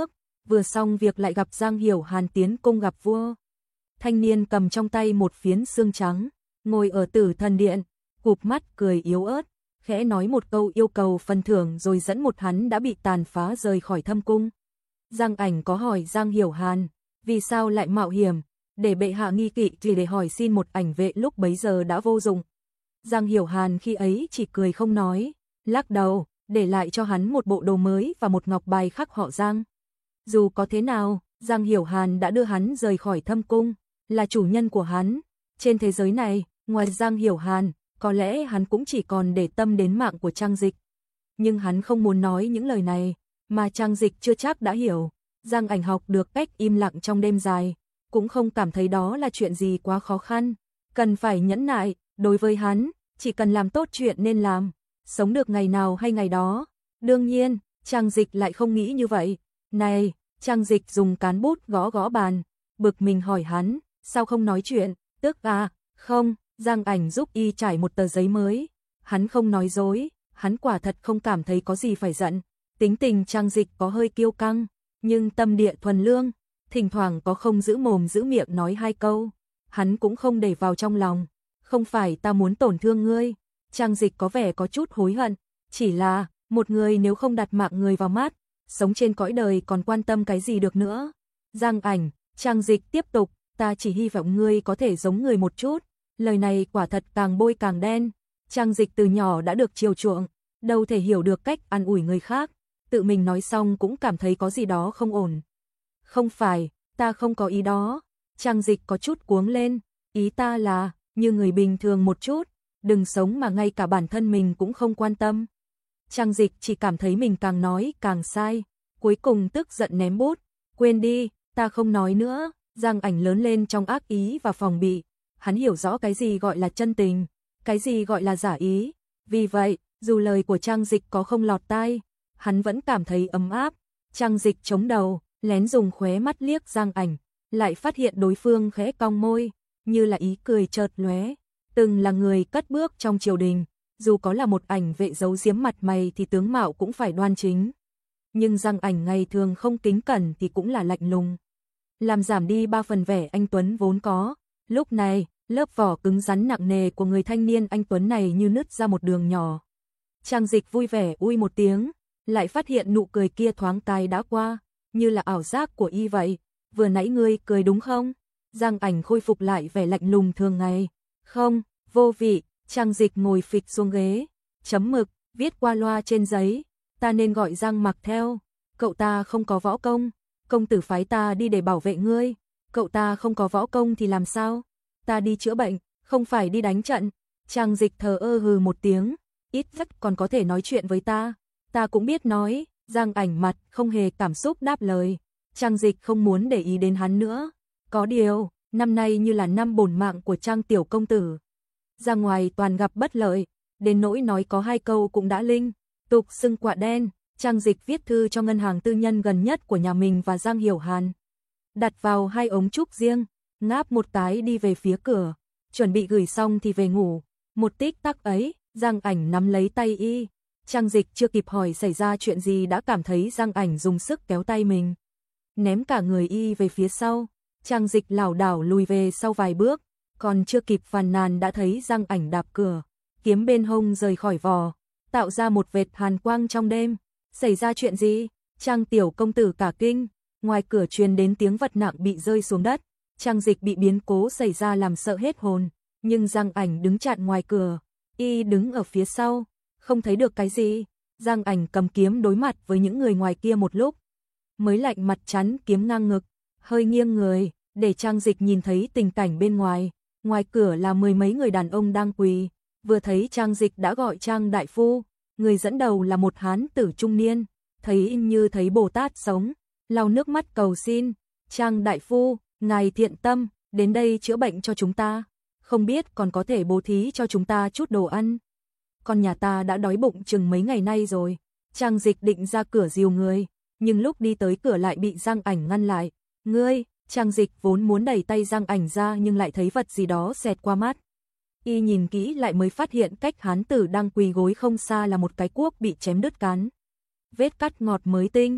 vừa xong việc lại gặp Giang Hiểu Hàn tiến cung gặp vua. Thanh niên cầm trong tay một phiến xương trắng, ngồi ở Tử Thần Điện, cụp mắt cười yếu ớt, khẽ nói một câu yêu cầu phần thưởng rồi dẫn một hắn đã bị tàn phá rời khỏi thâm cung. Giang Ảnh có hỏi Giang Hiểu Hàn, vì sao lại mạo hiểm, để bệ hạ nghi kỵ chỉ để hỏi xin một ảnh vệ lúc bấy giờ đã vô dụng. Giang Hiểu Hàn khi ấy chỉ cười không nói, lắc đầu, để lại cho hắn một bộ đồ mới và một ngọc bài khắc họ Giang. Dù có thế nào, Giang Hiểu Hàn đã đưa hắn rời khỏi thâm cung, là chủ nhân của hắn. Trên thế giới này, ngoài Giang Hiểu Hàn, có lẽ hắn cũng chỉ còn để tâm đến mạng của Trang Dịch. Nhưng hắn không muốn nói những lời này, mà Trang Dịch chưa chắc đã hiểu. Giang Ảnh học được cách im lặng trong đêm dài, cũng không cảm thấy đó là chuyện gì quá khó khăn. Cần phải nhẫn nại, đối với hắn, chỉ cần làm tốt chuyện nên làm, sống được ngày nào hay ngày đó. Đương nhiên, Trang Dịch lại không nghĩ như vậy. Này, Trang Dịch dùng cán bút gõ gõ bàn, bực mình hỏi hắn, sao không nói chuyện, tức à, không, Giang Ảnh giúp y trải một tờ giấy mới. Hắn không nói dối, hắn quả thật không cảm thấy có gì phải giận. Tính tình Trang Dịch có hơi kiêu căng, nhưng tâm địa thuần lương, thỉnh thoảng có không giữ mồm giữ miệng nói hai câu, hắn cũng không để vào trong lòng. Không phải ta muốn tổn thương ngươi. Trang Dịch có vẻ có chút hối hận, chỉ là, một người nếu không đặt mạng người vào mắt, sống trên cõi đời còn quan tâm cái gì được nữa. Giang Ảnh, Trang Dịch tiếp tục, ta chỉ hy vọng ngươi có thể giống người một chút. Lời này quả thật càng bôi càng đen. Trang Dịch từ nhỏ đã được chiều chuộng, đâu thể hiểu được cách an ủi người khác. Tự mình nói xong cũng cảm thấy có gì đó không ổn. Không phải, ta không có ý đó. Trang Dịch có chút cuống lên, ý ta là, như người bình thường một chút, đừng sống mà ngay cả bản thân mình cũng không quan tâm. Trang Dịch chỉ cảm thấy mình càng nói càng sai, cuối cùng tức giận ném bút, quên đi, ta không nói nữa. Giang Ảnh lớn lên trong ác ý và phòng bị, hắn hiểu rõ cái gì gọi là chân tình, cái gì gọi là giả ý. Vì vậy, dù lời của Trang Dịch có không lọt tai, hắn vẫn cảm thấy ấm áp. Trang Dịch chống đầu, lén dùng khóe mắt liếc Giang Ảnh, lại phát hiện đối phương khẽ cong môi, như là ý cười chợt lóe. Từng là người cất bước trong triều đình, dù có là một ảnh vệ giấu giếm mặt mày thì tướng mạo cũng phải đoan chính. Nhưng Giang Ảnh ngày thường không kính cẩn thì cũng là lạnh lùng, làm giảm đi 3 phần vẻ anh tuấn vốn có. Lúc này, lớp vỏ cứng rắn nặng nề của người thanh niên anh tuấn này như nứt ra một đường nhỏ. Trang Dịch vui vẻ ui một tiếng, lại phát hiện nụ cười kia thoáng cái đã qua, như là ảo giác của y vậy. Vừa nãy ngươi cười đúng không? Giang Ảnh khôi phục lại vẻ lạnh lùng thường ngày. Không, vô vị. Trang Dịch ngồi phịch xuống ghế, chấm mực, viết qua loa trên giấy. Ta nên gọi Giang Mặc theo. Cậu ta không có võ công, công tử phái ta đi để bảo vệ ngươi. Cậu ta không có võ công thì làm sao? Ta đi chữa bệnh, không phải đi đánh trận. Trang Dịch thờ ơ hừ một tiếng, ít nhất còn có thể nói chuyện với ta. Ta cũng biết nói. Giang Ảnh mặt không hề cảm xúc đáp lời. Trang Dịch không muốn để ý đến hắn nữa. Có điều, năm nay như là năm bổn mạng của Trang tiểu công tử. Ra ngoài toàn gặp bất lợi, đến nỗi nói có hai câu cũng đã linh tục xưng quạ đen. Trang Dịch viết thư cho ngân hàng tư nhân gần nhất của nhà mình và Giang Hiểu Hàn, đặt vào 2 ống trúc riêng, ngáp một cái đi về phía cửa, chuẩn bị gửi xong thì về ngủ. Một tích tắc ấy, Giang Ảnh nắm lấy tay y. Trang Dịch chưa kịp hỏi xảy ra chuyện gì đã cảm thấy Giang Ảnh dùng sức kéo tay mình, ném cả người y về phía sau. Trang Dịch lảo đảo lùi về sau vài bước, còn chưa kịp phàn nàn đã thấy Giang Ảnh đạp cửa, kiếm bên hông rời khỏi vỏ, tạo ra một vệt hàn quang trong đêm. Xảy ra chuyện gì? Trang tiểu công tử cả kinh, ngoài cửa truyền đến tiếng vật nặng bị rơi xuống đất. Trang Dịch bị biến cố xảy ra làm sợ hết hồn, nhưng Giang Ảnh đứng chặn ngoài cửa, y đứng ở phía sau, không thấy được cái gì. Giang Ảnh cầm kiếm đối mặt với những người ngoài kia một lúc, mới lạnh mặt chắn kiếm ngang ngực, hơi nghiêng người, để Trang Dịch nhìn thấy tình cảnh bên ngoài. Ngoài cửa là 10 mấy người đàn ông đang quỳ, vừa thấy Trang Dịch đã gọi Trang đại phu. Người dẫn đầu là một hán tử trung niên, thấy như thấy Bồ Tát sống, lau nước mắt cầu xin. Trang đại phu, ngài thiện tâm, đến đây chữa bệnh cho chúng ta, không biết còn có thể bố thí cho chúng ta chút đồ ăn. Con nhà ta đã đói bụng chừng mấy ngày nay rồi. Trang Dịch định ra cửa dìu người, nhưng lúc đi tới cửa lại bị Giang Ảnh ngăn lại. Ngươi, Trang Dịch vốn muốn đẩy tay Giang Ảnh ra nhưng lại thấy vật gì đó xẹt qua mắt. Y nhìn kỹ lại mới phát hiện cách hán tử đang quỳ gối không xa là một cái cuốc bị chém đứt cán. Vết cắt ngọt mới tinh.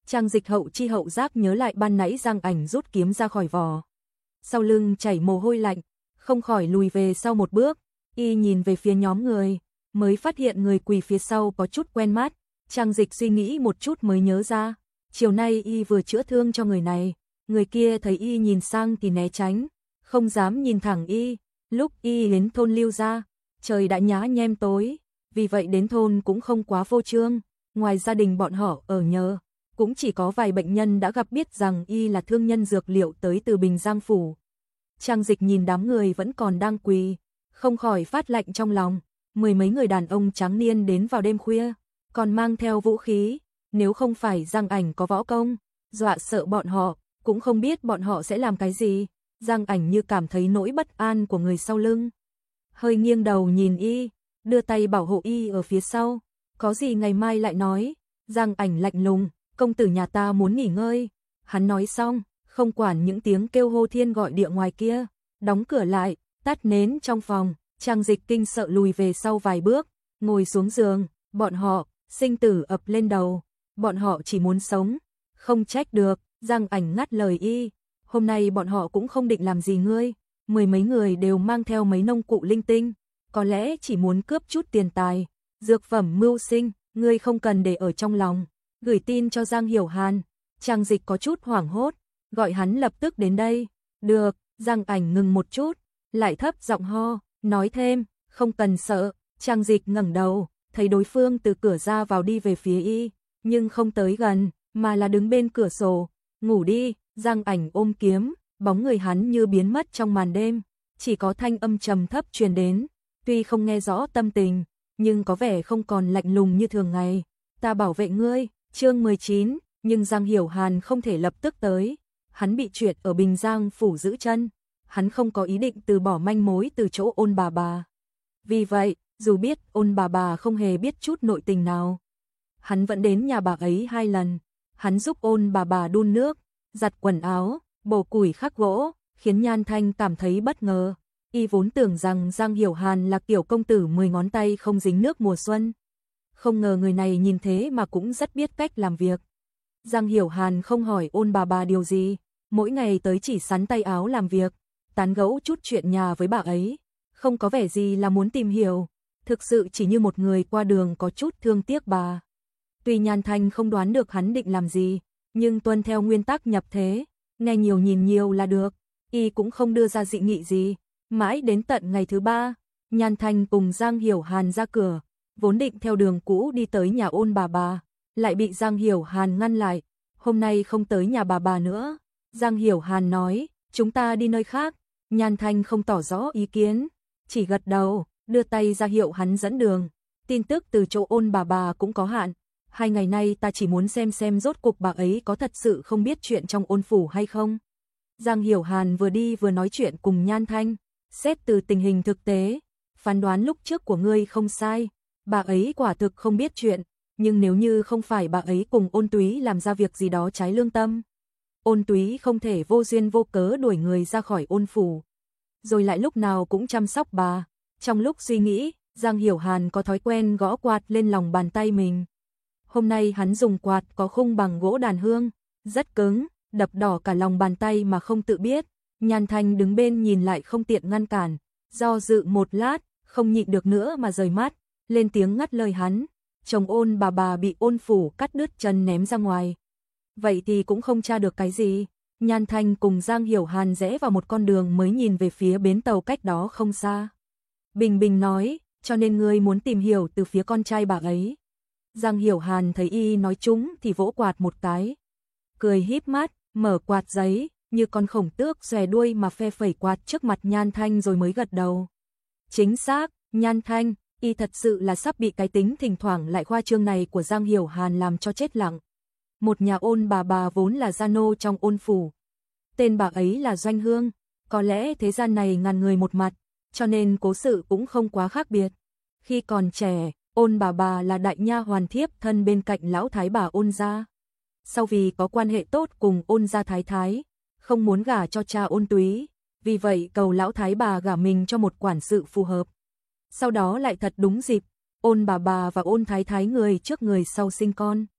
Trang Dịch hậu chi hậu giác nhớ lại ban nãy Giang Ảnh rút kiếm ra khỏi vỏ. Sau lưng chảy mồ hôi lạnh, không khỏi lùi về sau một bước, y nhìn về phía nhóm người, mới phát hiện người quỳ phía sau có chút quen mắt. Trang Dịch suy nghĩ một chút mới nhớ ra, chiều nay y vừa chữa thương cho người này, người kia thấy y nhìn sang thì né tránh, không dám nhìn thẳng y. Lúc y đến thôn Lưu gia, trời đã nhá nhem tối, vì vậy đến thôn cũng không quá phô trương, ngoài gia đình bọn họ ở nhờ, cũng chỉ có vài bệnh nhân đã gặp biết rằng y là thương nhân dược liệu tới từ Bình Giang phủ. Trang Dịch nhìn đám người vẫn còn đang quỳ, không khỏi phát lạnh trong lòng, mười mấy người đàn ông tráng niên đến vào đêm khuya, còn mang theo vũ khí, nếu không phải Giang Ảnh có võ công, dọa sợ bọn họ, cũng không biết bọn họ sẽ làm cái gì. Giang Ảnh như cảm thấy nỗi bất an của người sau lưng, hơi nghiêng đầu nhìn y, đưa tay bảo hộ y ở phía sau, có gì ngày mai lại nói. Giang Ảnh lạnh lùng, công tử nhà ta muốn nghỉ ngơi. Hắn nói xong, không quản những tiếng kêu hô thiên gọi địa ngoài kia, đóng cửa lại, tắt nến trong phòng. Trang Dịch kinh sợ lùi về sau vài bước, ngồi xuống giường. Bọn họ, sinh tử ập lên đầu, bọn họ chỉ muốn sống, không trách được. Giang Ảnh ngắt lời y, hôm nay bọn họ cũng không định làm gì ngươi, mười mấy người đều mang theo mấy nông cụ linh tinh, có lẽ chỉ muốn cướp chút tiền tài, dược phẩm mưu sinh, ngươi không cần để ở trong lòng, gửi tin cho Giang Hiểu Hàn. Trang Dịch có chút hoảng hốt, gọi hắn lập tức đến đây. Được. Giang Ảnh ngừng một chút, lại thấp giọng ho, nói thêm, không cần sợ. Trang Dịch ngẩng đầu, thấy đối phương từ cửa ra vào đi về phía y, nhưng không tới gần, mà là đứng bên cửa sổ. Ngủ đi. Giang Ảnh ôm kiếm, bóng người hắn như biến mất trong màn đêm, chỉ có thanh âm trầm thấp truyền đến, tuy không nghe rõ tâm tình, nhưng có vẻ không còn lạnh lùng như thường ngày. Ta bảo vệ ngươi. Chương 19, nhưng Giang Hiểu Hàn không thể lập tức tới, hắn bị chuyện ở Bình Giang phủ giữ chân, hắn không có ý định từ bỏ manh mối từ chỗ Ôn bà bà. Vì vậy, dù biết Ôn bà bà không hề biết chút nội tình nào, hắn vẫn đến nhà bà ấy 2 lần, hắn giúp Ôn bà bà đun nước, giặt quần áo, bổ củi khắc gỗ, khiến Nhan Thanh cảm thấy bất ngờ. Y vốn tưởng rằng Giang Hiểu Hàn là kiểu công tử 10 ngón tay không dính nước mùa xuân, không ngờ người này nhìn thế mà cũng rất biết cách làm việc. Giang Hiểu Hàn không hỏi Ôn bà bà điều gì, mỗi ngày tới chỉ sắn tay áo làm việc, tán gẫu chút chuyện nhà với bà ấy, không có vẻ gì là muốn tìm hiểu, thực sự chỉ như một người qua đường có chút thương tiếc bà. Tuy Nhan Thanh không đoán được hắn định làm gì, nhưng tuân theo nguyên tắc nhập thế, nghe nhiều nhìn nhiều là được, y cũng không đưa ra dị nghị gì. Mãi đến tận ngày thứ 3, Nhan Thanh cùng Giang Hiểu Hàn ra cửa, vốn định theo đường cũ đi tới nhà Ôn bà bà, lại bị Giang Hiểu Hàn ngăn lại. Hôm nay không tới nhà bà nữa. Giang Hiểu Hàn nói, chúng ta đi nơi khác. Nhan Thanh không tỏ rõ ý kiến, chỉ gật đầu, đưa tay ra hiệu hắn dẫn đường. Tin tức từ chỗ Ôn bà bà cũng có hạn. 2 ngày nay ta chỉ muốn xem rốt cuộc bà ấy có thật sự không biết chuyện trong Ôn phủ hay không. Giang Hiểu Hàn vừa đi vừa nói chuyện cùng Nhan Thanh, xét từ tình hình thực tế, phán đoán lúc trước của ngươi không sai, bà ấy quả thực không biết chuyện, nhưng nếu như không phải bà ấy cùng Ôn Túy làm ra việc gì đó trái lương tâm, Ôn Túy không thể vô duyên vô cớ đuổi người ra khỏi Ôn phủ, rồi lại lúc nào cũng chăm sóc bà. Trong lúc suy nghĩ, Giang Hiểu Hàn có thói quen gõ quạt lên lòng bàn tay mình. Hôm nay hắn dùng quạt có khung bằng gỗ đàn hương, rất cứng, đập đỏ cả lòng bàn tay mà không tự biết. Nhan Thanh đứng bên nhìn lại không tiện ngăn cản, do dự một lát, không nhịn được nữa mà rời mắt, lên tiếng ngắt lời hắn. Chồng Ôn bà bị Ôn phủ cắt đứt chân ném ra ngoài. Vậy thì cũng không tra được cái gì. Nhan Thanh cùng Giang Hiểu Hàn rẽ vào một con đường mới nhìn về phía bến tàu cách đó không xa. Bình bình nói, cho nên ngươi muốn tìm hiểu từ phía con trai bà ấy. Giang Hiểu Hàn thấy y nói trúng thì vỗ quạt một cái, cười híp mắt, mở quạt giấy, như con khổng tước xòe đuôi mà phe phẩy quạt trước mặt Nhan Thanh rồi mới gật đầu. Chính xác, Nhan Thanh, y thật sự là sắp bị cái tính thỉnh thoảng lại khoa trương này của Giang Hiểu Hàn làm cho chết lặng. Một nhà Ôn bà vốn là gia nô trong Ôn phủ. Tên bà ấy là Doanh Hương, có lẽ thế gian này ngàn người một mặt, cho nên cố sự cũng không quá khác biệt. Khi còn trẻ, Ôn bà là đại nha hoàn thiếp thân bên cạnh lão thái bà Ôn gia. Sau vì có quan hệ tốt cùng Ôn gia thái thái, không muốn gả cho cha Ôn Túy, vì vậy cầu lão thái bà gả mình cho một quản sự phù hợp. Sau đó lại thật đúng dịp, Ôn bà và Ôn thái thái người trước người sau sinh con.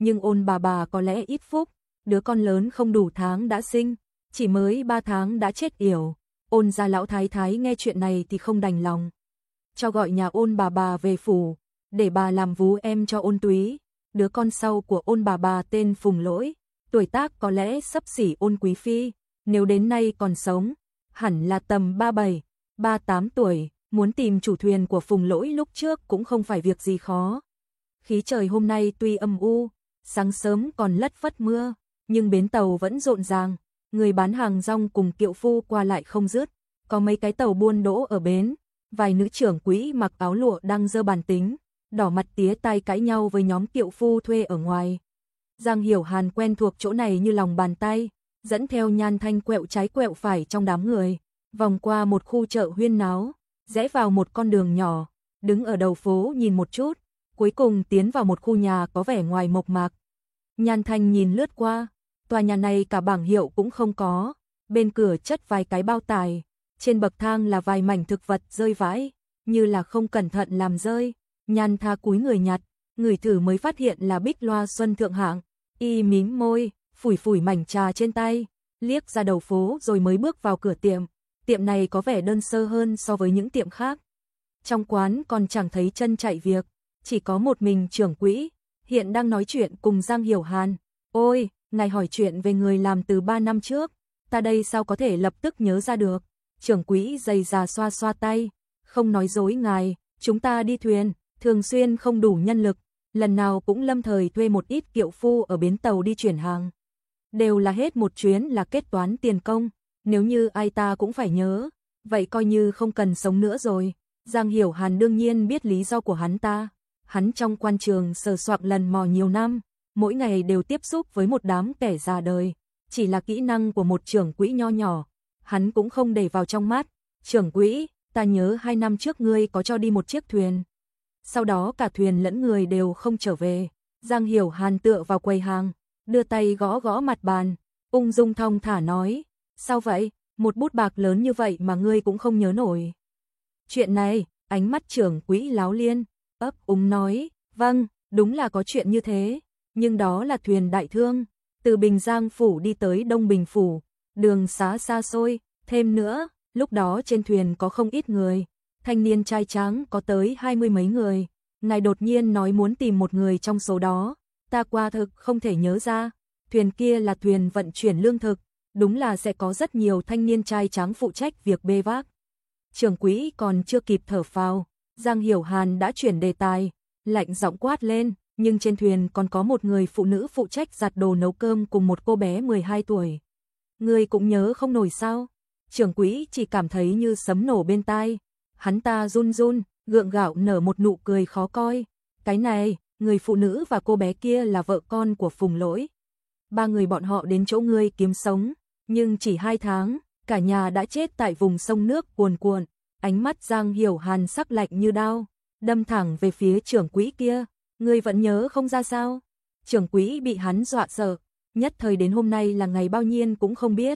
nhưng Ôn bà có lẽ ít phúc, đứa con lớn không đủ tháng đã sinh, chỉ mới 3 tháng đã chết yểu. Ôn gia lão thái thái nghe chuyện này thì không đành lòng, cho gọi nhà Ôn bà về phủ, để bà làm vú em cho Ôn Túy. Đứa con sau của Ôn bà tên Phùng Lỗi, tuổi tác có lẽ xấp xỉ Ôn Quý phi, nếu đến nay còn sống, hẳn là tầm 37, 38 tuổi, muốn tìm chủ thuyền của Phùng Lỗi lúc trước cũng không phải việc gì khó. Khí trời hôm nay tuy âm u, sáng sớm còn lất phất mưa, nhưng bến tàu vẫn rộn ràng, người bán hàng rong cùng kiệu phu qua lại không dứt, có mấy cái tàu buôn đỗ ở bến, vài nữ trưởng quỹ mặc áo lụa đang giơ bàn tính, đỏ mặt tía tai cãi nhau với nhóm kiệu phu thuê ở ngoài. Giang Hiểu Hàn quen thuộc chỗ này như lòng bàn tay, dẫn theo Nhan Thanh quẹo trái quẹo phải trong đám người, vòng qua một khu chợ huyên náo, rẽ vào một con đường nhỏ, đứng ở đầu phố nhìn một chút, cuối cùng tiến vào một khu nhà có vẻ ngoài mộc mạc. Nhan Thanh nhìn lướt qua, tòa nhà này cả bảng hiệu cũng không có, bên cửa chất vài cái bao tải, trên bậc thang là vài mảnh thực vật rơi vãi, như là không cẩn thận làm rơi. Nhan Tha cúi người nhặt, người thử mới phát hiện là bích loa xuân thượng hạng, y mím môi, phủi phủi mảnh trà trên tay, liếc ra đầu phố rồi mới bước vào cửa tiệm. Tiệm này có vẻ đơn sơ hơn so với những tiệm khác. Trong quán còn chẳng thấy chân chạy việc, chỉ có một mình trưởng quỹ, hiện đang nói chuyện cùng Giang Hiểu Hàn. Ôi, ngài hỏi chuyện về người làm từ 3 năm trước, ta đây sao có thể lập tức nhớ ra được. Trưởng quỹ dày già xoa xoa tay, không nói dối ngài, chúng ta đi thuyền, thường xuyên không đủ nhân lực, lần nào cũng lâm thời thuê một ít kiệu phu ở bến tàu đi chuyển hàng. Đều là hết một chuyến là kết toán tiền công, nếu như ai ta cũng phải nhớ, vậy coi như không cần sống nữa rồi. Giang Hiểu Hàn đương nhiên biết lý do của hắn ta, hắn trong quan trường sờ soạng lần mò nhiều năm, mỗi ngày đều tiếp xúc với một đám kẻ già đời, chỉ là kỹ năng của một trưởng quỹ nho nhỏ, hắn cũng không để vào trong mắt. Trưởng quỹ, ta nhớ 2 năm trước ngươi có cho đi một chiếc thuyền, sau đó cả thuyền lẫn người đều không trở về. Giang Hiểu Hàn tựa vào quầy hàng, đưa tay gõ gõ mặt bàn, ung dung thong thả nói, sao vậy, một bút bạc lớn như vậy mà ngươi cũng không nhớ nổi. Chuyện này, ánh mắt trưởng quỹ láo liên, ấp úng nói, vâng, đúng là có chuyện như thế, nhưng đó là thuyền đại thương, từ Bình Giang Phủ đi tới Đông Bình Phủ, đường xá xa xôi, thêm nữa, lúc đó trên thuyền có không ít người, thanh niên trai tráng có tới 20 mấy người, ngài đột nhiên nói muốn tìm một người trong số đó, ta quả thực không thể nhớ ra, thuyền kia là thuyền vận chuyển lương thực, đúng là sẽ có rất nhiều thanh niên trai tráng phụ trách việc bê vác. Trưởng quỹ còn chưa kịp thở phào, Giang Hiểu Hàn đã chuyển đề tài, lạnh giọng quát lên, nhưng trên thuyền còn có một người phụ nữ phụ trách giặt đồ nấu cơm cùng một cô bé 12 tuổi. Ngươi cũng nhớ không nổi sao? Trưởng quỹ chỉ cảm thấy như sấm nổ bên tai, hắn ta run run, gượng gạo nở một nụ cười khó coi. Cái này, người phụ nữ và cô bé kia là vợ con của Phùng Lỗi. 3 người bọn họ đến chỗ ngươi kiếm sống, nhưng chỉ 2 tháng, cả nhà đã chết tại vùng sông nước cuồn cuộn. Ánh mắt Giang Hiểu Hàn sắc lạnh như đao, đâm thẳng về phía trưởng quỹ kia. Ngươi vẫn nhớ không ra sao? Trưởng quỹ bị hắn dọa sợ, nhất thời đến hôm nay là ngày bao nhiêu cũng không biết.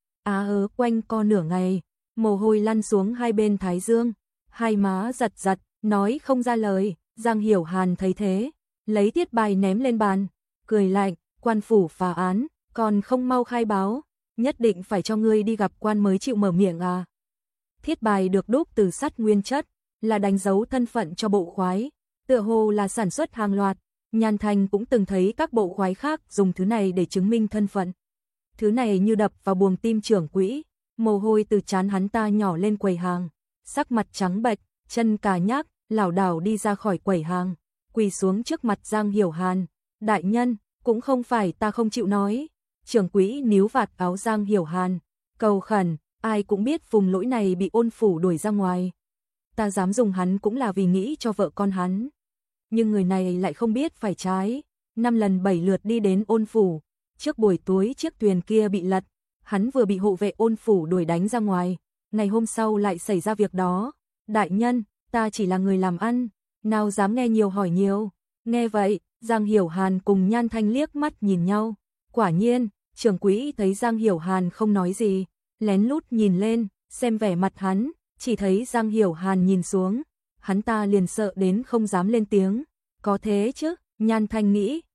Quanh co nửa ngày, mồ hôi lăn xuống hai bên thái dương, hai má giật giật, nói không ra lời. Giang Hiểu Hàn thấy thế, lấy tiết bài ném lên bàn, cười lạnh, quan phủ phá án, còn không mau khai báo, nhất định phải cho ngươi đi gặp quan mới chịu mở miệng à. Thiết bài được đúc từ sắt nguyên chất, là đánh dấu thân phận cho bộ khoái, tựa hồ là sản xuất hàng loạt. Nhan Thanh cũng từng thấy các bộ khoái khác dùng thứ này để chứng minh thân phận. Thứ này như đập vào buồng tim trưởng quỹ, mồ hôi từ trán hắn ta nhỏ lên quầy hàng, sắc mặt trắng bệch, chân cà nhác, lảo đảo đi ra khỏi quầy hàng, quỳ xuống trước mặt Giang Hiểu Hàn. Đại nhân, cũng không phải ta không chịu nói. Trưởng quỹ níu vạt áo Giang Hiểu Hàn, cầu khẩn, ai cũng biết Phùng Lỗi này bị Ôn phủ đuổi ra ngoài. Ta dám dùng hắn cũng là vì nghĩ cho vợ con hắn. Nhưng người này lại không biết phải trái, 5 lần 7 lượt đi đến Ôn phủ. Trước buổi tối chiếc thuyền kia bị lật, hắn vừa bị hộ vệ Ôn phủ đuổi đánh ra ngoài, ngày hôm sau lại xảy ra việc đó. Đại nhân, ta chỉ là người làm ăn, nào dám nghe nhiều hỏi nhiều. Nghe vậy, Giang Hiểu Hàn cùng Nhan Thanh liếc mắt nhìn nhau. Quả nhiên, trưởng quỹ thấy Giang Hiểu Hàn không nói gì, lén lút nhìn lên, xem vẻ mặt hắn, chỉ thấy Giang Hiểu Hàn nhìn xuống, hắn ta liền sợ đến không dám lên tiếng. Có thế chứ, Nhan Thanh nghĩ,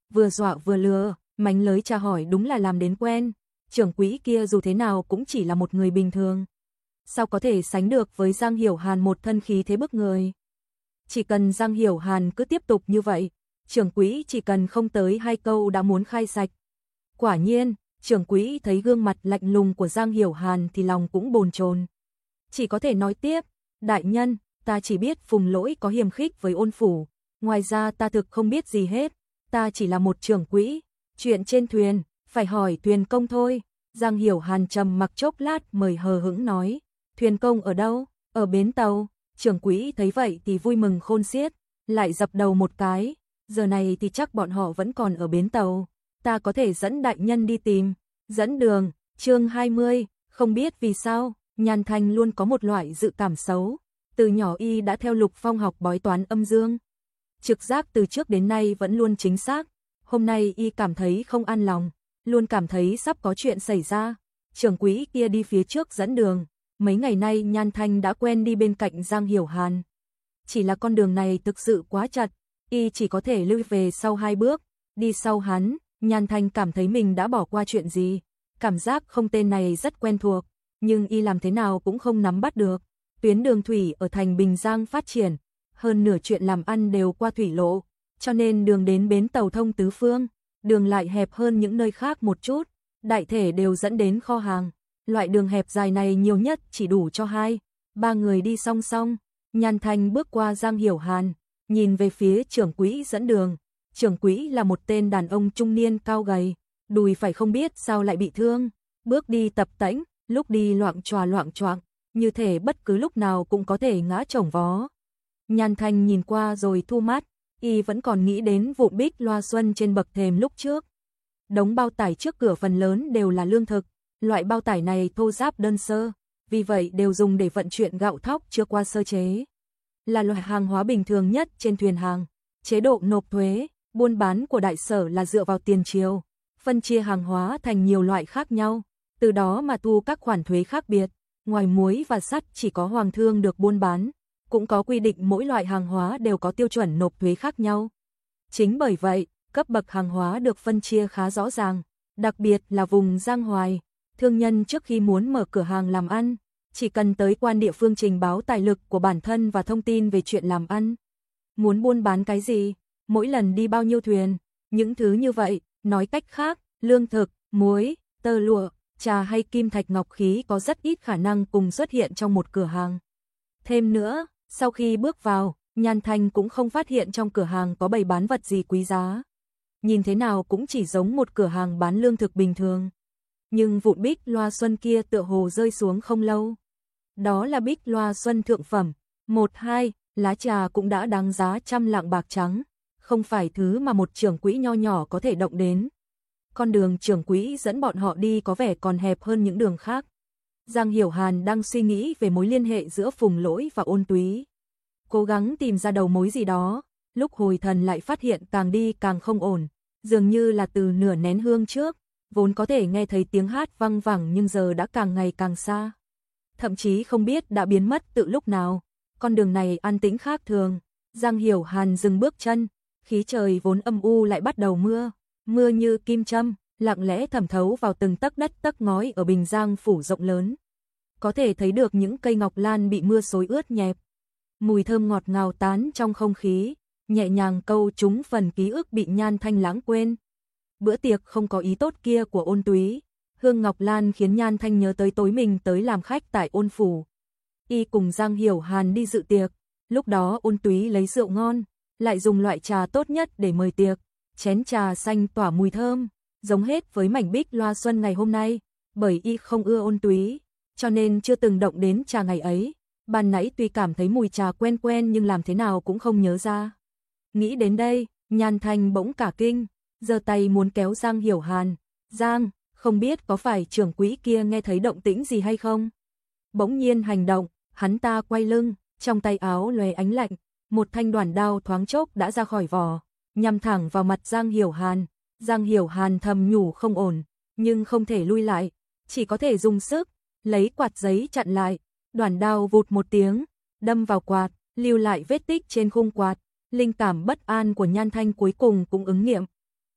vừa dọa vừa lừa, mánh lới tra hỏi đúng là làm đến quen. Trưởng quỹ kia dù thế nào cũng chỉ là một người bình thường. Sao có thể sánh được với Giang Hiểu Hàn một thân khí thế bức người. Chỉ cần Giang Hiểu Hàn cứ tiếp tục như vậy, trưởng quỹ chỉ cần không tới 2 câu đã muốn khai sạch. Quả nhiên, trưởng quỹ thấy gương mặt lạnh lùng của Giang Hiểu Hàn thì lòng cũng bồn chồn. Chỉ có thể nói tiếp, đại nhân, ta chỉ biết Phùng Lỗi có hiềm khích với Ôn phủ, ngoài ra ta thực không biết gì hết, ta chỉ là một trưởng quỹ, chuyện trên thuyền, phải hỏi thuyền công thôi. Giang Hiểu Hàn trầm mặc chốc lát mời hờ hững nói, thuyền công ở đâu? Ở bến tàu. Trưởng quỹ thấy vậy thì vui mừng khôn xiết, lại dập đầu một cái, giờ này thì chắc bọn họ vẫn còn ở bến tàu, ta có thể dẫn đại nhân đi tìm. Dẫn đường, chương 20, không biết vì sao, Nhan Thanh luôn có một loại dự cảm xấu, từ nhỏ y đã theo Lục Phong học bói toán âm dương. Trực giác từ trước đến nay vẫn luôn chính xác, hôm nay y cảm thấy không an lòng, luôn cảm thấy sắp có chuyện xảy ra. Trưởng quỹ kia đi phía trước dẫn đường, mấy ngày nay Nhan Thanh đã quen đi bên cạnh Giang Hiểu Hàn. Chỉ là con đường này thực sự quá chặt, y chỉ có thể lui về sau 2 bước, đi sau hắn. Nhan Thanh cảm thấy mình đã bỏ qua chuyện gì, cảm giác không tên này rất quen thuộc, nhưng y làm thế nào cũng không nắm bắt được. Tuyến đường thủy ở thành Bình Giang phát triển, hơn nửa chuyện làm ăn đều qua thủy lộ, cho nên đường đến bến tàu thông tứ phương, đường lại hẹp hơn những nơi khác một chút, đại thể đều dẫn đến kho hàng. Loại đường hẹp dài này nhiều nhất chỉ đủ cho 2-3 người đi song song. Nhan Thanh bước qua Giang Hiểu Hàn, nhìn về phía trưởng quỹ dẫn đường. Trưởng quỹ là một tên đàn ông trung niên cao gầy, đùi phải không biết sao lại bị thương, bước đi tập tễnh, lúc đi loạng choạng, như thể bất cứ lúc nào cũng có thể ngã chồng vó. Nhan Thanh nhìn qua rồi thu mắt, y vẫn còn nghĩ đến vụ bích loa xuân trên bậc thềm lúc trước. Đống bao tải trước cửa phần lớn đều là lương thực, loại bao tải này thô ráp đơn sơ, vì vậy đều dùng để vận chuyển gạo thóc chưa qua sơ chế. Là loại hàng hóa bình thường nhất trên thuyền hàng, chế độ nộp thuế, buôn bán của đại sở là dựa vào tiền triều, phân chia hàng hóa thành nhiều loại khác nhau, từ đó mà thu các khoản thuế khác biệt. Ngoài muối và sắt chỉ có hoàng thương được buôn bán, cũng có quy định mỗi loại hàng hóa đều có tiêu chuẩn nộp thuế khác nhau. Chính bởi vậy, cấp bậc hàng hóa được phân chia khá rõ ràng, đặc biệt là vùng Giang Hoài. Thương nhân trước khi muốn mở cửa hàng làm ăn, chỉ cần tới quan địa phương trình báo tài lực của bản thân và thông tin về chuyện làm ăn. Muốn buôn bán cái gì, mỗi lần đi bao nhiêu thuyền, những thứ như vậy, nói cách khác, lương thực, muối, tơ lụa, trà hay kim thạch ngọc khí có rất ít khả năng cùng xuất hiện trong một cửa hàng. Thêm nữa, sau khi bước vào, Nhan Thanh cũng không phát hiện trong cửa hàng có bày bán vật gì quý giá. Nhìn thế nào cũng chỉ giống một cửa hàng bán lương thực bình thường. Nhưng vụn bích loa xuân kia tựa hồ rơi xuống không lâu. Đó là bích loa xuân thượng phẩm, 1-2, lá trà cũng đã đáng giá 100 lạng bạc trắng, không phải thứ mà một trưởng quỹ nho nhỏ có thể động đến. Con đường trưởng quỹ dẫn bọn họ đi có vẻ còn hẹp hơn những đường khác. Giang Hiểu Hàn đang suy nghĩ về mối liên hệ giữa Phùng Lỗi và Ôn Túy. Cố gắng tìm ra đầu mối gì đó, lúc hồi thần lại phát hiện càng đi càng không ổn, dường như là từ nửa nén hương trước, vốn có thể nghe thấy tiếng hát văng vẳng nhưng giờ đã càng ngày càng xa. Thậm chí không biết đã biến mất từ lúc nào, con đường này an tĩnh khác thường. Giang Hiểu Hàn dừng bước chân, khí trời vốn âm u lại bắt đầu mưa, mưa như kim châm, lặng lẽ thẩm thấu vào từng tấc đất tấc ngói ở Bình Giang phủ rộng lớn. Có thể thấy được những cây ngọc lan bị mưa xối ướt nhẹp. Mùi thơm ngọt ngào tán trong không khí, nhẹ nhàng câu trúng phần ký ức bị Nhan Thanh lãng quên. Bữa tiệc không có ý tốt kia của Ôn Túy, hương ngọc lan khiến Nhan Thanh nhớ tới tối mình tới làm khách tại Ôn phủ. Y cùng Giang Hiểu Hàn đi dự tiệc, lúc đó Ôn Túy lấy rượu ngon, lại dùng loại trà tốt nhất để mời tiệc, chén trà xanh tỏa mùi thơm, giống hết với mảnh bích loa xuân ngày hôm nay, bởi y không ưa Ôn Túy, cho nên chưa từng động đến trà ngày ấy. Ban nãy tuy cảm thấy mùi trà quen quen nhưng làm thế nào cũng không nhớ ra. Nghĩ đến đây, Nhan Thanh bỗng cả kinh, giơ tay muốn kéo Giang Hiểu Hàn. Giang, không biết có phải trưởng quỹ kia nghe thấy động tĩnh gì hay không? Bỗng nhiên hành động, hắn ta quay lưng, trong tay áo lóe ánh lạnh, một thanh đoản đao thoáng chốc đã ra khỏi vỏ, nhằm thẳng vào mặt Giang Hiểu Hàn. Giang Hiểu Hàn thầm nhủ không ổn, nhưng không thể lui lại, chỉ có thể dùng sức, lấy quạt giấy chặn lại. Đoản đao vụt một tiếng, đâm vào quạt, lưu lại vết tích trên khung quạt. Linh cảm bất an của Nhan Thanh cuối cùng cũng ứng nghiệm.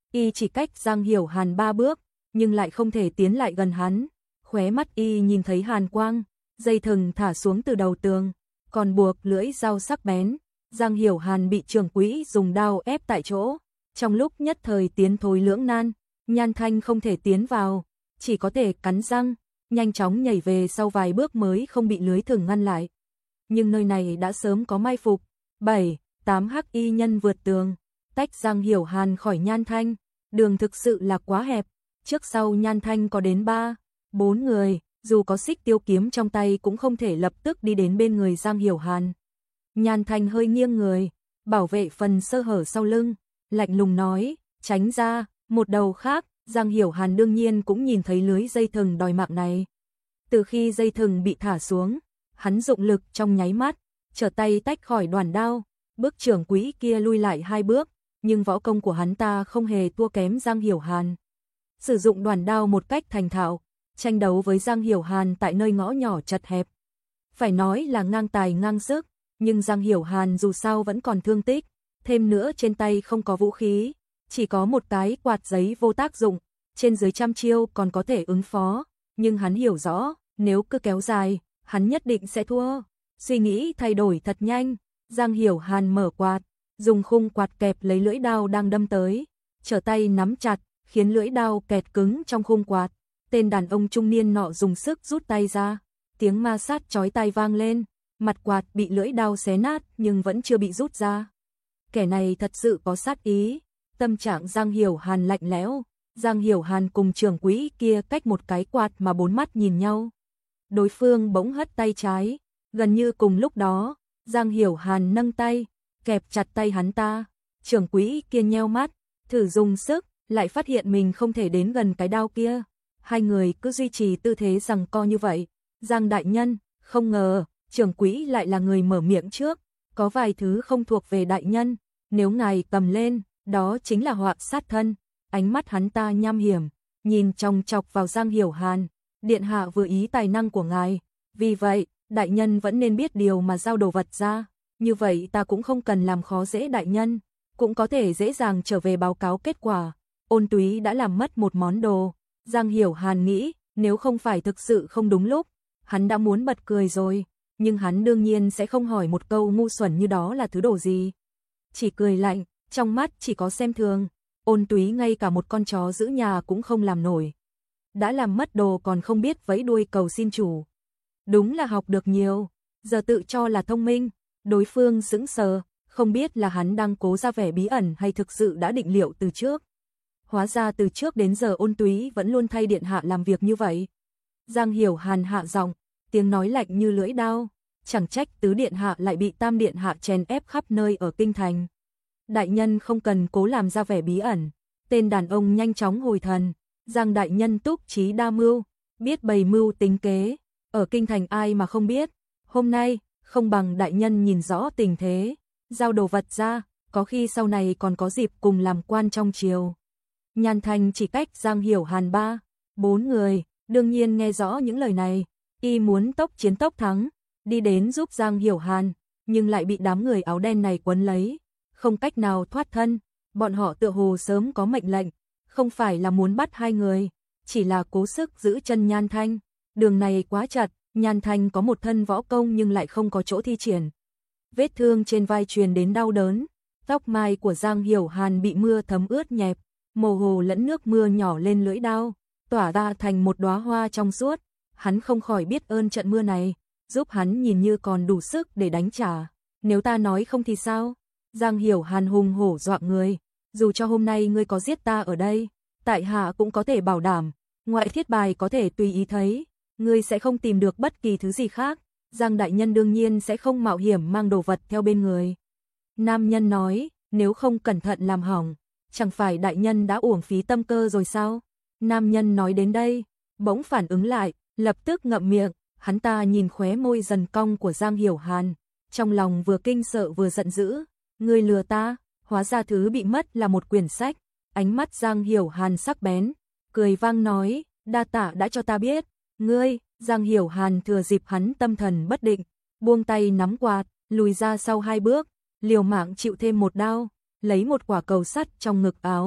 y chỉ cách Giang Hiểu Hàn 3 bước, nhưng lại không thể tiến lại gần hắn. Khóe mắt y nhìn thấy hàn quang, dây thừng thả xuống từ đầu tường, còn buộc lưỡi dao sắc bén. Giang Hiểu Hàn bị trưởng quỹ dùng đao ép tại chỗ, trong lúc nhất thời tiến thối lưỡng nan, Nhan Thanh không thể tiến vào, chỉ có thể cắn răng, nhanh chóng nhảy về sau vài bước mới không bị lưới thừng ngăn lại. Nhưng nơi này đã sớm có mai phục, 7, 8 hắc y nhân vượt tường, tách Giang Hiểu Hàn khỏi Nhan Thanh, đường thực sự là quá hẹp, trước sau Nhan Thanh có đến 3, 4 người, dù có xích tiêu kiếm trong tay cũng không thể lập tức đi đến bên người Giang Hiểu Hàn. Nhan Thanh hơi nghiêng người, bảo vệ phần sơ hở sau lưng, lạnh lùng nói, tránh ra. Một đầu khác, Giang Hiểu Hàn đương nhiên cũng nhìn thấy lưới dây thừng đòi mạng này. Từ khi dây thừng bị thả xuống, hắn dụng lực trong nháy mắt, trở tay tách khỏi đoàn đao, bước trưởng quỹ kia lui lại 2 bước, nhưng võ công của hắn ta không hề thua kém Giang Hiểu Hàn. Sử dụng đoàn đao một cách thành thạo, tranh đấu với Giang Hiểu Hàn tại nơi ngõ nhỏ chật hẹp. Phải nói là ngang tài ngang sức, nhưng Giang Hiểu Hàn dù sao vẫn còn thương tích, thêm nữa trên tay không có vũ khí, chỉ có một cái quạt giấy vô tác dụng, trên dưới trăm chiêu còn có thể ứng phó, nhưng hắn hiểu rõ, nếu cứ kéo dài, hắn nhất định sẽ thua. Suy nghĩ thay đổi thật nhanh, Giang Hiểu Hàn mở quạt, dùng khung quạt kẹp lấy lưỡi đao đang đâm tới, trở tay nắm chặt, khiến lưỡi đao kẹt cứng trong khung quạt. Tên đàn ông trung niên nọ dùng sức rút tay ra, tiếng ma sát chói tai vang lên, mặt quạt bị lưỡi đao xé nát nhưng vẫn chưa bị rút ra. Kẻ này thật sự có sát ý. Tâm trạng Giang Hiểu Hàn lạnh lẽo, Giang Hiểu Hàn cùng trưởng quỹ kia cách một cái quạt mà 4 mắt nhìn nhau. Đối phương bỗng hất tay trái, gần như cùng lúc đó, Giang Hiểu Hàn nâng tay, kẹp chặt tay hắn ta, trưởng quỹ kia nheo mắt, thử dùng sức, lại phát hiện mình không thể đến gần cái đao kia. Hai người cứ duy trì tư thế giằng co như vậy. Giang đại nhân, không ngờ, trưởng quỹ lại là người mở miệng trước, có vài thứ không thuộc về đại nhân, nếu ngài cầm lên, đó chính là họa sát thân. Ánh mắt hắn ta nham hiểm, nhìn chòng chọc vào Giang Hiểu Hàn. Điện hạ vừa ý tài năng của ngài, vì vậy, đại nhân vẫn nên biết điều mà giao đồ vật ra. Như vậy ta cũng không cần làm khó dễ đại nhân, cũng có thể dễ dàng trở về báo cáo kết quả. Ôn Túy đã làm mất một món đồ. Giang Hiểu Hàn nghĩ, nếu không phải thực sự không đúng lúc, hắn đã muốn bật cười rồi, nhưng hắn đương nhiên sẽ không hỏi một câu ngu xuẩn như đó là thứ đồ gì. Chỉ cười lạnh, trong mắt chỉ có xem thường. Ôn Túy ngay cả một con chó giữ nhà cũng không làm nổi, đã làm mất đồ còn không biết vẫy đuôi cầu xin chủ. Đúng là học được nhiều, giờ tự cho là thông minh. Đối phương sững sờ, không biết là hắn đang cố ra vẻ bí ẩn hay thực sự đã định liệu từ trước. Hóa ra từ trước đến giờ Ôn Túy vẫn luôn thay điện hạ làm việc như vậy. Giang Hiểu Hàn hạ giọng, tiếng nói lạnh như lưỡi dao, chẳng trách tứ điện hạ lại bị tam điện hạ chèn ép khắp nơi ở kinh thành. Đại nhân không cần cố làm ra vẻ bí ẩn. Tên đàn ông nhanh chóng hồi thần. Giang đại nhân túc trí đa mưu, biết bày mưu tính kế, ở kinh thành ai mà không biết. Hôm nay, không bằng đại nhân nhìn rõ tình thế, giao đồ vật ra, có khi sau này còn có dịp cùng làm quan trong triều. Nhan Thanh chỉ cách Giang Hiểu Hàn 3, 4 người, đương nhiên nghe rõ những lời này, y muốn tốc chiến tốc thắng, đi đến giúp Giang Hiểu Hàn, nhưng lại bị đám người áo đen này quấn lấy, không cách nào thoát thân. Bọn họ tựa hồ sớm có mệnh lệnh, không phải là muốn bắt hai người, chỉ là cố sức giữ chân Nhan Thanh. Đường này quá chặt, Nhan Thanh có một thân võ công nhưng lại không có chỗ thi triển. Vết thương trên vai truyền đến đau đớn, tóc mai của Giang Hiểu Hàn bị mưa thấm ướt nhẹp, mồ hồ lẫn nước mưa nhỏ lên lưỡi đao, tỏa ra thành một đóa hoa trong suốt. Hắn không khỏi biết ơn trận mưa này, giúp hắn nhìn như còn đủ sức để đánh trả. Nếu ta nói không thì sao? Giang Hiểu Hàn hùng hổ dọa người, dù cho hôm nay ngươi có giết ta ở đây, tại hạ cũng có thể bảo đảm, ngoại thiết bài có thể tùy ý thấy, ngươi sẽ không tìm được bất kỳ thứ gì khác. Giang đại nhân đương nhiên sẽ không mạo hiểm mang đồ vật theo bên người. Nam nhân nói, nếu không cẩn thận làm hỏng, chẳng phải đại nhân đã uổng phí tâm cơ rồi sao? Nam nhân nói đến đây, bỗng phản ứng lại, lập tức ngậm miệng, hắn ta nhìn khóe môi dần cong của Giang Hiểu Hàn, trong lòng vừa kinh sợ vừa giận dữ. Ngươi lừa ta, hóa ra thứ bị mất là một quyển sách. Ánh mắt Giang Hiểu Hàn sắc bén, cười vang nói, đa tạ đã cho ta biết. Ngươi, Giang Hiểu Hàn thừa dịp hắn tâm thần bất định, buông tay nắm quạt, lùi ra sau 2 bước, liều mạng chịu thêm một đao, lấy một quả cầu sắt trong ngực áo,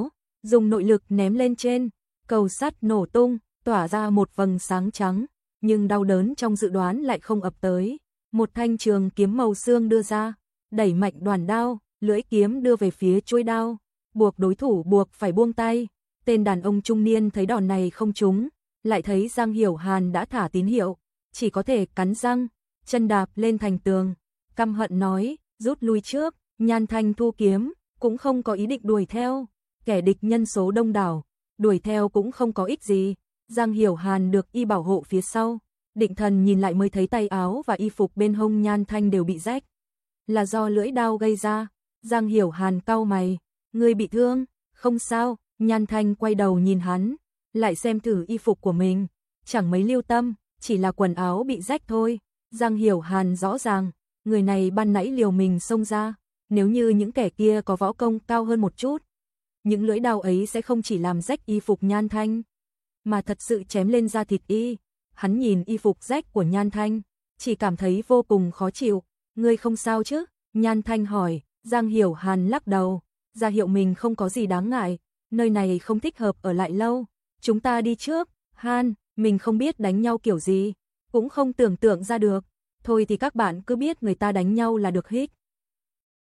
dùng nội lực ném lên trên, cầu sắt nổ tung, tỏa ra một vầng sáng trắng, nhưng đau đớn trong dự đoán lại không ập tới. Một thanh trường kiếm màu xương đưa ra, đẩy mạnh đoàn đao, lưỡi kiếm đưa về phía chuôi đao, buộc đối thủ buộc phải buông tay. Tên đàn ông trung niên thấy đòn này không trúng, lại thấy Giang Hiểu Hàn đã thả tín hiệu, chỉ có thể cắn răng, chân đạp lên thành tường, căm hận nói, rút lui trước. Nhan Thanh thu kiếm, cũng không có ý định đuổi theo, kẻ địch nhân số đông đảo, đuổi theo cũng không có ích gì. Giang Hiểu Hàn được y bảo hộ phía sau, định thần nhìn lại mới thấy tay áo và y phục bên hông Nhan Thanh đều bị rách, là do lưỡi đao gây ra. Giang Hiểu Hàn cau mày, ngươi bị thương? Không sao. Nhan Thanh quay đầu nhìn hắn, lại xem thử y phục của mình, chẳng mấy lưu tâm, chỉ là quần áo bị rách thôi. Giang Hiểu Hàn rõ ràng, người này ban nãy liều mình xông ra, nếu như những kẻ kia có võ công cao hơn một chút, những lưỡi đao ấy sẽ không chỉ làm rách y phục Nhan Thanh, mà thật sự chém lên da thịt y. Hắn nhìn y phục rách của Nhan Thanh, chỉ cảm thấy vô cùng khó chịu. Ngươi không sao chứ? Nhan Thanh hỏi. Giang Hiểu Hàn lắc đầu, ra hiệu mình không có gì đáng ngại, nơi này không thích hợp ở lại lâu, chúng ta đi trước. Han, mình không biết đánh nhau kiểu gì, cũng không tưởng tượng ra được, thôi thì các bạn cứ biết người ta đánh nhau là được hích.